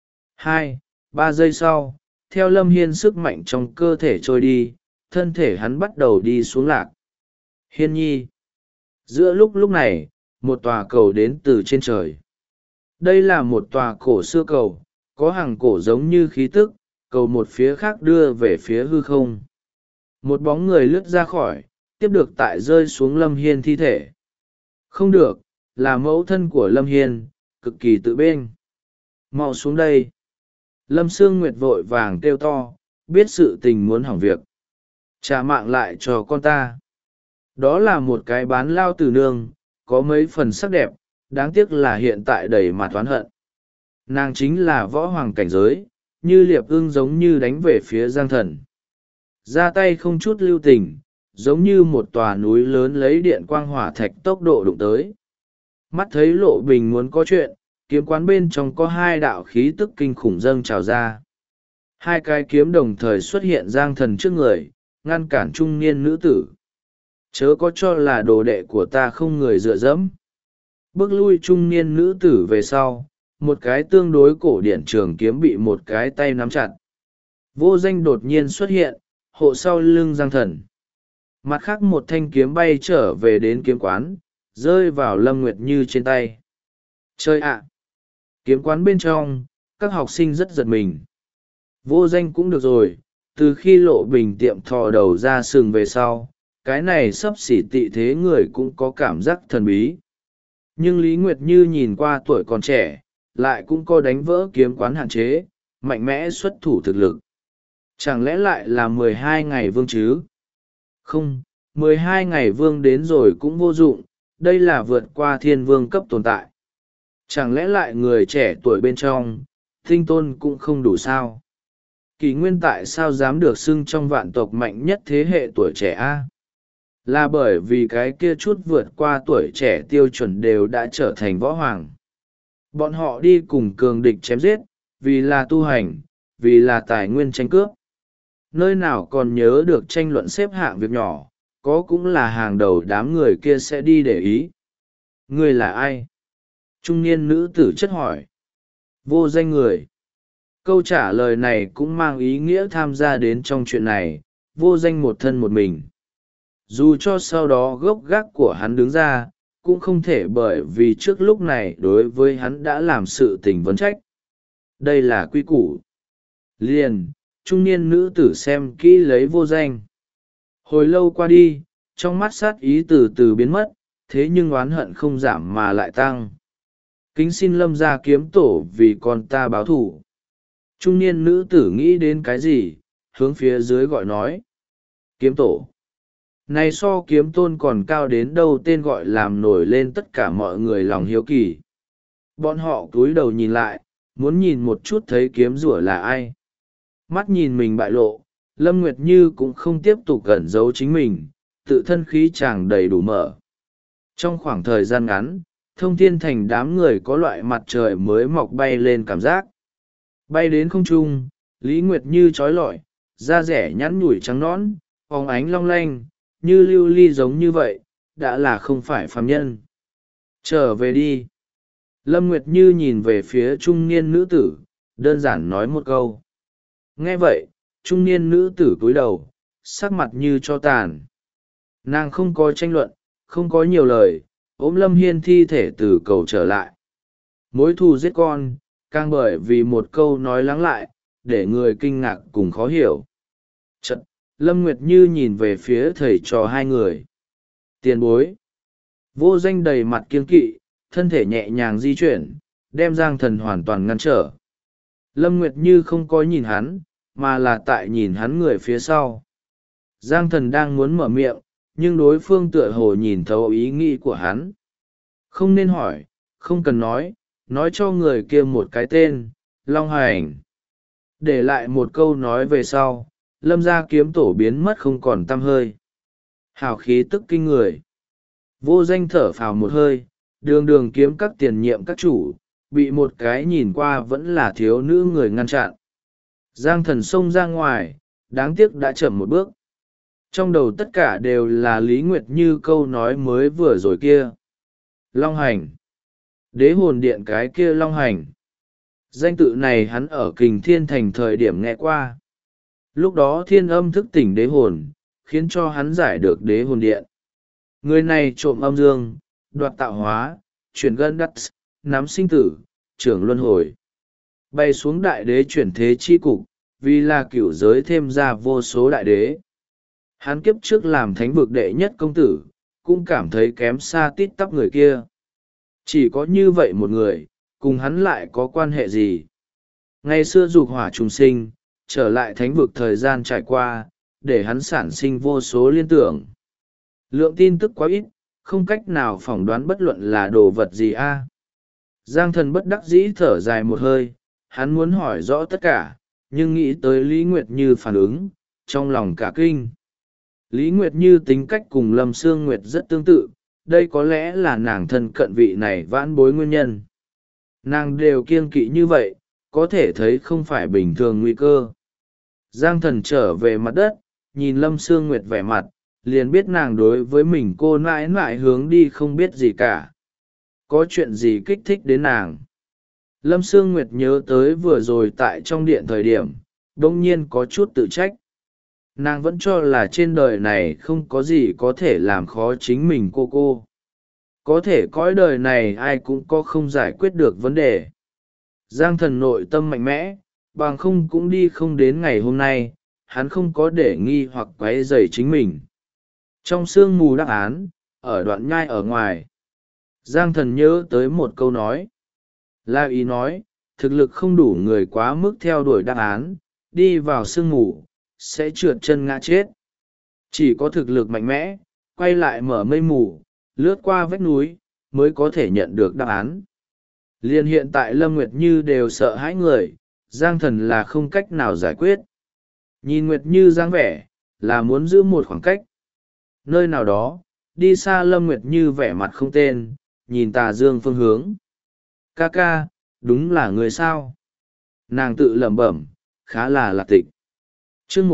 2-3 giây sau, theo Lâm Hiên sức mạnh trong cơ thể trôi đi, thân thể hắn bắt đầu đi xuống lạc. Hiên nhi. Giữa lúc này, một tòa cầu đến từ trên trời. Đây là một tòa cổ xưa cầu, có hàng cổ giống như khí tức, cầu một phía khác đưa về phía hư không. Một bóng người lướt ra khỏi, tiếp được tại rơi xuống Lâm Hiên thi thể. Không được, là mẫu thân của Lâm Hiên, cực kỳ tự bên. Mau xuống đây. Lâm Sương Nguyệt vội vàng kêu to, biết sự tình muốn hỏng việc. Trả mạng lại cho con ta. Đó là một cái bán lao từ nương, có mấy phần sắc đẹp, đáng tiếc là hiện tại đầy mặt oán hận. Nàng chính là võ hoàng cảnh giới, như liệp ưng giống như đánh về phía Giang Thần. Ra tay không chút lưu tình, giống như một tòa núi lớn lấy điện quang hỏa thạch tốc độ đụng tới. Mắt thấy Lộ Bình muốn có chuyện, kiếm quán bên trong có hai đạo khí tức kinh khủng dâng trào ra. Hai cái kiếm đồng thời xuất hiện Giang Thần trước người, ngăn cản trung niên nữ tử. Chớ có cho là đồ đệ của ta không người dựa dẫm. Bước lui trung niên nữ tử về sau, một cái tương đối cổ điển trường kiếm bị một cái tay nắm chặt. Vô Danh đột nhiên xuất hiện, hộ sau lưng Giang Thần. Mặt khác một thanh kiếm bay trở về đến kiếm quán, rơi vào Lâm Nguyệt Như trên tay. Chơi ạ! Kiếm quán bên trong, các học sinh rất giật mình. Vô Danh cũng được rồi, từ khi Lộ Bình tiệm thò đầu ra sừng về sau, cái này sắp xỉ tị thế người cũng có cảm giác thần bí. Nhưng Lý Nguyệt Như nhìn qua tuổi còn trẻ, lại cũng có đánh vỡ kiếm quán hạn chế, mạnh mẽ xuất thủ thực lực. Chẳng lẽ lại là 12 ngày vương chứ? Không, 12 ngày vương đến rồi cũng vô dụng, đây là vượt qua thiên vương cấp tồn tại. Chẳng lẽ lại người trẻ tuổi bên trong, tinh tôn cũng không đủ sao? Kỷ Nguyên tại sao dám được xưng trong vạn tộc mạnh nhất thế hệ tuổi trẻ a? Là bởi vì cái kia chút vượt qua tuổi trẻ tiêu chuẩn đều đã trở thành võ hoàng. Bọn họ đi cùng cường địch chém giết, vì là tu hành, vì là tài nguyên tranh cướp. Nơi nào còn nhớ được tranh luận xếp hạng việc nhỏ, có cũng là hàng đầu đám người kia sẽ đi để ý. Người là ai? Trung niên nữ tử chất hỏi. Vô Danh người. Câu trả lời này cũng mang ý nghĩa tham gia đến trong chuyện này, Vô Danh một thân một mình. Dù cho sau đó gốc gác của hắn đứng ra, cũng không thể bởi vì trước lúc này đối với hắn đã làm sự tình vấn trách. Đây là quy củ. Liền, trung niên nữ tử xem kỹ lấy Vô Danh. Hồi lâu qua đi, trong mắt sát ý từ từ biến mất, thế nhưng oán hận không giảm mà lại tăng. Kính xin Lâm gia kiếm tổ vì con ta báo thù. Trung niên nữ tử nghĩ đến cái gì, hướng phía dưới gọi nói. Kiếm tổ. Này so kiếm tôn còn cao đến đâu, tên gọi làm nổi lên tất cả mọi người lòng hiếu kỳ. Bọn họ cúi đầu nhìn lại, muốn nhìn một chút thấy kiếm rủa là ai. Mắt nhìn mình bại lộ, Lâm Nguyệt Như cũng không tiếp tục cẩn giấu chính mình, tự thân khí chàng đầy đủ mở. Trong khoảng thời gian ngắn, Thông Thiên Thành đám người có loại mặt trời mới mọc bay lên cảm giác. Bay đến không trung, Lý Nguyệt Như trói lọi, da rẻ nhắn nhủi trắng nõn, phóng ánh long lanh, như lưu ly giống như vậy, đã là không phải phàm nhân. Trở về đi. Lâm Nguyệt Như nhìn về phía trung niên nữ tử, đơn giản nói một câu. Nghe vậy, trung niên nữ tử cúi đầu sắc mặt như tro tàn. Nàng không có tranh luận, không có nhiều lời, ôm Lâm Hiên thi thể từ cầu trở lại. Mối thù giết con, càng bởi vì một câu nói lắng lại, để người kinh ngạc cùng khó hiểu. Chật, Lâm Nguyệt Như nhìn về phía thầy trò hai người. Tiền bối. Vô Danh đầy mặt kiêng kỵ, thân thể nhẹ nhàng di chuyển, đem Giang Thần hoàn toàn ngăn trở. Lâm Nguyệt Như không có nhìn hắn, mà là tại nhìn hắn người phía sau. Giang Thần đang muốn mở miệng, nhưng đối phương tựa hồ nhìn thấu ý nghĩ của hắn. Không nên hỏi, không cần nói cho người kia một cái tên, Long Hành. Để lại một câu nói về sau, Lâm gia kiếm tổ biến mất không còn tăm hơi. Hào khí tức kinh người. Vô Danh thở phào một hơi, đường đường kiếm các tiền nhiệm các chủ, bị một cái nhìn qua vẫn là thiếu nữ người ngăn chặn. Giang Thần xông ra ngoài, đáng tiếc đã chậm một bước. Trong đầu tất cả đều là Lý Nguyệt Như câu nói mới vừa rồi kia. Long Hành. Đế hồn điện cái kia Long Hành. Danh tự này hắn ở Kình Thiên Thành thời điểm nghe qua. Lúc đó thiên âm thức tỉnh đế hồn, khiến cho hắn giải được đế hồn điện. Người này trộm âm dương, đoạt tạo hóa, chuyển gân đắt, nắm sinh tử, trưởng luân hồi. Bay xuống đại đế chuyển thế chi cục, vì là cửu giới thêm ra vô số đại đế. Hắn kiếp trước làm thánh vực đệ nhất công tử, cũng cảm thấy kém xa tít tắp người kia. Chỉ có như vậy một người, cùng hắn lại có quan hệ gì? Ngày xưa dục hỏa trùng sinh, trở lại thánh vực thời gian trải qua, để hắn sản sinh vô số liên tưởng. Lượng tin tức quá ít, không cách nào phỏng đoán bất luận là đồ vật gì a. Giang Thần bất đắc dĩ thở dài một hơi, hắn muốn hỏi rõ tất cả, nhưng nghĩ tới Lý Nguyệt Như phản ứng, trong lòng cả kinh. Lý Nguyệt Như tính cách cùng Lâm Sương Nguyệt rất tương tự, đây có lẽ là nàng thân cận vị này vãn bối nguyên nhân. Nàng đều kiêng kỵ như vậy, có thể thấy không phải bình thường nguy cơ. Giang Thần trở về mặt đất, nhìn Lâm Sương Nguyệt vẻ mặt, liền biết nàng đối với mình cô nãi nãi hướng đi không biết gì cả. Có chuyện gì kích thích đến nàng? Lâm Sương Nguyệt nhớ tới vừa rồi tại trong điện thời điểm, đông nhiên có chút tự trách. Nàng vẫn cho là trên đời này không có gì có thể làm khó chính mình cô. Có thể cõi đời này ai cũng có không giải quyết được vấn đề. Giang Thần nội tâm mạnh mẽ, bằng không cũng đi không đến ngày hôm nay, hắn không có để nghi hoặc quấy rầy chính mình. Trong sương mù đáp án, ở đoạn nhai ở ngoài, Giang Thần nhớ tới một câu nói. La ý nói, thực lực không đủ người quá mức theo đuổi đáp án, đi vào sương mù, sẽ trượt chân ngã chết. Chỉ có thực lực mạnh mẽ, quay lại mở mây mù, lướt qua vách núi, mới có thể nhận được đáp án. Liên hiện tại Lâm Nguyệt Như đều sợ hãi người, Giang Thần là không cách nào giải quyết. Nhìn Nguyệt Như dáng vẻ, là muốn giữ một khoảng cách. Nơi nào đó, đi xa Lâm Nguyệt Như vẻ mặt không tên, nhìn Tà Dương phương hướng. Ca ca, đúng là người sao? Nàng tự lẩm bẩm, khá là lạc tịch. Chương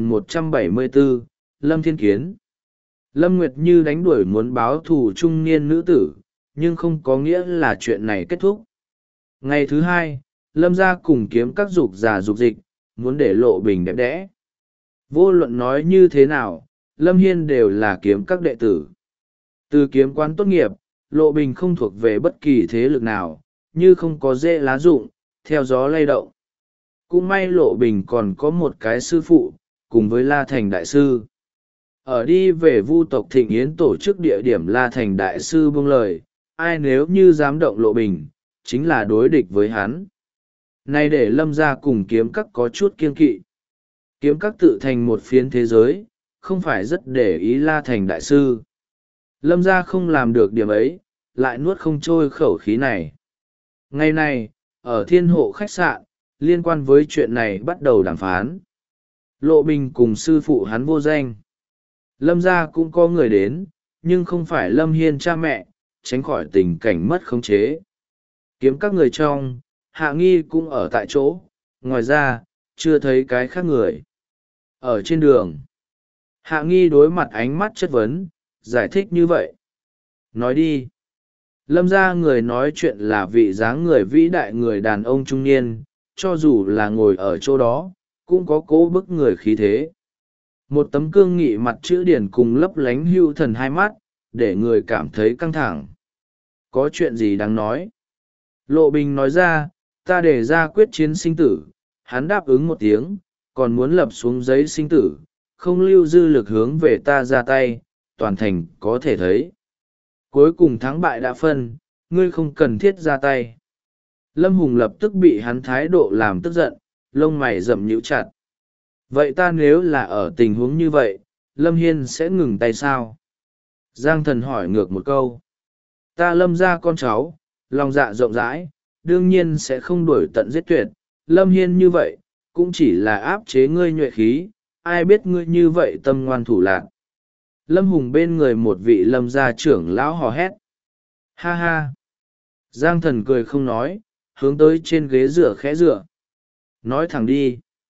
1174, Lâm Thiên Kiến. Lâm Nguyệt Như đánh đuổi muốn báo thù trung niên nữ tử, nhưng không có nghĩa là chuyện này kết thúc. Ngày thứ hai, Lâm gia cùng kiếm các dục giả dục dịch, muốn để Lộ Bình đẹp đẽ. Vô luận nói như thế nào, Lâm Hiên đều là kiếm các đệ tử. Từ kiếm quán tốt nghiệp, Lộ Bình không thuộc về bất kỳ thế lực nào, như không có rễ lá rụng, theo gió lay động. Cũng may Lộ Bình còn có một cái sư phụ, cùng với La Thành Đại Sư. Ở đi về Vu tộc Thịnh Yến tổ chức địa điểm La Thành Đại Sư buông lời, ai nếu như dám động Lộ Bình, chính là đối địch với hắn. Nay để Lâm gia cùng kiếm các có chút kiêng kỵ. Kiếm các tự thành một phiến thế giới, không phải rất để ý La Thành Đại Sư. Lâm gia không làm được điểm ấy, lại nuốt không trôi khẩu khí này. Ngày này, ở Thiên Hộ khách sạn, liên quan với chuyện này bắt đầu đàm phán. Lộ Bình cùng sư phụ hắn Vô Danh. Lâm gia cũng có người đến, nhưng không phải Lâm Hiên cha mẹ, tránh khỏi tình cảnh mất khống chế. Kiếm các người trong, Hạ Nghi cũng ở tại chỗ, ngoài ra, chưa thấy cái khác người. Ở trên đường, Hạ Nghi đối mặt ánh mắt chất vấn, giải thích như vậy. Nói đi. Lâm gia người nói chuyện là vị dáng người vĩ đại người đàn ông trung niên, cho dù là ngồi ở chỗ đó, cũng có cố bức người khí thế. Một tấm cương nghị mặt chữ điển cùng lấp lánh hưu thần hai mắt, để người cảm thấy căng thẳng. Có chuyện gì đáng nói? Lộ Bình nói ra, ta để ra quyết chiến sinh tử, hắn đáp ứng một tiếng, còn muốn lập xuống giấy sinh tử, không lưu dư lực hướng về ta ra tay, toàn thành có thể thấy. Cuối cùng thắng bại đã phân, ngươi không cần thiết ra tay. Lâm Hùng lập tức bị hắn thái độ làm tức giận, lông mày rậm nhíu chặt. Vậy ta nếu là ở tình huống như vậy, Lâm Hiên sẽ ngừng tay sao? Giang Thần hỏi ngược một câu. Ta Lâm ra con cháu, lòng dạ rộng rãi, đương nhiên sẽ không đuổi tận giết tuyệt. Lâm Hiên như vậy, cũng chỉ là áp chế ngươi nhuệ khí, ai biết ngươi như vậy tâm ngoan thủ lạc. Lâm Hùng bên người một vị Lâm gia trưởng lão hò hét. Ha ha! Giang Thần cười không nói, hướng tới trên ghế dựa khẽ dựa. Nói thẳng đi.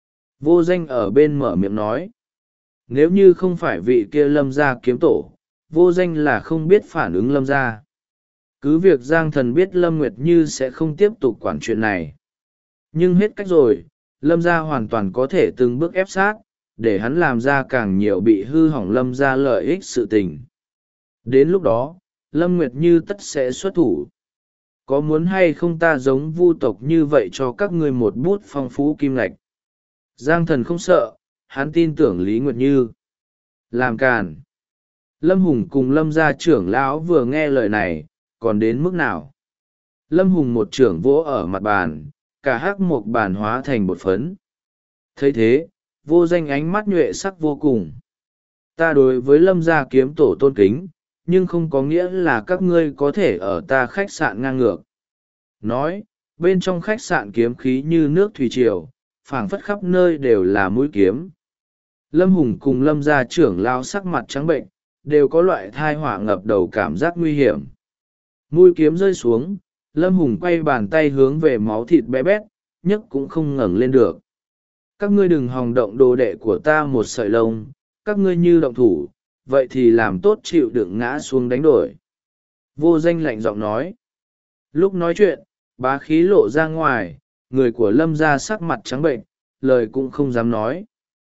Vô Danh ở bên mở miệng nói. Nếu như không phải vị kia Lâm gia kiếm tổ, Vô Danh là không biết phản ứng Lâm gia. Cứ việc Giang Thần biết Lâm Nguyệt Như sẽ không tiếp tục quản chuyện này. Nhưng hết cách rồi, Lâm gia hoàn toàn có thể từng bước ép sát, để hắn làm ra càng nhiều bị hư hỏng Lâm gia lợi ích sự tình. Đến lúc đó, Lâm Nguyệt Như tất sẽ xuất thủ. Có muốn hay không ta giống vu tộc như vậy cho các ngươi một bút phong phú kim ngạch? Giang Thần không sợ, hắn tin tưởng Lý Nguyệt Như. Làm càn. Lâm Hùng cùng Lâm gia trưởng lão vừa nghe lời này, còn đến mức nào? Lâm Hùng một trưởng vỗ ở mặt bàn, cả hắc một bàn hóa thành bột phấn. Thấy thế, Vô Danh ánh mắt nhuệ sắc vô cùng. Ta đối với Lâm gia kiếm tổ tôn kính, nhưng không có nghĩa là các ngươi có thể ở ta khách sạn ngang ngược. Nói, bên trong khách sạn kiếm khí như nước thủy triều, phảng phất khắp nơi đều là mũi kiếm. Lâm Hùng cùng Lâm gia trưởng lao sắc mặt trắng bệnh, đều có loại thai họa ngập đầu cảm giác nguy hiểm. Mũi kiếm rơi xuống, Lâm Hùng quay bàn tay hướng về máu thịt bé bét, nhấc cũng không ngẩng lên được. Các ngươi đừng hòng động đồ đệ của ta một sợi lông, các ngươi như động thủ, vậy thì làm tốt chịu đựng ngã xuống đánh đổi. Vô Danh lạnh giọng nói. Lúc nói chuyện, bá khí lộ ra ngoài, người của Lâm gia sắc mặt trắng bệnh, lời cũng không dám nói.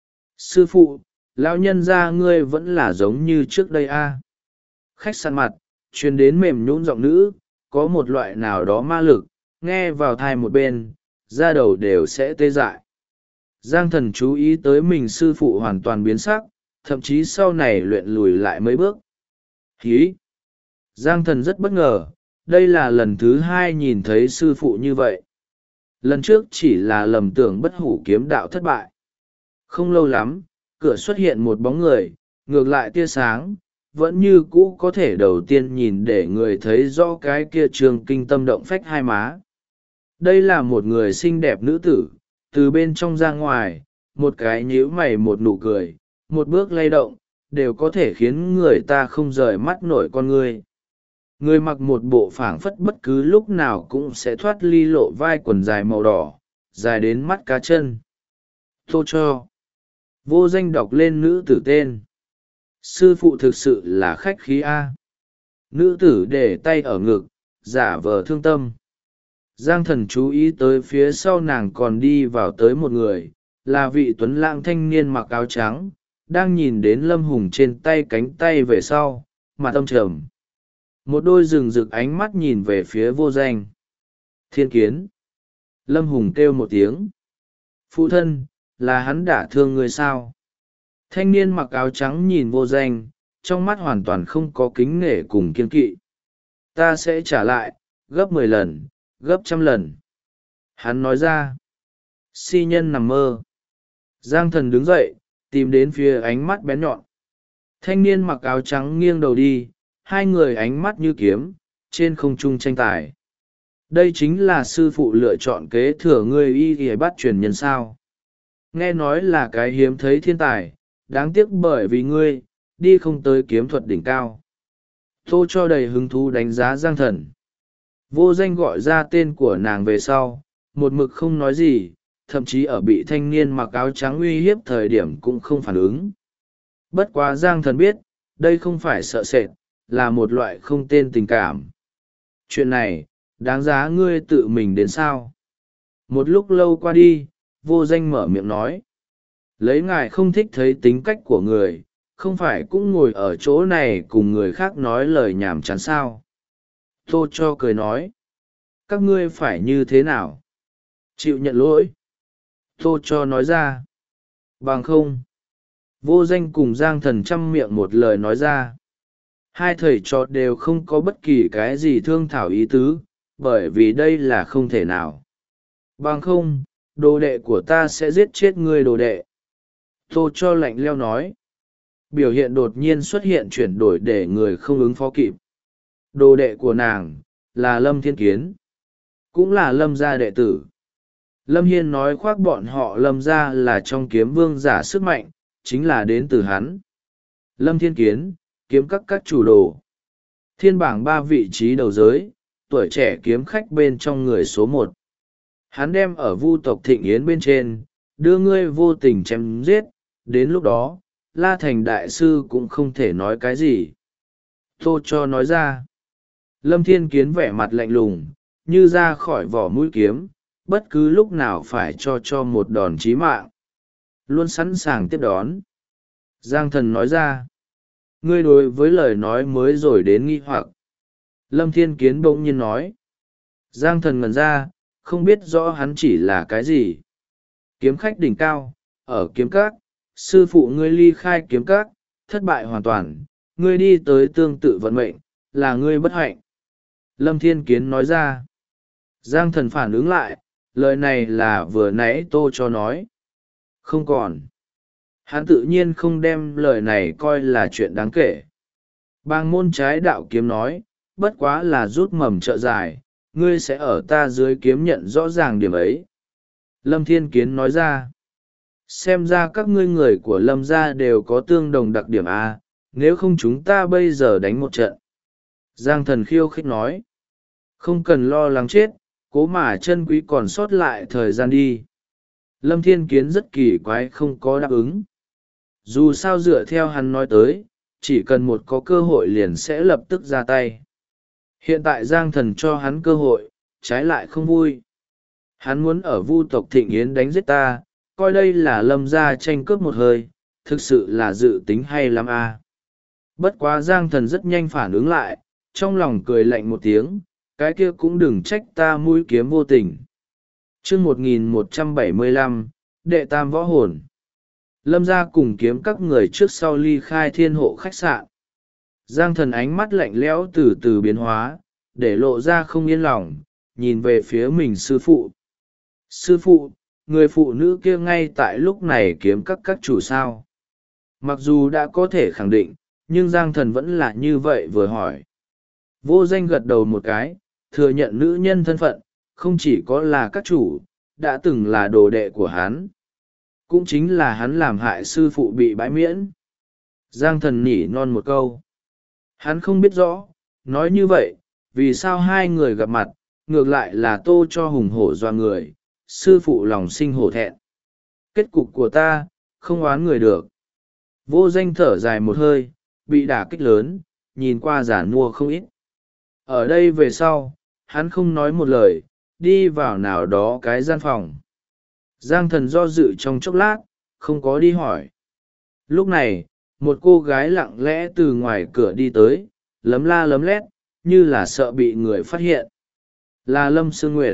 Sư phụ, lão nhân gia ngươi vẫn là giống như trước đây a. Khách sạn mặt, truyền đến mềm nhũn giọng nữ, có một loại nào đó ma lực, nghe vào thai một bên, da đầu đều sẽ tê dại. Giang Thần chú ý tới mình sư phụ hoàn toàn biến sắc, thậm chí sau này luyện lùi lại mấy bước. Hí! Giang Thần rất bất ngờ, đây là lần thứ hai nhìn thấy sư phụ như vậy. Lần trước chỉ là lầm tưởng bất hủ kiếm đạo thất bại. Không lâu lắm, cửa xuất hiện một bóng người, ngược lại tia sáng, vẫn như cũ có thể đầu tiên nhìn để người thấy rõ cái kia trường kinh tâm động phách hai má. Đây là một người xinh đẹp nữ tử, từ bên trong ra ngoài, một cái nhíu mày một nụ cười, một bước lay động, đều có thể khiến người ta không rời mắt nổi con người. Người mặc một bộ phảng phất bất cứ lúc nào cũng sẽ thoát ly lộ vai quần dài màu đỏ, dài đến mắt cá chân. Tô cho. Vô Danh đọc lên nữ tử tên. Sư phụ thực sự là khách khí A. Nữ tử để tay ở ngực, giả vờ thương tâm. Giang Thần chú ý tới phía sau nàng còn đi vào tới một người, là vị tuấn lãng thanh niên mặc áo trắng, đang nhìn đến Lâm Hùng trên tay cánh tay về sau, mặt âm trầm. Một đôi rừng rực ánh mắt nhìn về phía Vô Danh. Thiên kiến. Lâm Hùng kêu một tiếng. Phụ thân, là hắn đả thương người sao? Thanh niên mặc áo trắng nhìn Vô Danh, trong mắt hoàn toàn không có kính nể cùng kiên kỵ. Ta sẽ trả lại, gấp 10 lần, gấp 100 lần. Hắn nói ra. Si nhân nằm mơ. Giang Thần đứng dậy, tìm đến phía ánh mắt bén nhọn. Thanh niên mặc áo trắng nghiêng đầu đi, hai người ánh mắt như kiếm, trên không trung tranh tài. Đây chính là sư phụ lựa chọn kế thừa ngươi y y bắt truyền nhân sao. Nghe nói là cái hiếm thấy thiên tài, đáng tiếc bởi vì ngươi, đi không tới kiếm thuật đỉnh cao. Tô cho đầy hứng thú đánh giá Giang Thần. Vô Danh gọi ra tên của nàng về sau, một mực không nói gì, thậm chí ở bị thanh niên mặc áo trắng uy hiếp thời điểm cũng không phản ứng. Bất quá Giang Thần biết, đây không phải sợ sệt, là một loại không tên tình cảm. Chuyện này, đáng giá ngươi tự mình đến sao? Một lúc lâu qua đi, Vô Danh mở miệng nói. Lấy ngài không thích thấy tính cách của người, không phải cũng ngồi ở chỗ này cùng người khác nói lời nhảm chán sao? Tô cho cười nói. Các ngươi phải như thế nào? Chịu nhận lỗi. Tô cho nói ra. Bằng không. Vô Danh cùng Giang Thần chăm miệng một lời nói ra. Hai thầy trò đều không có bất kỳ cái gì thương thảo ý tứ, bởi vì đây là không thể nào. Bằng không, đồ đệ của ta sẽ giết chết ngươi đồ đệ. Tô cho lạnh leo nói. Biểu hiện đột nhiên xuất hiện chuyển đổi để người không ứng phó kịp. Đồ đệ của nàng, là Lâm Thiên Kiến. Cũng là Lâm gia đệ tử. Lâm Hiên nói khoác bọn họ Lâm gia là trong kiếm vương giả sức mạnh, chính là đến từ hắn. Lâm Thiên Kiến, kiếm các chủ đồ. Thiên bảng 3 vị trí đầu giới, tuổi trẻ kiếm khách bên trong người số 1. Hắn đem ở Vu tộc Thịnh Yến bên trên, đưa ngươi vô tình chém giết, đến lúc đó, La Thành đại sư cũng không thể nói cái gì. Tô cho nói ra. Lâm Thiên Kiến vẻ mặt lạnh lùng, như ra khỏi vỏ mũi kiếm, bất cứ lúc nào phải cho một đòn chí mạng. Luôn sẵn sàng tiếp đón. Giang Thần nói ra. Ngươi đối với lời nói mới rồi đến nghi hoặc. Lâm Thiên Kiến bỗng nhiên nói. Giang Thần ngẩn ra, không biết rõ hắn chỉ là cái gì. Kiếm khách đỉnh cao, ở kiếm các, sư phụ ngươi ly khai kiếm các, thất bại hoàn toàn, ngươi đi tới tương tự vận mệnh, là ngươi bất hạnh. Lâm Thiên Kiến nói ra. Giang Thần phản ứng lại, lời này là vừa nãy Tô cho nói. Không còn. Hắn tự nhiên không đem lời này coi là chuyện đáng kể. Bang môn trái đạo kiếm nói, bất quá là rút mầm trợ dài, ngươi sẽ ở ta dưới kiếm nhận rõ ràng điểm ấy. Lâm Thiên Kiến nói ra. Xem ra các ngươi người của Lâm gia đều có tương đồng đặc điểm A, nếu không chúng ta bây giờ đánh một trận. Giang Thần khiêu khích nói. Không cần lo lắng chết, cố mà chân quý còn sót lại thời gian đi. Lâm Thiên Kiến rất kỳ quái không có đáp ứng. Dù sao dựa theo hắn nói tới, chỉ cần một có cơ hội liền sẽ lập tức ra tay. Hiện tại Giang Thần cho hắn cơ hội, trái lại không vui. Hắn muốn ở Vu tộc Thịnh Yến đánh giết ta, coi đây là Lâm gia tranh cướp một hơi, thực sự là dự tính hay lắm a. Bất quá Giang Thần rất nhanh phản ứng lại, trong lòng cười lạnh một tiếng, cái kia cũng đừng trách ta mũi kiếm vô tình. Chương 1175, Đệ Tam Võ Hồn. Lâm gia cùng kiếm các người trước sau ly khai Thiên Hộ khách sạn. Giang Thần ánh mắt lạnh lẽo từ từ biến hóa, để lộ ra không yên lòng, nhìn về phía mình sư phụ. Sư phụ, người phụ nữ kia ngay tại lúc này kiếm các chủ sao? Mặc dù đã có thể khẳng định, nhưng Giang Thần vẫn là như vậy vừa hỏi. Vô Danh gật đầu một cái, thừa nhận nữ nhân thân phận, không chỉ có là các chủ, đã từng là đồ đệ của hắn. Cũng chính là hắn làm hại sư phụ bị bãi miễn. Giang Thần nhỉ non một câu. Hắn không biết rõ, nói như vậy, vì sao hai người gặp mặt, ngược lại là Tô cho hùng hổ doa người, sư phụ lòng sinh hổ thẹn. Kết cục của ta, không oán người được. Vô Danh thở dài một hơi, bị đả kích lớn, nhìn qua giản mua không ít. Ở đây về sau, hắn không nói một lời, đi vào nào đó cái gian phòng. Giang Thần do dự trong chốc lát, không có đi hỏi. Lúc này, một cô gái lặng lẽ từ ngoài cửa đi tới, lấm la lấm lét, như là sợ bị người phát hiện. Là Lâm Sương Nguyệt.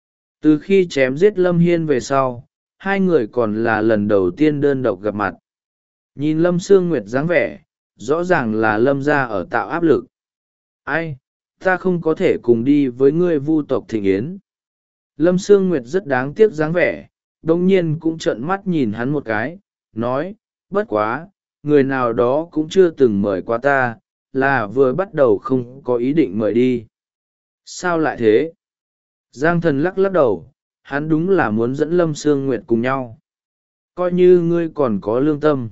Từ khi chém giết Lâm Hiên về sau, hai người còn là lần đầu tiên đơn độc gặp mặt. Nhìn Lâm Sương Nguyệt dáng vẻ, rõ ràng là Lâm gia ở tạo áp lực. Ai, ta không có thể cùng đi với ngươi Vu tộc Thịnh Yến. Lâm Sương Nguyệt rất đáng tiếc dáng vẻ, đồng nhiên cũng trợn mắt nhìn hắn một cái, nói, bất quá, người nào đó cũng chưa từng mời qua ta, là vừa bắt đầu không có ý định mời đi. Sao lại thế? Giang Thần lắc lắc đầu, hắn đúng là muốn dẫn Lâm Sương Nguyệt cùng nhau. Coi như ngươi còn có lương tâm.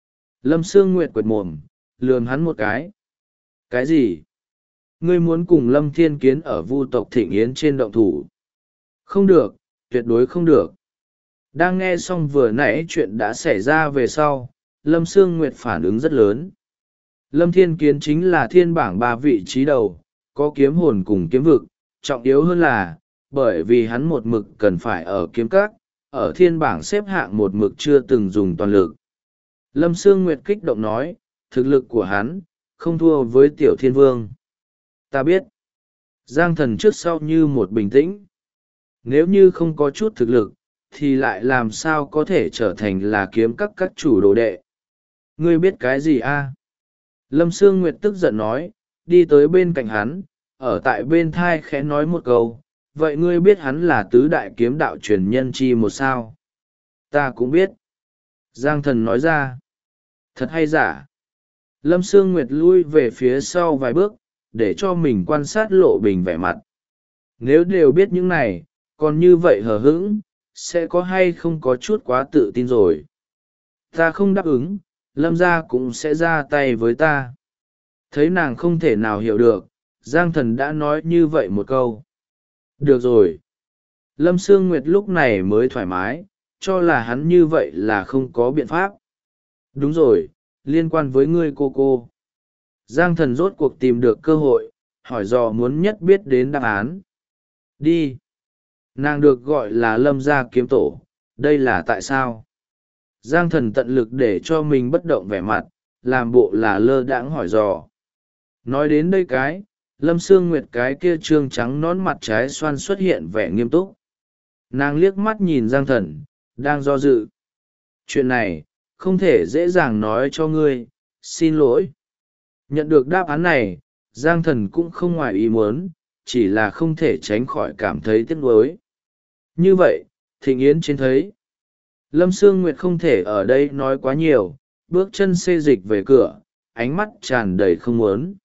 Lâm Sương Nguyệt quệt mồm, lườm hắn một cái. Cái gì? Ngươi muốn cùng Lâm Thiên Kiến ở Vu tộc Thịnh Yến trên động thủ? Không được, tuyệt đối không được. Đang nghe xong vừa nãy chuyện đã xảy ra về sau, Lâm Sương Nguyệt phản ứng rất lớn. Lâm Thiên Kiến chính là thiên bảng 3 vị trí đầu, có kiếm hồn cùng kiếm vực, trọng yếu hơn là, bởi vì hắn một mực cần phải ở kiếm các, ở thiên bảng xếp hạng một mực chưa từng dùng toàn lực. Lâm Sương Nguyệt kích động nói, thực lực của hắn, không thua với Tiểu Thiên Vương. Ta biết. Giang Thần trước sau như một bình tĩnh. Nếu như không có chút thực lực, thì lại làm sao có thể trở thành là kiếm các chủ đồ đệ. Ngươi biết cái gì a? Lâm Sương Nguyệt tức giận nói, đi tới bên cạnh hắn, ở tại bên thai khẽ nói một câu, vậy ngươi biết hắn là tứ đại kiếm đạo truyền nhân chi một sao? Ta cũng biết. Giang Thần nói ra. Thật hay giả? Lâm Sương Nguyệt lui về phía sau vài bước, để cho mình quan sát Lộ Bình vẻ mặt. Nếu đều biết những này, còn như vậy hờ hững, sẽ có hay không có chút quá tự tin rồi. Ta không đáp ứng, Lâm gia cũng sẽ ra tay với ta. Thấy nàng không thể nào hiểu được, Giang Thần đã nói như vậy một câu. Được rồi. Lâm Sương Nguyệt lúc này mới thoải mái, cho là hắn như vậy là không có biện pháp. Đúng rồi, liên quan với ngươi cô. Giang Thần rốt cuộc tìm được cơ hội, hỏi dò muốn nhất biết đến đáp án. Đi. Nàng được gọi là Lâm gia kiếm tổ, đây là tại sao? Giang Thần tận lực để cho mình bất động vẻ mặt, làm bộ là lơ đãng hỏi dò. Nói đến đây cái, Lâm Sương Nguyệt cái kia trương trắng nón mặt trái xoan xuất hiện vẻ nghiêm túc. Nàng liếc mắt nhìn Giang Thần, đang do dự. Chuyện này, không thể dễ dàng nói cho ngươi, xin lỗi. Nhận được đáp án này, Giang Thần cũng không ngoài ý muốn, chỉ là không thể tránh khỏi cảm thấy tiếc nuối. Như vậy, Thịnh Yến trên thấy. Lâm Sương Nguyệt không thể ở đây nói quá nhiều, bước chân xê dịch về cửa, ánh mắt tràn đầy không muốn.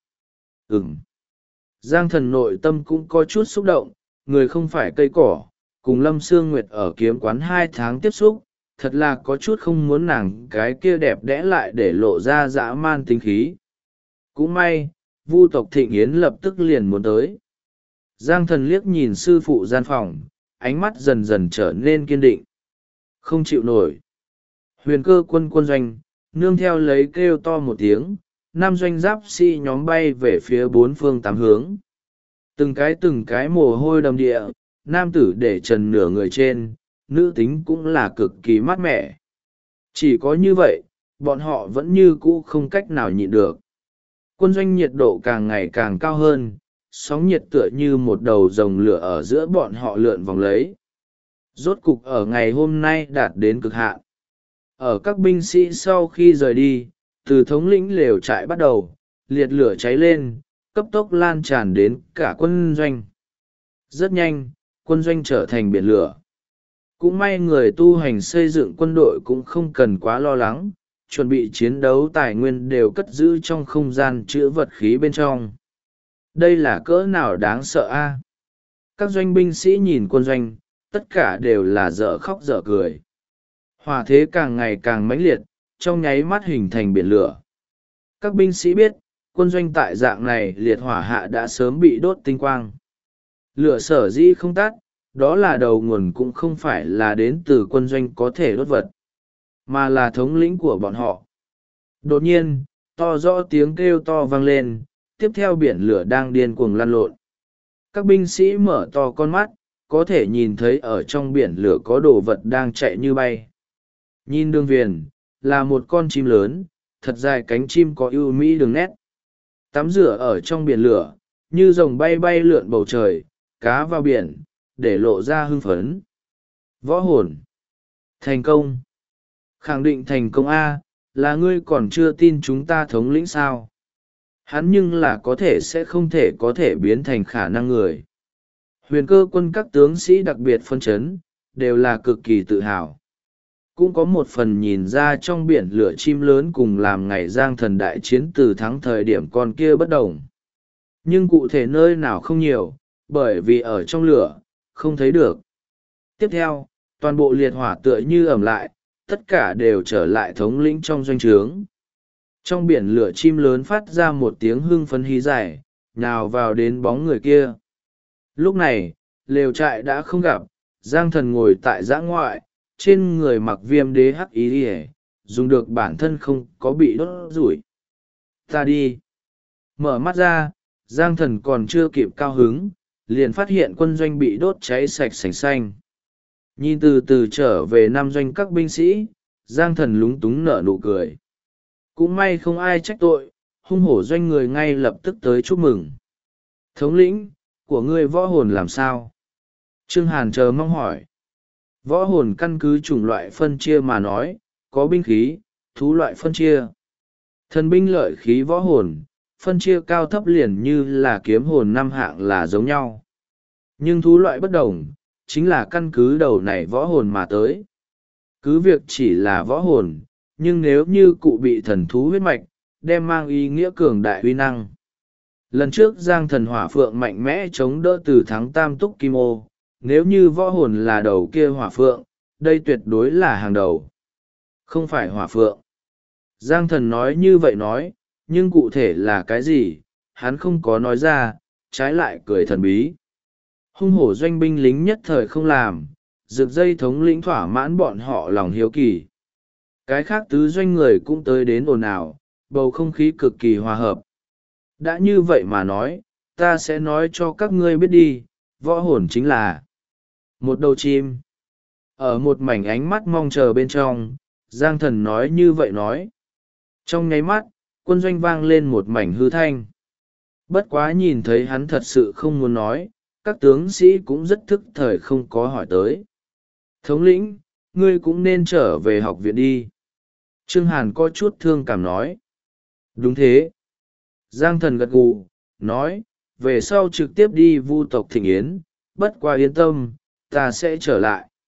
Giang Thần nội tâm cũng có chút xúc động, người không phải cây cỏ, cùng Lâm Sương Nguyệt ở kiếm quán 2 tháng tiếp xúc, thật là có chút không muốn nàng cái kia đẹp đẽ lại để lộ ra dã man tính khí. Cũng may, Vu tộc Thịnh Yến lập tức liền muốn tới. Giang Thần liếc nhìn sư phụ gian phòng, ánh mắt dần dần trở nên kiên định. Không chịu nổi. Huyền Cơ quân doanh, nương theo lấy kêu to một tiếng, 5 doanh giáp sĩ nhóm bay về phía 4 phương 8 hướng. Từng cái mồ hôi đầm địa, nam tử để trần nửa người trên, nữ tính cũng là cực kỳ mát mẻ. Chỉ có như vậy, bọn họ vẫn như cũ không cách nào nhịn được. Quân doanh nhiệt độ càng ngày càng cao hơn, sóng nhiệt tựa như một đầu rồng lửa ở giữa bọn họ lượn vòng lấy. Rốt cục ở ngày hôm nay đạt đến cực hạn. Ở các binh sĩ sau khi rời đi, từ thống lĩnh lều trại bắt đầu, liệt lửa cháy lên, cấp tốc lan tràn đến cả quân doanh. Rất nhanh, quân doanh trở thành biển lửa. Cũng may người tu hành xây dựng quân đội cũng không cần quá lo lắng, chuẩn bị chiến đấu tài nguyên đều cất giữ trong không gian chứa vật khí bên trong. Đây là cỡ nào đáng sợ a? Các doanh binh sĩ nhìn quân doanh, tất cả đều là dở khóc dở cười. Hỏa thế càng ngày càng mãnh liệt, trong nháy mắt hình thành biển lửa. Các binh sĩ biết, quân doanh tại dạng này liệt hỏa hạ đã sớm bị đốt tinh quang. Lửa sở dĩ không tắt, đó là đầu nguồn cũng không phải là đến từ quân doanh có thể đốt vật, mà là thống lĩnh của bọn họ. Đột nhiên, to rõ tiếng kêu to vang lên, tiếp theo biển lửa đang điên cuồng lăn lộn. Các binh sĩ mở to con mắt, có thể nhìn thấy ở trong biển lửa có đồ vật đang chạy như bay. Nhìn đường viền, là một con chim lớn, thật dài cánh chim có ưu mỹ đường nét. Tắm rửa ở trong biển lửa, như rồng bay bay lượn bầu trời, cá vào biển, để lộ ra hưng phấn. Võ hồn. Thành công. Khẳng định thành công A, là ngươi còn chưa tin chúng ta thống lĩnh sao. Hắn nhưng là có thể sẽ không thể có thể biến thành khả năng người. Huyền Cơ quân các tướng sĩ đặc biệt phân chấn, đều là cực kỳ tự hào. Cũng có một phần nhìn ra trong biển lửa chim lớn cùng làm ngày Giang Thần đại chiến từ thắng thời điểm con kia bất đồng. Nhưng cụ thể nơi nào không nhiều, bởi vì ở trong lửa, không thấy được. Tiếp theo, toàn bộ liệt hỏa tựa như ẩm lại, tất cả đều trở lại thống lĩnh trong doanh trướng. Trong biển lửa chim lớn phát ra một tiếng hưng phấn hí dài, nhào vào đến bóng người kia. Lúc này, lều trại đã không gặp, Giang Thần ngồi tại giã ngoại, trên người mặc viêm đế hắc ý ỉa, dùng được bản thân không có bị đốt rủi. Ta đi. Mở mắt ra, Giang Thần còn chưa kịp cao hứng, liền phát hiện quân doanh bị đốt cháy sạch sành xanh. Nhìn từ từ trở về năm doanh các binh sĩ, Giang Thần lúng túng nở nụ cười. Cũng may không ai trách tội, hung hổ doanh người ngay lập tức tới chúc mừng. Thống lĩnh, của ngươi võ hồn làm sao? Trương Hàn chờ mong hỏi. Võ hồn căn cứ chủng loại phân chia mà nói, có binh khí, thú loại phân chia. Thần binh lợi khí võ hồn, phân chia cao thấp liền như là kiếm hồn năm hạng là giống nhau. Nhưng thú loại bất đồng, chính là căn cứ đầu này võ hồn mà tới. Cứ việc chỉ là võ hồn, nhưng nếu như cụ bị thần thú huyết mạch, đem mang ý nghĩa cường đại uy năng. Lần trước Giang Thần Hỏa Phượng mạnh mẽ chống đỡ từ thắng tam túc kim ô, nếu như võ hồn là đầu kia Hỏa Phượng, đây tuyệt đối là hàng đầu. Không phải Hỏa Phượng. Giang Thần nói như vậy nói, nhưng cụ thể là cái gì, hắn không có nói ra, trái lại cười thần bí. Hung hổ doanh binh lính nhất thời không làm, rực dây thống lĩnh thỏa mãn bọn họ lòng hiếu kỳ. Cái khác tứ doanh người cũng tới đến ồn ào, bầu không khí cực kỳ hòa hợp. Đã như vậy mà nói, ta sẽ nói cho các ngươi biết đi, võ hồn chính là một đầu chim. Ở một mảnh ánh mắt mong chờ bên trong, Giang Thần nói như vậy nói. Trong nháy mắt, quân doanh vang lên một mảnh hư thanh. Bất quá nhìn thấy hắn thật sự không muốn nói, các tướng sĩ cũng rất thức thời không có hỏi tới. Thống lĩnh, ngươi cũng nên trở về học viện đi. Trương Hàn có chút thương cảm nói. Đúng thế. Giang Thần gật gù, nói, về sau trực tiếp đi vu tộc thịnh yến, bất quá yên tâm, ta sẽ trở lại.